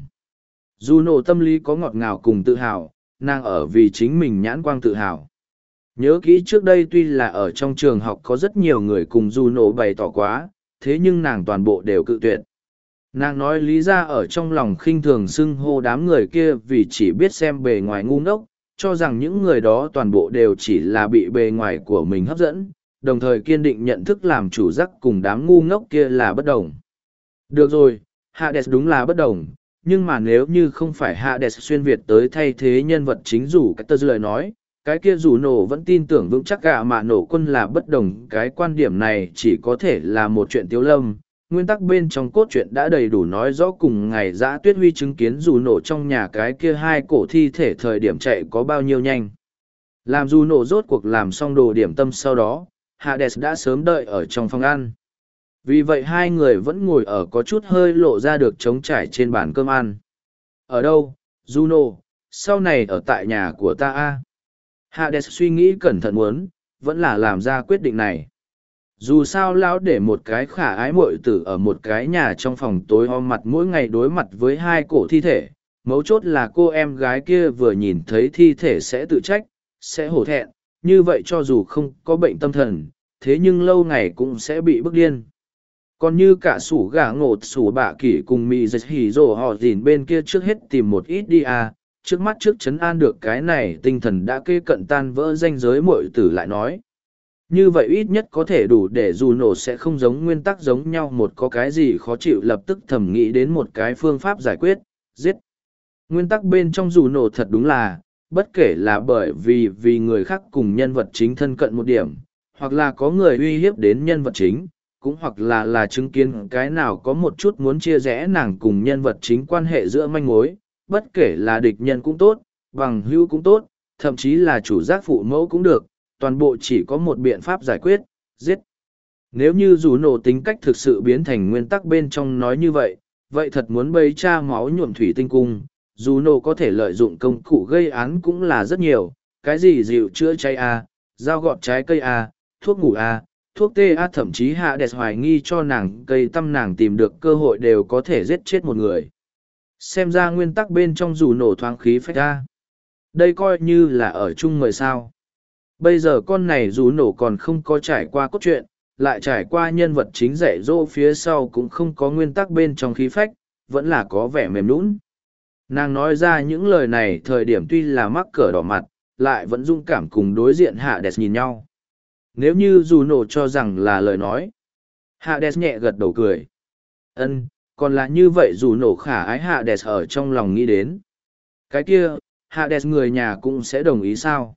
Dù nổ tâm lý có ngọt ngào cùng tự hào, nàng ở vì chính mình nhãn quang tự hào. Nhớ kỹ trước đây tuy là ở trong trường học có rất nhiều người cùng dù nổ bày tỏ quá, thế nhưng nàng toàn bộ đều cự tuyệt. Nàng nói lý ra ở trong lòng khinh thường xưng hô đám người kia vì chỉ biết xem bề ngoài ngu ngốc, cho rằng những người đó toàn bộ đều chỉ là bị bề ngoài của mình hấp dẫn, đồng thời kiên định nhận thức làm chủ giác cùng đám ngu ngốc kia là bất đồng. Được rồi, Hades đúng là bất đồng, nhưng mà nếu như không phải Hades xuyên Việt tới thay thế nhân vật chính dù cái tơ lời nói, cái kia dù nổ vẫn tin tưởng vững chắc gạ mà nổ quân là bất đồng. Cái quan điểm này chỉ có thể là một chuyện tiếu lâm, nguyên tắc bên trong cốt truyện đã đầy đủ nói rõ cùng ngày Dã Tuyết Huy chứng kiến dù nổ trong nhà cái kia hai cổ thi thể thời điểm chạy có bao nhiêu nhanh. Làm dù nổ rốt cuộc làm xong đồ điểm tâm sau đó, Hades đã sớm đợi ở trong phòng ăn. Vì vậy hai người vẫn ngồi ở có chút hơi lộ ra được trống trải trên bàn cơm ăn. Ở đâu, Juno, sau này ở tại nhà của ta a? Hades suy nghĩ cẩn thận muốn, vẫn là làm ra quyết định này. Dù sao lão để một cái khả ái muội tử ở một cái nhà trong phòng tối om mặt mỗi ngày đối mặt với hai cổ thi thể, mấu chốt là cô em gái kia vừa nhìn thấy thi thể sẽ tự trách, sẽ hổ thẹn, như vậy cho dù không có bệnh tâm thần, thế nhưng lâu ngày cũng sẽ bị bức điên. Còn như cả sủ gà ngột sủ bạ kỷ cùng mì dịch hỉ rồ họ dìn bên kia trước hết tìm một ít đi à, trước mắt trước chấn an được cái này tinh thần đã kê cận tan vỡ ranh giới muội tử lại nói. Như vậy ít nhất có thể đủ để dù nổ sẽ không giống nguyên tắc giống nhau một có cái gì khó chịu lập tức thầm nghĩ đến một cái phương pháp giải quyết, giết. Nguyên tắc bên trong dù nổ thật đúng là, bất kể là bởi vì người khác cùng nhân vật chính thân cận một điểm, hoặc là có người uy hiếp đến nhân vật chính, cũng hoặc là chứng kiến cái nào có một chút muốn chia rẽ nàng cùng nhân vật chính quan hệ giữa manh mối, bất kể là địch nhân cũng tốt, bằng hữu cũng tốt, thậm chí là chủ giác phụ mẫu cũng được, toàn bộ chỉ có một biện pháp giải quyết, giết. Nếu như dù nổ tính cách thực sự biến thành nguyên tắc bên trong nói như vậy, vậy thật muốn bấy cha máu nhuộm thủy tinh cung, dù nổ có thể lợi dụng công cụ gây án cũng là rất nhiều, cái gì dịu chữa cháy a, dao gọt trái cây a, thuốc ngủ a, thuốc tê a, thậm chí hạ đẹp hoài nghi cho nàng cây tâm nàng tìm được cơ hội đều có thể giết chết một người. Xem ra nguyên tắc bên trong dù nổ thoáng khí phách ra. Đây coi như là ở chung người sao. Bây giờ con này dù nổ còn không có trải qua cốt truyện, lại trải qua nhân vật chính dạy dỗ phía sau cũng không có nguyên tắc bên trong khí phách, vẫn là có vẻ mềm nũng. Nàng nói ra những lời này thời điểm tuy là mắc cỡ đỏ mặt, lại vẫn dũng cảm cùng đối diện Hades nhìn nhau. Nếu như dù nổ cho rằng là lời nói, Hades nhẹ gật đầu cười. Ân, còn là như vậy dù nổ khả ái Hades ở trong lòng nghĩ đến. Cái kia, Hades người nhà cũng sẽ đồng ý sao?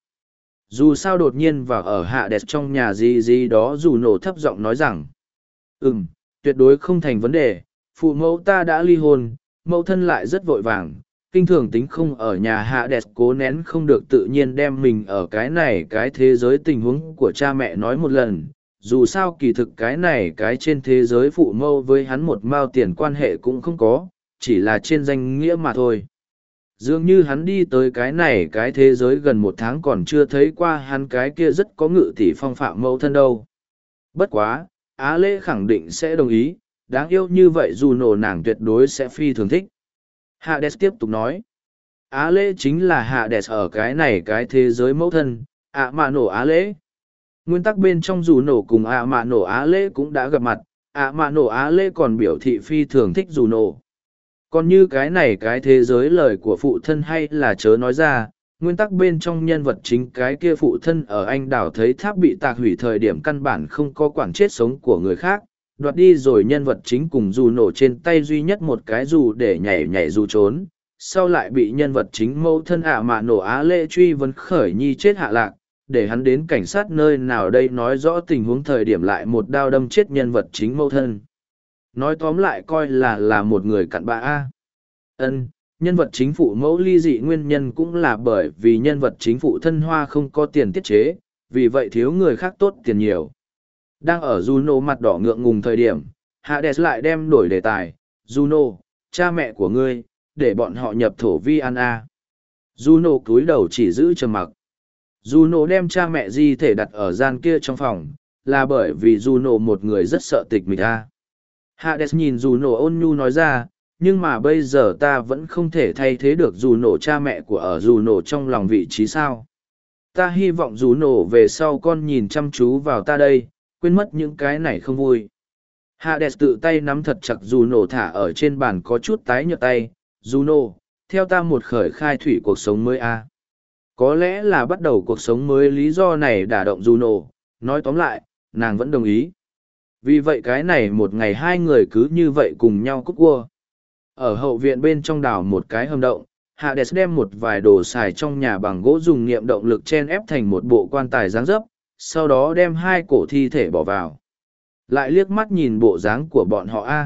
Dù sao đột nhiên vào ở Hades trong nhà gì đó dù nổ thấp giọng nói rằng. Tuyệt đối không thành vấn đề, phụ mẫu ta đã ly hôn, mẫu thân lại rất vội vàng, kinh thường tính không ở nhà Hades cố nén không được tự nhiên đem mình ở cái này cái thế giới tình huống của cha mẹ nói một lần. Dù sao kỳ thực cái này cái trên thế giới phụ mẫu với hắn một mao tiền quan hệ cũng không có, chỉ là trên danh nghĩa mà thôi. Dường như hắn đi tới cái này cái thế giới gần một tháng còn chưa thấy qua hắn cái kia rất có ngự tỷ phong phạm mẫu thân đâu. Bất quá, Á Lễ khẳng định sẽ đồng ý, đáng yêu như vậy dù nổ nàng tuyệt đối sẽ phi thường thích. Hades tiếp tục nói, Á Lễ chính là Hades ở cái này cái thế giới mẫu thân, ạ mạ nổ Á Lễ. Nguyên tắc bên trong dù nổ cùng ạ mạ nổ Á Lễ cũng đã gặp mặt, ạ mạ nổ Á Lễ còn biểu thị phi thường thích dù nổ. Còn như cái này cái thế giới lời của phụ thân hay là chớ nói ra, nguyên tắc bên trong nhân vật chính cái kia phụ thân ở anh đảo thấy tháp bị tạc hủy thời điểm căn bản không có quản chết sống của người khác, đoạt đi rồi nhân vật chính cùng dù nổ trên tay duy nhất một cái dù để nhảy dù trốn, sau lại bị nhân vật chính mẫu thân ạ mạ nổ Á Lễ truy vấn khởi nhi chết hạ lạc, để hắn đến cảnh sát nơi nào đây nói rõ tình huống thời điểm lại một đao đâm chết nhân vật chính mẫu thân. Nói tóm lại coi là một người cặn bã a. Nhân vật chính phụ mẫu ly dị nguyên nhân cũng là bởi vì nhân vật chính phụ thân hoa không có tiền tiết chế, vì vậy thiếu người khác tốt tiền nhiều. Đang ở Juno mặt đỏ ngượng ngùng thời điểm, Hades lại đem đổi đề tài, Juno, cha mẹ của ngươi, để bọn họ nhập thổ vi an a. Juno cúi đầu chỉ giữ trầm mặc. Juno đem cha mẹ di thể đặt ở gian kia trong phòng, là bởi vì Juno một người rất sợ tịch mịch a. Hades nhìn Juno ôn nhu nói ra, nhưng mà bây giờ ta vẫn không thể thay thế được Juno cha mẹ của ở Juno trong lòng vị trí sao. Ta hy vọng Juno về sau con nhìn chăm chú vào ta đây, quên mất những cái này không vui. Hades tự tay nắm thật chặt Juno thả ở trên bàn có chút tái nhợt tay. Juno, theo ta một khởi khai thủy cuộc sống mới a. Có lẽ là bắt đầu cuộc sống mới lý do này đả động Juno, nói tóm lại, nàng vẫn đồng ý. Vì vậy cái này một ngày hai người cứ như vậy cùng nhau cúc cua. Ở hậu viện bên trong đào một cái hầm động, Hades đem một vài đồ xài trong nhà bằng gỗ dùng niệm động lực chen ép thành một bộ quan tài dáng dấp, sau đó đem hai cổ thi thể bỏ vào. Lại liếc mắt nhìn bộ dáng của bọn họ a.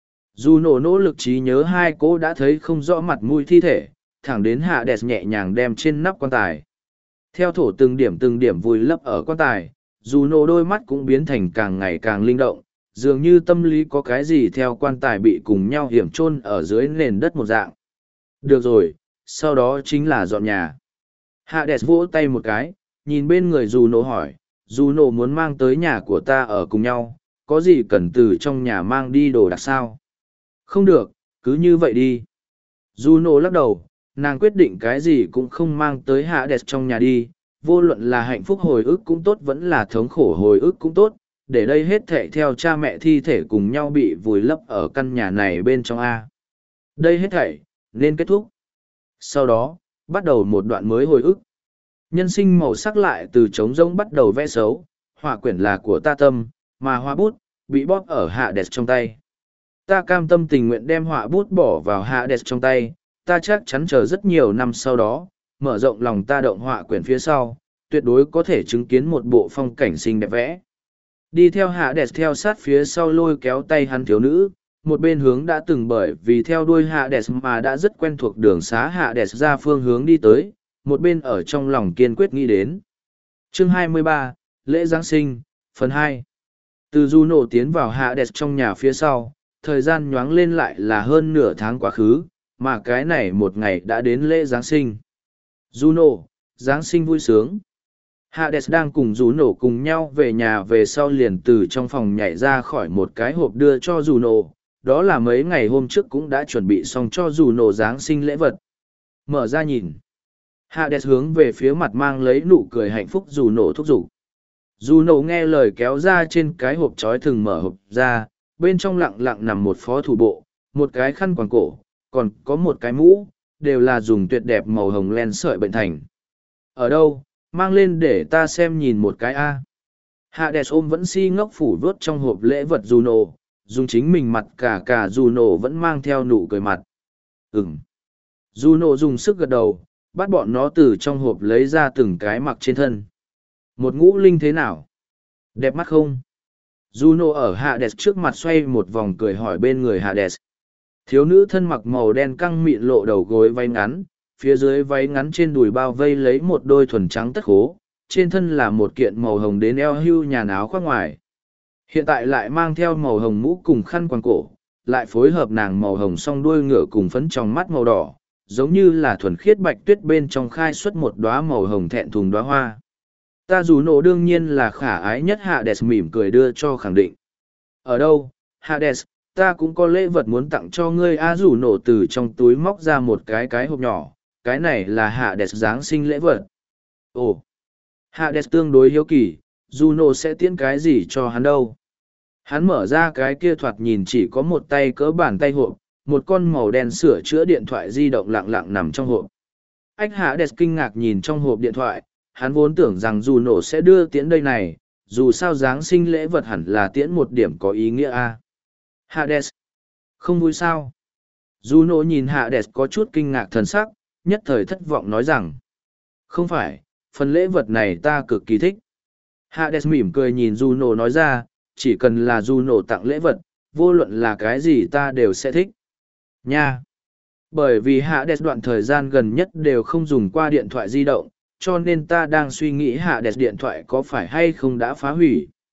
Juno nỗ lực trí nhớ hai cô đã thấy không rõ mặt mũi thi thể, thẳng đến Hades nhẹ nhàng đem trên nắp quan tài. Theo thổ từng điểm vùi lấp ở quan tài, Juno đôi mắt cũng biến thành càng ngày càng linh động, dường như tâm lý có cái gì theo quan tài bị cùng nhau hiểm chôn ở dưới nền đất một dạng. Được rồi, sau đó chính là dọn nhà. Hades vỗ tay một cái, nhìn bên người Juno hỏi, Juno muốn mang tới nhà của ta ở cùng nhau, có gì cần từ trong nhà mang đi đồ đặc sao? Không được, cứ như vậy đi. Juno lắc đầu, nàng quyết định cái gì cũng không mang tới Hades trong nhà đi, vô luận là hạnh phúc hồi ức cũng tốt vẫn là thống khổ hồi ức cũng tốt, để đây hết thệ theo cha mẹ thi thể cùng nhau bị vùi lấp ở căn nhà này bên trong A. Đây hết thảy, nên kết thúc. Sau đó, bắt đầu một đoạn mới hồi ức. Nhân sinh màu sắc lại từ trống rỗng bắt đầu vẽ xấu, họa quyển là của ta tâm, mà hoa bút, bị bóp ở Hades trong tay. Ta cam tâm tình nguyện đem họa bút bỏ vào Hades trong tay, ta chắc chắn chờ rất nhiều năm sau đó, mở rộng lòng ta động họa quyển phía sau, tuyệt đối có thể chứng kiến một bộ phong cảnh xinh đẹp vẽ. Đi theo Hades theo sát phía sau lôi kéo tay hắn thiếu nữ, một bên hướng đã từng bởi vì theo đuôi Hades mà đã rất quen thuộc đường xá Hades ra phương hướng đi tới, một bên ở trong lòng kiên quyết nghĩ đến. Chương 23, Lễ Giáng sinh, phần 2. Từ Juno tiến vào Hades trong nhà phía sau, thời gian nhoáng lên lại là hơn nửa tháng quá khứ, mà cái này một ngày đã đến lễ Giáng sinh. Juno, Giáng sinh vui sướng. Hades đang cùng Juno cùng nhau về nhà về sau liền từ trong phòng nhảy ra khỏi một cái hộp đưa cho Juno, đó là mấy ngày hôm trước cũng đã chuẩn bị xong cho Juno Giáng sinh lễ vật. Mở ra nhìn. Hades hướng về phía mặt mang lấy nụ cười hạnh phúc Juno thúc giục. Juno nghe lời kéo ra trên cái hộp trói thừng mở hộp ra, bên trong lặng lặng nằm một phó thủ bộ, một cái khăn quàng cổ, còn có một cái mũ, đều là dùng tuyệt đẹp màu hồng len sợi bệnh thành. Ở đâu, mang lên để ta xem nhìn một cái a. Hades ôm vẫn si ngốc phủ vớt trong hộp lễ vật Juno, dùng chính mình mặt cả Juno vẫn mang theo nụ cười mặt. Juno dùng sức gật đầu, bắt bọn nó từ trong hộp lấy ra từng cái mặc trên thân. Một ngũ linh thế nào? Đẹp mắt không? Juno ở Hades trước mặt xoay một vòng cười hỏi bên người Hades. Thiếu nữ thân mặc màu đen căng mịn lộ đầu gối váy ngắn, phía dưới váy ngắn trên đùi bao vây lấy một đôi thuần trắng tất khố, trên thân là một kiện màu hồng đến eo hưu nhàn áo khoác ngoài. Hiện tại lại mang theo màu hồng mũ cùng khăn quàng cổ, lại phối hợp nàng màu hồng song đuôi ngựa cùng phấn trong mắt màu đỏ, giống như là thuần khiết bạch tuyết bên trong khai xuất một đóa màu hồng thẹn thùng đóa hoa. Ta Juno đương nhiên là khả ái nhất Hades mỉm cười đưa cho khẳng định. Ở đâu, Hades, ta cũng có lễ vật muốn tặng cho ngươi. Juno từ trong túi móc ra một cái hộp nhỏ, cái này là Hades Giáng sinh lễ vật. Ồ, Hades tương đối hiếu kỳ, Juno sẽ tiễn cái gì cho hắn đâu. Hắn mở ra cái kia thoạt nhìn chỉ có một tay cỡ bàn tay hộp, một con màu đen sửa chữa điện thoại di động lặng lặng nằm trong hộp. Anh Hades kinh ngạc nhìn trong hộp điện thoại, hắn vốn tưởng rằng Juno sẽ đưa tiễn đây này, dù sao Giáng sinh lễ vật hẳn là tiễn một điểm có ý nghĩa a. Hades, không vui sao? Juno nhìn Hades có chút kinh ngạc thần sắc, nhất thời thất vọng nói rằng, không phải, phần lễ vật này ta cực kỳ thích. Hades mỉm cười nhìn Juno nói ra, chỉ cần là Juno tặng lễ vật, vô luận là cái gì ta đều sẽ thích. Nha! Bởi vì Hades đoạn thời gian gần nhất đều không dùng qua điện thoại di động, cho nên ta đang suy nghĩ Hades điện thoại có phải hay không đã phá hủy.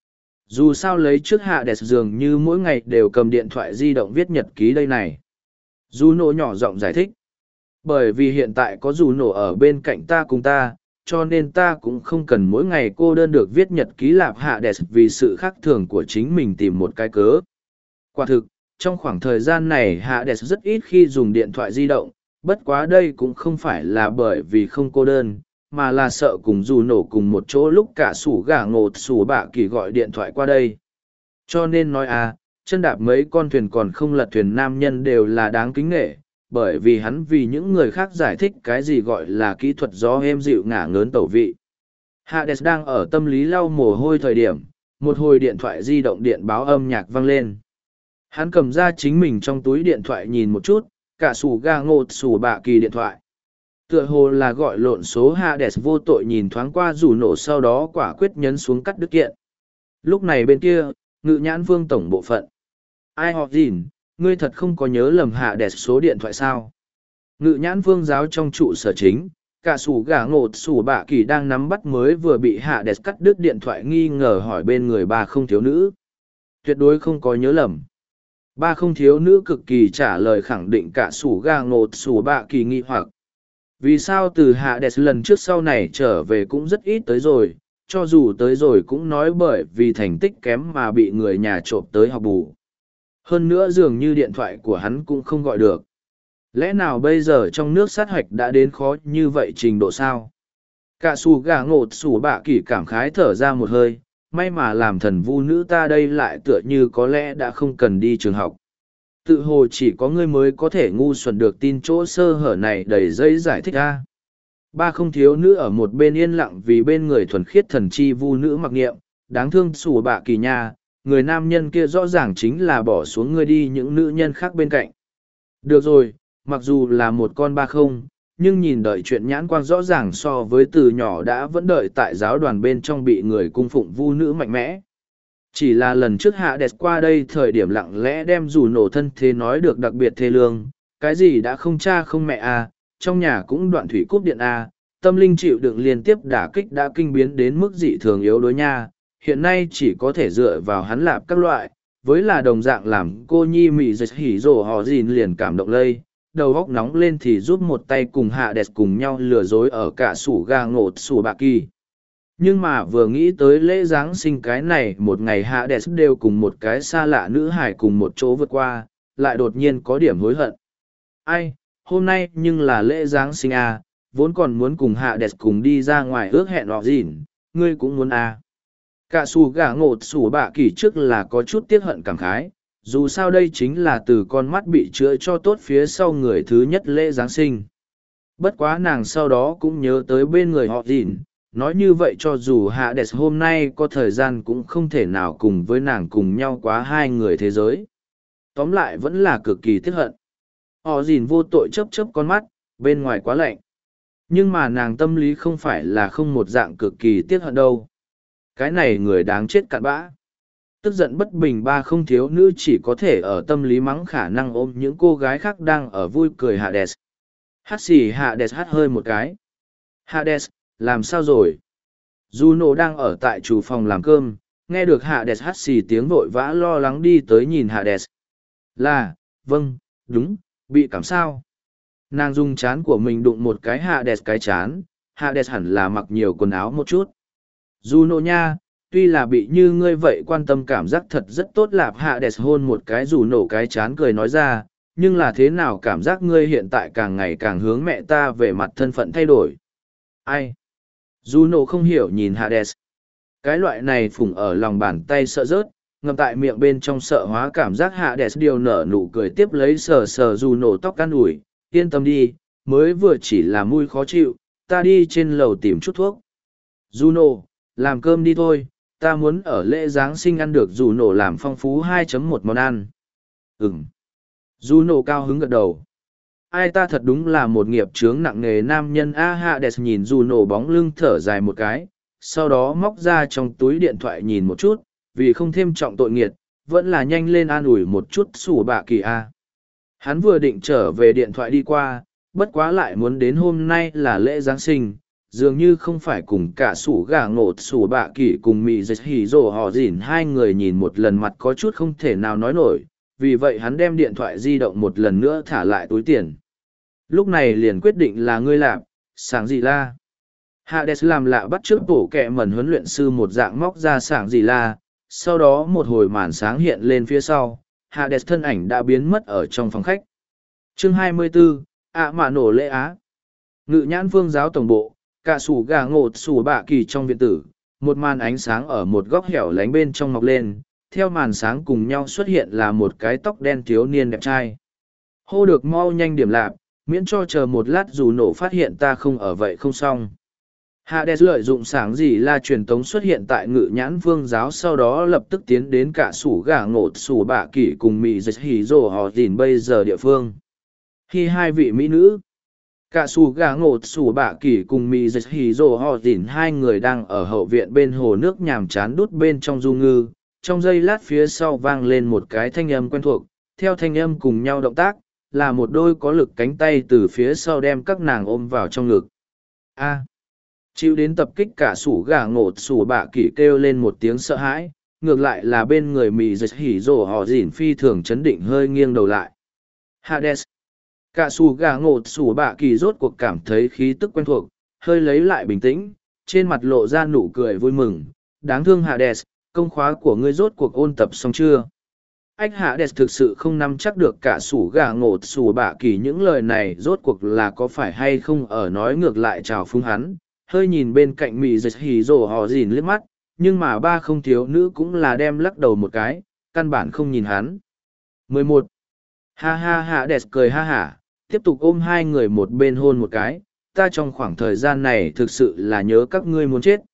Dù sao lấy trước Hades dường như mỗi ngày đều cầm điện thoại di động viết nhật ký đây này. Juno nhỏ giọng giải thích. Bởi vì hiện tại có Juno ở bên cạnh ta cùng ta, cho nên ta cũng không cần mỗi ngày cô đơn được viết nhật ký lạp Hades vì sự khác thường của chính mình tìm một cái cớ. Quả thực, trong khoảng thời gian này Hades rất ít khi dùng điện thoại di động, bất quá đây cũng không phải là bởi vì không cô đơn, mà là sợ cùng Juno cùng một chỗ lúc cả sủ gà ngột sủ bạ kỳ gọi điện thoại qua đây. Cho nên nói chân đạp mấy con thuyền còn không lật thuyền nam nhân đều là đáng kính nghệ, bởi vì hắn vì những người khác giải thích cái gì gọi là kỹ thuật gió êm dịu ngả ngớn tẩu vị. Hades đang ở tâm lý lau mồ hôi thời điểm, một hồi điện thoại di động điện báo âm nhạc vang lên. Hắn cầm ra chính mình trong túi điện thoại nhìn một chút, cả sủ ga ngột sủ bạ kỳ điện thoại. Tựa hồ là gọi lộn số Hades vô tội nhìn thoáng qua rủ nổ sau đó quả quyết nhấn xuống cắt đứt kiện. Lúc này bên kia, Ngự Nhãn Vương tổng bộ phận. Ai họ gìn, ngươi thật không có nhớ lầm Hades số điện thoại sao? Ngự Nhãn Vương giáo trong trụ sở chính, cả sủ gà ngột sủ bạ kỳ đang nắm bắt mới vừa bị Hades cắt đứt điện thoại nghi ngờ hỏi bên người ba không thiếu nữ. Tuyệt đối không có nhớ lầm. Ba không thiếu nữ cực kỳ trả lời khẳng định cả sủ gà ngột sủ bạ kỳ nghi hoặc. Vì sao từ Hades lần trước sau này trở về cũng rất ít tới rồi, cho dù tới rồi cũng nói bởi vì thành tích kém mà bị người nhà trộm tới học bù. Hơn nữa dường như điện thoại của hắn cũng không gọi được. Lẽ nào bây giờ trong nước sát hoạch đã đến khó như vậy trình độ sao? Cả xù gà ngột xù bạ kỳ cảm khái thở ra một hơi, may mà làm thần vu nữ ta đây lại tựa như có lẽ đã không cần đi trường học. Tự hồ chỉ có ngươi mới có thể ngu xuẩn được tin chỗ sơ hở này đầy dây giải thích ra. Ba không thiếu nữ ở một bên yên lặng vì bên người thuần khiết thần chi vu nữ mặc niệm, đáng thương xù bạ kỳ nha, người nam nhân kia rõ ràng chính là bỏ xuống ngươi đi những nữ nhân khác bên cạnh. Được rồi, mặc dù là một con ba không, nhưng nhìn đợi chuyện nhãn quang rõ ràng so với từ nhỏ đã vẫn đợi tại giáo đoàn bên trong bị người cung phụng vu nữ mạnh mẽ. Chỉ là lần trước Hades qua đây thời điểm lặng lẽ đem dù nổ thân thế nói được đặc biệt thê lương, cái gì đã không cha không mẹ trong nhà cũng đoạn thủy cúp điện tâm linh chịu đựng liên tiếp đả kích đã kinh biến đến mức dị thường yếu đối nha, hiện nay chỉ có thể dựa vào hắn lạp các loại, với là đồng dạng làm cô nhi mị dịch hỉ rổ họ gìn liền cảm động lây, đầu góc nóng lên thì giúp một tay cùng Hades cùng nhau lừa dối ở cả sủ ga ngột sủ bạ kỳ. Nhưng mà vừa nghĩ tới lễ Giáng sinh cái này một ngày Hades đều cùng một cái xa lạ nữ hải cùng một chỗ vượt qua, lại đột nhiên có điểm hối hận. Ai, hôm nay nhưng là lễ Giáng sinh vốn còn muốn cùng Hades cùng đi ra ngoài ước hẹn họ gìn, ngươi cũng muốn Cả xù gà ngột sủ bạ kỳ trước là có chút tiếc hận cảm khái, dù sao đây chính là từ con mắt bị chữa cho tốt phía sau người thứ nhất lễ Giáng sinh. Bất quá nàng sau đó cũng nhớ tới bên người họ gìn, nói như vậy cho dù Hades hôm nay có thời gian cũng không thể nào cùng với nàng cùng nhau quá hai người thế giới. Tóm lại vẫn là cực kỳ tiếc hận. Họ gìn vô tội chớp chớp con mắt, bên ngoài quá lạnh. Nhưng mà nàng tâm lý không phải là không một dạng cực kỳ tiếc hận đâu. Cái này người đáng chết cặn bã. Tức giận bất bình ba không thiếu nữ chỉ có thể ở tâm lý mắng khả năng ôm những cô gái khác đang ở vui cười Hades. Hát xì Hades hát hơi một cái. Hades, làm sao rồi? Juno đang ở tại chủ phòng làm cơm, nghe được Hades hát xì tiếng vội vã lo lắng đi tới nhìn Hades. Là, vâng, đúng, bị cảm sao? Nàng dùng chán của mình đụng một cái Hades cái chán, Hades hẳn là mặc nhiều quần áo một chút. Juno nha, tuy là bị như ngươi vậy quan tâm cảm giác thật rất tốt lạp Hades hôn một cái Juno cái chán cười nói ra, nhưng là thế nào cảm giác ngươi hiện tại càng ngày càng hướng mẹ ta về mặt thân phận thay đổi. Ai? Juno không hiểu nhìn Hades. Cái loại này phủng ở lòng bàn tay sợ rớt, ngầm tại miệng bên trong sợ hóa cảm giác Hades điều nở nụ cười tiếp lấy sờ sờ Juno tóc can ủi, yên tâm đi, mới vừa chỉ là mùi khó chịu, ta đi trên lầu tìm chút thuốc. Juno, làm cơm đi thôi, ta muốn ở lễ Giáng sinh ăn được Juno làm phong phú 2.1 món ăn. Juno cao hứng gật đầu. Ai ta thật đúng là một nghiệp chướng nặng nề nam nhân Hades nhìn Juno bóng lưng thở dài một cái, sau đó móc ra trong túi điện thoại nhìn một chút, vì không thêm trọng tội nghiệt, vẫn là nhanh lên an ủi một chút sủ bạ kỳ Hắn vừa định trở về điện thoại đi qua, bất quá lại muốn đến hôm nay là lễ Giáng sinh, dường như không phải cùng cả sủ gà ngột sủ bạ kỳ cùng mị dịch hỉ rồ họ dỉn hai người nhìn một lần mặt có chút không thể nào nói nổi, vì vậy hắn đem điện thoại di động một lần nữa thả lại túi tiền. Lúc này liền quyết định là ngươi làm, sáng gì la. Hades làm lạ bắt trước bộ kẹ mẩn huấn luyện sư một dạng móc ra sáng gì la, sau đó một hồi màn sáng hiện lên phía sau, Hades thân ảnh đã biến mất ở trong phòng khách. Chương 24, mạ nổ lễ á. Ngự nhãn phương giáo tổng bộ, cả sủ gà ngột sủ bạ kỳ trong viện tử, một màn ánh sáng ở một góc hẻo lánh bên trong mọc lên, theo màn sáng cùng nhau xuất hiện là một cái tóc đen thiếu niên đẹp trai. Hô được mau nhanh điểm lạp, miễn cho chờ một lát dù nổ phát hiện ta không ở vậy không xong. Hades lợi dụng sáng gì là truyền tống xuất hiện tại ngự nhãn vương giáo, sau đó lập tức tiến đến cả sủ gà ngột sủ bạ kỷ cùng mị dịch hỉ rồ họ dìn bây giờ địa phương. Khi hai vị mỹ nữ, cả sủ gà ngột sủ bạ kỷ cùng mị dịch hỉ rồ họ dìn hai người đang ở hậu viện bên hồ nước nhàm chán đút bên trong du ngư. Trong giây lát phía sau vang lên một cái thanh âm quen thuộc, theo thanh âm cùng nhau động tác, là một đôi có lực cánh tay từ phía sau đem các nàng ôm vào trong ngực. Chịu đến tập kích cả sủ gà ngột sủ bạ kỷ kêu lên một tiếng sợ hãi, ngược lại là bên người mị dịch hỉ rồ họ dỉn phi thường chấn định hơi nghiêng đầu lại. Hades. Cả sủ gà ngột sủ bạ kỷ rốt cuộc cảm thấy khí tức quen thuộc, hơi lấy lại bình tĩnh, trên mặt lộ ra nụ cười vui mừng. Đáng thương Hades, công khóa của ngươi rốt cuộc ôn tập xong chưa? Ách Hades thực sự không nắm chắc được cả sủ gà ngột sủ bạ kỷ những lời này rốt cuộc là có phải hay không ở nói ngược lại chào phúng hắn, hơi nhìn bên cạnh mị dịch hỉ rồ họ dìn liếc mắt, nhưng mà ba không thiếu nữ cũng là đem lắc đầu một cái, căn bản không nhìn hắn. 11. Ha ha Hades cười ha hả, tiếp tục ôm hai người một bên hôn một cái, ta trong khoảng thời gian này thực sự là nhớ các ngươi muốn chết.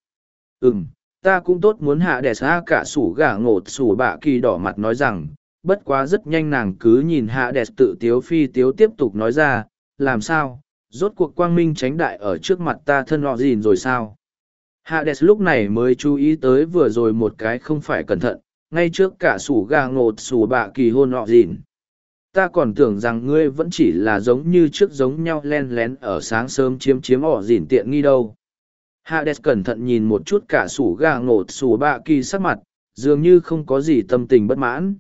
Ta cũng tốt muốn Hades cả sủ gà ngột sủ bạ kỳ đỏ mặt nói rằng, bất quá rất nhanh nàng cứ nhìn Hades tự tiếu phi tiếu tiếp tục nói ra, làm sao, rốt cuộc quang minh tránh đại ở trước mặt ta thân họ gìn rồi sao? Hades lúc này mới chú ý tới vừa rồi một cái không phải cẩn thận, ngay trước cả sủ gà ngột sủ bạ kỳ hôn họ gìn. Ta còn tưởng rằng ngươi vẫn chỉ là giống như trước giống nhau len lén ở sáng sớm chiếm họ gìn tiện nghi đâu. Hades cẩn thận nhìn một chút cả sủ gà ngột sủ bạ kỳ sắc mặt, dường như không có gì tâm tình bất mãn.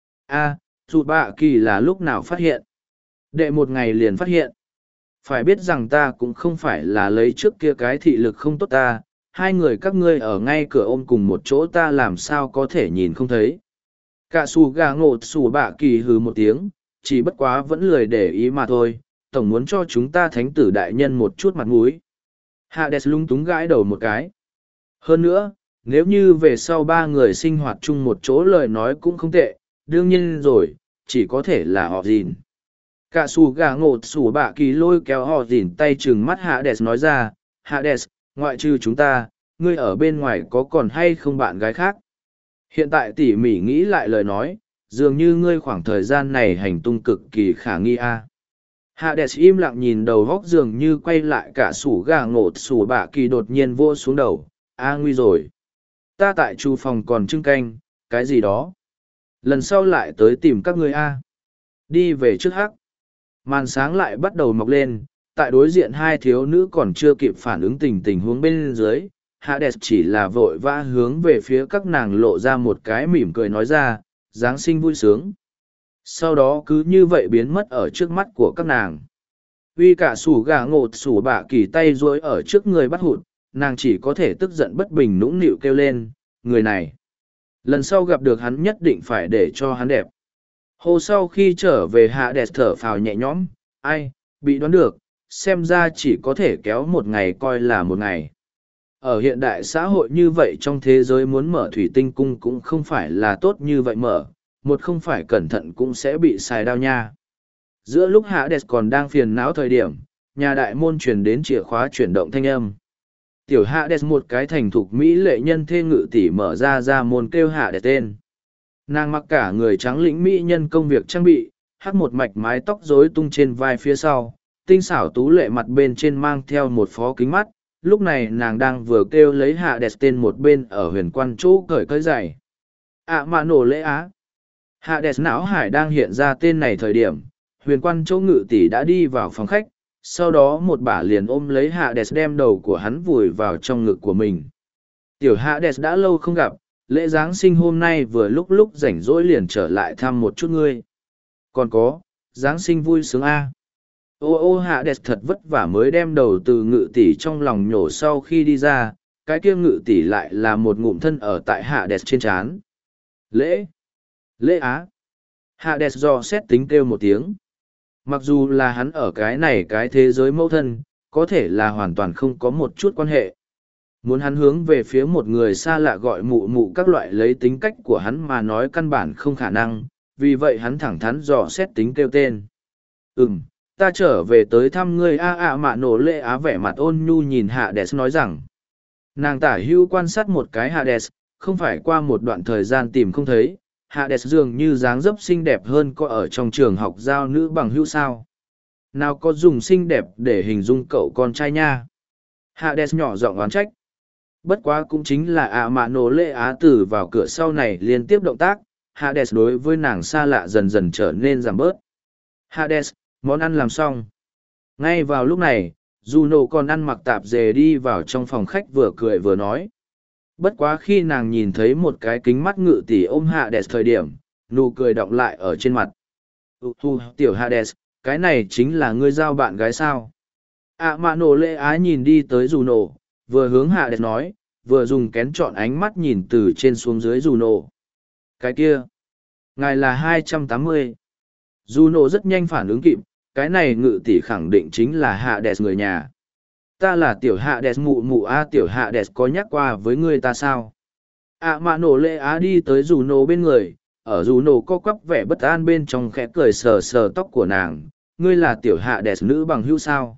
Sủ bạ kỳ là lúc nào phát hiện? Đệ một ngày liền phát hiện. Phải biết rằng ta cũng không phải là lấy trước kia cái thị lực không tốt ta, hai người các ngươi ở ngay cửa ôm cùng một chỗ ta làm sao có thể nhìn không thấy. Cả sủ gà ngột sủ bạ kỳ hừ một tiếng, chỉ bất quá vẫn lười để ý mà thôi, tổng muốn cho chúng ta thánh tử đại nhân một chút mặt mũi. Hades lung túng gãi đầu một cái. Hơn nữa, nếu như về sau ba người sinh hoạt chung một chỗ lời nói cũng không tệ, đương nhiên rồi, chỉ có thể là họ gìn. Cả sủ gà ngột sủ bạ kỳ lôi kéo họ gìn tay chừng mắt Hades nói ra, Hades, ngoại trừ chúng ta, ngươi ở bên ngoài có còn hay không bạn gái khác? Hiện tại tỉ mỉ nghĩ lại lời nói, dường như ngươi khoảng thời gian này hành tung cực kỳ khả nghi a. Hades im lặng nhìn đầu góc dường như quay lại cả sủ gà ngột sủ bạ kỳ đột nhiên vô xuống đầu, nguy rồi. Ta tại chu phòng còn trưng canh, cái gì đó. Lần sau lại tới tìm các ngươi Đi về trước hắc. Màn sáng lại bắt đầu mọc lên, tại đối diện hai thiếu nữ còn chưa kịp phản ứng tình huống bên dưới. Hades chỉ là vội vã hướng về phía các nàng lộ ra một cái mỉm cười nói ra, Giáng sinh vui sướng. Sau đó cứ như vậy biến mất ở trước mắt của các nàng. Vì cả sủ gà ngột sủ bạ kỳ tay duỗi ở trước người bắt hụt, nàng chỉ có thể tức giận bất bình nũng nịu kêu lên, người này. Lần sau gặp được hắn nhất định phải để cho hắn đẹp. Hồ sau khi trở về Hades thở phào nhẹ nhõm, bị đoán được, xem ra chỉ có thể kéo một ngày coi là một ngày. Ở hiện đại xã hội như vậy trong thế giới muốn mở thủy tinh cung cũng không phải là tốt như vậy mở, một không phải cẩn thận cũng sẽ bị xài đao nha. Giữa lúc Hades còn đang phiền não thời điểm, nhà đại môn truyền đến chìa khóa chuyển động thanh âm. Tiểu Hades một cái thành thục mỹ lệ nhân thê ngự tỷ mở ra môn kêu Hades tên. Nàng mặc cả người trắng lĩnh mỹ nhân công việc trang bị, hắt một mạch mái tóc rối tung trên vai phía sau, tinh xảo tú lệ mặt bên trên mang theo một phó kính mắt. Lúc này nàng đang vừa kêu lấy Hades tên một bên ở huyền quan chỗ cởi giày. Mạ nổ lễ á. Hades não hải đang hiện ra tên này thời điểm, huyền quan chỗ ngự tỷ đã đi vào phòng khách, sau đó một bả liền ôm lấy Hades đem đầu của hắn vùi vào trong ngực của mình. Tiểu Hades đã lâu không gặp, lễ Giáng sinh hôm nay vừa lúc rảnh rỗi liền trở lại thăm một chút ngươi. Còn có, Giáng sinh vui sướng a. Ô Hades thật vất vả mới đem đầu từ ngự tỷ trong lòng nhổ sau khi đi ra, cái kia ngự tỷ lại là một ngụm thân ở tại Hades trên trán. Lễ á. Hades do xét tính kêu một tiếng. Mặc dù là hắn ở cái này cái thế giới mẫu thân, có thể là hoàn toàn không có một chút quan hệ. Muốn hắn hướng về phía một người xa lạ gọi mụ mụ các loại lấy tính cách của hắn mà nói căn bản không khả năng, vì vậy hắn thẳng thắn dò xét tính kêu tên. Ta trở về tới thăm ngươi mạ nổ lệ á vẻ mặt ôn nhu nhìn Hades nói rằng. Nàng tả hữu quan sát một cái Hades, không phải qua một đoạn thời gian tìm không thấy, Hades dường như dáng dấp xinh đẹp hơn có ở trong trường học giao nữ bằng hữu sao. Nào có dùng xinh đẹp để hình dung cậu con trai nha. Hades nhỏ giọng oán trách. Bất quá cũng chính là mạ nổ lệ á tử vào cửa sau này liên tiếp động tác, Hades đối với nàng xa lạ dần dần trở nên giảm bớt. Hades, món ăn làm xong. Ngay vào lúc này, Juno còn ăn mặc tạp dề đi vào trong phòng khách vừa cười vừa nói. Bất quá khi nàng nhìn thấy một cái kính mắt ngự tỷ ôm Hades thời điểm, nụ cười đọng lại ở trên mặt. Tiểu Hades, cái này chính là ngươi giao bạn gái sao? Mạ nổ lệ á nhìn đi tới Juno, vừa hướng Hades nói, vừa dùng kén chọn ánh mắt nhìn từ trên xuống dưới Juno. Cái kia, ngài là 280. Juno rất nhanh phản ứng kịp, cái này ngự tỷ khẳng định chính là Hades người nhà. Ta là tiểu Hades mụ mụ tiểu Hades có nhắc qua với ngươi ta sao? Mạ nổ lệ á đi tới Juno bên người, ở Juno có quắp vẻ bất an bên trong khẽ cười sờ sờ tóc của nàng, ngươi là tiểu Hades nữ bằng hữu sao?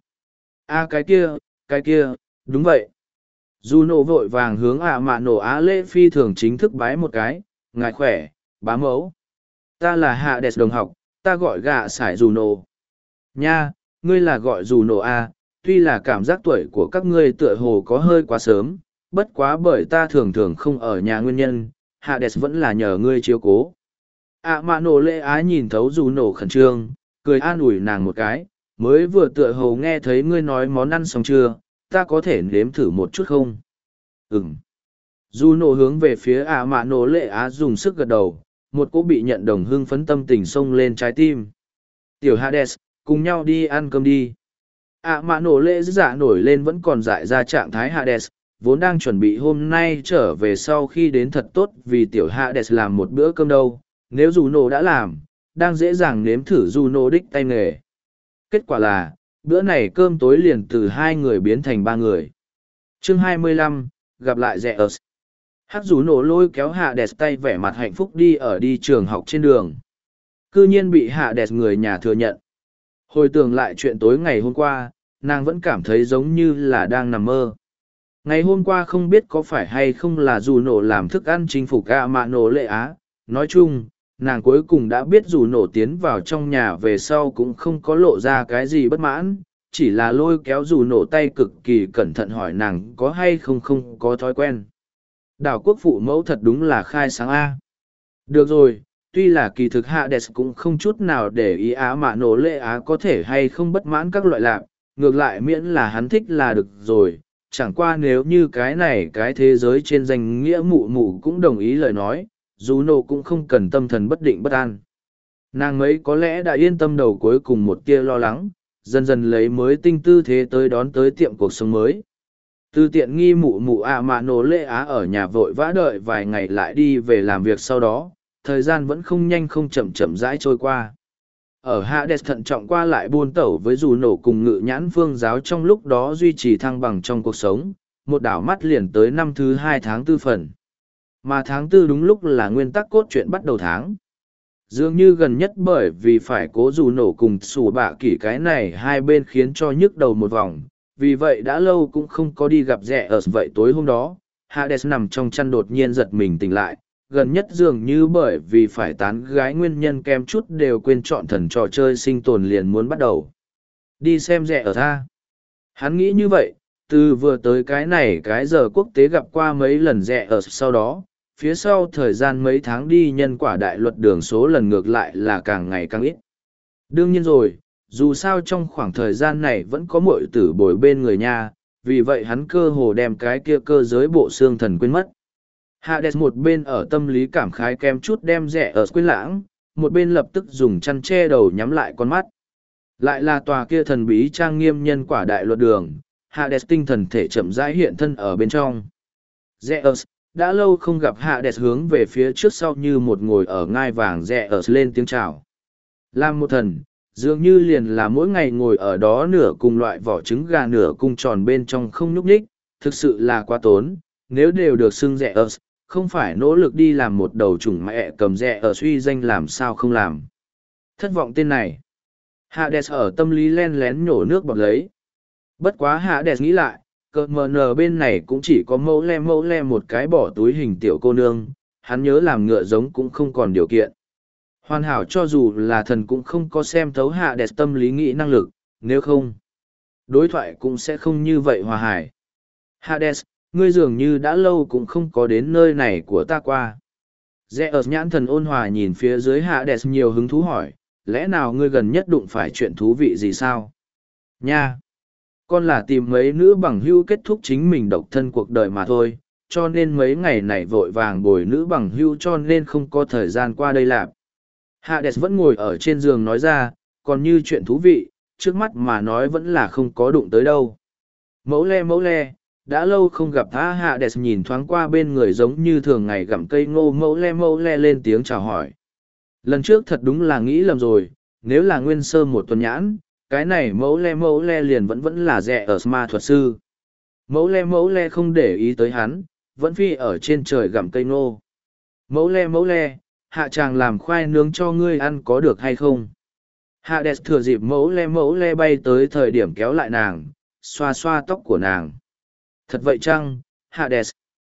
Cái kia, đúng vậy. Juno vội vàng hướng mạ nổ á lễ phi thường chính thức bái một cái, ngài khỏe, bá mẫu. Ta là Hades đồng học, ta gọi gạ sải Juno. Nha, ngươi là gọi Juno tuy là cảm giác tuổi của các ngươi tựa hồ có hơi quá sớm, bất quá bởi ta thường thường không ở nhà nguyên nhân, Hades vẫn là nhờ ngươi chiếu cố. Mạ nổ lệ á nhìn thấu Juno khẩn trương, cười an ủi nàng một cái, mới vừa tựa hồ nghe thấy ngươi nói món ăn xong chưa, ta có thể nếm thử một chút không? Juno hướng về phía mạ nổ lệ á dùng sức gật đầu, một cỗ bị nhận đồng hưng phấn tâm tình xông lên trái tim. Tiểu Hades, cùng nhau đi ăn cơm đi. Mạ nổ lệ dạ nổi lên vẫn còn dại ra trạng thái Hades, vốn đang chuẩn bị hôm nay trở về sau khi đến thật tốt vì tiểu Hades làm một bữa cơm đâu, nếu Juno đã làm, đang dễ dàng nếm thử Juno đích tay nghề. Kết quả là, bữa này cơm tối liền từ 2 người biến thành 3 người. Chương 25, gặp lại Zeus. Hắc Juno lôi kéo Hades tay vẻ mặt hạnh phúc đi trường học trên đường. Cư nhiên bị Hades người nhà thừa nhận. Hồi tưởng lại chuyện tối ngày hôm qua, nàng vẫn cảm thấy giống như là đang nằm mơ. Ngày hôm qua không biết có phải hay không là Juno làm thức ăn chinh phục mạ nổ lệ á. Nói chung, nàng cuối cùng đã biết Juno tiến vào trong nhà về sau cũng không có lộ ra cái gì bất mãn, chỉ là lôi kéo Juno tay cực kỳ cẩn thận hỏi nàng có hay không có thói quen. Đảo quốc phụ mẫu thật đúng là khai sáng A. Được rồi, tuy là kỳ thực Hades cũng không chút nào để ý mạ nổ lệ á có thể hay không bất mãn các loại lạc, ngược lại miễn là hắn thích là được rồi, chẳng qua nếu như cái này cái thế giới trên danh nghĩa mụ mụ cũng đồng ý lời nói, Juno cũng không cần tâm thần bất định bất an. Nàng mấy có lẽ đã yên tâm đầu cuối cùng một tia lo lắng, dần dần lấy mới tinh tư thế tới đón tới tiệm cuộc sống mới. Từ tiện nghi mụ mụ mạ nổ lệ á ở nhà vội vã đợi vài ngày lại đi về làm việc sau đó, thời gian vẫn không nhanh không chậm rãi trôi qua. Ở Hades thận trọng qua lại buôn tẩu với Juno cùng ngự nhãn phương giáo trong lúc đó duy trì thăng bằng trong cuộc sống, một đảo mắt liền tới năm thứ 2 tháng 4 phần. Mà tháng 4 đúng lúc là nguyên tắc cốt truyện bắt đầu tháng. Dường như gần nhất bởi vì phải cố Juno cùng sủ bạ kỷ cái này hai bên khiến cho nhức đầu một vòng, vì vậy đã lâu cũng không có đi gặp rẻ ở vậy tối hôm đó, Hades nằm trong chăn đột nhiên giật mình tỉnh lại, gần nhất dường như bởi vì phải tán gái nguyên nhân kem chút đều quên chọn thần trò chơi sinh tồn liền muốn bắt đầu. Đi xem rẻ ở tha. Hắn nghĩ như vậy, từ vừa tới cái này cái giờ quốc tế gặp qua mấy lần rẻ ở sau đó, phía sau thời gian mấy tháng đi nhân quả đại luật đường số lần ngược lại là càng ngày càng ít. Đương nhiên rồi, dù sao trong khoảng thời gian này vẫn có muội tử bồi bên người nha, vì vậy hắn cơ hồ đem cái kia cơ giới bộ xương thần quên mất. Hades một bên ở tâm lý cảm khái kém chút đem rẻ ở quên lãng, một bên lập tức dùng chăn che đầu nhắm lại con mắt. Lại là tòa kia thần bí trang nghiêm nhân quả đại luật đường, Hades tinh thần thể chậm rãi hiện thân ở bên trong. Zeus, đã lâu không gặp Hades hướng về phía trước sau như một ngồi ở ngai vàng Zeus lên tiếng chào. Làm một thần, dường như liền là mỗi ngày ngồi ở đó nửa cùng loại vỏ trứng gà nửa cung tròn bên trong không nhúc nhích, thực sự là quá tốn, nếu đều được xưng Zeus, không phải nỗ lực đi làm một đầu chủng mẹ cầm Zeus suy danh làm sao không làm. Thất vọng tên này. Hades ở tâm lý len lén nhổ nước bọt lấy. Bất quá Hades nghĩ lại, cờ mờ nờ bên này cũng chỉ có mẫu le một cái bỏ túi hình tiểu cô nương, hắn nhớ làm ngựa giống cũng không còn điều kiện. Hoàn hảo cho dù là thần cũng không có xem thấu Hades tâm lý nghĩ năng lực, nếu không, đối thoại cũng sẽ không như vậy hòa hải. Hades, ngươi dường như đã lâu cũng không có đến nơi này của ta qua. Zeus nhãn thần ôn hòa nhìn phía dưới Hades nhiều hứng thú hỏi, lẽ nào ngươi gần nhất đụng phải chuyện thú vị gì sao? Nha! Con là tìm mấy nữ bằng hữu kết thúc chính mình độc thân cuộc đời mà thôi, cho nên mấy ngày này vội vàng bồi nữ bằng hữu cho nên không có thời gian qua đây làm. Hades vẫn ngồi ở trên giường nói ra, còn như chuyện thú vị, trước mắt mà nói vẫn là không có đụng tới đâu. Mẫu le, đã lâu không gặp Hades nhìn thoáng qua bên người giống như thường ngày gặm cây ngô mẫu le lên tiếng chào hỏi. Lần trước thật đúng là nghĩ lầm rồi, nếu là nguyên sơ một tuần nhãn, cái này mẫu le liền vẫn là rẻ ở ma thuật sư. Mẫu le không để ý tới hắn, vẫn phi ở trên trời gặm cây ngô. Mẫu le, hạ chàng làm khoai nướng cho ngươi ăn có được hay không? Hades thừa dịp mẫu le bay tới thời điểm kéo lại nàng, xoa xoa tóc của nàng. Thật vậy chăng, Hades?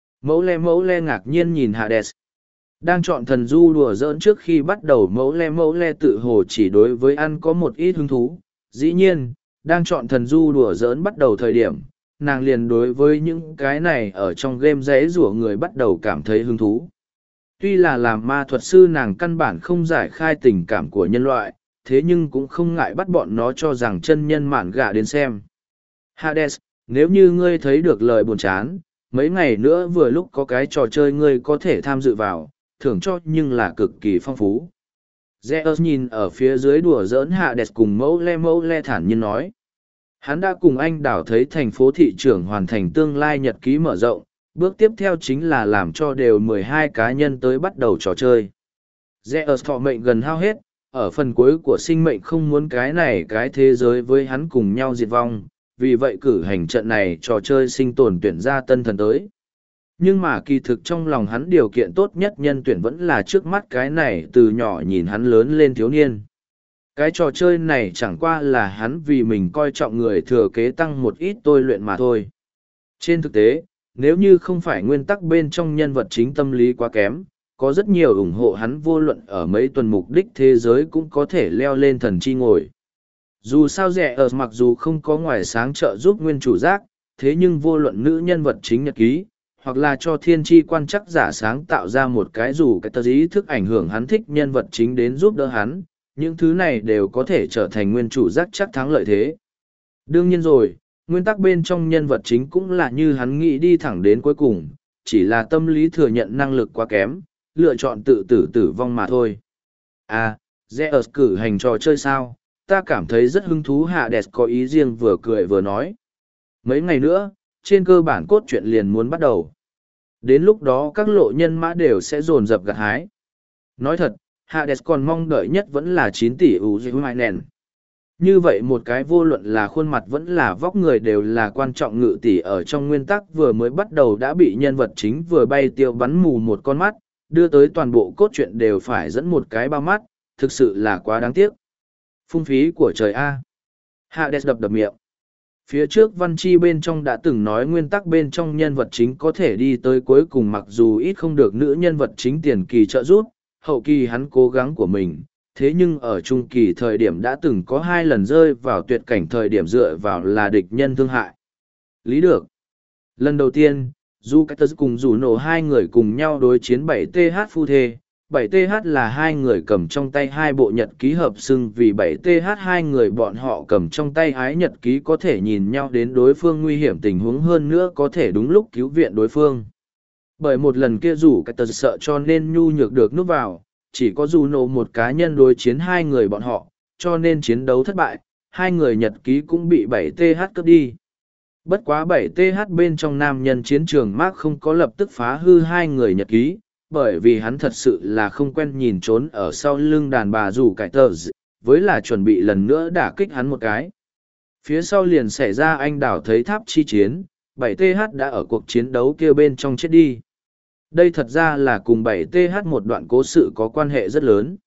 Mẫu le ngạc nhiên nhìn Hades. Đang chọn thần du đùa giỡn trước khi bắt đầu mẫu le tự hồ chỉ đối với ăn có một ít hứng thú. Dĩ nhiên, đang chọn thần du đùa giỡn bắt đầu thời điểm, nàng liền đối với những cái này ở trong game rẽ rủa người bắt đầu cảm thấy hứng thú. Tuy là làm ma thuật sư nàng căn bản không giải khai tình cảm của nhân loại, thế nhưng cũng không ngại bắt bọn nó cho rằng chân nhân mạn gạ đến xem. Hades, nếu như ngươi thấy được lời buồn chán, mấy ngày nữa vừa lúc có cái trò chơi ngươi có thể tham dự vào, thưởng cho nhưng là cực kỳ phong phú. Zeus nhìn ở phía dưới đùa giỡn Hades cùng mẫu le thản nhiên nói. Hắn đã cùng anh đảo thấy thành phố thị trưởng hoàn thành tương lai nhật ký mở rộng, bước tiếp theo chính là làm cho đều 12 cá nhân tới bắt đầu trò chơi. Zeus thọ mệnh gần hao hết, ở phần cuối của sinh mệnh không muốn cái này cái thế giới với hắn cùng nhau diệt vong, vì vậy cử hành trận này trò chơi sinh tồn tuyển ra tân thần tới. Nhưng mà kỳ thực trong lòng hắn điều kiện tốt nhất nhân tuyển vẫn là trước mắt cái này từ nhỏ nhìn hắn lớn lên thiếu niên. Cái trò chơi này chẳng qua là hắn vì mình coi trọng người thừa kế tăng một ít tôi luyện mà thôi. Trên thực tế, nếu như không phải nguyên tắc bên trong nhân vật chính tâm lý quá kém, có rất nhiều ủng hộ hắn vô luận ở mấy tuần mục đích thế giới cũng có thể leo lên thần chi ngồi. Dù sao rẻ ở mặc dù không có ngoài sáng trợ giúp nguyên chủ giác, thế nhưng vô luận nữ nhân vật chính nhật ký, hoặc là cho thiên tri quan chắc giả sáng tạo ra một cái dù cái tờ ý thức ảnh hưởng hắn thích nhân vật chính đến giúp đỡ hắn, những thứ này đều có thể trở thành nguyên chủ giác chắc thắng lợi thế. Đương nhiên rồi, nguyên tắc bên trong nhân vật chính cũng là như hắn nghĩ đi thẳng đến cuối cùng, chỉ là tâm lý thừa nhận năng lực quá kém, lựa chọn tự tử tử vong mà thôi. À, Zeus cử hành trò chơi sao? Ta cảm thấy rất hứng thú. Hades có ý riêng vừa cười vừa nói. Mấy ngày nữa, trên cơ bản cốt truyện liền muốn bắt đầu. Đến lúc đó các lộ nhân mã đều sẽ dồn dập gặt hái. Nói thật, Hades còn mong đợi nhất vẫn là 9 tỷ Uzuminen. Như vậy một cái vô luận là khuôn mặt vẫn là vóc người đều là quan trọng ngự tỷ ở trong nguyên tắc vừa mới bắt đầu đã bị nhân vật chính vừa bay tiêu bắn mù một con mắt, đưa tới toàn bộ cốt truyện đều phải dẫn một cái bao mắt, thực sự là quá đáng tiếc. Phung phí của trời A. Hades đập miệng. Phía trước văn chi bên trong đã từng nói nguyên tắc bên trong nhân vật chính có thể đi tới cuối cùng mặc dù ít không được nữ nhân vật chính tiền kỳ trợ giúp, hậu kỳ hắn cố gắng của mình, thế nhưng ở trung kỳ thời điểm đã từng có 2 lần rơi vào tuyệt cảnh thời điểm dựa vào là địch nhân thương hại. Lý được. Lần đầu tiên, Du Cát cùng Rủ Nổ 2 người cùng nhau đối chiến 7TH phu thê, 7TH là hai người cầm trong tay hai bộ nhật ký hợp xưng vì 7TH hai người bọn họ cầm trong tay ái nhật ký có thể nhìn nhau đến đối phương nguy hiểm tình huống hơn nữa có thể đúng lúc cứu viện đối phương. Bởi một lần kia rủ cái tật sợ cho nên nhu nhược được núp vào, chỉ có dù nổ một cá nhân đối chiến hai người bọn họ, cho nên chiến đấu thất bại, hai người nhật ký cũng bị 7TH cướp đi. Bất quá 7TH bên trong nam nhân chiến trường Mark không có lập tức phá hư hai người nhật ký, bởi vì hắn thật sự là không quen nhìn trốn ở sau lưng đàn bà rủ cải tờ với là chuẩn bị lần nữa đả kích hắn một cái. Phía sau liền xảy ra anh đảo thấy tháp chi chiến, 7TH đã ở cuộc chiến đấu kia bên trong chết đi. Đây thật ra là cùng 7TH một đoạn cố sự có quan hệ rất lớn.